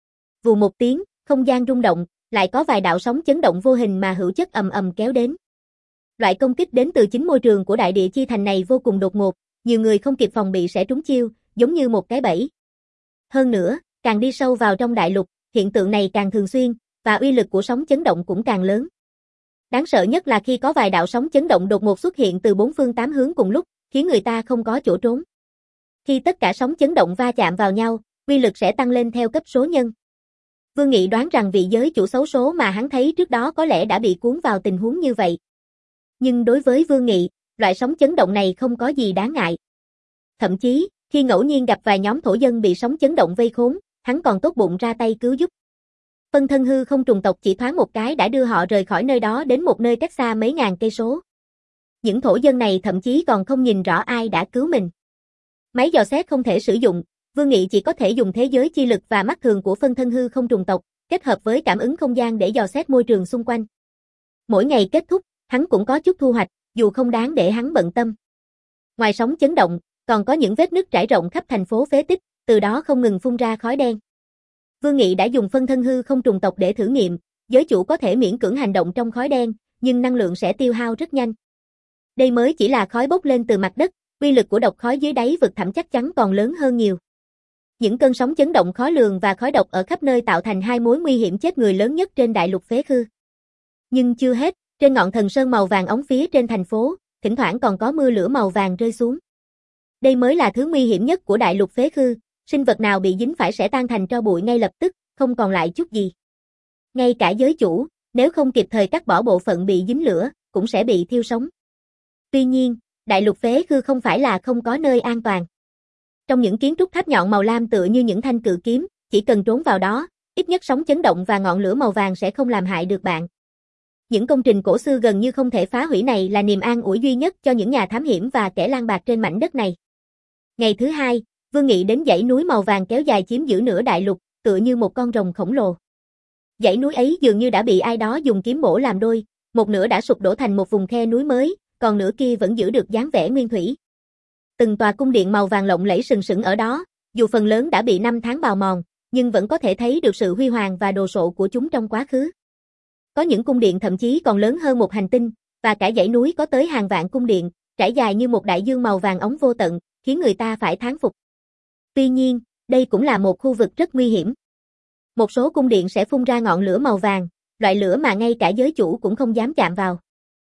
Speaker 1: Vù một tiếng, không gian rung động, lại có vài đạo sóng chấn động vô hình mà hữu chất ầm ầm kéo đến. Loại công kích đến từ chính môi trường của đại địa chi thành này vô cùng đột ngột, nhiều người không kịp phòng bị sẽ trúng chiêu, giống như một cái bẫy. Hơn nữa, càng đi sâu vào trong đại lục, hiện tượng này càng thường xuyên, và uy lực của sóng chấn động cũng càng lớn. Đáng sợ nhất là khi có vài đạo sóng chấn động đột ngột xuất hiện từ bốn phương tám hướng cùng lúc, khiến người ta không có chỗ trốn. Khi tất cả sóng chấn động va chạm vào nhau, uy lực sẽ tăng lên theo cấp số nhân. Vương Nghị đoán rằng vị giới chủ xấu số mà hắn thấy trước đó có lẽ đã bị cuốn vào tình huống như vậy. Nhưng đối với Vương Nghị, loại sóng chấn động này không có gì đáng ngại. Thậm chí, khi ngẫu nhiên gặp vài nhóm thổ dân bị sóng chấn động vây khốn, hắn còn tốt bụng ra tay cứu giúp. Phân thân hư không trùng tộc chỉ thoáng một cái đã đưa họ rời khỏi nơi đó đến một nơi cách xa mấy ngàn cây số. Những thổ dân này thậm chí còn không nhìn rõ ai đã cứu mình. Máy dò xét không thể sử dụng, Vương Nghị chỉ có thể dùng thế giới chi lực và mắt thường của phân thân hư không trùng tộc, kết hợp với cảm ứng không gian để dò xét môi trường xung quanh. Mỗi ngày kết thúc, hắn cũng có chút thu hoạch, dù không đáng để hắn bận tâm. Ngoài sóng chấn động, còn có những vết nứt trải rộng khắp thành phố phế tích, từ đó không ngừng phun ra khói đen. Vương Nghị đã dùng phân thân hư không trùng tộc để thử nghiệm, giới chủ có thể miễn cưỡng hành động trong khói đen, nhưng năng lượng sẽ tiêu hao rất nhanh. Đây mới chỉ là khói bốc lên từ mặt đất, uy lực của độc khói dưới đáy vực thẳm chắc chắn còn lớn hơn nhiều. Những cơn sóng chấn động khó lường và khói độc ở khắp nơi tạo thành hai mối nguy hiểm chết người lớn nhất trên đại lục phế khư. Nhưng chưa hết, trên ngọn thần sơn màu vàng óng phía trên thành phố, thỉnh thoảng còn có mưa lửa màu vàng rơi xuống. Đây mới là thứ nguy hiểm nhất của đại lục phế khư, sinh vật nào bị dính phải sẽ tan thành tro bụi ngay lập tức, không còn lại chút gì. Ngay cả giới chủ, nếu không kịp thời cắt bỏ bộ phận bị dính lửa, cũng sẽ bị thiêu sống. Tuy nhiên, đại lục phế khư không phải là không có nơi an toàn. Trong những kiến trúc tháp nhọn màu lam tựa như những thanh cự kiếm, chỉ cần trốn vào đó, ít nhất sóng chấn động và ngọn lửa màu vàng sẽ không làm hại được bạn. Những công trình cổ xưa gần như không thể phá hủy này là niềm an ủi duy nhất cho những nhà thám hiểm và kẻ lang bạc trên mảnh đất này. Ngày thứ hai, Vương Nghị đến dãy núi màu vàng kéo dài chiếm giữ nửa đại lục, tựa như một con rồng khổng lồ. Dãy núi ấy dường như đã bị ai đó dùng kiếm bổ làm đôi, một nửa đã sụp đổ thành một vùng khe núi mới, còn nửa kia vẫn giữ được dáng vẻ nguyên thủy. Từng tòa cung điện màu vàng lộng lẫy sừng sững ở đó, dù phần lớn đã bị năm tháng bào mòn, nhưng vẫn có thể thấy được sự huy hoàng và đồ sộ của chúng trong quá khứ. Có những cung điện thậm chí còn lớn hơn một hành tinh, và cả dãy núi có tới hàng vạn cung điện, trải dài như một đại dương màu vàng óng vô tận, khiến người ta phải thán phục. Tuy nhiên, đây cũng là một khu vực rất nguy hiểm. Một số cung điện sẽ phun ra ngọn lửa màu vàng, loại lửa mà ngay cả giới chủ cũng không dám chạm vào.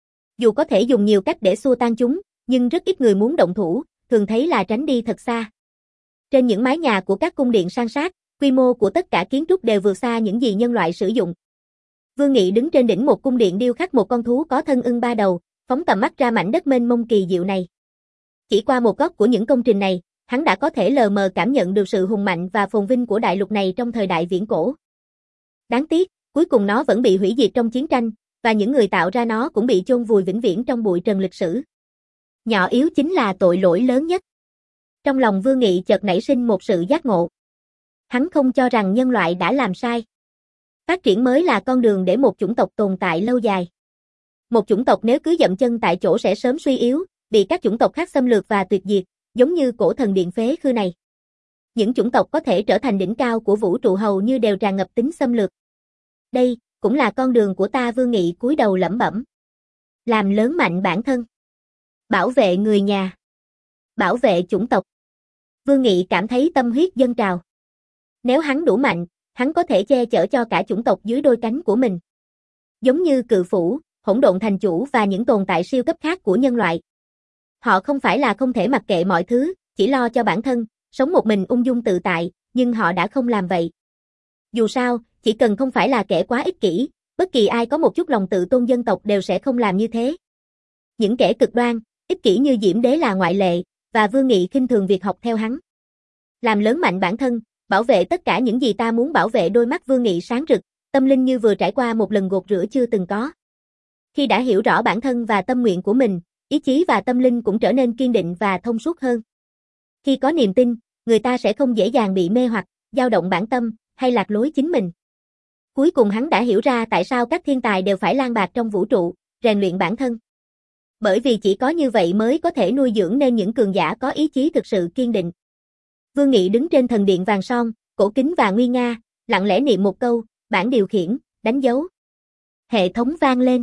Speaker 1: Dù có thể dùng nhiều cách để xua tan chúng, nhưng rất ít người muốn động thủ, thường thấy là tránh đi thật xa. Trên những mái nhà của các cung điện san sát, quy mô của tất cả kiến trúc đều vượt xa những gì nhân loại sử dụng. Vương Nghị đứng trên đỉnh một cung điện điêu khắc một con thú có thân ưng ba đầu, phóng tầm mắt ra mảnh đất mênh mông kỳ diệu này. Chỉ qua một góc của những công trình này, hắn đã có thể lờ mờ cảm nhận được sự hùng mạnh và phồn vinh của đại lục này trong thời đại viễn cổ. Đáng tiếc, cuối cùng nó vẫn bị hủy diệt trong chiến tranh, và những người tạo ra nó cũng bị chôn vùi vĩnh viễn trong bụi trần lịch sử. Nhỏ yếu chính là tội lỗi lớn nhất. Trong lòng Vương Nghị chợt nảy sinh một sự giác ngộ. Hắn không cho rằng nhân loại đã làm sai. Phát triển mới là con đường để một chủng tộc tồn tại lâu dài. Một chủng tộc nếu cứ dậm chân tại chỗ sẽ sớm suy yếu, bị các chủng tộc khác xâm lược và tuyệt diệt, giống như cổ thần điện phế khư này. Những chủng tộc có thể trở thành đỉnh cao của vũ trụ hầu như đều tràn ngập tính xâm lược. Đây cũng là con đường của ta. Vương Nghị cúi đầu lẩm bẩm. Làm lớn mạnh bản thân. Bảo vệ người nhà. Bảo vệ chủng tộc. Vương Nghị cảm thấy tâm huyết dâng trào. Nếu hắn đủ mạnh, hắn có thể che chở cho cả chủng tộc dưới đôi cánh của mình. Giống như Cự Phủ, Hỗn Độn Thành Chủ và những tồn tại siêu cấp khác của nhân loại. Họ không phải là không thể mặc kệ mọi thứ, chỉ lo cho bản thân, sống một mình ung dung tự tại, nhưng họ đã không làm vậy. Dù sao, chỉ cần không phải là kẻ quá ích kỷ, bất kỳ ai có một chút lòng tự tôn dân tộc đều sẽ không làm như thế. Những kẻ cực đoan, ích kỷ như Diễm Đế là ngoại lệ, và Vương Nghị khinh thường việc học theo hắn. Làm lớn mạnh bản thân, bảo vệ tất cả những gì ta muốn bảo vệ. Đôi mắt Vương Nghị sáng rực, tâm linh như vừa trải qua một lần gột rửa chưa từng có. Khi đã hiểu rõ bản thân và tâm nguyện của mình, ý chí và tâm linh cũng trở nên kiên định và thông suốt hơn. Khi có niềm tin, người ta sẽ không dễ dàng bị mê hoặc, dao động bản tâm, hay lạc lối chính mình. Cuối cùng hắn đã hiểu ra tại sao các thiên tài đều phải lang bạt trong vũ trụ, rèn luyện bản thân. Bởi vì chỉ có như vậy mới có thể nuôi dưỡng nên những cường giả có ý chí thực sự kiên định. Vương Nghị đứng trên thần điện vàng son, cổ kính và nguy nga, lặng lẽ niệm một câu, bảng điều khiển, đánh dấu. Hệ thống vang lên.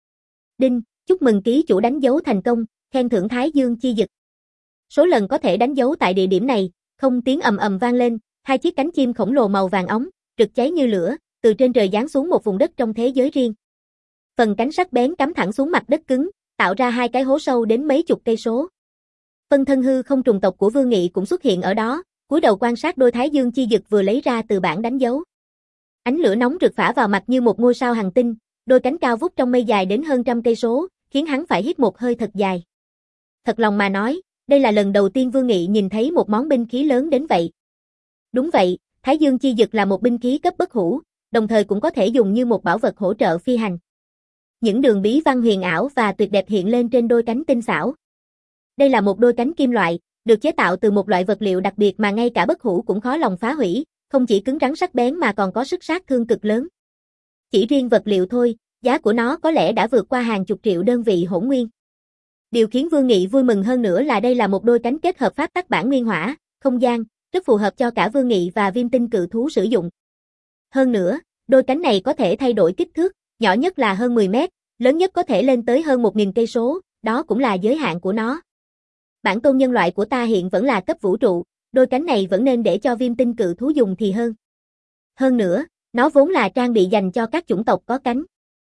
Speaker 1: Đinh, chúc mừng ký chủ đánh dấu thành công, khen thưởng Thái Dương chi dực. Số lần có thể đánh dấu tại địa điểm này, không tiếng ầm ầm vang lên, hai chiếc cánh chim khổng lồ màu vàng óng, rực cháy như lửa, từ trên trời giáng xuống một vùng đất trong thế giới riêng. Phần cánh sắc bén cắm thẳng xuống mặt đất cứng, tạo ra hai cái hố sâu đến mấy chục cây số. Phân thân hư không trùng tộc của Vương Nghị cũng xuất hiện ở đó, cúi đầu quan sát đôi Thái Dương chi dực vừa lấy ra từ bảng đánh dấu. Ánh lửa nóng rực phả vào mặt như một ngôi sao hành tinh, đôi cánh cao vút trong mây dài đến hơn trăm cây số, khiến hắn phải hít một hơi thật dài. Thật lòng mà nói, đây là lần đầu tiên Vương Nghị nhìn thấy một món binh khí lớn đến vậy. Đúng vậy, Thái Dương chi dực là một binh khí cấp bất hủ, đồng thời cũng có thể dùng như một bảo vật hỗ trợ phi hành. Những đường bí văn huyền ảo và tuyệt đẹp hiện lên trên đôi cánh tinh xảo. Đây là một đôi cánh kim loại, được chế tạo từ một loại vật liệu đặc biệt mà ngay cả bất hủ cũng khó lòng phá hủy, không chỉ cứng rắn sắc bén mà còn có sức sát thương cực lớn. Chỉ riêng vật liệu thôi, giá của nó có lẽ đã vượt qua hàng chục triệu đơn vị hỗn nguyên. Điều khiến Vương Nghị vui mừng hơn nữa là đây là một đôi cánh kết hợp pháp tắc bản nguyên hỏa, không gian, rất phù hợp cho cả Vương Nghị và Viêm Tinh Cự Thú sử dụng. Hơn nữa, đôi cánh này có thể thay đổi kích thước, nhỏ nhất là hơn mười mét, lớn nhất có thể lên tới hơn một nghìn cây số, đó cũng là giới hạn của nó. Bản tôn nhân loại của ta hiện vẫn là cấp vũ trụ, đôi cánh này vẫn nên để cho Viêm Tinh Cự Thú dùng thì hơn. Hơn nữa, nó vốn là trang bị dành cho các chủng tộc có cánh.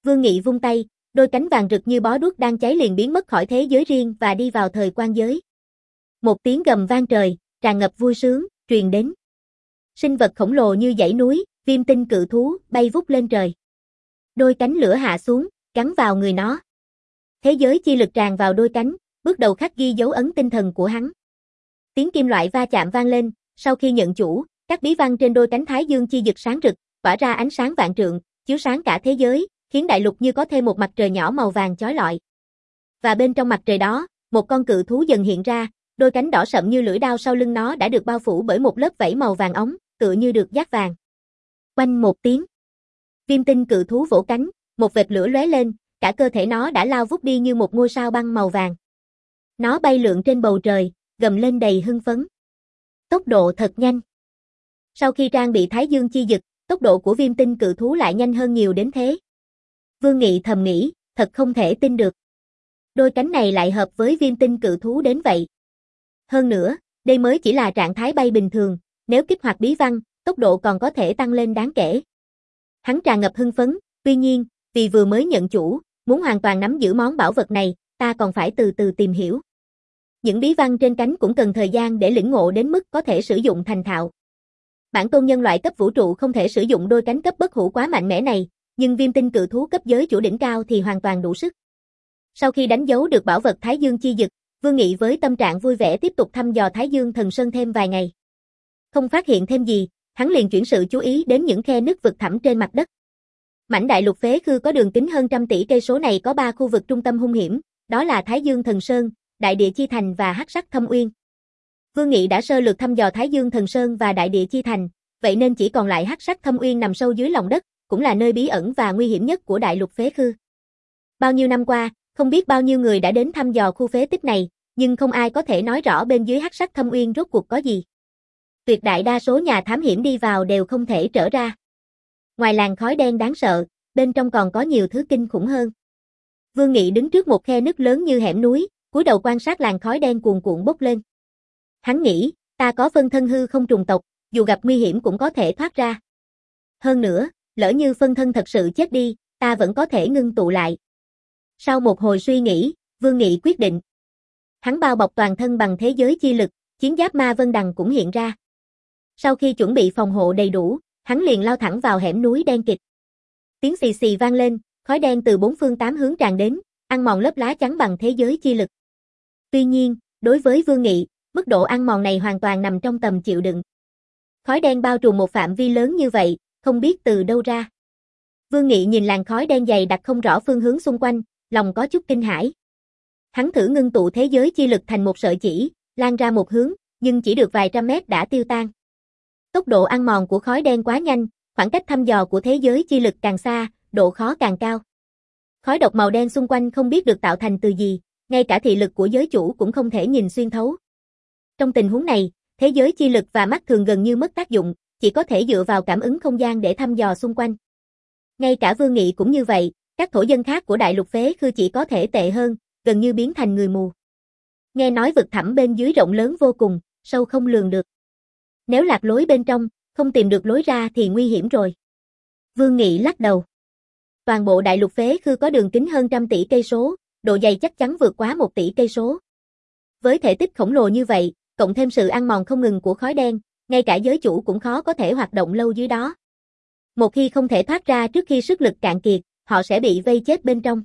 Speaker 1: Vương Nghị vung tay, đôi cánh vàng rực như bó đuốc đang cháy liền biến mất khỏi thế giới riêng và đi vào thời quan giới. Một tiếng gầm vang trời, tràn ngập vui sướng, truyền đến. Sinh vật khổng lồ như dãy núi, viêm tinh cự thú, bay vút lên trời. Đôi cánh lửa hạ xuống, gắn vào người nó. Thế giới chi lực tràn vào đôi cánh, bước đầu khắc ghi dấu ấn tinh thần của hắn. Tiếng kim loại va chạm vang lên, sau khi nhận chủ, các bí văn trên đôi cánh Thái Dương chi dực sáng rực, tỏa ra ánh sáng vạn trượng, chiếu sáng cả thế giới, khiến đại lục như có thêm một mặt trời nhỏ màu vàng chói lọi. Và bên trong mặt trời đó, một con cự thú dần hiện ra, đôi cánh đỏ sậm như lưỡi đao sau lưng nó đã được bao phủ bởi một lớp vảy màu vàng óng, tựa như được dát vàng. Oanh một tiếng. Viêm tinh cự thú vỗ cánh, một vệt lửa lóe lên, cả cơ thể nó đã lao vút đi như một ngôi sao băng màu vàng. Nó bay lượn trên bầu trời, gầm lên đầy hưng phấn. Tốc độ thật nhanh. Sau khi trang bị Thái Dương chi dực, tốc độ của viêm tinh cự thú lại nhanh hơn nhiều đến thế. Vương Nghị thầm nghĩ, thật không thể tin được. Đôi cánh này lại hợp với viêm tinh cự thú đến vậy. Hơn nữa, đây mới chỉ là trạng thái bay bình thường, nếu kích hoạt bí văn, tốc độ còn có thể tăng lên đáng kể. Hắn tràn ngập hưng phấn, tuy nhiên, vì vừa mới nhận chủ, muốn hoàn toàn nắm giữ món bảo vật này, ta còn phải từ từ tìm hiểu. Những bí văn trên cánh cũng cần thời gian để lĩnh ngộ đến mức có thể sử dụng thành thạo. Bản tôn nhân loại cấp vũ trụ không thể sử dụng đôi cánh cấp bất hủ quá mạnh mẽ này, nhưng viêm tinh cự thú cấp giới chủ đỉnh cao thì hoàn toàn đủ sức. Sau khi đánh dấu được bảo vật Thái Dương chi dực, Vương Nghị với tâm trạng vui vẻ tiếp tục thăm dò Thái Dương thần sơn thêm vài ngày. Không phát hiện thêm gì, hắn liền chuyển sự chú ý đến những khe nứt vực thẳm trên mặt đất. Mảnh đại lục phế khư có đường kính hơn trăm tỷ cây số này có ba khu vực trung tâm hung hiểm, đó là Thái Dương thần sơn, Đại địa chi thành và Hắc sắc thâm uyên. Vương Nghị đã sơ lược thăm dò Thái Dương thần sơn và Đại địa chi thành, vậy nên chỉ còn lại Hắc sắc thâm uyên nằm sâu dưới lòng đất, cũng là nơi bí ẩn và nguy hiểm nhất của đại lục phế khư. Bao nhiêu năm qua, không biết bao nhiêu người đã đến thăm dò khu phế tích này, nhưng không ai có thể nói rõ bên dưới Hắc sắc thâm uyên rốt cuộc có gì. Tuyệt đại đa số nhà thám hiểm đi vào đều không thể trở ra. Ngoài làn khói đen đáng sợ, bên trong còn có nhiều thứ kinh khủng hơn. Vương Nghị đứng trước một khe nứt lớn như hẻm núi, cúi đầu quan sát làn khói đen cuồn cuộn bốc lên. Hắn nghĩ, ta có phân thân hư không trùng tộc, dù gặp nguy hiểm cũng có thể thoát ra. Hơn nữa, lỡ như phân thân thật sự chết đi, ta vẫn có thể ngưng tụ lại. Sau một hồi suy nghĩ, Vương Nghị quyết định. Hắn bao bọc toàn thân bằng thế giới chi lực, chiến giáp ma vân đằng cũng hiện ra. Sau khi chuẩn bị phòng hộ đầy đủ, hắn liền lao thẳng vào hẻm núi đen kịt. Tiếng xì xì vang lên, khói đen từ bốn phương tám hướng tràn đến, ăn mòn lớp lá chắn bằng thế giới chi lực. Tuy nhiên, đối với Vương Nghị, mức độ ăn mòn này hoàn toàn nằm trong tầm chịu đựng. Khói đen bao trùm một phạm vi lớn như vậy, không biết từ đâu ra. Vương Nghị nhìn làn khói đen dày đặc không rõ phương hướng xung quanh, lòng có chút kinh hãi. Hắn thử ngưng tụ thế giới chi lực thành một sợi chỉ, lan ra một hướng, nhưng chỉ được vài trăm mét đã tiêu tan. Tốc độ ăn mòn của khói đen quá nhanh, khoảng cách thăm dò của thế giới chi lực càng xa, độ khó càng cao. Khói độc màu đen xung quanh không biết được tạo thành từ gì, ngay cả thị lực của giới chủ cũng không thể nhìn xuyên thấu. Trong tình huống này, thế giới chi lực và mắt thường gần như mất tác dụng, chỉ có thể dựa vào cảm ứng không gian để thăm dò xung quanh. Ngay cả Vương Nghị cũng như vậy, các thổ dân khác của đại lục phế khư chỉ có thể tệ hơn, gần như biến thành người mù. Nghe nói vực thẳm bên dưới rộng lớn vô cùng, sâu không lường được. Nếu lạc lối bên trong, không tìm được lối ra thì nguy hiểm rồi. Vương Nghị lắc đầu. Toàn bộ đại lục phế khư có đường kính hơn trăm tỷ cây số, độ dày chắc chắn vượt quá một tỷ cây số. Với thể tích khổng lồ như vậy, cộng thêm sự ăn mòn không ngừng của khói đen, ngay cả giới chủ cũng khó có thể hoạt động lâu dưới đó. Một khi không thể thoát ra trước khi sức lực cạn kiệt, họ sẽ bị vây chết bên trong.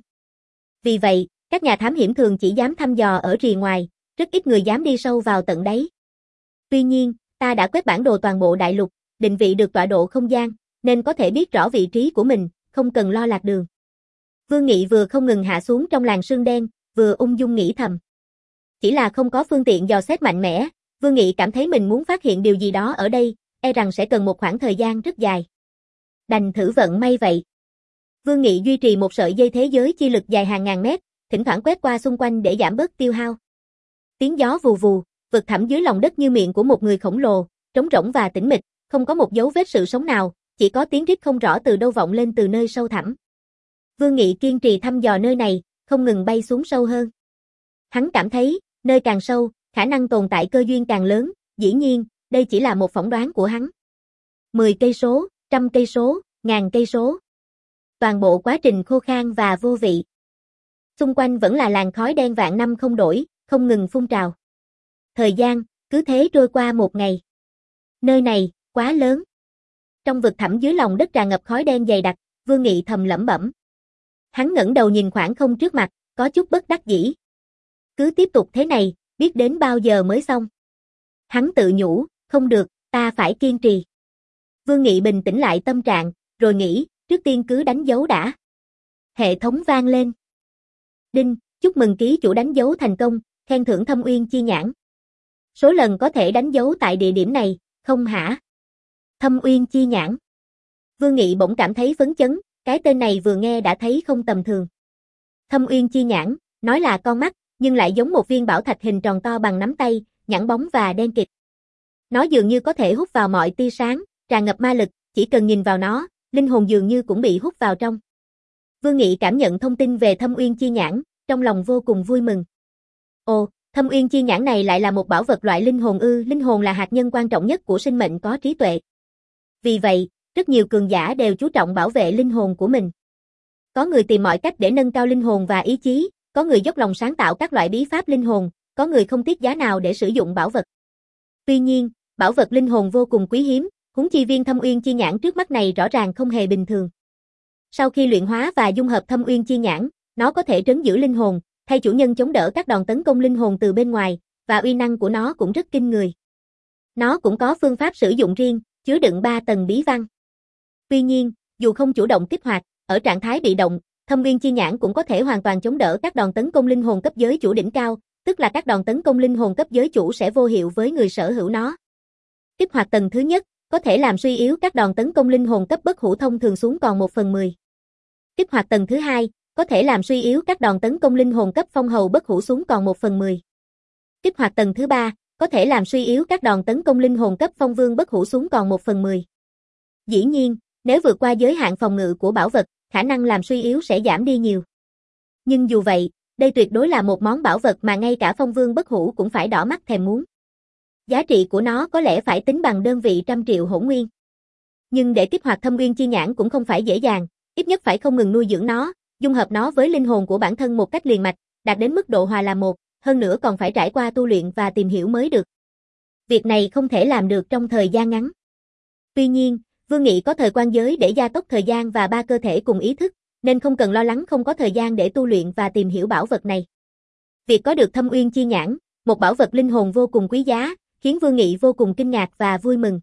Speaker 1: Vì vậy, các nhà thám hiểm thường chỉ dám thăm dò ở rìa ngoài, rất ít người dám đi sâu vào tận đáy. Tuy nhiên, ta đã quét bản đồ toàn bộ đại lục, định vị được tọa độ không gian, nên có thể biết rõ vị trí của mình, không cần lo lạc đường. Vương Nghị vừa không ngừng hạ xuống trong làn sương đen, vừa ung dung nghĩ thầm. Chỉ là không có phương tiện dò xét mạnh mẽ, Vương Nghị cảm thấy mình muốn phát hiện điều gì đó ở đây, e rằng sẽ cần một khoảng thời gian rất dài. Đành thử vận may vậy. Vương Nghị duy trì một sợi dây thế giới chi lực dài hàng ngàn mét, thỉnh thoảng quét qua xung quanh để giảm bớt tiêu hao. Tiếng gió vù vù, vực thẳm dưới lòng đất như miệng của một người khổng lồ, trống rỗng và tĩnh mịch, không có một dấu vết sự sống nào, chỉ có tiếng rít không rõ từ đâu vọng lên từ nơi sâu thẳm. Vương Nghị kiên trì thăm dò nơi này, không ngừng bay xuống sâu hơn. Hắn cảm thấy, nơi càng sâu, khả năng tồn tại cơ duyên càng lớn, dĩ nhiên, đây chỉ là một phỏng đoán của hắn. mười cây số, trăm cây số, ngàn cây số. Toàn bộ quá trình khô khan và vô vị. Xung quanh vẫn là làn khói đen vạn năm không đổi, không ngừng phun trào. Thời gian, cứ thế trôi qua một ngày. Nơi này, quá lớn. Trong vực thẳm dưới lòng đất tràn ngập khói đen dày đặc, Vương Nghị thầm lẩm bẩm. Hắn ngẩng đầu nhìn khoảng không trước mặt, có chút bất đắc dĩ. Cứ tiếp tục thế này, biết đến bao giờ mới xong. Hắn tự nhủ, không được, ta phải kiên trì. Vương Nghị bình tĩnh lại tâm trạng, rồi nghĩ, trước tiên cứ đánh dấu đã. Hệ thống vang lên. Đinh, chúc mừng ký chủ đánh dấu thành công, khen thưởng Thâm Uyên Chi Nhãn. Số lần có thể đánh dấu tại địa điểm này, không hả? Thâm Uyên Chi Nhãn. Vương Nghị bỗng cảm thấy phấn chấn, cái tên này vừa nghe đã thấy không tầm thường. Thâm Uyên Chi Nhãn, nói là con mắt, nhưng lại giống một viên bảo thạch hình tròn to bằng nắm tay, nhẵn bóng và đen kịt. Nó dường như có thể hút vào mọi tia sáng, tràn ngập ma lực, chỉ cần nhìn vào nó, linh hồn dường như cũng bị hút vào trong. Vương Nghị cảm nhận thông tin về Thâm Uyên Chi Nhãn, trong lòng vô cùng vui mừng. Ồ, Thâm Uyên Chi Nhãn này lại là một bảo vật loại linh hồn ư? Linh hồn là hạt nhân quan trọng nhất của sinh mệnh có trí tuệ. Vì vậy, rất nhiều cường giả đều chú trọng bảo vệ linh hồn của mình. Có người tìm mọi cách để nâng cao linh hồn và ý chí, có người dốc lòng sáng tạo các loại bí pháp linh hồn, có người không tiếc giá nào để sử dụng bảo vật. Tuy nhiên, bảo vật linh hồn vô cùng quý hiếm, huống chi viên Thâm Uyên Chi Nhãn trước mắt này rõ ràng không hề bình thường. Sau khi luyện hóa và dung hợp Thâm Uyên Chi Nhãn, nó có thể trấn giữ linh hồn, thay chủ nhân chống đỡ các đòn tấn công linh hồn từ bên ngoài, và uy năng của nó cũng rất kinh người. Nó cũng có phương pháp sử dụng riêng, chứa đựng ba tầng bí văn. Tuy nhiên, dù không chủ động kích hoạt, ở trạng thái bị động, Thâm Uyên Chi Nhãn cũng có thể hoàn toàn chống đỡ các đòn tấn công linh hồn cấp giới chủ đỉnh cao, tức là các đòn tấn công linh hồn cấp giới chủ sẽ vô hiệu với người sở hữu nó. Kích hoạt tầng thứ nhất, có thể làm suy yếu các đòn tấn công linh hồn cấp bất hủ thông thường xuống còn một phần mười. Kích hoạt tầng thứ hai, có thể làm suy yếu các đòn tấn công linh hồn cấp phong hầu bất hủ xuống còn một phần mười. Kích hoạt tầng thứ ba, có thể làm suy yếu các đòn tấn công linh hồn cấp phong vương bất hủ xuống còn một phần mười. Dĩ nhiên, nếu vượt qua giới hạn phòng ngự của bảo vật, khả năng làm suy yếu sẽ giảm đi nhiều. Nhưng dù vậy, đây tuyệt đối là một món bảo vật mà ngay cả phong vương bất hủ cũng phải đỏ mắt thèm muốn. Giá trị của nó có lẽ phải tính bằng đơn vị trăm triệu hỗn nguyên. Nhưng để kích hoạt Thâm Uyên Chi Nhãn cũng không phải dễ dàng, ít nhất phải không ngừng nuôi dưỡng nó, dung hợp nó với linh hồn của bản thân một cách liền mạch, đạt đến mức độ hòa làm một, hơn nữa còn phải trải qua tu luyện và tìm hiểu mới được. Việc này không thể làm được trong thời gian ngắn. Tuy nhiên, Vương Nghị có thời quan giới để gia tốc thời gian và ba cơ thể cùng ý thức, nên không cần lo lắng không có thời gian để tu luyện và tìm hiểu bảo vật này. Việc có được Thâm Uyên Chi Nhãn, một bảo vật linh hồn vô cùng quý giá, khiến Vương Nghị vô cùng kinh ngạc và vui mừng.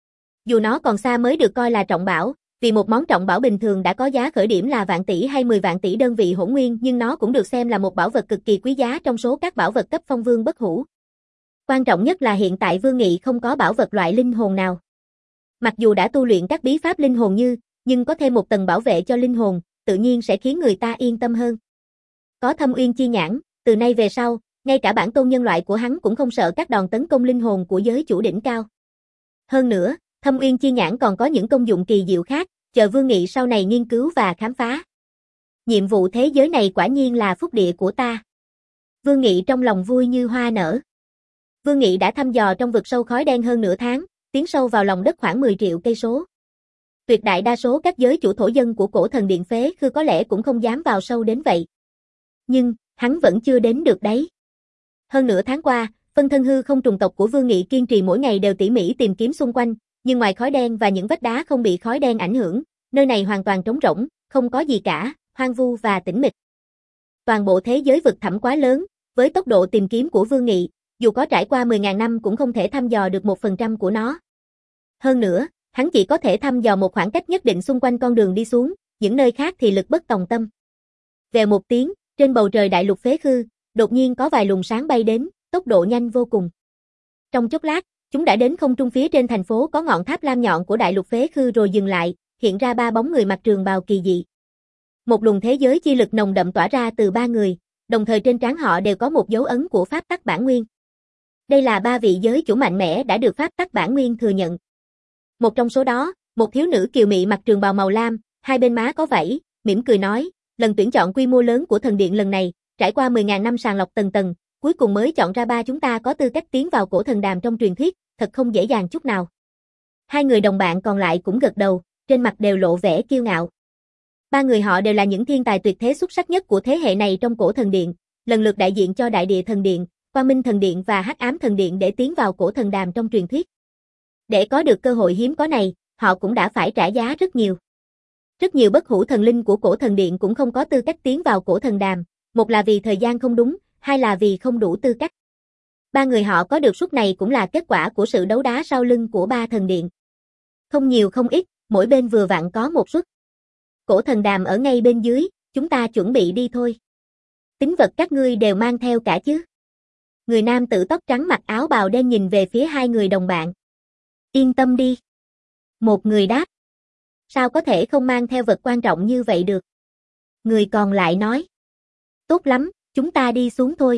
Speaker 1: Dù nó còn xa mới được coi là trọng bảo, vì một món trọng bảo bình thường đã có giá khởi điểm là vạn tỷ hay mười vạn tỷ đơn vị hỗn nguyên, nhưng nó cũng được xem là một bảo vật cực kỳ quý giá trong số các bảo vật cấp phong vương bất hủ. Quan trọng nhất là hiện tại Vương Nghị không có bảo vật loại linh hồn nào. Mặc dù đã tu luyện các bí pháp linh hồn như, nhưng có thêm một tầng bảo vệ cho linh hồn, tự nhiên sẽ khiến người ta yên tâm hơn. Có Thâm Uyên Chi Nhãn, từ nay về sau, ngay cả bản tôn nhân loại của hắn cũng không sợ các đòn tấn công linh hồn của giới chủ đỉnh cao. Hơn nữa, Thâm Uyên Chi Nhãn còn có những công dụng kỳ diệu khác, chờ Vương Nghị sau này nghiên cứu và khám phá. Nhiệm vụ thế giới này quả nhiên là phúc địa của ta. Vương Nghị trong lòng vui như hoa nở. Vương Nghị đã thăm dò trong vực sâu khói đen hơn nửa tháng, tiến sâu vào lòng đất khoảng mười triệu cây số. Tuyệt đại đa số các giới chủ thổ dân của cổ thần điện phế khư có lẽ cũng không dám vào sâu đến vậy. Nhưng, hắn vẫn chưa đến được đấy. Hơn nửa tháng qua, phân thân hư không trùng tộc của Vương Nghị kiên trì mỗi ngày đều tỉ mỉ tìm kiếm xung quanh, nhưng ngoài khói đen và những vách đá không bị khói đen ảnh hưởng, nơi này hoàn toàn trống rỗng, không có gì cả, hoang vu và tĩnh mịch. Toàn bộ thế giới vực thẳm quá lớn, với tốc độ tìm kiếm của Vương Nghị, dù có trải qua mười nghìn năm cũng không thể thăm dò được một phần trăm của nó. Hơn nữa, hắn chỉ có thể thăm dò một khoảng cách nhất định xung quanh con đường đi xuống, những nơi khác thì lực bất tòng tâm. Vèo một tiếng, trên bầu trời đại lục phế khư, đột nhiên có vài luồng sáng bay đến, tốc độ nhanh vô cùng. Trong chốc lát, chúng đã đến không trung phía trên thành phố có ngọn tháp lam nhọn của đại lục phế khư rồi dừng lại, hiện ra ba bóng người mặc trường bào kỳ dị. Một luồng thế giới chi lực nồng đậm tỏa ra từ ba người, đồng thời trên trán họ đều có một dấu ấn của pháp tắc bản nguyên. Đây là ba vị giới chủ mạnh mẽ đã được pháp tắc bản nguyên thừa nhận. Một trong số đó, một thiếu nữ kiều mị mặc trường bào màu lam, hai bên má có vảy, mỉm cười nói, lần tuyển chọn quy mô lớn của thần điện lần này, trải qua mười nghìn năm sàng lọc tầng tầng, cuối cùng mới chọn ra ba chúng ta có tư cách tiến vào cổ thần đàm trong truyền thuyết, thật không dễ dàng chút nào. Hai người đồng bạn còn lại cũng gật đầu, trên mặt đều lộ vẻ kiêu ngạo. Ba người họ đều là những thiên tài tuyệt thế xuất sắc nhất của thế hệ này trong Cổ Thần Điện, lần lượt đại diện cho Đại Địa Thần Điện, Quang Minh Thần Điện và Hắc Ám Thần Điện để tiến vào Cổ Thần Đàm trong truyền thuyết. Để có được cơ hội hiếm có này, họ cũng đã phải trả giá rất nhiều. Rất nhiều bất hủ thần linh của Cổ Thần Điện cũng không có tư cách tiến vào Cổ Thần Đàm, một là vì thời gian không đúng, hai là vì không đủ tư cách. Ba người họ có được suất này cũng là kết quả của sự đấu đá sau lưng của ba thần điện. Không nhiều không ít, mỗi bên vừa vặn có một suất. Cổ Thần Đàm ở ngay bên dưới, chúng ta chuẩn bị đi thôi. Tín vật các ngươi đều mang theo cả chứ? Người nam tử tóc trắng mặc áo bào đen nhìn về phía hai người đồng bạn. Yên tâm đi. Một người đáp. Sao có thể không mang theo vật quan trọng như vậy được? Người còn lại nói. Tốt lắm, chúng ta đi xuống thôi.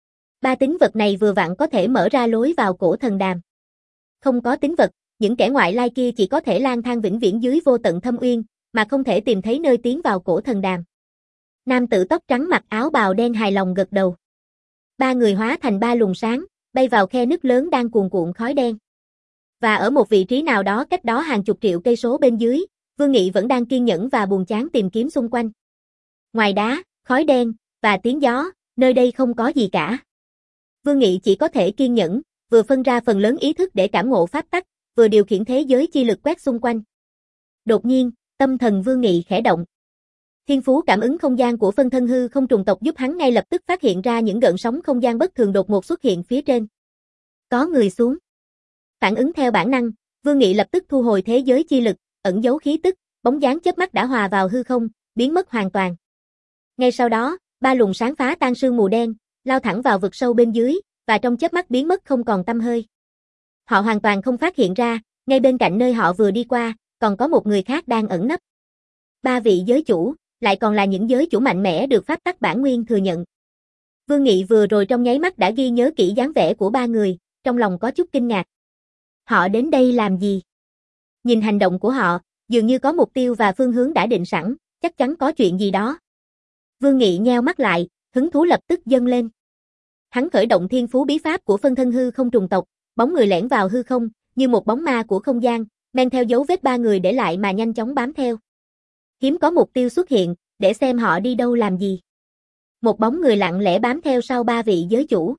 Speaker 1: Ba tín vật này vừa vặn có thể mở ra lối vào Cổ Thần Đàm. Không có tín vật, những kẻ ngoại lai kia chỉ có thể lang thang vĩnh viễn dưới vô tận thâm uyên, mà không thể tìm thấy nơi tiến vào Cổ Thần Đàm. Nam tử tóc trắng mặc áo bào đen hài lòng gật đầu. Ba người hóa thành ba luồng sáng, bay vào khe nứt lớn đang cuồn cuộn khói đen. Và ở một vị trí nào đó cách đó hàng chục triệu cây số bên dưới, Vương Nghị vẫn đang kiên nhẫn và buồn chán tìm kiếm xung quanh. Ngoài đá, khói đen và tiếng gió, nơi đây không có gì cả. Vương Nghị chỉ có thể kiên nhẫn, vừa phân ra phần lớn ý thức để cảm ngộ pháp tắc, vừa điều khiển thế giới chi lực quét xung quanh. Đột nhiên, tâm thần Vương Nghị khẽ động. Thiên phú cảm ứng không gian của phân thân hư không trùng tộc giúp hắn ngay lập tức phát hiện ra những gợn sóng không gian bất thường đột ngột xuất hiện phía trên. Có người xuống. Phản ứng theo bản năng, Vương Nghị lập tức thu hồi thế giới chi lực, ẩn giấu khí tức, bóng dáng chớp mắt đã hòa vào hư không, biến mất hoàn toàn. Ngay sau đó, ba luồng sáng phá tan sương mù đen, lao thẳng vào vực sâu bên dưới, và trong chớp mắt biến mất không còn tăm hơi. Họ hoàn toàn không phát hiện ra, ngay bên cạnh nơi họ vừa đi qua, còn có một người khác đang ẩn nấp. Ba vị giới chủ, lại còn là những giới chủ mạnh mẽ được pháp tắc bản nguyên thừa nhận. Vương Nghị vừa rồi trong nháy mắt đã ghi nhớ kỹ dáng vẻ của ba người, trong lòng có chút kinh ngạc. Họ đến đây làm gì? Nhìn hành động của họ, dường như có mục tiêu và phương hướng đã định sẵn, chắc chắn có chuyện gì đó. Vương Nghị nheo mắt lại, hứng thú lập tức dâng lên. Hắn khởi động thiên phú bí pháp của phân thân hư không trùng tộc, bóng người lẻn vào hư không, như một bóng ma của không gian, men theo dấu vết ba người để lại mà nhanh chóng bám theo. Hiếm có mục tiêu xuất hiện, để xem họ đi đâu làm gì. Một bóng người lặng lẽ bám theo sau ba vị giới chủ.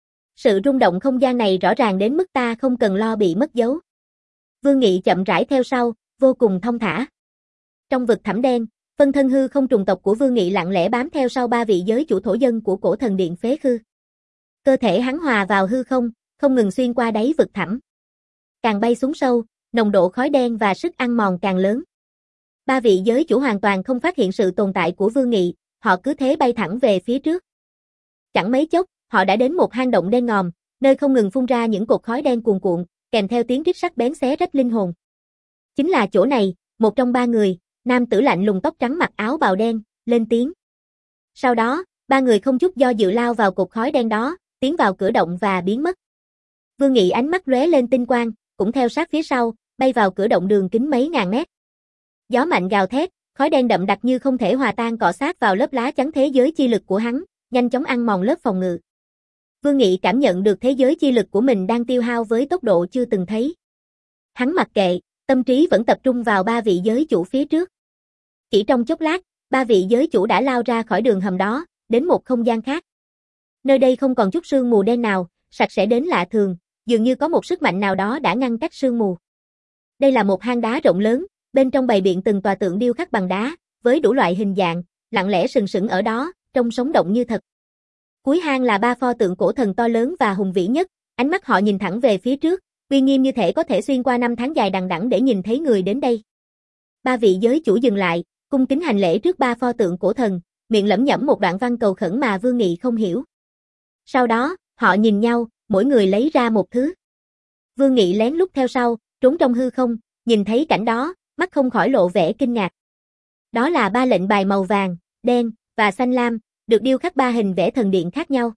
Speaker 1: Sự rung động không gian này rõ ràng đến mức ta không cần lo bị mất dấu. Vương Nghị chậm rãi theo sau, vô cùng thông thả. Trong vực thẳm đen, phân thân hư không trùng tộc của Vương Nghị lặng lẽ bám theo sau ba vị giới chủ thổ dân của Cổ Thần Điện phế khư. Cơ thể hắn hòa vào hư không, không ngừng xuyên qua đáy vực thẳm. Càng bay xuống sâu, nồng độ khói đen và sức ăn mòn càng lớn. Ba vị giới chủ hoàn toàn không phát hiện sự tồn tại của Vương Nghị, họ cứ thế bay thẳng về phía trước. Chẳng mấy chốc, họ đã đến một hang động đen ngòm, nơi không ngừng phun ra những cột khói đen cuồn cuộn, kèm theo tiếng rít sắc bén xé rách linh hồn. Chính là chỗ này, một trong ba người, nam tử lạnh lùng tóc trắng mặc áo bào đen, lên tiếng. Sau đó, ba người không chút do dự lao vào cột khói đen đó, tiến vào cửa động và biến mất. Vương Nghị ánh mắt lóe lên tinh quang, cũng theo sát phía sau, bay vào cửa động đường kính mấy ngàn mét. Gió mạnh gào thét, khói đen đậm đặc như không thể hòa tan cọ sát vào lớp lá chắn thế giới chi lực của hắn, nhanh chóng ăn mòn lớp phòng ngự. Vương Nghị cảm nhận được thế giới chi lực của mình đang tiêu hao với tốc độ chưa từng thấy. Hắn mặc kệ, tâm trí vẫn tập trung vào ba vị giới chủ phía trước. Chỉ trong chốc lát, ba vị giới chủ đã lao ra khỏi đường hầm đó, đến một không gian khác. Nơi đây không còn chút sương mù đen nào, sạch sẽ đến lạ thường, dường như có một sức mạnh nào đó đã ngăn cách sương mù. Đây là một hang đá rộng lớn, bên trong bày biện từng tòa tượng điêu khắc bằng đá, với đủ loại hình dạng, lặng lẽ sừng sững ở đó, trông sống động như thật. Cuối hang là ba pho tượng cổ thần to lớn và hùng vĩ nhất, ánh mắt họ nhìn thẳng về phía trước, uy nghiêm như thể có thể xuyên qua năm tháng dài đằng đẵng để nhìn thấy người đến đây. Ba vị giới chủ dừng lại, cung kính hành lễ trước ba pho tượng cổ thần, miệng lẩm nhẩm một đoạn văn cầu khẩn mà Vương Nghị không hiểu. Sau đó, họ nhìn nhau, mỗi người lấy ra một thứ. Vương Nghị lén lút theo sau, trốn trong hư không, nhìn thấy cảnh đó, mắt không khỏi lộ vẻ kinh ngạc. Đó là ba lệnh bài màu vàng, đen và xanh lam, được điêu khắc ba hình vẽ thần điện khác nhau.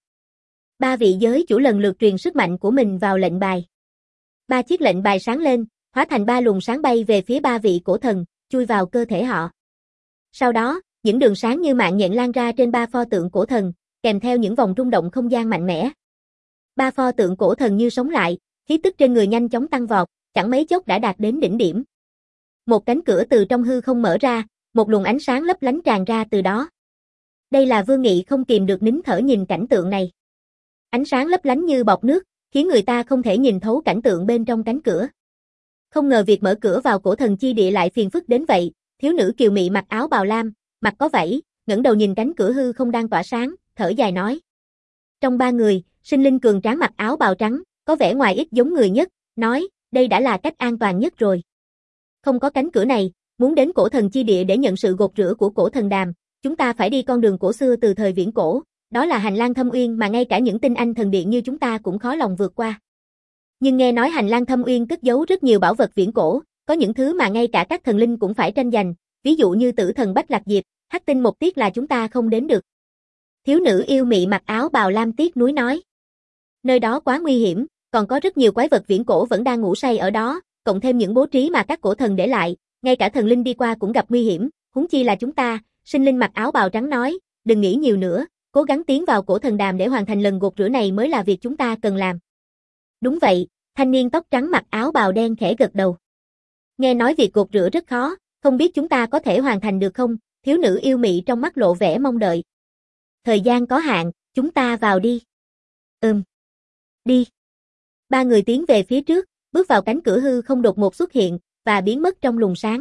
Speaker 1: Ba vị giới chủ lần lượt truyền sức mạnh của mình vào lệnh bài. Ba chiếc lệnh bài sáng lên, hóa thành ba luồng sáng bay về phía ba vị cổ thần, chui vào cơ thể họ. Sau đó, những đường sáng như mạng nhện lan ra trên ba pho tượng cổ thần, kèm theo những vòng rung động không gian mạnh mẽ. Ba pho tượng cổ thần như sống lại, khí tức trên người nhanh chóng tăng vọt, chẳng mấy chốc đã đạt đến đỉnh điểm. Một cánh cửa từ trong hư không mở ra, Một luồng ánh sáng lấp lánh tràn ra từ đó. Đây là Vương Nghị không kìm được nín thở nhìn cảnh tượng này. Ánh sáng lấp lánh như bọt nước, khiến người ta không thể nhìn thấu cảnh tượng bên trong cánh cửa. Không ngờ việc mở cửa vào cổ thần chi địa lại phiền phức đến vậy, thiếu nữ kiều mị mặc áo bào lam, mặt có vảy, ngẩng đầu nhìn cánh cửa hư không đang tỏa sáng, thở dài nói. Trong ba người, sinh linh cường tráng mặc áo bào trắng, có vẻ ngoài ít giống người nhất, nói, đây đã là cách an toàn nhất rồi. Không có cánh cửa này, muốn đến cổ thần chi địa để nhận sự gột rửa của cổ thần đàm, chúng ta phải đi con đường cổ xưa từ thời viễn cổ, đó là hành lang thâm uyên mà ngay cả những tinh anh thần điện như chúng ta cũng khó lòng vượt qua. Nhưng nghe nói hành lang thâm uyên cất giấu rất nhiều bảo vật viễn cổ, có những thứ mà ngay cả các thần linh cũng phải tranh giành, ví dụ như tử thần Bách Lạc Diệp, hắc tinh một tiết là chúng ta không đến được. Thiếu nữ yêu mị mặc áo bào lam tiếc nuối nói. Nơi đó quá nguy hiểm, còn có rất nhiều quái vật viễn cổ vẫn đang ngủ say ở đó, cộng thêm những bố trí mà các cổ thần để lại, ngay cả thần linh đi qua cũng gặp nguy hiểm, huống chi là chúng ta, sinh linh mặc áo bào trắng nói, đừng nghĩ nhiều nữa, cố gắng tiến vào cổ thần đàm để hoàn thành lần gột rửa này mới là việc chúng ta cần làm. Đúng vậy, thanh niên tóc trắng mặc áo bào đen khẽ gật đầu. Nghe nói việc gột rửa rất khó, không biết chúng ta có thể hoàn thành được không? Thiếu nữ yêu mị trong mắt lộ vẻ mong đợi. Thời gian có hạn, chúng ta vào đi. Ừm. Đi. Ba người tiến về phía trước, bước vào cánh cửa hư không đột ngột xuất hiện, và biến mất trong luồng sáng.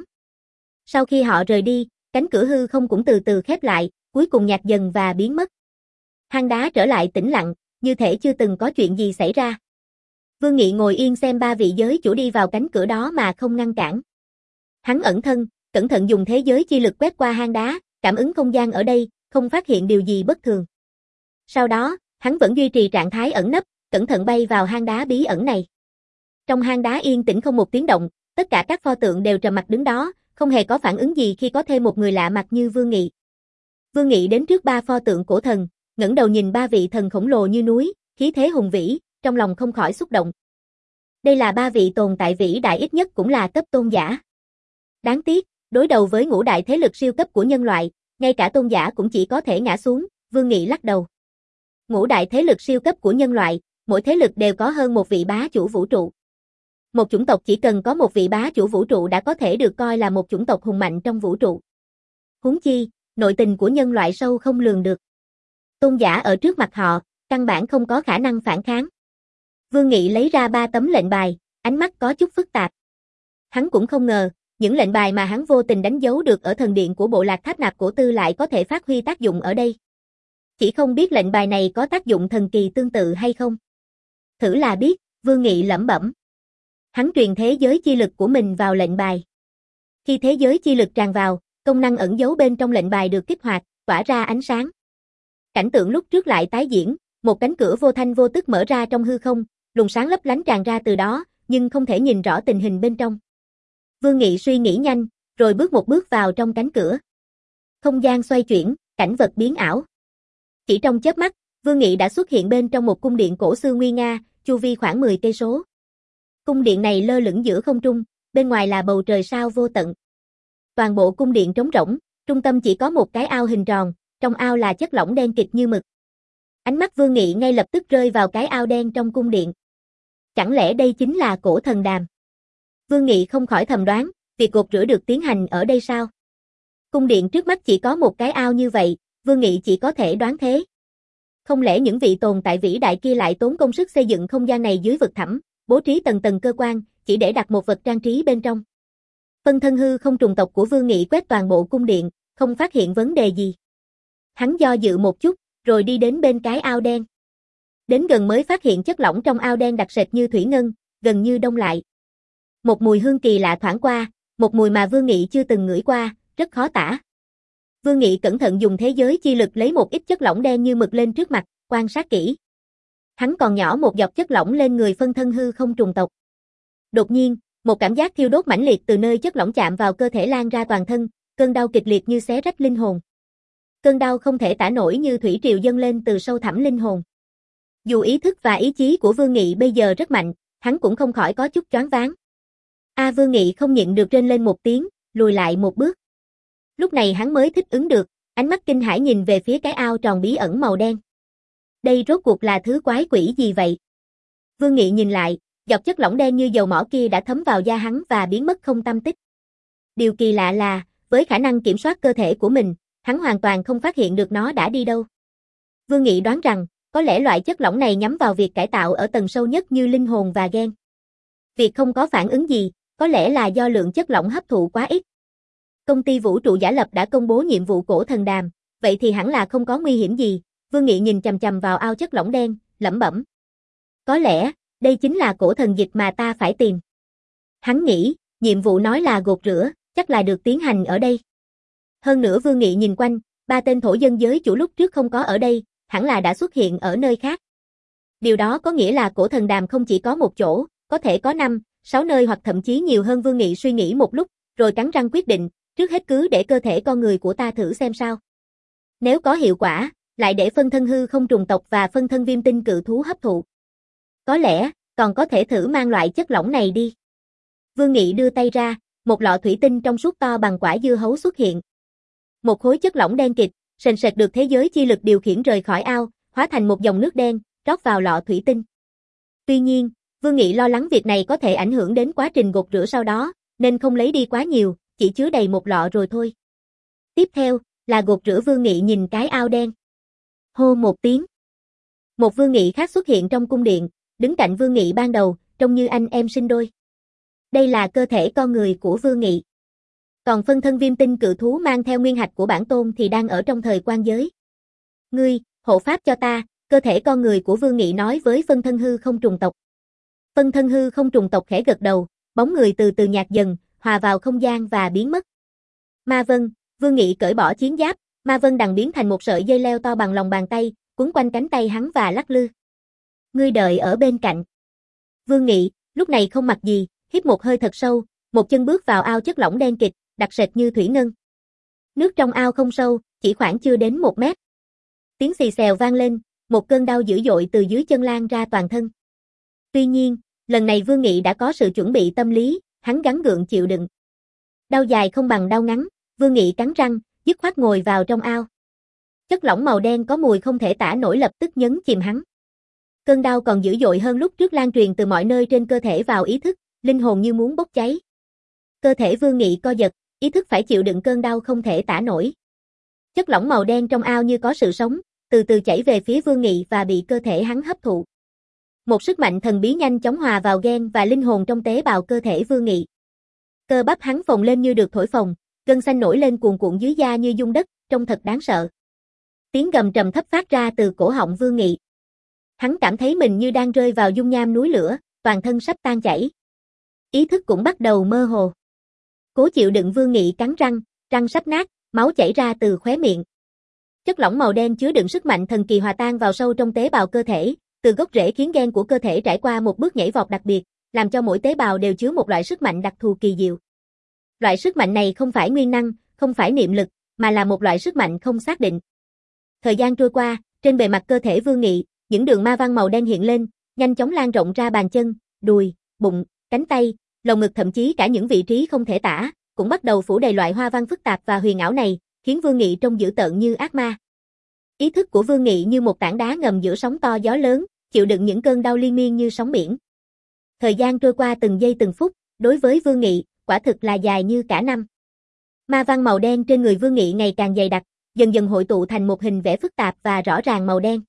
Speaker 1: Sau khi họ rời đi, cánh cửa hư không cũng từ từ khép lại, cuối cùng nhạt dần và biến mất. Hang đá trở lại tĩnh lặng, như thể chưa từng có chuyện gì xảy ra. Vương Nghị ngồi yên xem ba vị giới chủ đi vào cánh cửa đó mà không ngăn cản. Hắn ẩn thân, cẩn thận dùng thế giới chi lực quét qua hang đá, cảm ứng không gian ở đây, không phát hiện điều gì bất thường. Sau đó, hắn vẫn duy trì trạng thái ẩn nấp, cẩn thận bay vào hang đá bí ẩn này. Trong hang đá yên tĩnh không một tiếng động, tất cả các pho tượng đều trầm mặc đứng đó, không hề có phản ứng gì khi có thêm một người lạ mặt như Vương Nghị. Vương Nghị đến trước ba pho tượng cổ thần, ngẩng đầu nhìn ba vị thần khổng lồ như núi, khí thế hùng vĩ, trong lòng không khỏi xúc động. Đây là ba vị tồn tại vĩ đại ít nhất cũng là cấp tôn giả. Đáng tiếc, đối đầu với ngũ đại thế lực siêu cấp của nhân loại, ngay cả tôn giả cũng chỉ có thể ngã xuống, Vương Nghị lắc đầu. Ngũ đại thế lực siêu cấp của nhân loại, mỗi thế lực đều có hơn một vị bá chủ vũ trụ. Một chủng tộc chỉ cần có một vị bá chủ vũ trụ đã có thể được coi là một chủng tộc hùng mạnh trong vũ trụ. Huống chi, nội tình của nhân loại sâu không lường được. Tôn giả ở trước mặt họ, căn bản không có khả năng phản kháng. Vương Nghị lấy ra ba tấm lệnh bài, ánh mắt có chút phức tạp. Hắn cũng không ngờ, những lệnh bài mà hắn vô tình đánh dấu được ở thần điện của bộ lạc Tháp Nạp Cổ Tư lại có thể phát huy tác dụng ở đây. Chỉ không biết lệnh bài này có tác dụng thần kỳ tương tự hay không. Thử là biết, Vương Nghị lẩm bẩm. Hắn truyền thế giới chi lực của mình vào lệnh bài. Khi thế giới chi lực tràn vào, công năng ẩn giấu bên trong lệnh bài được kích hoạt, tỏa ra ánh sáng. Cảnh tượng lúc trước lại tái diễn, một cánh cửa vô thanh vô tức mở ra trong hư không, luồng sáng lấp lánh tràn ra từ đó, nhưng không thể nhìn rõ tình hình bên trong. Vương Nghị suy nghĩ nhanh, rồi bước một bước vào trong cánh cửa. Không gian xoay chuyển, cảnh vật biến ảo. Chỉ trong chớp mắt, Vương Nghị đã xuất hiện bên trong một cung điện cổ xưa nguy nga, chu vi khoảng mười cây số. Cung điện này lơ lửng giữa không trung, bên ngoài là bầu trời sao vô tận. Toàn bộ cung điện trống rỗng, trung tâm chỉ có một cái ao hình tròn, trong ao là chất lỏng đen kịt như mực. Ánh mắt Vương Nghị ngay lập tức rơi vào cái ao đen trong cung điện. Chẳng lẽ đây chính là cổ thần đàm? Vương Nghị không khỏi thầm đoán, việc gột rửa được tiến hành ở đây sao? Cung điện trước mắt chỉ có một cái ao như vậy, Vương Nghị chỉ có thể đoán thế. Không lẽ những vị tồn tại vĩ đại kia lại tốn công sức xây dựng không gian này dưới vực thẳm, bố trí tầng tầng cơ quan, chỉ để đặt một vật trang trí bên trong? Phân thân hư không trùng tộc của Vương Nghị quét toàn bộ cung điện, không phát hiện vấn đề gì. Hắn do dự một chút, rồi đi đến bên cái ao đen. Đến gần mới phát hiện chất lỏng trong ao đen đặc sệt như thủy ngân, gần như đông lại. Một mùi hương kỳ lạ thoảng qua, một mùi mà Vương Nghị chưa từng ngửi qua, rất khó tả. Vương Nghị cẩn thận dùng thế giới chi lực lấy một ít chất lỏng đen như mực lên trước mặt, quan sát kỹ. Hắn còn nhỏ một giọt chất lỏng lên người phân thân hư không trùng tộc. Đột nhiên, một cảm giác thiêu đốt mãnh liệt từ nơi chất lỏng chạm vào cơ thể lan ra toàn thân, cơn đau kịch liệt như xé rách linh hồn. Cơn đau không thể tả nổi như thủy triều dâng lên từ sâu thẳm linh hồn. Dù ý thức và ý chí của Vương Nghị bây giờ rất mạnh, hắn cũng không khỏi có chút choáng váng. A Vương Nghị không nhịn được rên lên một tiếng, lùi lại một bước. Lúc này hắn mới thích ứng được, ánh mắt kinh hãi nhìn về phía cái ao tròn bí ẩn màu đen. Đây rốt cuộc là thứ quái quỷ gì vậy? Vương Nghị nhìn lại, giọt chất lỏng đen như dầu mỏ kia đã thấm vào da hắn và biến mất không tăm tích. Điều kỳ lạ là, với khả năng kiểm soát cơ thể của mình, hắn hoàn toàn không phát hiện được nó đã đi đâu. Vương Nghị đoán rằng, có lẽ loại chất lỏng này nhắm vào việc cải tạo ở tầng sâu nhất như linh hồn và gen. Việc không có phản ứng gì, có lẽ là do lượng chất lỏng hấp thụ quá ít. Công ty vũ trụ giả lập đã công bố nhiệm vụ cổ thần đàm, vậy thì hẳn là không có nguy hiểm gì. Vương Nghị nhìn chằm chằm vào ao chất lỏng đen, lẩm bẩm. Có lẽ, đây chính là cổ thần dịch mà ta phải tìm. Hắn nghĩ, nhiệm vụ nói là gột rửa, chắc là được tiến hành ở đây. Hơn nữa Vương Nghị nhìn quanh, ba tên thổ dân giới chủ lúc trước không có ở đây, hẳn là đã xuất hiện ở nơi khác. Điều đó có nghĩa là cổ thần đàm không chỉ có một chỗ, có thể có năm, sáu nơi hoặc thậm chí nhiều hơn. Vương Nghị suy nghĩ một lúc, rồi cắn răng quyết định, trước hết cứ để cơ thể con người của ta thử xem sao. Nếu có hiệu quả, lại để phân thân hư không trùng tộc và phân thân viêm tinh cự thú hấp thụ. Có lẽ, còn có thể thử mang loại chất lỏng này đi. Vương Nghị đưa tay ra, một lọ thủy tinh trong suốt to bằng quả dưa hấu xuất hiện. Một khối chất lỏng đen kịt, sền sệt được thế giới chi lực điều khiển rời khỏi ao, hóa thành một dòng nước đen, rót vào lọ thủy tinh. Tuy nhiên, Vương Nghị lo lắng việc này có thể ảnh hưởng đến quá trình gột rửa sau đó, nên không lấy đi quá nhiều, chỉ chứa đầy một lọ rồi thôi. Tiếp theo, là gột rửa. Vương Nghị nhìn cái ao đen. Hô một tiếng. Một Vương Nghị khác xuất hiện trong cung điện, đứng cạnh Vương Nghị ban đầu, trông như anh em sinh đôi. Đây là cơ thể con người của Vương Nghị. Còn phân thân viêm tinh cự thú mang theo nguyên hạch của bản tôn thì đang ở trong thời quan giới. Ngươi, hộ pháp cho ta, cơ thể con người của Vương Nghị nói với phân thân hư không trùng tộc. Phân thân hư không trùng tộc khẽ gật đầu, bóng người từ từ nhạt dần, hòa vào không gian và biến mất. Ma Vân, Vương Nghị cởi bỏ chiến giáp, Ma Vân đằng biến thành một sợi dây leo to bằng lòng bàn tay, quấn quanh cánh tay hắn và lắc lư. Ngươi đợi ở bên cạnh. Vương Nghị, lúc này không mặc gì, hít một hơi thật sâu, một chân bước vào ao chất lỏng đen kịt, đặc sệt như thủy ngân. Nước trong ao không sâu, chỉ khoảng chưa đến một mét. Tiếng xì xèo vang lên, một cơn đau dữ dội từ dưới chân lan ra toàn thân. Tuy nhiên, lần này Vương Nghị đã có sự chuẩn bị tâm lý, hắn gắng gượng chịu đựng. Đau dài không bằng đau ngắn, Vương Nghị cắn răng, dứt khoát ngồi vào trong ao. Chất lỏng màu đen có mùi không thể tả nổi lập tức nhấn chìm hắn. Cơn đau còn dữ dội hơn lúc trước lan truyền từ mọi nơi trên cơ thể vào ý thức, linh hồn như muốn bốc cháy. Cơ thể Vương Nghị co giật, ý thức phải chịu đựng cơn đau không thể tả nổi. Chất lỏng màu đen trong ao như có sự sống, từ từ chảy về phía Vương Nghị và bị cơ thể hắn hấp thụ. Một sức mạnh thần bí nhanh chóng hòa vào gen và linh hồn trong tế bào cơ thể Vương Nghị. Cơ bắp hắn phồng lên như được thổi phồng, gân xanh nổi lên cuồn cuộn dưới da như dung đất, trông thật đáng sợ. Tiếng gầm trầm thấp phát ra từ cổ họng Vương Nghị. Hắn cảm thấy mình như đang rơi vào dung nham núi lửa, toàn thân sắp tan chảy. Ý thức cũng bắt đầu mơ hồ. Cố chịu đựng Vương Nghị cắn răng, răng sắp nát, máu chảy ra từ khóe miệng. Chất lỏng màu đen chứa đựng sức mạnh thần kỳ hòa tan vào sâu trong tế bào cơ thể, từ gốc rễ khiến gen của cơ thể trải qua một bước nhảy vọt đặc biệt, làm cho mỗi tế bào đều chứa một loại sức mạnh đặc thù kỳ diệu. Loại sức mạnh này không phải nguyên năng, không phải niệm lực, mà là một loại sức mạnh không xác định. Thời gian trôi qua, trên bề mặt cơ thể Vương Nghị, những đường ma văn màu đen hiện lên, nhanh chóng lan rộng ra bàn chân, đùi, bụng, cánh tay, lồng ngực, thậm chí cả những vị trí không thể tả, cũng bắt đầu phủ đầy loại hoa văn phức tạp và huyền ảo này, khiến Vương Nghị trông dữ tợn như ác ma. Ý thức của Vương Nghị như một tảng đá ngầm giữa sóng to gió lớn, chịu đựng những cơn đau liên miên như sóng biển. Thời gian trôi qua từng giây từng phút, đối với Vương Nghị, quả thực là dài như cả năm. Ma văn màu đen trên người Vương Nghị ngày càng dày đặc, dần dần hội tụ thành một hình vẽ phức tạp và rõ ràng màu đen.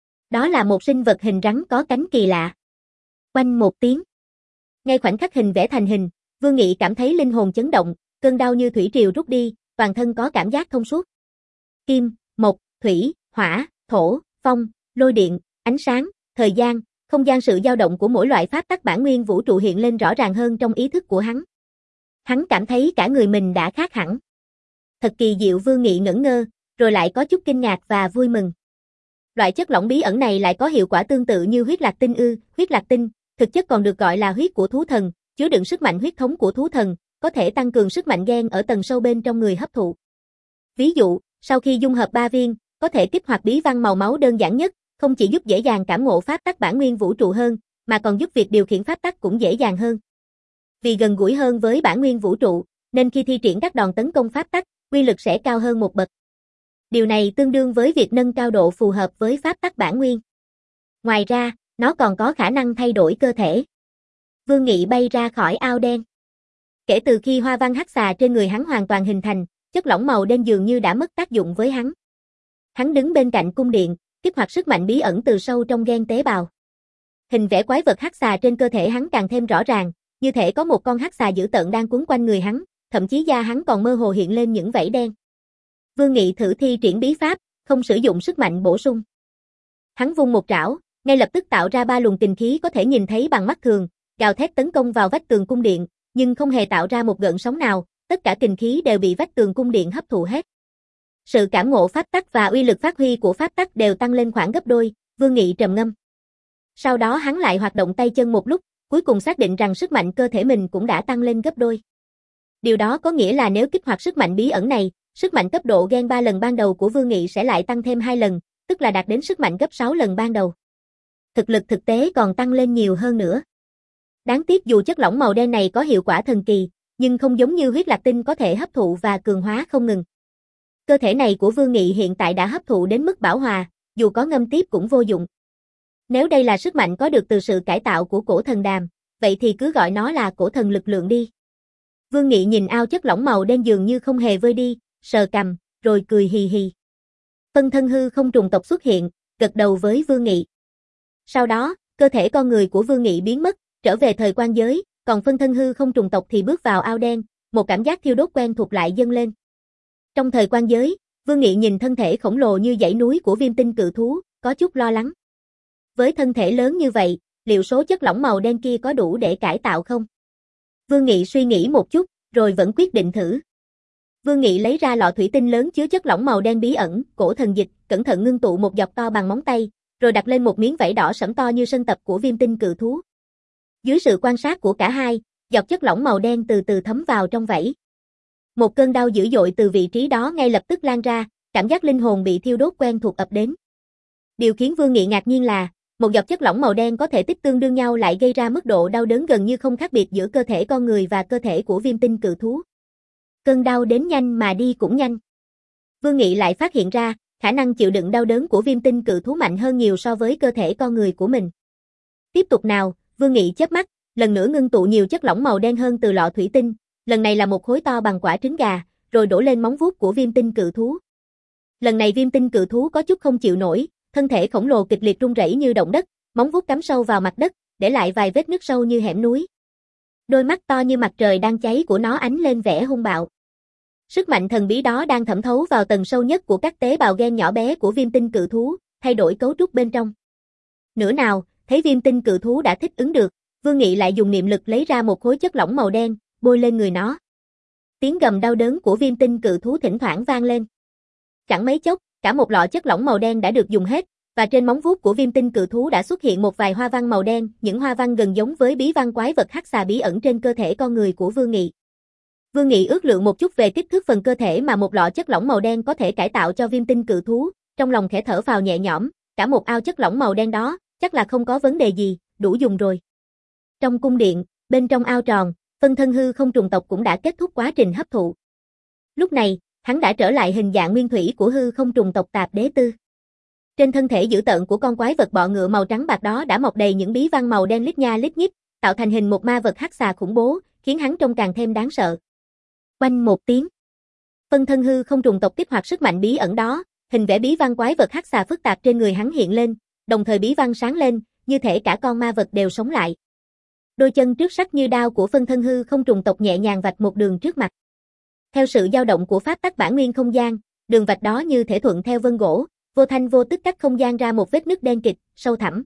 Speaker 1: Đó là một sinh vật hình rắn có cánh kỳ lạ. Oanh một tiếng. Ngay khoảnh khắc hình vẽ thành hình, Vương Nghị cảm thấy linh hồn chấn động, cơn đau như thủy triều rút đi, toàn thân có cảm giác thông suốt. Kim, mộc, thủy, hỏa, thổ, phong, lôi điện, ánh sáng, thời gian, không gian, sự dao động của mỗi loại pháp tắc bản nguyên vũ trụ hiện lên rõ ràng hơn trong ý thức của hắn. Hắn cảm thấy cả người mình đã khác hẳn. Thật kỳ diệu. Vương Nghị ngẩn ngơ, rồi lại có chút kinh ngạc và vui mừng. Loại chất lỏng bí ẩn này lại có hiệu quả tương tự như huyết lạc tinh ư? Huyết lạc tinh, thực chất còn được gọi là huyết của thú thần, chứa đựng sức mạnh huyết thống của thú thần, có thể tăng cường sức mạnh gen ở tầng sâu bên trong người hấp thụ. Ví dụ, sau khi dung hợp ba viên, có thể kích hoạt bí văn màu máu đơn giản nhất, không chỉ giúp dễ dàng cảm ngộ pháp tắc bản nguyên vũ trụ hơn, mà còn giúp việc điều khiển pháp tắc cũng dễ dàng hơn. Vì gần gũi hơn với bản nguyên vũ trụ, nên khi thi triển các đòn tấn công pháp tắc, uy lực sẽ cao hơn một bậc. Điều này tương đương với việc nâng cao độ phù hợp với pháp tắc bản nguyên. Ngoài ra, nó còn có khả năng thay đổi cơ thể. Vương Nghị bay ra khỏi ao đen. Kể từ khi hoa văn hắc xà trên người hắn hoàn toàn hình thành, chất lỏng màu đen dường như đã mất tác dụng với hắn. Hắn đứng bên cạnh cung điện, kích hoạt sức mạnh bí ẩn từ sâu trong gen tế bào. Hình vẽ quái vật hắc xà trên cơ thể hắn càng thêm rõ ràng, như thể có một con hắc xà dữ tợn đang quấn quanh người hắn, thậm chí da hắn còn mơ hồ hiện lên những vảy đen. Vương Nghị thử thi triển bí pháp, không sử dụng sức mạnh bổ sung. Hắn vung một trảo, ngay lập tức tạo ra ba luồng kình khí có thể nhìn thấy bằng mắt thường, gào thét tấn công vào vách tường cung điện, nhưng không hề tạo ra một gợn sóng nào, tất cả kình khí đều bị vách tường cung điện hấp thụ hết. Sự cảm ngộ pháp tắc và uy lực phát huy của pháp tắc đều tăng lên khoảng gấp đôi, Vương Nghị trầm ngâm. Sau đó hắn lại hoạt động tay chân một lúc, cuối cùng xác định rằng sức mạnh cơ thể mình cũng đã tăng lên gấp đôi. Điều đó có nghĩa là nếu kích hoạt sức mạnh bí ẩn này, sức mạnh cấp độ gen ba lần ban đầu của Vương Nghị sẽ lại tăng thêm hai lần, tức là đạt đến sức mạnh gấp sáu lần ban đầu. Thực lực thực tế còn tăng lên nhiều hơn nữa. Đáng tiếc dù chất lỏng màu đen này có hiệu quả thần kỳ, nhưng không giống như huyết lạc tinh có thể hấp thụ và cường hóa không ngừng. Cơ thể này của Vương Nghị hiện tại đã hấp thụ đến mức bão hòa, dù có ngâm tiếp cũng vô dụng. Nếu đây là sức mạnh có được từ sự cải tạo của cổ thần đàm, vậy thì cứ gọi nó là cổ thần lực lượng đi. Vương Nghị nhìn ao chất lỏng màu đen dường như không hề vơi đi, sờ cằm, rồi cười hì hì. Phân thân hư không trùng tộc xuất hiện, gật đầu với Vương Nghị. Sau đó, cơ thể con người của Vương Nghị biến mất, trở về thời quan giới, còn phân thân hư không trùng tộc thì bước vào ao đen, một cảm giác thiêu đốt quen thuộc lại dâng lên. Trong thời quan giới, Vương Nghị nhìn thân thể khổng lồ như dãy núi của viêm tinh cự thú, có chút lo lắng. Với thân thể lớn như vậy, liệu số chất lỏng màu đen kia có đủ để cải tạo không? Vương Nghị suy nghĩ một chút, rồi vẫn quyết định thử. Vương Nghị lấy ra lọ thủy tinh lớn chứa chất lỏng màu đen bí ẩn, cổ thần dịch, cẩn thận ngưng tụ một giọt to bằng móng tay, rồi đặt lên một miếng vảy đỏ sẫm to như sân tập của viêm tinh cự thú. Dưới sự quan sát của cả hai, giọt chất lỏng màu đen từ từ thấm vào trong vảy. Một cơn đau dữ dội từ vị trí đó ngay lập tức lan ra, cảm giác linh hồn bị thiêu đốt quen thuộc ập đến. Điều khiến Vương Nghị ngạc nhiên là, một giọt chất lỏng màu đen có thể tích tương đương nhau lại gây ra mức độ đau đớn gần như không khác biệt giữa cơ thể con người và cơ thể của viêm tinh cự thú. Cơn đau đến nhanh mà đi cũng nhanh. Vương Nghị lại phát hiện ra, khả năng chịu đựng đau đớn của viêm tinh cự thú mạnh hơn nhiều so với cơ thể con người của mình. Tiếp tục nào, Vương Nghị chớp mắt, lần nữa ngưng tụ nhiều chất lỏng màu đen hơn từ lọ thủy tinh, lần này là một khối to bằng quả trứng gà, rồi đổ lên móng vuốt của viêm tinh cự thú. Lần này viêm tinh cự thú có chút không chịu nổi, thân thể khổng lồ kịch liệt rung rẩy như động đất, móng vuốt cắm sâu vào mặt đất, để lại vài vết nứt sâu như hẻm núi. Đôi mắt to như mặt trời đang cháy của nó ánh lên vẻ hung bạo. Sức mạnh thần bí đó đang thẩm thấu vào tầng sâu nhất của các tế bào gen nhỏ bé của viêm tinh cự thú, thay đổi cấu trúc bên trong. Nửa nào, thấy viêm tinh cự thú đã thích ứng được, Vương Nghị lại dùng niệm lực lấy ra một khối chất lỏng màu đen, bôi lên người nó. Tiếng gầm đau đớn của viêm tinh cự thú thỉnh thoảng vang lên. Chẳng mấy chốc, cả một lọ chất lỏng màu đen đã được dùng hết, và trên móng vuốt của viêm tinh cự thú đã xuất hiện một vài hoa văn màu đen, những hoa văn gần giống với bí văn quái vật hắc xà bí ẩn trên cơ thể con người của Vương Nghị. Vương Nghị ước lượng một chút về kích thước phần cơ thể mà một lọ chất lỏng màu đen có thể cải tạo cho viêm tinh cự thú, trong lòng khẽ thở phào nhẹ nhõm, cả một ao chất lỏng màu đen đó, chắc là không có vấn đề gì, đủ dùng rồi. Trong cung điện, bên trong ao tròn, phân thân hư không trùng tộc cũng đã kết thúc quá trình hấp thụ. Lúc này, hắn đã trở lại hình dạng nguyên thủy của hư không trùng tộc Tạp Đế Tư. Trên thân thể dữ tợn của con quái vật bọ ngựa màu trắng bạc đó đã mọc đầy những bí văn màu đen lít nha lít nhít, tạo thành hình một ma vật hắc xà khủng bố, khiến hắn trông càng thêm đáng sợ. Oanh một tiếng. Phân thân hư không trùng tộc kích hoạt sức mạnh bí ẩn đó, hình vẽ bí văn quái vật hắc xà phức tạp trên người hắn hiện lên, đồng thời bí văn sáng lên, như thể cả con ma vật đều sống lại. Đôi chân trước sắc như đao của phân thân hư không trùng tộc nhẹ nhàng vạch một đường trước mặt. Theo sự dao động của pháp tắc bản nguyên không gian, đường vạch đó như thể thuận theo vân gỗ, vô thanh vô tức cắt không gian ra một vết nứt đen kịt, sâu thẳm.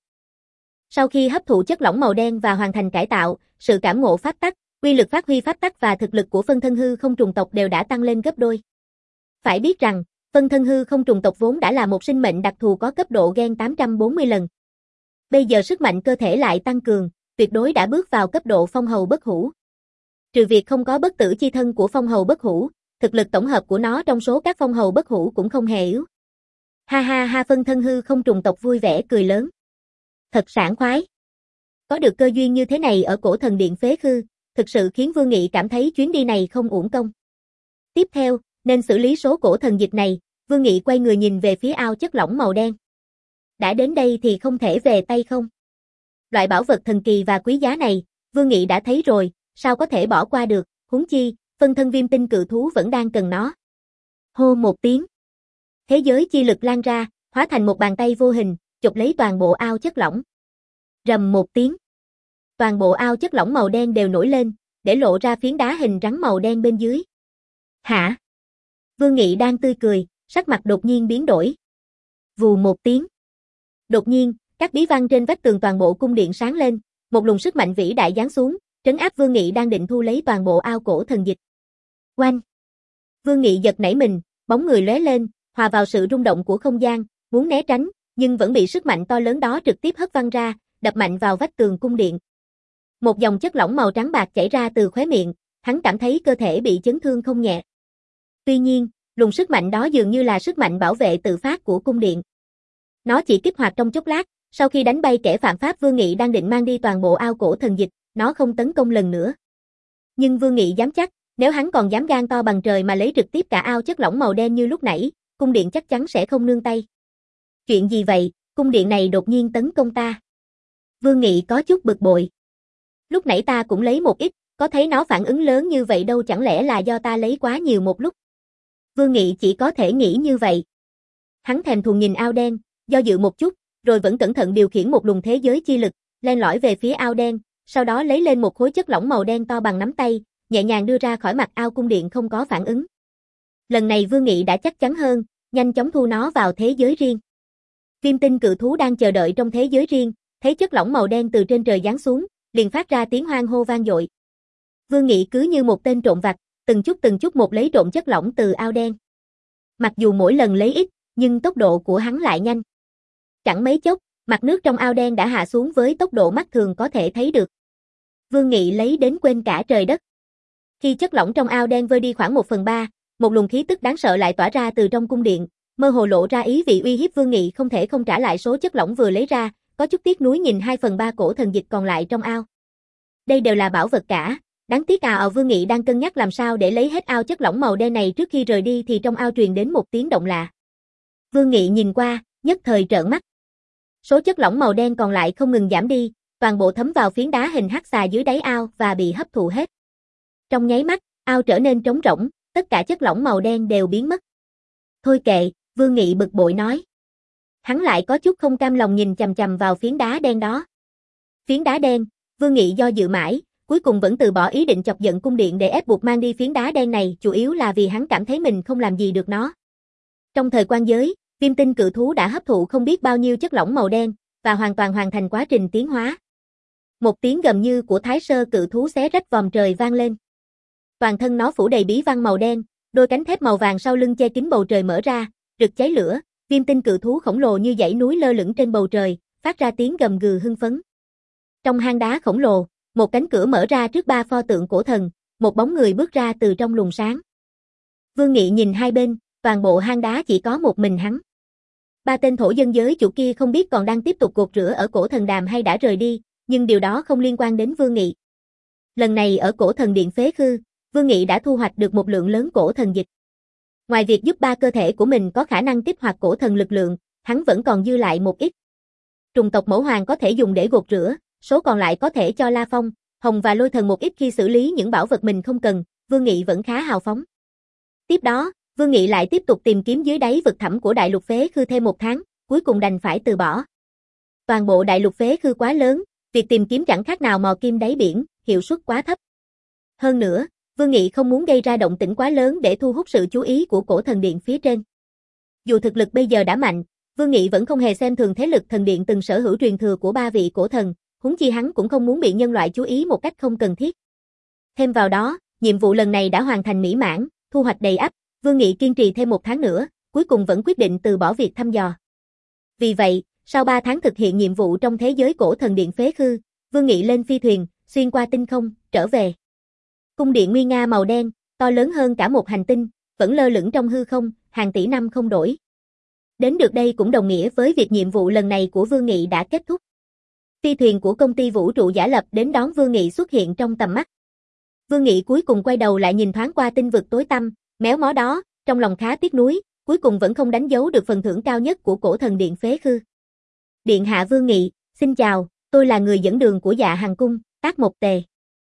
Speaker 1: Sau khi hấp thụ chất lỏng màu đen và hoàn thành cải tạo, sự cảm ngộ pháp tắc, uy lực phát huy pháp tắc và thực lực của phân thân hư không trùng tộc đều đã tăng lên gấp đôi. Phải biết rằng, phân thân hư không trùng tộc vốn đã là một sinh mệnh đặc thù có cấp độ gen tám trăm bốn mươi lần. Bây giờ sức mạnh cơ thể lại tăng cường, tuyệt đối đã bước vào cấp độ phong hầu bất hủ. Trừ việc không có bất tử chi thân của phong hầu bất hủ, thực lực tổng hợp của nó trong số các phong hầu bất hủ cũng không hề yếu. Ha ha ha, phân thân hư không trùng tộc vui vẻ cười lớn. Thật sảng khoái. Có được cơ duyên như thế này ở cổ thần điện phế khư, thực sự khiến Vương Nghị cảm thấy chuyến đi này không uổng công. Tiếp theo, nên xử lý số cổ thần dịch này, Vương Nghị quay người nhìn về phía ao chất lỏng màu đen. Đã đến đây thì không thể về tay không. Loại bảo vật thần kỳ và quý giá này, Vương Nghị đã thấy rồi, sao có thể bỏ qua được, huống chi, phân thân viêm tinh cự thú vẫn đang cần nó. Hô một tiếng. Thế giới chi lực lan ra, hóa thành một bàn tay vô hình, chụp lấy toàn bộ ao chất lỏng. Rầm một tiếng. Toàn bộ ao chất lỏng màu đen đều nổi lên, để lộ ra phiến đá hình rắn màu đen bên dưới. Hả? Vương Nghị đang tươi cười, sắc mặt đột nhiên biến đổi. Vù một tiếng. Đột nhiên, các bí văn trên vách tường toàn bộ cung điện sáng lên, một luồng sức mạnh vĩ đại giáng xuống, trấn áp Vương Nghị đang định thu lấy toàn bộ ao cổ thần dịch. Oanh! Vương Nghị giật nảy mình, bóng người lóe lên, hòa vào sự rung động của không gian, muốn né tránh, nhưng vẫn bị sức mạnh to lớn đó trực tiếp hất văng ra, đập mạnh vào vách tường cung điện. Một dòng chất lỏng màu trắng bạc chảy ra từ khóe miệng, hắn cảm thấy cơ thể bị chấn thương không nhẹ. Tuy nhiên, luồng sức mạnh đó dường như là sức mạnh bảo vệ tự phát của cung điện. Nó chỉ kích hoạt trong chốc lát, sau khi đánh bay kẻ phạm pháp Vương Nghị đang định mang đi toàn bộ ao cổ thần dịch, nó không tấn công lần nữa. Nhưng Vương Nghị dám chắc, nếu hắn còn dám gan to bằng trời mà lấy trực tiếp cả ao chất lỏng màu đen như lúc nãy, cung điện chắc chắn sẽ không nương tay. Chuyện gì vậy, cung điện này đột nhiên tấn công ta. Vương Nghị có chút bực bội. Lúc nãy ta cũng lấy một ít, có thấy nó phản ứng lớn như vậy đâu, chẳng lẽ là do ta lấy quá nhiều một lúc. Vương Nghị chỉ có thể nghĩ như vậy. Hắn thèm thuồng nhìn ao đen, do dự một chút, rồi vẫn cẩn thận điều khiển một luồng thế giới chi lực, len lỏi về phía ao đen, sau đó lấy lên một khối chất lỏng màu đen to bằng nắm tay, nhẹ nhàng đưa ra khỏi mặt ao cung điện không có phản ứng. Lần này Vương Nghị đã chắc chắn hơn, nhanh chóng thu nó vào thế giới riêng. Viêm tinh cự thú đang chờ đợi trong thế giới riêng, thấy chất lỏng màu đen từ trên trời giáng xuống, liền phát ra tiếng hoan hô vang dội. Vương Nghị cứ như một tên trộm vặt, từng chút từng chút một lấy trộm chất lỏng từ ao đen. Mặc dù mỗi lần lấy ít, nhưng tốc độ của hắn lại nhanh. Chẳng mấy chốc, mặt nước trong ao đen đã hạ xuống với tốc độ mắt thường có thể thấy được. Vương Nghị lấy đến quên cả trời đất. Khi chất lỏng trong ao đen vơi đi khoảng một phần ba, một luồng khí tức đáng sợ lại tỏa ra từ trong cung điện, mơ hồ lộ ra ý vị uy hiếp Vương Nghị không thể không trả lại số chất lỏng vừa lấy ra, có chút tiếc nuối nhìn hai phần ba cổ thần dịch còn lại trong ao. Đây đều là bảo vật cả, đáng tiếc à, Vương Nghị đang cân nhắc làm sao để lấy hết ao chất lỏng màu đen này trước khi rời đi thì trong ao truyền đến một tiếng động lạ. Vương Nghị nhìn qua, nhất thời trợn mắt. Số chất lỏng màu đen còn lại không ngừng giảm đi, toàn bộ thấm vào phiến đá hình hắc xà dưới đáy ao và bị hấp thụ hết. Trong nháy mắt, ao trở nên trống rỗng, tất cả chất lỏng màu đen đều biến mất. Thôi kệ, Vương Nghị bực bội nói. Hắn lại có chút không cam lòng nhìn chằm chằm vào phiến đá đen đó. Phiến đá đen, Vương Nghị do dự mãi, cuối cùng vẫn từ bỏ ý định chọc giận cung điện để ép buộc mang đi phiến đá đen này, chủ yếu là vì hắn cảm thấy mình không làm gì được nó. Trong thời quan giới, viêm tinh cự thú đã hấp thụ không biết bao nhiêu chất lỏng màu đen, và hoàn toàn hoàn thành quá trình tiến hóa. Một tiếng gầm như của thái sơ cự thú xé rách vòm trời vang lên. Toàn thân nó phủ đầy bí văn màu đen, đôi cánh thép màu vàng sau lưng che kín bầu trời mở ra, rực cháy lửa, viêm tinh cự thú khổng lồ như dãy núi lơ lửng trên bầu trời, phát ra tiếng gầm gừ hưng phấn. Trong hang đá khổng lồ, một cánh cửa mở ra trước ba pho tượng cổ thần, một bóng người bước ra từ trong luồng sáng. Vương Nghị nhìn hai bên, toàn bộ hang đá chỉ có một mình hắn. Ba tên thổ dân giới chủ kia không biết còn đang tiếp tục cột rửa ở cổ thần đàm hay đã rời đi, nhưng điều đó không liên quan đến Vương Nghị. Lần này ở cổ thần điện phế khư, Vương Nghị đã thu hoạch được một lượng lớn cổ thần dịch. Ngoài việc giúp ba cơ thể của mình có khả năng kích hoạt cổ thần lực lượng, hắn vẫn còn dư lại một ít. Trùng tộc mẫu hoàng có thể dùng để gột rửa, số còn lại có thể cho La Phong, Hồng và Lôi Thần một ít khi xử lý những bảo vật mình không cần, Vương Nghị vẫn khá hào phóng. Tiếp đó, Vương Nghị lại tiếp tục tìm kiếm dưới đáy vực thẳm của đại lục phế khư thêm một tháng, cuối cùng đành phải từ bỏ. Toàn bộ đại lục phế khư quá lớn, việc tìm kiếm chẳng khác nào mò kim đáy biển, hiệu suất quá thấp. Hơn nữa, Vương Nghị không muốn gây ra động tĩnh quá lớn để thu hút sự chú ý của cổ thần điện phía trên. Dù thực lực bây giờ đã mạnh, Vương Nghị vẫn không hề xem thường thế lực thần điện từng sở hữu truyền thừa của ba vị cổ thần, huống chi hắn cũng không muốn bị nhân loại chú ý một cách không cần thiết. Thêm vào đó, nhiệm vụ lần này đã hoàn thành mỹ mãn, thu hoạch đầy ắp, Vương Nghị kiên trì thêm một tháng nữa, cuối cùng vẫn quyết định từ bỏ việc thăm dò. Vì vậy, sau ba tháng thực hiện nhiệm vụ trong thế giới cổ thần điện phế khư, Vương Nghị lên phi thuyền, xuyên qua tinh không, trở về. Cung điện nguy nga màu đen, to lớn hơn cả một hành tinh, vẫn lơ lửng trong hư không, hàng tỷ năm không đổi. Đến được đây cũng đồng nghĩa với việc nhiệm vụ lần này của Vương Nghị đã kết thúc. Phi thuyền của công ty vũ trụ giả lập đến đón Vương Nghị xuất hiện trong tầm mắt. Vương Nghị cuối cùng quay đầu lại nhìn thoáng qua tinh vực tối tăm, méo mó đó, trong lòng khá tiếc nuối, cuối cùng vẫn không đánh dấu được phần thưởng cao nhất của cổ thần điện phế khư. Điện hạ Vương Nghị, xin chào, tôi là người dẫn đường của Dạ Hằng cung, Tác Một Tề.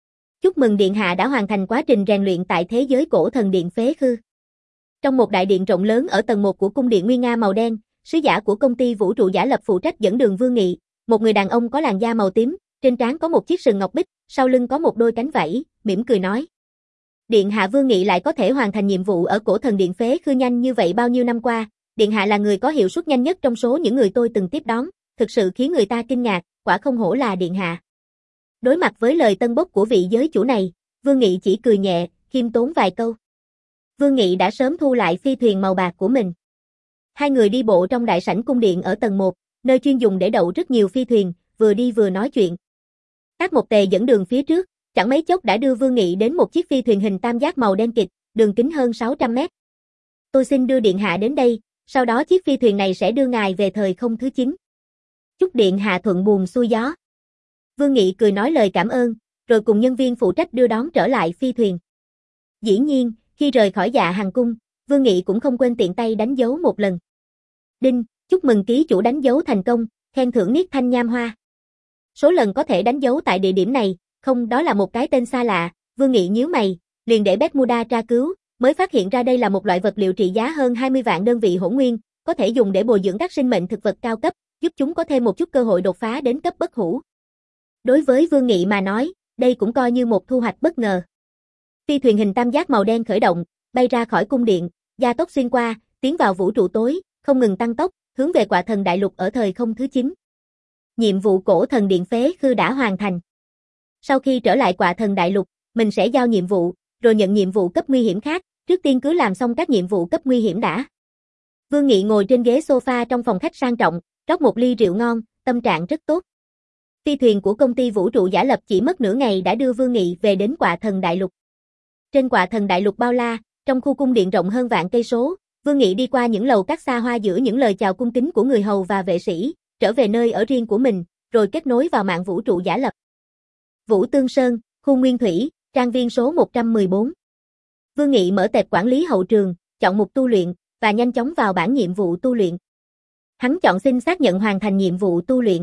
Speaker 1: Chúc mừng điện hạ đã hoàn thành quá trình rèn luyện tại thế giới cổ thần điện Phế Khư. Trong một đại điện rộng lớn ở tầng một của cung điện nguy nga màu đen, sứ giả của công ty vũ trụ giả lập phụ trách dẫn đường Vương Nghị, một người đàn ông có làn da màu tím, trên trán có một chiếc sừng ngọc bích, sau lưng có một đôi cánh vẫy, mỉm cười nói: Điện hạ Vương Nghị lại có thể hoàn thành nhiệm vụ ở cổ thần điện Phế Khư nhanh như vậy bao nhiêu năm qua, điện hạ là người có hiệu suất nhanh nhất trong số những người tôi từng tiếp đón, thực sự khiến người ta kinh ngạc, quả không hổ là điện hạ. Đối mặt với lời tân bốc của vị giới chủ này, Vương Nghị chỉ cười nhẹ, khiêm tốn vài câu. Vương Nghị đã sớm thu lại phi thuyền màu bạc của mình. Hai người đi bộ trong đại sảnh cung điện ở tầng một, nơi chuyên dùng để đậu rất nhiều phi thuyền, vừa đi vừa nói chuyện. Các một tề dẫn đường phía trước, chẳng mấy chốc đã đưa Vương Nghị đến một chiếc phi thuyền hình tam giác màu đen kịt, đường kính hơn sáu trăm mét. Tôi xin đưa điện hạ đến đây, sau đó chiếc phi thuyền này sẽ đưa ngài về thời không thứ chín. Chúc điện hạ thuận buồm xuôi gió. Vương Nghị cười nói lời cảm ơn, rồi cùng nhân viên phụ trách đưa đón trở lại phi thuyền. Dĩ nhiên, khi rời khỏi Dạ Hàn cung, Vương Nghị cũng không quên tiện tay đánh dấu một lần. Đinh, chúc mừng ký chủ đánh dấu thành công, khen thưởng Niết Thanh Nham Hoa. Số lần có thể đánh dấu tại địa điểm này, không, đó là một cái tên xa lạ. Vương Nghị nhíu mày, liền để Bermuda tra cứu, mới phát hiện ra đây là một loại vật liệu trị giá hơn hai mươi vạn đơn vị hỗn nguyên, có thể dùng để bồi dưỡng các sinh mệnh thực vật cao cấp, giúp chúng có thêm một chút cơ hội đột phá đến cấp bất hủ. Đối với Vương Nghị mà nói, đây cũng coi như một thu hoạch bất ngờ. Phi thuyền hình tam giác màu đen khởi động, bay ra khỏi cung điện, gia tốc xuyên qua, tiến vào vũ trụ tối, không ngừng tăng tốc, hướng về Quạ Thần Đại Lục ở thời không thứ chín. Nhiệm vụ cổ thần điện Phế Khư đã hoàn thành. Sau khi trở lại Quạ Thần Đại Lục, mình sẽ giao nhiệm vụ, rồi nhận nhiệm vụ cấp nguy hiểm khác, trước tiên cứ làm xong các nhiệm vụ cấp nguy hiểm đã. Vương Nghị ngồi trên ghế sofa trong phòng khách sang trọng, rót một ly rượu ngon, tâm trạng rất tốt. Phi thuyền của công ty vũ trụ giả lập chỉ mất nửa ngày đã đưa Vương Nghị về đến Quạ Thần Đại Lục. Trên Quạ Thần Đại Lục bao la, trong khu cung điện rộng hơn vạn cây số, Vương Nghị đi qua những lầu các xa hoa giữa những lời chào cung kính của người hầu và vệ sĩ, trở về nơi ở riêng của mình, rồi kết nối vào mạng vũ trụ giả lập. Vũ Tương Sơn, khu Nguyên Thủy, trang viên số một trăm mười bốn. Vương Nghị mở tệp quản lý hậu trường, chọn mục tu luyện, và nhanh chóng vào bảng nhiệm vụ tu luyện. Hắn chọn xin xác nhận hoàn thành nhiệm vụ tu luyện.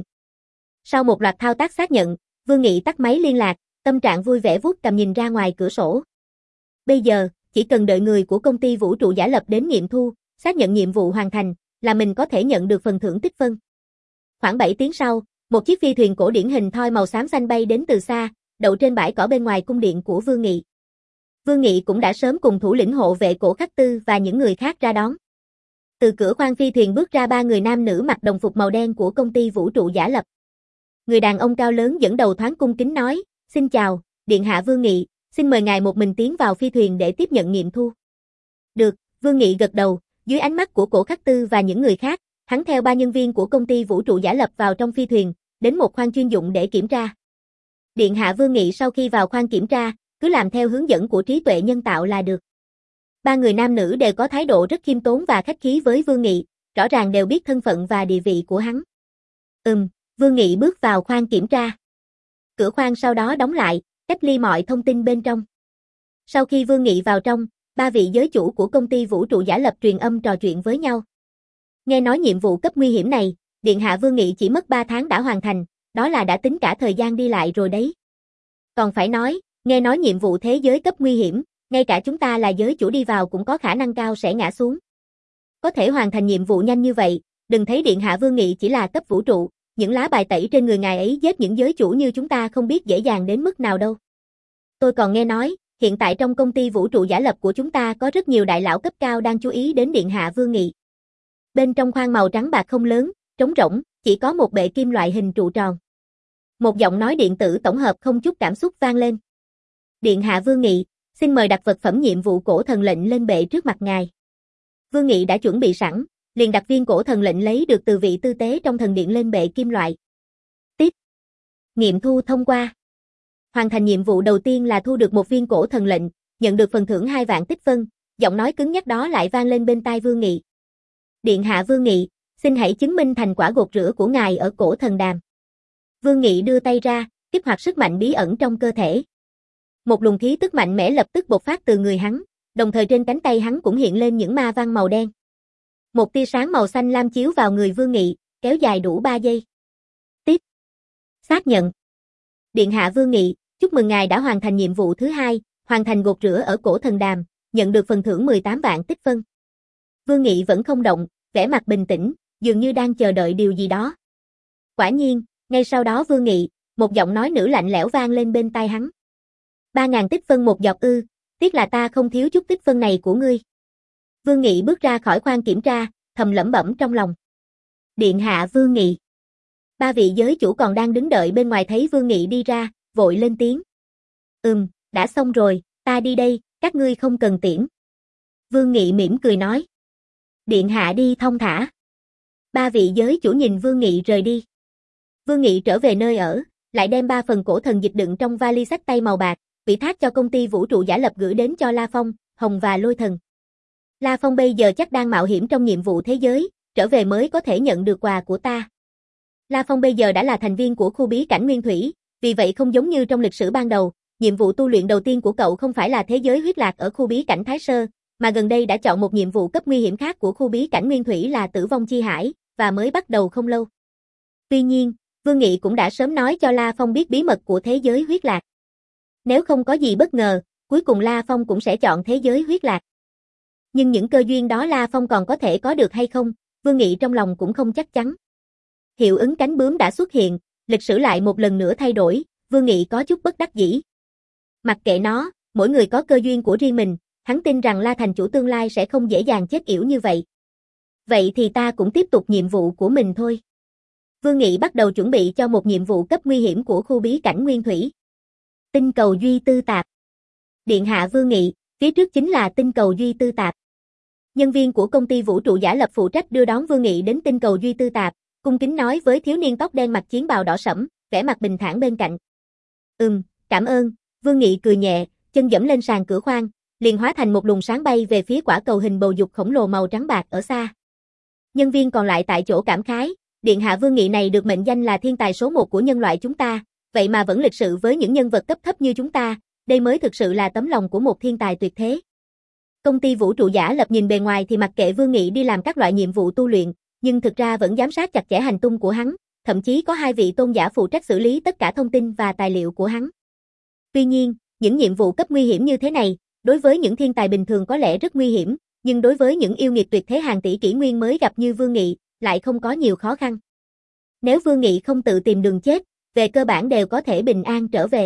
Speaker 1: Sau một loạt thao tác xác nhận, Vương Nghị tắt máy liên lạc, tâm trạng vui vẻ vuốt cầm nhìn ra ngoài cửa sổ. Bây giờ, chỉ cần đợi người của công ty vũ trụ giả lập đến nghiệm thu, xác nhận nhiệm vụ hoàn thành, là mình có thể nhận được phần thưởng tích phân. Khoảng bảy tiếng sau, một chiếc phi thuyền cổ điển hình thoi màu xám xanh bay đến từ xa, đậu trên bãi cỏ bên ngoài cung điện của Vương Nghị. Vương Nghị cũng đã sớm cùng thủ lĩnh hộ vệ Cổ Khắc Tư và những người khác ra đón. Từ cửa khoang phi thuyền bước ra ba người nam nữ mặc đồng phục màu đen của công ty vũ trụ giả lập. Người đàn ông cao lớn dẫn đầu thoáng cung kính nói: "Xin chào, điện hạ Vương Nghị, xin mời ngài một mình tiến vào phi thuyền để tiếp nhận nghiệm thu." "Được." Vương Nghị gật đầu, dưới ánh mắt của Cổ Khắc Tư và những người khác, hắn theo ba nhân viên của công ty vũ trụ giả lập vào trong phi thuyền, đến một khoang chuyên dụng để kiểm tra. Điện hạ Vương Nghị sau khi vào khoang kiểm tra, cứ làm theo hướng dẫn của trí tuệ nhân tạo là được. Ba người nam nữ đều có thái độ rất khiêm tốn và khách khí với Vương Nghị, rõ ràng đều biết thân phận và địa vị của hắn. Ừm, Vương Nghị bước vào khoang kiểm tra. Cửa khoang sau đó đóng lại, cách ly mọi thông tin bên trong. Sau khi Vương Nghị vào trong, ba vị giới chủ của công ty vũ trụ giả lập truyền âm trò chuyện với nhau. Nghe nói nhiệm vụ cấp nguy hiểm này, điện hạ Vương Nghị chỉ mất ba tháng đã hoàn thành, đó là đã tính cả thời gian đi lại rồi đấy. Còn phải nói, nghe nói nhiệm vụ thế giới cấp nguy hiểm, ngay cả chúng ta là giới chủ đi vào cũng có khả năng cao sẽ ngã xuống. Có thể hoàn thành nhiệm vụ nhanh như vậy, đừng thấy điện hạ Vương Nghị chỉ là cấp vũ trụ, những lá bài tẩy trên người ngài ấy giết những giới chủ như chúng ta không biết dễ dàng đến mức nào đâu. Tôi còn nghe nói, hiện tại trong công ty vũ trụ giả lập của chúng ta có rất nhiều đại lão cấp cao đang chú ý đến điện hạ Vương Nghị. Bên trong khoang màu trắng bạc không lớn, trống rỗng, chỉ có một bệ kim loại hình trụ tròn. Một giọng nói điện tử tổng hợp không chút cảm xúc vang lên. Điện hạ Vương Nghị, xin mời đặt vật phẩm nhiệm vụ cổ thần lệnh lên bệ trước mặt ngài. Vương Nghị đã chuẩn bị sẵn, liền đặt viên cổ thần lệnh lấy được từ vị tư tế trong thần điện lên bệ kim loại. Tiếp. Nghiệm thu thông qua. Hoàn thành nhiệm vụ đầu tiên là thu được một viên cổ thần lệnh, nhận được phần thưởng hai vạn tích phân, giọng nói cứng nhắc đó lại vang lên bên tai Vương Nghị. Điện hạ Vương Nghị, xin hãy chứng minh thành quả gột rửa của ngài ở cổ thần đàm. Vương Nghị đưa tay ra, kích hoạt sức mạnh bí ẩn trong cơ thể. Một luồng khí tức mạnh mẽ lập tức bộc phát từ người hắn, đồng thời trên cánh tay hắn cũng hiện lên những ma văn màu đen. Một tia sáng màu xanh lam chiếu vào người Vương Nghị, kéo dài đủ ba giây. Tiếp. Xác nhận. Điện hạ Vương Nghị, Chúc mừng ngài đã hoàn thành nhiệm vụ thứ hai, hoàn thành gột rửa ở cổ thần đàm, nhận được phần thưởng mười tám vạn tích phân. Vương Nghị vẫn không động, vẻ mặt bình tĩnh, dường như đang chờ đợi điều gì đó. Quả nhiên, ngay sau đó Vương Nghị, một giọng nói nữ lạnh lẽo vang lên bên tai hắn. Ba ngàn tích phân một giọt ư, tiếc là ta không thiếu chút tích phân này của ngươi. Vương Nghị bước ra khỏi khoang kiểm tra, thầm lẩm bẩm trong lòng. Điện hạ Vương Nghị. Ba vị giới chủ còn đang đứng đợi bên ngoài thấy Vương Nghị đi ra, vội lên tiếng. Ừm, đã xong rồi, ta đi đây, các ngươi không cần tiễn. Vương Nghị mỉm cười nói. Điện hạ đi thong thả. Ba vị giới chủ nhìn Vương Nghị rời đi. Vương Nghị trở về nơi ở, lại đem ba phần cổ thần dịch đựng trong vali xách tay màu bạc, ủy thác cho công ty vũ trụ giả lập gửi đến cho La Phong, Hồng và Lôi Thần. La Phong bây giờ chắc đang mạo hiểm trong nhiệm vụ thế giới, trở về mới có thể nhận được quà của ta. La Phong bây giờ đã là thành viên của khu bí cảnh Nguyên Thủy, vì vậy không giống như trong lịch sử ban đầu, nhiệm vụ tu luyện đầu tiên của cậu không phải là thế giới huyết lạc ở khu bí cảnh Thái Sơ, mà gần đây đã chọn một nhiệm vụ cấp nguy hiểm khác của khu bí cảnh Nguyên Thủy là Tử vong chi hải, và mới bắt đầu không lâu. Tuy nhiên, Vương Nghị cũng đã sớm nói cho La Phong biết bí mật của thế giới huyết lạc. Nếu không có gì bất ngờ, cuối cùng La Phong cũng sẽ chọn thế giới huyết lạc. Nhưng những cơ duyên đó La Phong còn có thể có được hay không, Vương Nghị trong lòng cũng không chắc chắn. Hiệu ứng cánh bướm đã xuất hiện, lịch sử lại một lần nữa thay đổi, Vương Nghị có chút bất đắc dĩ. Mặc kệ nó, mỗi người có cơ duyên của riêng mình, hắn tin rằng La thành chủ tương lai sẽ không dễ dàng chết yểu như vậy. Vậy thì ta cũng tiếp tục nhiệm vụ của mình thôi. Vương Nghị bắt đầu chuẩn bị cho một nhiệm vụ cấp nguy hiểm của khu bí cảnh Nguyên Thủy. Tinh cầu Duy Tư Tạp. Điện hạ Vương Nghị, phía trước chính là tinh cầu Duy Tư Tạp. Nhân viên của công ty vũ trụ giả lập phụ trách đưa đón Vương Nghị đến tinh cầu Duy Tư Tạp, cung kính nói với thiếu niên tóc đen mặc chiến bào đỏ sẫm, vẻ mặt bình thản bên cạnh. Ừm, cảm ơn, Vương Nghị cười nhẹ, chân dẫm lên sàn cửa khoang, liền hóa thành một luồng sáng bay về phía quả cầu hình bầu dục khổng lồ màu trắng bạc ở xa. Nhân viên còn lại tại chỗ cảm khái, điện hạ Vương Nghị này được mệnh danh là thiên tài số một của nhân loại chúng ta, vậy mà vẫn lịch sự với những nhân vật cấp thấp như chúng ta, đây mới thực sự là tấm lòng của một thiên tài tuyệt thế. Công ty vũ trụ giả lập nhìn bề ngoài thì mặc kệ Vương Nghị đi làm các loại nhiệm vụ tu luyện, nhưng thực ra vẫn giám sát chặt chẽ hành tung của hắn, thậm chí có hai vị tôn giả phụ trách xử lý tất cả thông tin và tài liệu của hắn. Tuy nhiên, những nhiệm vụ cấp nguy hiểm như thế này, đối với những thiên tài bình thường có lẽ rất nguy hiểm, nhưng đối với những yêu nghiệt tuyệt thế hàng tỷ kỷ nguyên mới gặp như Vương Nghị, lại không có nhiều khó khăn. Nếu Vương Nghị không tự tìm đường chết, về cơ bản đều có thể bình an trở về.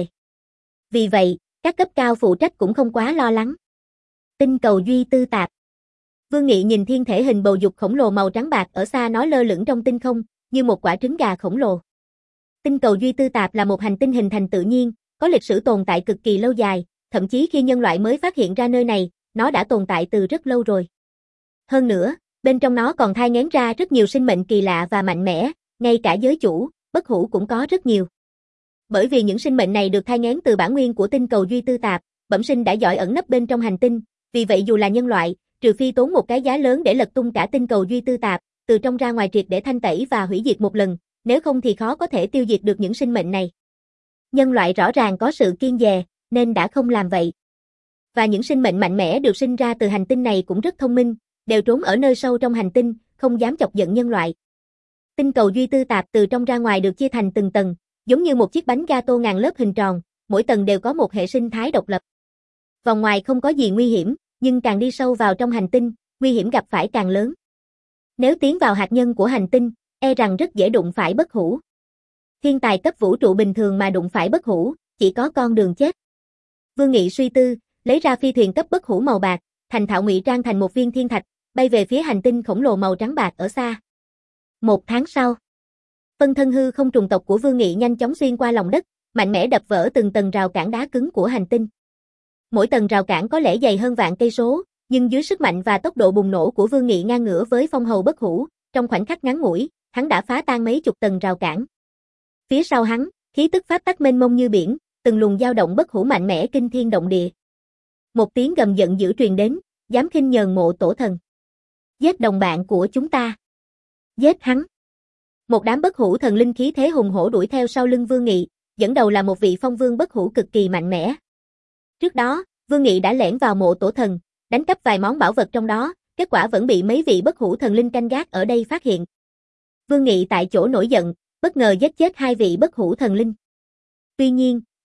Speaker 1: Vì vậy, các cấp cao phụ trách cũng không quá lo lắng. Tinh cầu Duy Tư Tạp. Vương Nghị nhìn thiên thể hình bầu dục khổng lồ màu trắng bạc ở xa nói lơ lửng trong tinh không, như một quả trứng gà khổng lồ. Tinh cầu Duy Tư Tạp là một hành tinh hình thành tự nhiên, có lịch sử tồn tại cực kỳ lâu dài, thậm chí khi nhân loại mới phát hiện ra nơi này, nó đã tồn tại từ rất lâu rồi. Hơn nữa, bên trong nó còn thai nghén ra rất nhiều sinh mệnh kỳ lạ và mạnh mẽ, ngay cả giới chủ, bất hủ cũng có rất nhiều. Bởi vì những sinh mệnh này được thai nghén từ bản nguyên của tinh cầu Duy Tư Tạp, bẩm sinh đã giỏi ẩn nấp bên trong hành tinh, vì vậy dù là nhân loại, trừ phi tốn một cái giá lớn để lật tung cả tinh cầu Duy Tư Tạp, từ trong ra ngoài triệt để thanh tẩy và hủy diệt một lần, nếu không thì khó có thể tiêu diệt được những sinh mệnh này. Nhân loại rõ ràng có sự kiêng dè, nên đã không làm vậy. Và những sinh mệnh mạnh mẽ được sinh ra từ hành tinh này cũng rất thông minh, đều trốn ở nơi sâu trong hành tinh, không dám chọc giận nhân loại. Tinh cầu Duy Tư Tạp từ trong ra ngoài được chia thành từng tầng, giống như một chiếc bánh gato ngàn lớp hình tròn, mỗi tầng đều có một hệ sinh thái độc lập. Vòng ngoài không có gì nguy hiểm, nhưng càng đi sâu vào trong hành tinh, nguy hiểm gặp phải càng lớn. Nếu tiến vào hạt nhân của hành tinh, e rằng rất dễ đụng phải bất hủ. Thiên tài cấp vũ trụ bình thường mà đụng phải bất hủ, chỉ có con đường chết. Vương Nghị suy tư, lấy ra phi thuyền cấp bất hủ màu bạc, thành thạo ngụy trang thành một viên thiên thạch, bay về phía hành tinh khổng lồ màu trắng bạc ở xa. Một tháng sau, phân thân hư không trùng tộc của Vương Nghị nhanh chóng xuyên qua lòng đất, mạnh mẽ đập vỡ từng tầng rào cản đá cứng của hành tinh. Mỗi tầng rào cản có lẽ dày hơn vạn cây số, nhưng dưới sức mạnh và tốc độ bùng nổ của Vương Nghị ngang ngửa với phong hầu bất hủ, trong khoảnh khắc ngắn ngủi, hắn đã phá tan mấy chục tầng rào cản. Phía sau hắn, khí tức pháp tắc mênh mông như biển, từng luồng dao động bất hủ mạnh mẽ kinh thiên động địa. Một tiếng gầm giận dữ truyền đến, dám khinh nhờn mộ tổ thần. Giết đồng bạn của chúng ta. Giết hắn. Một đám bất hủ thần linh khí thế hùng hổ đuổi theo sau lưng Vương Nghị, dẫn đầu là một vị phong vương bất hủ cực kỳ mạnh mẽ. Trước đó, Vương Nghị đã lẻn vào mộ tổ thần, đánh cắp vài món bảo vật trong đó, kết quả vẫn bị mấy vị bất hủ thần linh canh gác ở đây phát hiện. Vương Nghị tại chỗ nổi giận, bất ngờ giết chết hai vị bất hủ thần linh. Tuy nhiên,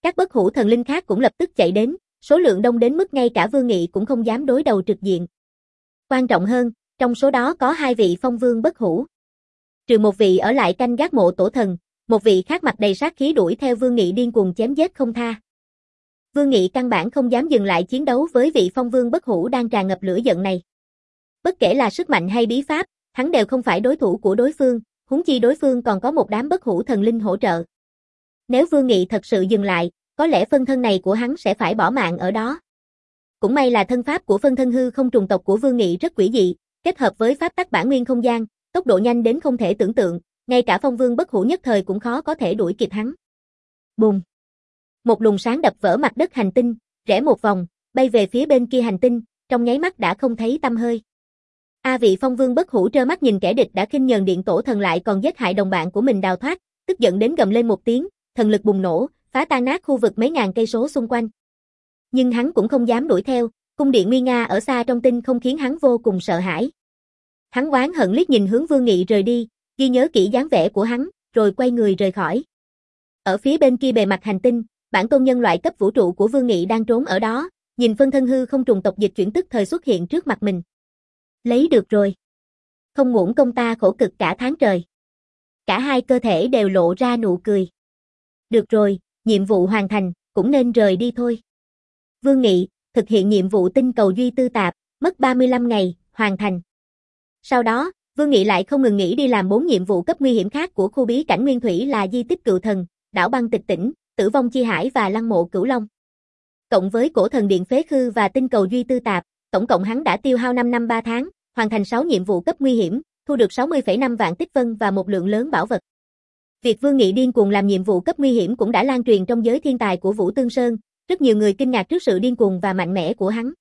Speaker 1: Các bất hủ thần linh khác cũng lập tức chạy đến, số lượng đông đến mức ngay cả Vương Nghị cũng không dám đối đầu trực diện. Quan trọng hơn, trong số đó có hai vị phong vương bất hủ. Trừ một vị ở lại canh gác mộ tổ thần, một vị khác mặt đầy sát khí đuổi theo Vương Nghị điên cuồng chém giết không tha. Vương Nghị căn bản không dám dừng lại chiến đấu với vị phong vương bất hủ đang tràn ngập lửa giận này. Bất kể là sức mạnh hay bí pháp, hắn đều không phải đối thủ của đối phương, huống chi đối phương còn có một đám bất hủ thần linh hỗ trợ. Nếu Vương Nghị thật sự dừng lại, có lẽ phân thân này của hắn sẽ phải bỏ mạng ở đó. Cũng may là thân pháp của phân thân hư không trùng tộc của Vương Nghị rất quỷ dị, kết hợp với pháp tắc bản nguyên không gian, tốc độ nhanh đến không thể tưởng tượng, ngay cả phong vương bất hủ nhất thời cũng khó có thể đuổi kịp hắn. Bùm! Một luồng sáng đập vỡ mặt đất hành tinh, rẽ một vòng, bay về phía bên kia hành tinh, trong nháy mắt đã không thấy tăm hơi. A vị phong vương bất hủ trơ mắt nhìn kẻ địch đã khinh nhờn điện tổ thần lại còn giết hại đồng bạn của mình đào thoát, tức giận đến gầm lên một tiếng, thần lực bùng nổ, phá tan nát khu vực mấy ngàn cây số xung quanh. Nhưng hắn cũng không dám đuổi theo, cung điện nguy nga ở xa trong tinh không khiến hắn vô cùng sợ hãi. Hắn oán hận liếc nhìn hướng Vương Nghị rời đi, ghi nhớ kỹ dáng vẻ của hắn, rồi quay người rời khỏi. Ở phía bên kia bề mặt hành tinh, bản tôn nhân loại cấp vũ trụ của Vương Nghị đang trốn ở đó, nhìn phân thân hư không trùng tộc dịch chuyển tức thời xuất hiện trước mặt mình. Lấy được rồi. Không uổng công ta khổ cực cả tháng trời. Cả hai cơ thể đều lộ ra nụ cười. Được rồi, nhiệm vụ hoàn thành, cũng nên rời đi thôi. Vương Nghị, thực hiện nhiệm vụ tinh cầu duy tư tạp, mất ba mươi lăm ngày, hoàn thành. Sau đó, Vương Nghị lại không ngừng nghỉ đi làm bốn nhiệm vụ cấp nguy hiểm khác của khu bí cảnh nguyên thủy là di tích cựu thần, đảo băng tịch tỉnh, tử vong chi hải và lăng mộ cửu long. Cộng với cổ thần điện phế khư và tinh cầu duy tư tạp, tổng cộng hắn đã tiêu hao năm năm ba tháng, hoàn thành sáu nhiệm vụ cấp nguy hiểm, thu được sáu mươi phẩy năm vạn tích vân và một lượng lớn bảo vật. Việc Vương Nghị điên cuồng làm nhiệm vụ cấp nguy hiểm cũng đã lan truyền trong giới thiên tài của Vũ Tương Sơn, rất nhiều người kinh ngạc trước sự điên cuồng và mạnh mẽ của hắn.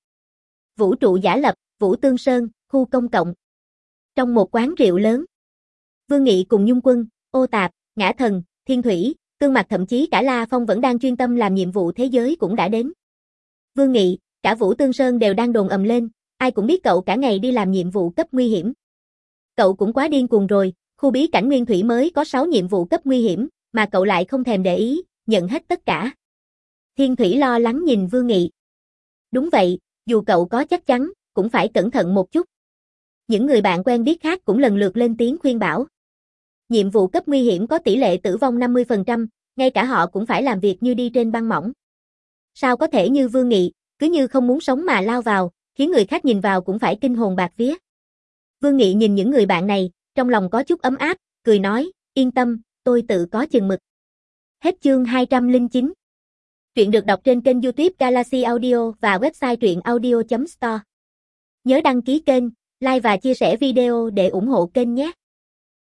Speaker 1: Vũ trụ giả lập, Vũ Tương Sơn, khu công cộng. Trong một quán rượu lớn, Vương Nghị cùng Nhung Quân, Ô Tạp, Ngã Thần, Thiên Thủy, Tương Mặc thậm chí cả La Phong vẫn đang chuyên tâm làm nhiệm vụ thế giới cũng đã đến. Vương Nghị, cả Vũ Tương Sơn đều đang đồn ầm lên, ai cũng biết cậu cả ngày đi làm nhiệm vụ cấp nguy hiểm. Cậu cũng quá điên cuồng rồi, khu bí cảnh nguyên thủy mới có sáu nhiệm vụ cấp nguy hiểm, mà cậu lại không thèm để ý, nhận hết tất cả. Thiên Thủy lo lắng nhìn Vương Nghị. Đúng vậy, dù cậu có chắc chắn, cũng phải cẩn thận một chút. Những người bạn quen biết khác cũng lần lượt lên tiếng khuyên bảo. Nhiệm vụ cấp nguy hiểm có tỷ lệ tử vong năm mươi phần trăm, ngay cả họ cũng phải làm việc như đi trên băng mỏng. Sao có thể như Vương Nghị, cứ như không muốn sống mà lao vào, khiến người khác nhìn vào cũng phải kinh hồn bạt vía. Vương Nghị nhìn những người bạn này, trong lòng có chút ấm áp, cười nói, yên tâm, tôi tự có chừng mực. Hết chương hai trăm lẻ chín. Truyện được đọc trên kênh YouTube Galaxy Audio và website truyện audio chấm store. Nhớ đăng ký kênh, like và chia sẻ video để ủng hộ kênh nhé.